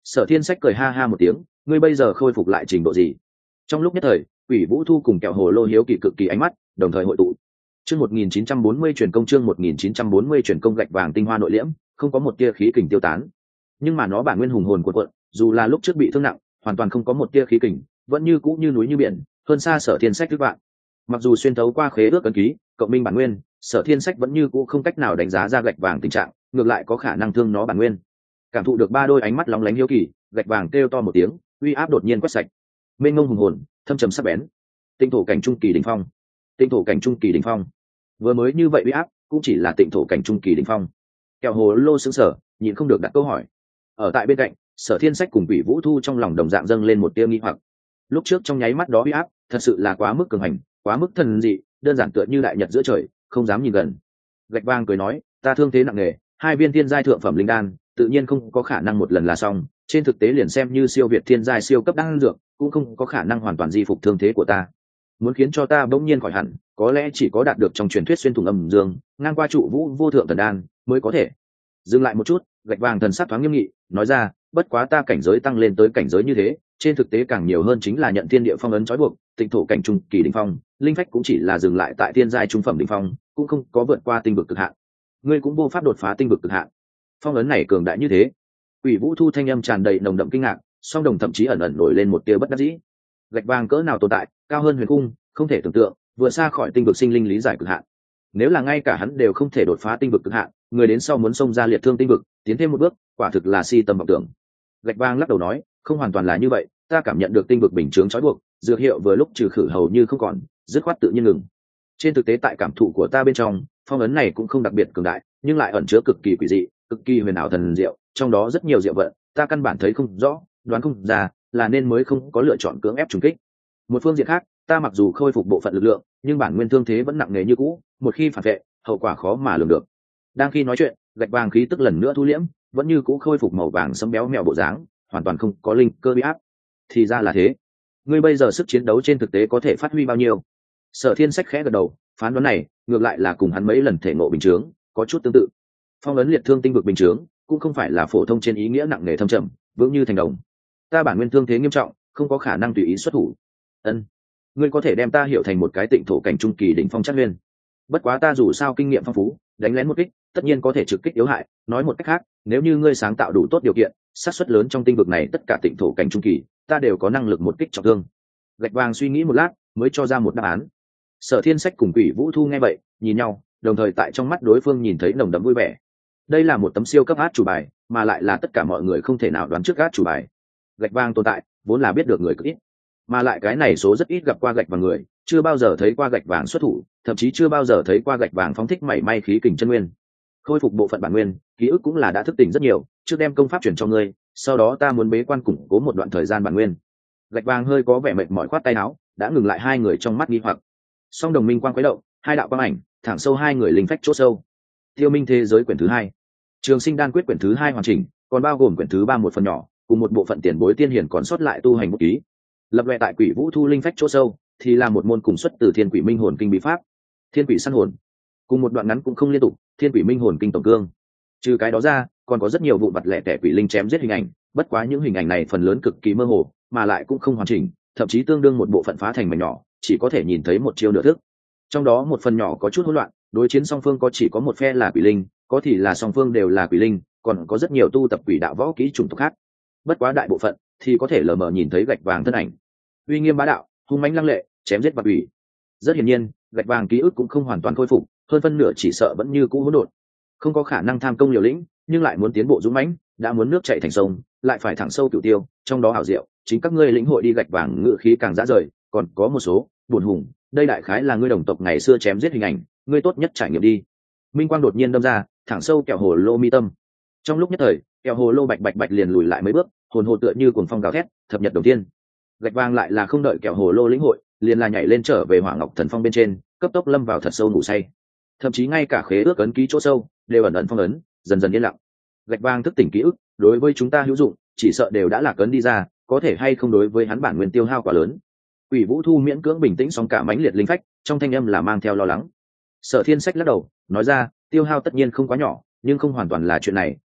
Sở Thiên Sách cười ha ha một tiếng, ngươi bây giờ khôi phục lại trình độ gì? Trong lúc nhất thời, Quỷ Vũ Thu cùng Kẹo Hồ Lô hiếu kỳ cực kỳ ánh mắt, đồng thời hội tụ. Chương 1940 truyền công, chương 1940 truyền công. Gạch vàng tinh hoa nội liễm, không có một tia khí kình tiêu tán. Nhưng mà nó bản nguyên hùng hồn cuộn cuộn, dù là lúc trước bị thương nặng, hoàn toàn không có một tia khí kình, vẫn như cũ như núi như biển, hơn xa Sở Thiên Sách trước bạn. Mặc dù xuyên thấu qua khế ước ấn ký, cộng minh bản nguyên, Sở Thiên Sách vẫn như cũ không cách nào đánh giá ra gạch vàng tình trạng, ngược lại có khả năng thương nó bản nguyên. Cảm thụ được ba đôi ánh mắt lóng lánh hiếu kỳ, gạch vàng kêu to một tiếng, uy áp đột nhiên quét sạch. Mênh mông hùng hồn, thâm trầm sắc bén. Tinh thổ cảnh trung kỳ đỉnh phong. Tinh thổ cảnh trung kỳ đỉnh phong. Vừa mới như vậy uy áp, cũng chỉ là tịnh thổ cảnh trung kỳ đỉnh phong. Kẹo Hồ Lô sững sờ, nhịn không được đặt câu hỏi. Ở tại bên cạnh, Sở Thiên Sách cùng Quỷ Vũ Thu trong lòng đồng dạng dâng lên một tia nghi hoặc. Lúc trước trong nháy mắt đó uy áp, thật sự là quá mức cường hành, quá mức thần dị, đơn giản tựa như đại nhật giữa trời, không dám nhìn gần. Gạch vang cười nói, ta thương thế nặng nề, 2 viên thiên giai thượng phẩm linh đan, tự nhiên không có khả năng một lần là xong, trên thực tế liền xem như siêu việt thiên giai siêu cấp đan dược, cũng không có khả năng hoàn toàn di phục thương thế của ta. Muốn khiến cho ta bỗng nhiên khỏi hẳn, có lẽ chỉ có đạt được trong truyền thuyết xuyên thủng âm dương, ngang qua trụ vũ vô thượng thần đan mới có thể. Dừng lại một chút, gạch vàng thần sắc thoáng nghiêm nghị, nói ra, bất quá ta cảnh giới tăng lên tới cảnh giới như thế, trên thực tế càng nhiều hơn chính là nhận thiên địa phong ấn trói buộc, tịnh thổ cảnh trung kỳ đỉnh phong, linh phách cũng chỉ là dừng lại tại thiên giai trung phẩm đỉnh phong, cũng không có vượt qua tinh vực cực hạn. Ngươi cũng vô pháp đột phá tinh vực cực hạn. Phong ấn này cường đại như thế. Quỷ Vũ Thu thanh âm tràn đầy nồng đậm kinh ngạc, song đồng thậm chí ẩn ẩn nổi lên một tia bất đắc dĩ. Gạch vàng cỡ nào tồn tại, cao hơn huyền cung, không thể tưởng tượng, vượt xa khỏi tinh vực sinh linh lý giải cực hạn. Nếu là ngay cả hắn đều không thể đột phá tinh vực cực hạn, người đến sau muốn xông ra liệt thương tinh vực, tiến thêm một bước, quả thực là si tâm vọng tưởng. Gạch vàng lắc đầu nói, không hoàn toàn là như vậy, ta cảm nhận được tinh vực bình chướng trói buộc, dược hiệu vừa lúc trừ khử hầu như không còn, dứt khoát tự nhiên ngừng. Trên thực tế tại cảm thụ của ta bên trong, phong ấn này cũng không đặc biệt cường đại, nhưng lại ẩn chứa cực kỳ quỷ dị, cực kỳ huyền ảo thần diệu, trong đó rất nhiều diệu vận, ta căn bản thấy không rõ, đoán không ra, là nên mới không có lựa chọn cưỡng ép trùng kích. Một phương diện khác, ta mặc dù khôi phục bộ phận lực lượng, nhưng bản nguyên thương thế vẫn nặng nề như cũ, một khi phản vệ, hậu quả khó mà lường được. Đang khi nói chuyện, gạch vàng khí tức lần nữa thu liễm, vẫn như cũ khôi phục màu vàng sẫm béo mèo bộ dáng, hoàn toàn không có linh cơ bị áp. Thì ra là thế. Ngươi bây giờ sức chiến đấu trên thực tế có thể phát huy bao nhiêu? Sở Thiên Sách khẽ gật đầu, phán đoán này ngược lại là cùng hắn mấy lần thể ngộ bình chướng có chút tương tự. Phong ấn liệt thương tinh vực bình chướng cũng không phải là phổ thông trên ý nghĩa nặng nề thâm trầm, vững như thành đồng. Ta bản nguyên thương thế nghiêm trọng, không có khả năng tùy ý xuất thủ. Ân, ngươi có thể đem ta hiểu thành một cái tịnh thổ cảnh trung kỳ đỉnh phong chắc nguyên. Bất quá ta dù sao kinh nghiệm phong phú, đánh lén một kích, tất nhiên có thể trực kích yếu hại. Nói một cách khác, nếu như ngươi sáng tạo đủ tốt điều kiện, xác suất lớn trong tinh vực này tất cả tịnh thổ cảnh trung kỳ, ta đều có năng lực một kích trọng thương. Gạch vàng suy nghĩ một lát, mới cho ra một đáp án. Sở Thiên Sách cùng Quỷ Vũ Thu nghe vậy, nhìn nhau, đồng thời tại trong mắt đối phương nhìn thấy nồng đậm vui vẻ. Đây là một tấm siêu cấp át chủ bài, mà lại là tất cả mọi người không thể nào đoán trước át chủ bài. Gạch vàng tồn tại, vốn là biết được người cực ít, mà lại cái này số rất ít gặp qua gạch vàng người, chưa bao giờ thấy qua gạch vàng xuất thủ, thậm chí chưa bao giờ thấy qua gạch vàng phóng thích mảy may khí kình chân nguyên. Khôi phục bộ phận bản nguyên, ký ức cũng là đã thức tỉnh rất nhiều, trước đem công pháp chuyển cho ngươi, sau đó ta muốn bế quan củng cố một đoạn thời gian bản nguyên. Gạch vàng hơi có vẻ mệt mỏi khoát tay áo, đã ngừng lại hai người trong mắt nghi hoặc. Song đồng minh quang quấy động, hai đạo quang ảnh thẳng sâu hai người linh phách chỗ sâu. Tiêu Minh thế giới quyển thứ 2, Trường Sinh đan quyết quyển thứ 2 hoàn chỉnh, còn bao gồm quyển thứ 3 một phần nhỏ, cùng một bộ phận tiền bối tiên hiển còn sót lại tu hành bút ký. Lập loè tại Quỷ Vũ Thu linh phách chỗ sâu, thì là một môn cùng xuất từ Thiên Quỷ Minh hồn kinh bí pháp, Thiên Quỷ săn hồn. Cùng một đoạn ngắn cũng không liên tục, Thiên Quỷ Minh hồn kinh tổng cương. Trừ cái đó ra, còn có rất nhiều vụ vặt lẻ tẻ quỷ linh chém giết hình ảnh, bất quá những hình ảnh này phần lớn cực kỳ mơ hồ, mà lại cũng không hoàn chỉnh, thậm chí tương đương một bộ phận phá thành mảnh nhỏ, chỉ có thể nhìn thấy một chiêu nửa thức. Trong đó một phần nhỏ có chút hỗn loạn, đối chiến song phương có chỉ có một phe là quỷ linh, có thì là song phương đều là quỷ linh, còn có rất nhiều tu tập quỷ đạo võ kỹ chủng tộc khác. Bất quá đại bộ phận thì có thể lờ mờ nhìn thấy gạch vàng thân ảnh, uy nghiêm bá đạo, hung mãnh lăng lệ, chém giết vật quỷ. Rất hiển nhiên, gạch vàng ký ức cũng không hoàn toàn khôi phục, hơn phân nửa chỉ sợ vẫn như cũ hỗn độn, không có khả năng tham công liều lĩnh, nhưng lại muốn tiến bộ dũng mãnh, đã muốn nước chảy thành sông, lại phải thẳng sâu cửu tiêu, trong đó hảo diệu, chính các ngươi lĩnh hội đi. Gạch vàng ngự khí càng dã rời, còn có một số buồn hùng, đây đại khái là ngươi đồng tộc ngày xưa chém giết hình ảnh, ngươi tốt nhất trải nghiệm đi. Minh quang đột nhiên đâm ra, thẳng sâu Kẹo Hồ Lô mi tâm. Trong lúc nhất thời, Kẹo Hồ Lô bạch bạch bạch liền lùi lại mấy bước, hồn hồ tựa như cuồng phong gào thét, thập nhật đầu tiên. Gạch vàng lại là không đợi Kẹo Hồ Lô lĩnh hội, liền là nhảy lên trở về Hỏa Ngọc Thần Phong bên trên, cấp tốc lâm vào thật sâu ngủ say. Thậm chí ngay cả khế ước ấn ký chỗ sâu đều ẩn ẩn phong ấn, dần dần yên lặng. Gạch vàng thức tỉnh ký ức, đối với chúng ta hữu dụng, chỉ sợ đều đã là cấn đi ra, có thể hay không đối với hắn bản nguyên tiêu hao quá lớn. Quỷ Vũ Thu miễn cưỡng bình tĩnh xong cả mãnh liệt linh phách, trong thanh âm là mang theo lo lắng. Sở Thiên Sách lắc đầu, nói ra, tiêu hao tất nhiên không quá nhỏ, nhưng không hoàn toàn là chuyện này,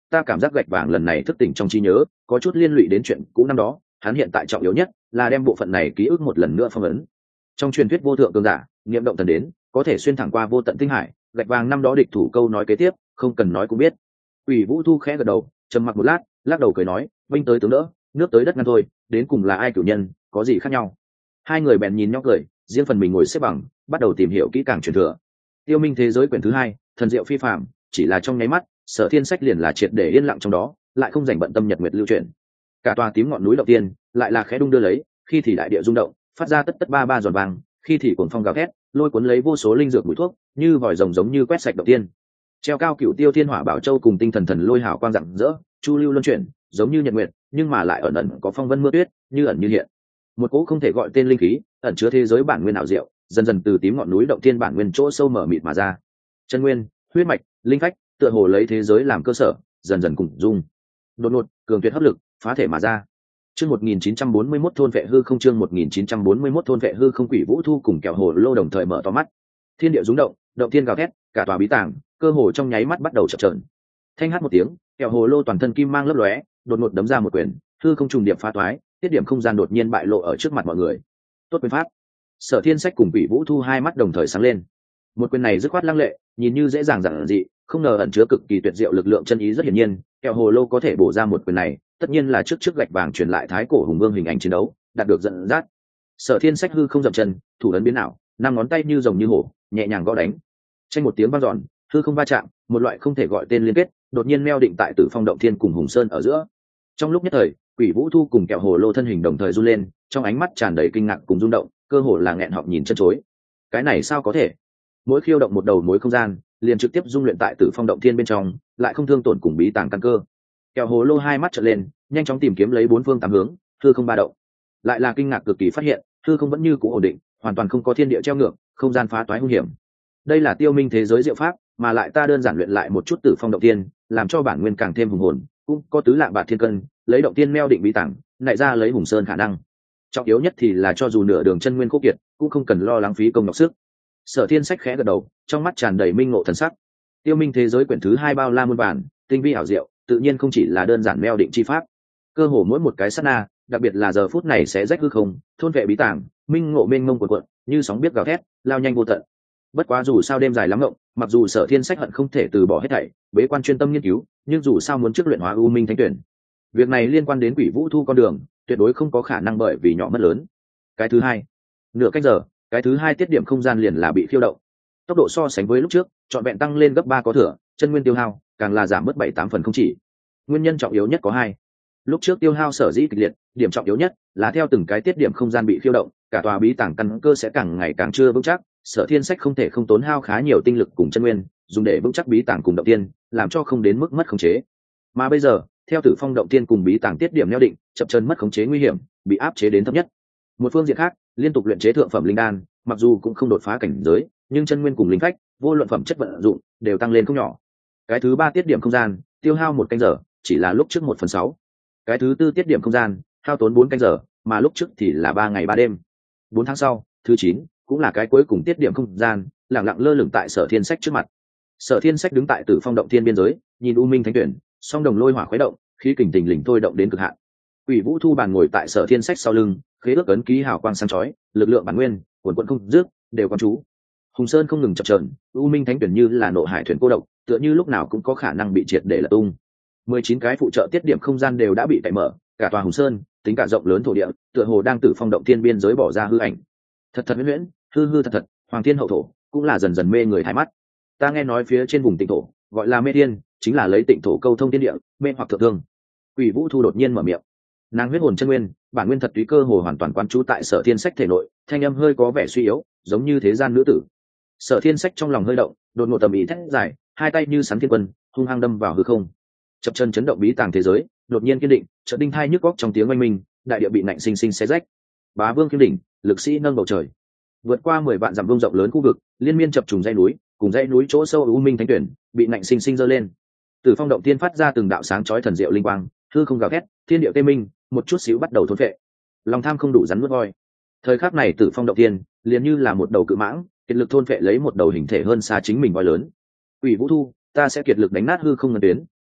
ta cảm giác gạch vàng lần này thức tỉnh trong trí nhớ có chút liên lụy đến chuyện cũ năm đó. Hắn hiện tại trọng yếu nhất là đem bộ phận này ký ức một lần nữa phong ấn. Trong truyền thuyết vô thượng cường giả niệm động thần đến, có thể xuyên thẳng qua vô tận tinh hải. Gạch vàng năm đó địch thủ câu nói kế tiếp không cần nói cũng biết. Quỷ Vũ Thu khẽ gật đầu, trầm mặc một lát, lắc đầu cười nói, binh tới tướng đỡ, nước tới đất ngăn thôi, đến cùng là ai cửu nhân, có gì khác nhau. Hai người bèn nhìn nhau cười, riêng phần mình ngồi xếp bằng, bắt đầu tìm hiểu kỹ càng truyền thừa. Tiêu Minh thế giới quyển thứ hai, thần diệu phi phàm, chỉ là trong nháy mắt, Sở Thiên Sách liền là triệt để yên lặng trong đó, lại không dành bận tâm nhật nguyệt lưu chuyển. Cả tòa tím ngọn núi đầu tiên lại là khẽ đung đưa lấy, khi thì đại địa rung động, phát ra tất tất ba ba giòn vàng, khi thì cuồng phong gào thét, lôi cuốn lấy vô số linh dược mùi thuốc, như vòi rồng giống như quét sạch đầu tiên. Treo cao cửu tiêu thiên hỏa bảo châu cùng tinh thần thần lôi hào quang rạng rỡ, chu lưu luân chuyển, giống như nhật nguyệt, nhưng mà lại ẩn ẩn có phong vân mưa tuyết, như ẩn như hiện. Một cỗ không thể gọi tên linh khí, ẩn chứa thế giới bản nguyên ảo diệu, dần dần từ tím ngọn núi động thiên bản nguyên chỗ sâu mở mịt mà ra. Chân nguyên, huyết mạch, linh phách, tựa hồ lấy thế giới làm cơ sở, dần dần cùng dung. Đột ngột, cường tuyệt hấp lực, phá thể mà ra. Chương 1941 thôn vệ hư không, chương 1941 thôn vệ hư không. Quỷ Vũ Thu cùng Kẹo Hồ Lô đồng thời mở to mắt. Thiên địa rung động, động thiên gào thét, cả tòa bí tàng, cơ hồ trong nháy mắt bắt đầu chập chờn. Thanh hát một tiếng, Kẹo Hồ Lô toàn thân kim mang lấp lóe, đột ngột đấm ra một quyền, hư không trùng điệp phá toái, tiết điểm không gian đột nhiên bại lộ ở trước mặt mọi người. Tốt quyền pháp. Sở Thiên Sách cùng Quỷ Vũ Thu hai mắt đồng thời sáng lên. Một quyền này dứt khoát lăng lệ, nhìn như dễ dàng giản dị, không ngờ ẩn chứa cực kỳ tuyệt diệu lực lượng chân ý rất hiển nhiên. Kẹo Hồ Lô có thể bổ ra một quyền này, tất nhiên là trước gạch vàng truyền lại thái cổ hùng vương hình ảnh chiến đấu, đạt được dẫn dắt. Sở Thiên Sách hư không dậm chân, thủ ấn biến ảo, năm ngón tay như rồng như hổ, nhẹ nhàng gõ đánh. Tranh một tiếng vang dọn, hư không va chạm, một loại không thể gọi tên liên kết, đột nhiên meo định tại Tử Phong động thiên cùng Hùng Sơn ở giữa. Trong lúc nhất thời, Quỷ Vũ Thu cùng Kẹo Hồ Lô thân hình đồng thời run lên, trong ánh mắt tràn đầy kinh ngạc cùng rung động, cơ hồ là nghẹn họng nhìn chân chối. Cái này sao có thể? Mỗi khiêu động một đầu mối không gian, liền trực tiếp dung luyện tại Tử Phong động thiên bên trong, lại không thương tổn cùng bí tàng căn cơ. Kẹo Hồ Lô hai mắt trợn lên, nhanh chóng tìm kiếm lấy bốn phương tám hướng, hư không ba động. Lại là kinh ngạc cực kỳ phát hiện, hư không vẫn như cũ ổn định, hoàn toàn không có thiên địa treo ngược, không gian phá toái hung hiểm. Đây là Tiêu Minh thế giới diệu pháp, mà lại ta đơn giản luyện lại một chút Tử Phong động thiên, làm cho bản nguyên càng thêm hùng hồn, cũng có tứ lạng bạc thiên cân, lấy động tiên meo định bí tàng, lại ra lấy Hùng Sơn khả năng. Trọng yếu nhất thì là cho dù nửa đường chân nguyên khô kiệt, cũng không cần lo lắng phí công nhọc sức. Sở Thiên Sách khẽ gật đầu, trong mắt tràn đầy minh ngộ thần sắc. Tiêu Minh thế giới quyển thứ hai bao la muôn bản, tinh vi ảo diệu, tự nhiên không chỉ là đơn giản meo định chi pháp. Cơ hồ mỗi một cái sát na, đặc biệt là giờ phút này sẽ rách hư không, thôn vệ bí tàng, minh ngộ mênh mông cuộn cuộn, như sóng biết gào thét, lao nhanh vô tận. Bất quá dù sao đêm dài lắm ngộng, mặc dù Sở Thiên Sách hận không thể từ bỏ hết thảy, bế quan chuyên tâm nghiên cứu, nhưng dù sao muốn trước luyện hóa U Minh Thánh Tuyển. Việc này liên quan đến Quỷ Vũ Thu con đường, tuyệt đối không có khả năng bởi vì nhỏ mất lớn. Cái thứ hai, nửa cách giờ, cái thứ hai tiết điểm không gian liền là bị khiêu động. Tốc độ so sánh với lúc trước, trọn vẹn tăng lên gấp 3 có thừa, chân nguyên tiêu hao càng là giảm mất 7-8 phần không chỉ. Nguyên nhân trọng yếu nhất có hai. Lúc trước tiêu hao sở dĩ kịch liệt, điểm trọng yếu nhất là theo từng cái tiết điểm không gian bị khiêu động, cả tòa bí tàng căn cơ sẽ càng ngày càng chưa vững chắc. Sở Thiên Sách không thể không tốn hao khá nhiều tinh lực cùng chân nguyên, dùng để vững chắc bí tàng cùng động tiên, làm cho không đến mức mất khống chế. Mà bây giờ, theo Tử Phong động tiên cùng bí tàng tiết điểm neo định, chậm chân mất khống chế nguy hiểm, bị áp chế đến thấp nhất. Một phương diện khác, liên tục luyện chế thượng phẩm linh đan, mặc dù cũng không đột phá cảnh giới, nhưng chân nguyên cùng linh phách, vô luận phẩm chất vận dụng, đều tăng lên không nhỏ. Cái thứ ba tiết điểm không gian, tiêu hao 1 canh giờ, chỉ là lúc trước 1/6. Cái thứ tư tiết điểm không gian, hao tốn 4 canh giờ, mà lúc trước thì là 3 ngày 3 đêm. 4 tháng sau, thứ 9, cũng là cái cuối cùng tiết điểm không gian, lặng lặng lơ lửng tại Sở Thiên Sách trước mặt. Sở Thiên Sách đứng tại Tử Phong động thiên biên giới, nhìn U Minh Thánh Tuyển, song đồng lôi hỏa khuấy động, khí kình tình lình thôi động đến cực hạn. Quỷ Vũ Thu bàn ngồi tại Sở Thiên Sách sau lưng, khế ước ấn ký hào quang sáng chói, lực lượng bản nguyên, cuồn cuộn không dứt, đều quan chú. Hùng Sơn không ngừng chập chờn, U Minh Thánh Tuyển như là nộ hải thuyền cô độc, tựa như lúc nào cũng có khả năng bị triệt để lật tung. 19 cái phụ trợ tiết điểm không gian đều đã bị cậy mở, cả tòa Hùng Sơn, tính cả rộng lớn thổ địa, tựa hồ đang Tử Phong động thiên biên giới bỏ ra hư ảnh. Thật thật huyễn huyễn, hư hư thật thật, hoàng thiên hậu thổ, cũng là dần dần mê người thái mắt. Ta nghe nói phía trên vùng Tịnh thổ, gọi là mê thiên, chính là lấy Tịnh thổ câu thông thiên địa, mê hoặc thượng thương. Quỷ Vũ Thu đột nhiên mở miệng. Nàng huyết hồn chân nguyên, bản nguyên thật túy cơ hồ hoàn toàn quán trú tại Sở Thiên Sách thể nội, thanh âm hơi có vẻ suy yếu, giống như thế gian nữ tử. Sở Thiên Sách trong lòng hơi động, đột ngột tầm ý thét dài, hai tay như sắn thiên quân, hung hăng đâm vào hư không. Chập chân chấn động bí tàng thế giới, đột nhiên kiên định, chợt đinh thai nhức góc trong tiếng oanh minh, đại địa bị nạnh sinh sinh xé rách. Bá Vương kiếm đỉnh, lực sĩ nâng bầu trời. Vượt qua 10 vạn dặm vuông rộng lớn khu vực, liên miên chập trùng dãy núi, cùng dãy núi chỗ sâu U Minh Thánh Tuyển, bị nạnh sinh sinh giơ lên. Từ Phong động tiên phát ra từng đạo sáng chói thần diệu linh quang, hư không gào thét, thiên địa tê minh, một chút xíu bắt đầu thôn phệ. Lòng tham không đủ rắn nuốt voi. Thời khắc này Tử Phong động tiên, liền như là một đầu cự mãng, kiệt lực thôn phệ lấy một đầu hình thể hơn xa chính mình voi lớn. Quỷ Vũ Thu, ta sẽ kiệt lực đánh nát hư không ngân tuyến,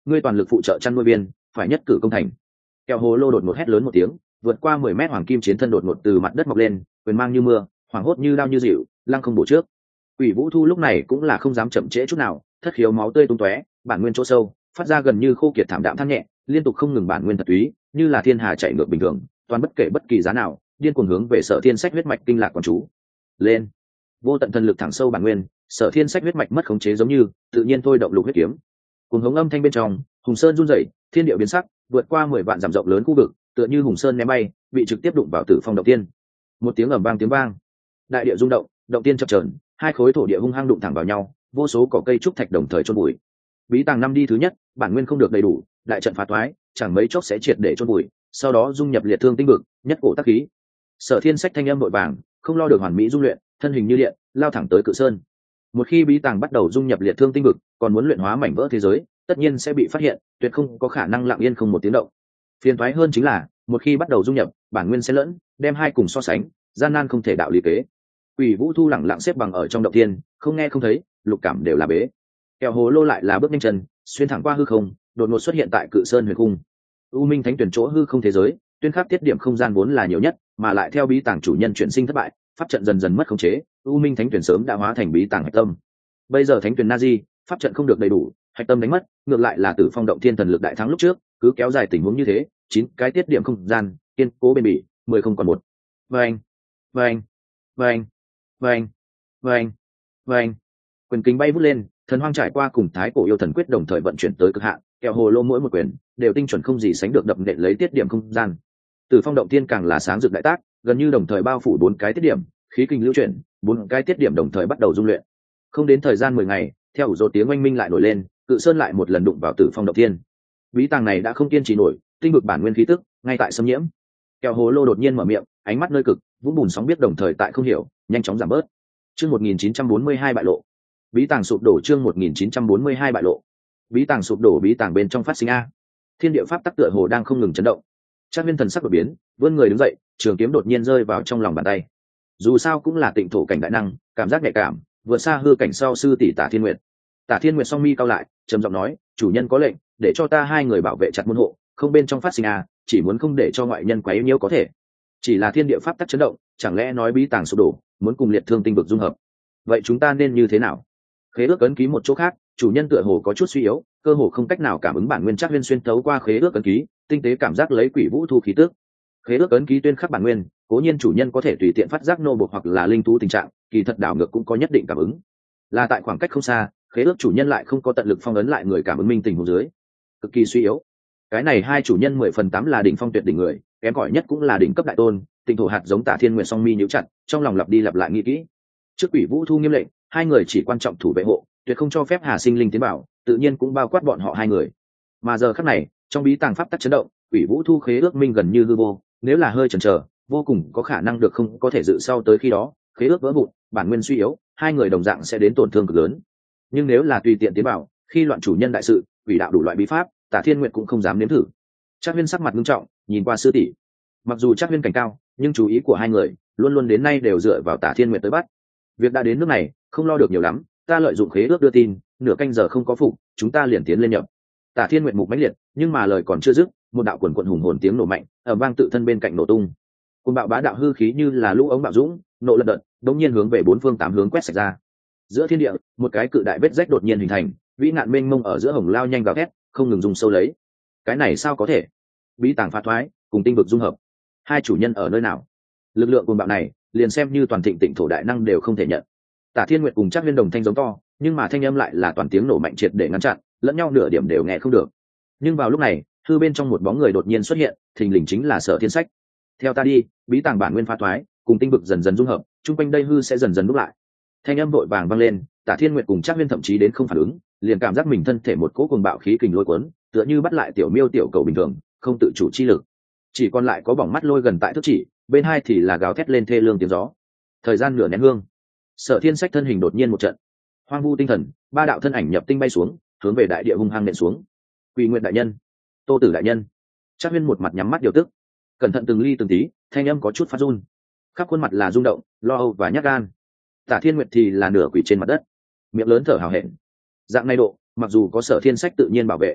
ngươi toàn lực phụ trợ chăn nuôi viên, phải nhất cử công thành. Kẹo hồ lô đột ngột hét lớn một tiếng, vượt qua 10 mét hoàng kim chiến thân đột ngột từ mặt đất mọc lên, quyền mang như mưa, hoàng hốt như đao như dịu, lăng không bổ trước. Quỷ Vũ Thu lúc này cũng là không dám chậm trễ chút nào, thất khiếu máu tươi tung tóe, bản nguyên chỗ sâu, phát ra gần như khô kiệt thảm đạm than nhẹ, liên tục không ngừng bản nguyên thật túy, như là thiên hà chạy ngược bình thường, toàn bất kể bất kỳ giá nào, điên cuồng hướng về Sở Thiên Sách huyết mạch kinh lạc quán chú. Lên! Vô tận thần lực thẳng sâu bản nguyên, Sở Thiên Sách huyết mạch mất khống chế giống như, tự nhiên thôi động lục huyết kiếm. Cùng hống âm thanh bên trong, Hùng Sơn run rẩy, thiên địa biến sắc, vượt qua 10 vạn dặm rộng lớn khu vực, tựa như Hùng Sơn ném bay, bị trực tiếp đụng vào Tử Phong động tiên. Một tiếng ầm vang tiếng vang, đại địa rung động, động tiên chập chờn, hai khối thổ địa hung hăng đụng thẳng vào nhau, vô số cỏ cây trúc thạch đồng thời chôn bụi. Bí tàng năm đi thứ nhất, bản nguyên không được đầy đủ, đại trận phá thoái, chẳng mấy chốc sẽ triệt để chôn bụi, sau đó dung nhập liệt thương tinh vực, nhất cổ tác khí. Sở Thiên Sách thanh âm vội vàng, không lo được hoàn mỹ dung luyện, thân hình như điện, lao thẳng tới Cự Sơn. Một khi bí tàng bắt đầu dung nhập liệt thương tinh vực, còn muốn luyện hóa mảnh vỡ thế giới, tất nhiên sẽ bị phát hiện, tuyệt không có khả năng lặng yên không một tiếng động. Phiền toái hơn chính là, một khi bắt đầu dung nhập, bản nguyên sẽ lẫn, đem hai cùng so sánh, gian nan không thể đạo lý kế. Quỷ Vũ Thu lẳng lặng xếp bằng ở trong động thiên, không nghe không thấy, lục cảm đều là bế. Kẹo hồ lô lại là bước nhanh chân, xuyên thẳng qua hư không, đột ngột xuất hiện tại Cự Sơn huyền cung. U Minh Thánh Tuyển chỗ hư không thế giới, tuyên khắc tiết điểm không gian vốn là nhiều nhất, mà lại theo bí tàng chủ nhân chuyển sinh thất bại, pháp trận dần dần mất khống chế, U Minh Thánh Tuyển sớm đã hóa thành bí tàng hạch tâm. Bây giờ Thánh Tuyển Nazi, pháp trận không được đầy đủ, hạch tâm đánh mất, ngược lại là Tử Phong động thiên thần lực đại thắng lúc trước, cứ kéo dài tình huống như thế, 9 cái tiết điểm không gian, kiên cố bền bỉ, 10 không còn một. Vâng, vâng, vâng, vâng, vâng, vâng. Quyền kính bay vút lên, thần hoang trải qua cùng thái cổ yêu thần quyết đồng thời vận chuyển tới cực hạn, kẹo hồ lô mỗi một quyền đều tinh chuẩn không gì sánh được đập nện lấy tiết điểm không gian. Tử Phong động thiên càng là sáng rực đại tác, gần như đồng thời bao phủ 4 cái tiết điểm, khí kinh lưu chuyển, 4 cái tiết điểm đồng thời bắt đầu dung luyện. Không đến thời gian 10 ngày, theo ủ rô tiếng oanh minh lại nổi lên, Cự Sơn lại một lần đụng vào Tử Phong động thiên. Bí tàng này đã không kiên trì nổi, tinh vực bản nguyên khí tức ngay tại xâm nhiễm. Kẹo hồ lô đột nhiên mở miệng, ánh mắt nơi cực, vũng bùn sóng biết đồng thời tại không hiểu, nhanh chóng giảm bớt. Chương 1942 bại lộ. Bí tàng sụp đổ, chương 1942 bại lộ. Bí tàng sụp đổ, bí tàng bên trong phát sinh a. Thiên địa pháp tắc tựa hồ đang không ngừng chấn động. Trác Viên thần sắc đột biến, vươn người đứng dậy, trường kiếm đột nhiên rơi vào trong lòng bàn tay. Dù sao cũng là tịnh thổ cảnh đại năng, cảm giác nhạy cảm, vượt xa hư cảnh sau sư tỷ Tả Thiên Nguyệt. Tả Thiên Nguyệt song mi cao lại, trầm giọng nói, chủ nhân có lệnh, để cho ta hai người bảo vệ chặt môn hộ, không bên trong phát sinh a, chỉ muốn không để cho ngoại nhân quấy nhiễu có thể. Chỉ là thiên địa pháp tắc chấn động, chẳng lẽ nói bí tàng sụp đổ, muốn cùng liệt thương tinh vực dung hợp? Vậy chúng ta nên như thế nào? Khế ước ấn ký một chỗ khác, chủ nhân tựa hồ có chút suy yếu, cơ hồ không cách nào cảm ứng bản nguyên. Trác Viên xuyên thấu qua khế ước ấn ký, tinh tế cảm giác lấy Quỷ Vũ Thu khí tức. Khế ước ấn ký tuyên khắc bản nguyên, cố nhiên chủ nhân có thể tùy tiện phát giác nô bộc hoặc là linh thú tình trạng, kỳ thật đảo ngược cũng có nhất định cảm ứng. Là tại khoảng cách không xa, khế ước chủ nhân lại không có tận lực phong ấn lại người cảm ứng minh tình huống dưới, cực kỳ suy yếu. Cái này hai chủ nhân 10/8 là đỉnh phong tuyệt đỉnh người, kém cỏi nhất cũng là đỉnh cấp đại tôn. Tinh thổ hạt giống Tả Thiên Nguyệt song mi nhíu chặt, trong lòng lặp đi lặp lại nghĩ kỹ. Trước Quỷ Vũ Thu nghiêm lệnh, hai người chỉ quan trọng thủ vệ hộ, tuyệt không cho phép Hà Sinh linh tiến bảo, tự nhiên cũng bao quát bọn họ hai người. Mà giờ khắc này, trong bí tàng pháp tắc chấn động, Quỷ Vũ Thu khế ước minh gần như hư vô, nếu là hơi chần chờ, vô cùng có khả năng được không có thể dự sau tới khi đó, khế ước vỡ vụn, bản nguyên suy yếu, hai người đồng dạng sẽ đến tổn thương cực lớn. Nhưng nếu là tùy tiện tiến bảo, khi loạn chủ nhân đại sự, quỷ đạo đủ loại bí pháp, Tả Thiên Nguyệt cũng không dám nếm thử. Trác Viên sắc mặt nghiêm trọng, nhìn qua sư tỷ. Mặc dù Trác Viên cảnh cao, nhưng chú ý của hai người luôn luôn đến nay đều dựa vào Tả Thiên Nguyệt tới bắt. Việc đã đến nước này, không lo được nhiều lắm, ta lợi dụng khế ước đưa tin, nửa canh giờ không có phục, chúng ta liền tiến lên nhập. Tả Thiên Nguyệt mục mãnh liệt, nhưng mà lời còn chưa dứt, một đạo quần quần hùng hồn tiếng nổ mạnh, ầm vang tự thân bên cạnh nổ tung. Cơn bạo bá đạo hư khí như là lũ ống bạo dũng, nộ lật đật, đống nhiên hướng về bốn phương tám hướng quét sạch ra. Giữa thiên địa, một cái cự đại vết rách đột nhiên hình thành, vĩ nạn mênh mông ở giữa hồng lao nhanh gào thét, không ngừng dùng sâu lấy. Cái này sao có thể? Bí tàng phá thoái, cùng tinh vực dung hợp. Hai chủ nhân ở nơi nào? Lực lượng cuồng bạo này, liền xem như toàn thịnh tịnh thổ đại năng đều không thể nhận. Tả Thiên Nguyệt cùng Trác Viên đồng thanh giống to, nhưng mà thanh âm lại là toàn tiếng nổ mạnh triệt để ngăn chặn, lẫn nhau nửa điểm đều nghe không được. Nhưng vào lúc này, hư bên trong một bóng người đột nhiên xuất hiện, thình lình chính là Sở Thiên Sách. Theo ta đi, bí tàng bản nguyên phá thoái, cùng tinh vực dần dần dung hợp, chung quanh đây hư sẽ dần dần núp lại. Thanh âm vội vàng vang lên, Tả Thiên Nguyệt cùng Trác Viên thậm chí đến không phản ứng, liền cảm giác mình thân thể một cỗ cuồng bạo khí kình lôi cuốn, tựa như bắt lại tiểu miêu tiểu cầu bình thường, không tự chủ chi lực. Chỉ còn lại có bỏng mắt lôi gần tại thức chỉ, bên hai thì là gào thét lên thê lương tiếng gió. Thời gian nửa nén hương, Sở Thiên Sách thân hình đột nhiên một trận, hoang vu tinh thần, ba đạo thân ảnh nhập tinh bay xuống, hướng về đại địa hung hăng nện xuống. Quỷ Nguyệt đại nhân, Tô Tử đại nhân. Trác Viên một mặt nhắm mắt điều tức, cẩn thận từng ly từng tí, thanh âm có chút phát run, khắp khuôn mặt là rung động, lo âu và nhát gan. Tả Thiên Nguyệt thì là nửa quỷ trên mặt đất, miệng lớn thở hào hẹn. Dạng này độ, mặc dù có Sở Thiên Sách tự nhiên bảo vệ,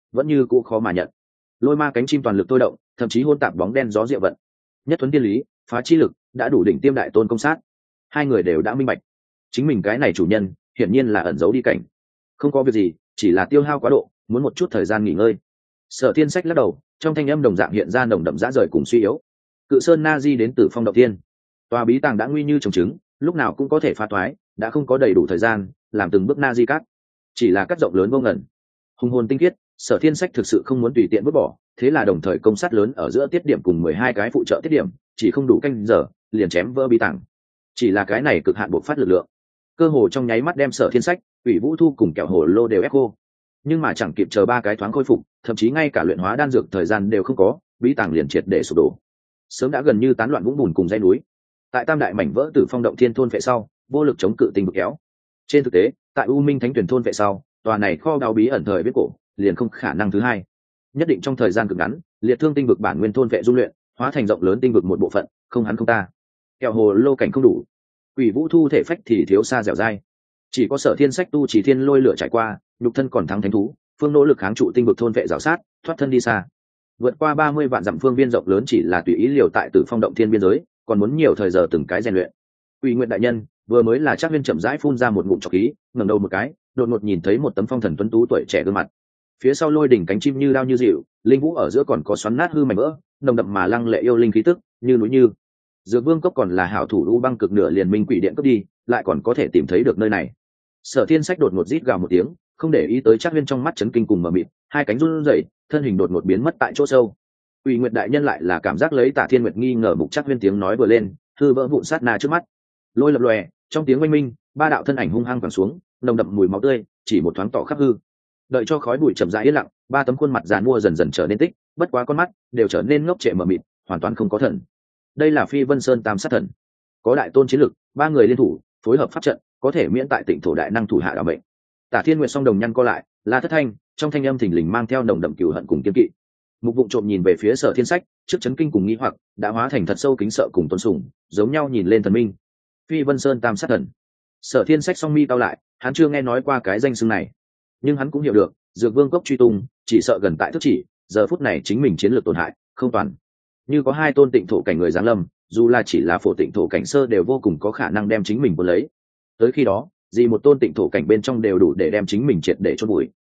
vẫn như cũ khó mà nhận. Lôi ma cánh chim toàn lực tôi động, thậm chí hôn tạp bóng đen gió diệu vận, nhất thuấn tiên lý, phá chi lực đã đủ đỉnh tiêm đại tôn công sát. Hai người đều đã minh bạch, chính mình cái này chủ nhân hiển nhiên là ẩn giấu đi cảnh, không có việc gì, chỉ là tiêu hao quá độ, muốn một chút thời gian nghỉ ngơi. Sở Thiên Sách lắc đầu, trong thanh âm đồng dạng hiện ra nồng đậm dã rời cùng suy yếu. Cự Sơn Na Di đến từ Phong Động Thiên, tòa bí tàng đã nguy như trồng trứng, lúc nào cũng có thể phá toái, đã không có đầy đủ thời gian làm từng bước Na Di cắt, chỉ là cắt rộng lớn vô ngần, hùng hồn tinh khiết. Sở Thiên Sách thực sự không muốn tùy tiện vứt bỏ, thế là đồng thời công sát lớn ở giữa tiết điểm cùng 12 cái phụ trợ tiết điểm, chỉ không đủ canh giờ, liền chém vỡ bí tàng. Chỉ là cái này cực hạn bộc phát lực lượng, cơ hồ trong nháy mắt đem Sở Thiên Sách, Ủy Vũ Thu cùng Kẹo Hồ Lô đều ép khô. Nhưng mà chẳng kịp chờ ba cái thoáng khôi phục, thậm chí ngay cả luyện hóa đan dược thời gian đều không có, bí tàng liền triệt để sụp đổ, sớm đã gần như tán loạn vũng bùn cùng dãy núi. Tại tam đại mảnh vỡ từ Phong Động Thiên thôn vệ sau, vô lực chống cự tinh vực kéo. Trên thực tế, tại U Minh Thánh Tuyển thôn vệ sau, tòa này kho báu bí ẩn thời viết cổ liền không khả năng thứ hai. Nhất định trong thời gian cực ngắn, liệt thương tinh vực bản nguyên thôn vệ dung luyện, hóa thành rộng lớn tinh vực một bộ phận, không hắn không ta. Kẹo Hồ Lô cảnh không đủ, Quỷ Vũ Thu thể phách thì thiếu xa dẻo dai. Chỉ có Sở Thiên Sách tu chỉ thiên lôi lửa trải qua, nhục thân còn thắng thánh thú, phương nỗ lực kháng trụ tinh vực thôn vệ rào sát, thoát thân đi xa. Vượt qua 30 vạn dặm phương viên rộng lớn chỉ là tùy ý liều tại Tử Phong Động Thiên biên giới, còn muốn nhiều thời giờ từng cái rèn luyện. Quỷ Nguyện đại nhân, vừa mới là Trác Viên chậm rãi phun ra một ngụm trọc khí, ngẩng đầu một cái, đột ngột nhìn thấy một tấm phong thần tuấn tú tuổi trẻ gương mặt. Phía sau lôi đỉnh cánh chim như đao như dịu, linh vũ ở giữa còn có xoắn nát hư mảnh vỡ, nồng đậm mà lăng lệ yêu linh khí tức, như núi như. Dược Vương cốc còn là hảo thủ u băng cực nửa liền minh quỷ điện cướp đi, lại còn có thể tìm thấy được nơi này. Sở Thiên Sách đột ngột rít gào một tiếng, không để ý tới Trác Viên trong mắt chấn kinh cùng mờ mịt, hai cánh run rẩy, thân hình đột ngột biến mất tại chỗ sâu. Quỷ Nguyệt đại nhân lại là cảm giác lấy Tả Thiên Nguyệt nghi ngờ mục Trác Viên tiếng nói vừa lên, hư vỡ vụn sát na trước mắt. Lôi lập lòe, trong tiếng oanh minh, ba đạo thân ảnh hung hăng quẳng xuống, nồng đậm mùi máu tươi, chỉ một thoáng tỏ khắp hư. Đợi cho khói bụi chậm rãi yên lặng, ba tấm khuôn mặt giàn mua dần dần trở nên tích, bất quá con mắt đều trở nên ngốc trệ mờ mịt, hoàn toàn không có thần. Đây là Phi Vân Sơn Tam Sát Thần, có đại tôn chiến lực, ba người liên thủ, phối hợp pháp trận, có thể miễn tại Tịnh thổ đại năng thủ hạ đảm mệnh. Tả Thiên Nguyệt song đồng nhăn co lại, La Thất Thanh, trong thanh âm thình lình mang theo nồng đậm cừu hận cùng kiên kỵ. Mục Vụng trộm nhìn về phía Sở Thiên Sách, trước chấn kinh cùng nghi hoặc, đã hóa thành thật sâu kính sợ cùng tôn sùng, giống nhau nhìn lên thần minh. Phi Vân Sơn Tam Sát Thần. Sở Thiên Sách song mi cau lại, hắn chưa nghe nói qua cái danh xưng này, nhưng hắn cũng hiểu được, Dược Vương cốc truy tung, chỉ sợ gần tại thức chỉ, giờ phút này chính mình chiến lược tổn hại, không toàn. Như có hai tôn tịnh thổ cảnh người giáng lâm, dù là chỉ là phổ tịnh thổ cảnh sơ đều vô cùng có khả năng đem chính mình cuốn lấy. Tới khi đó, gì một tôn tịnh thổ cảnh bên trong đều đủ để đem chính mình triệt để chôn bụi.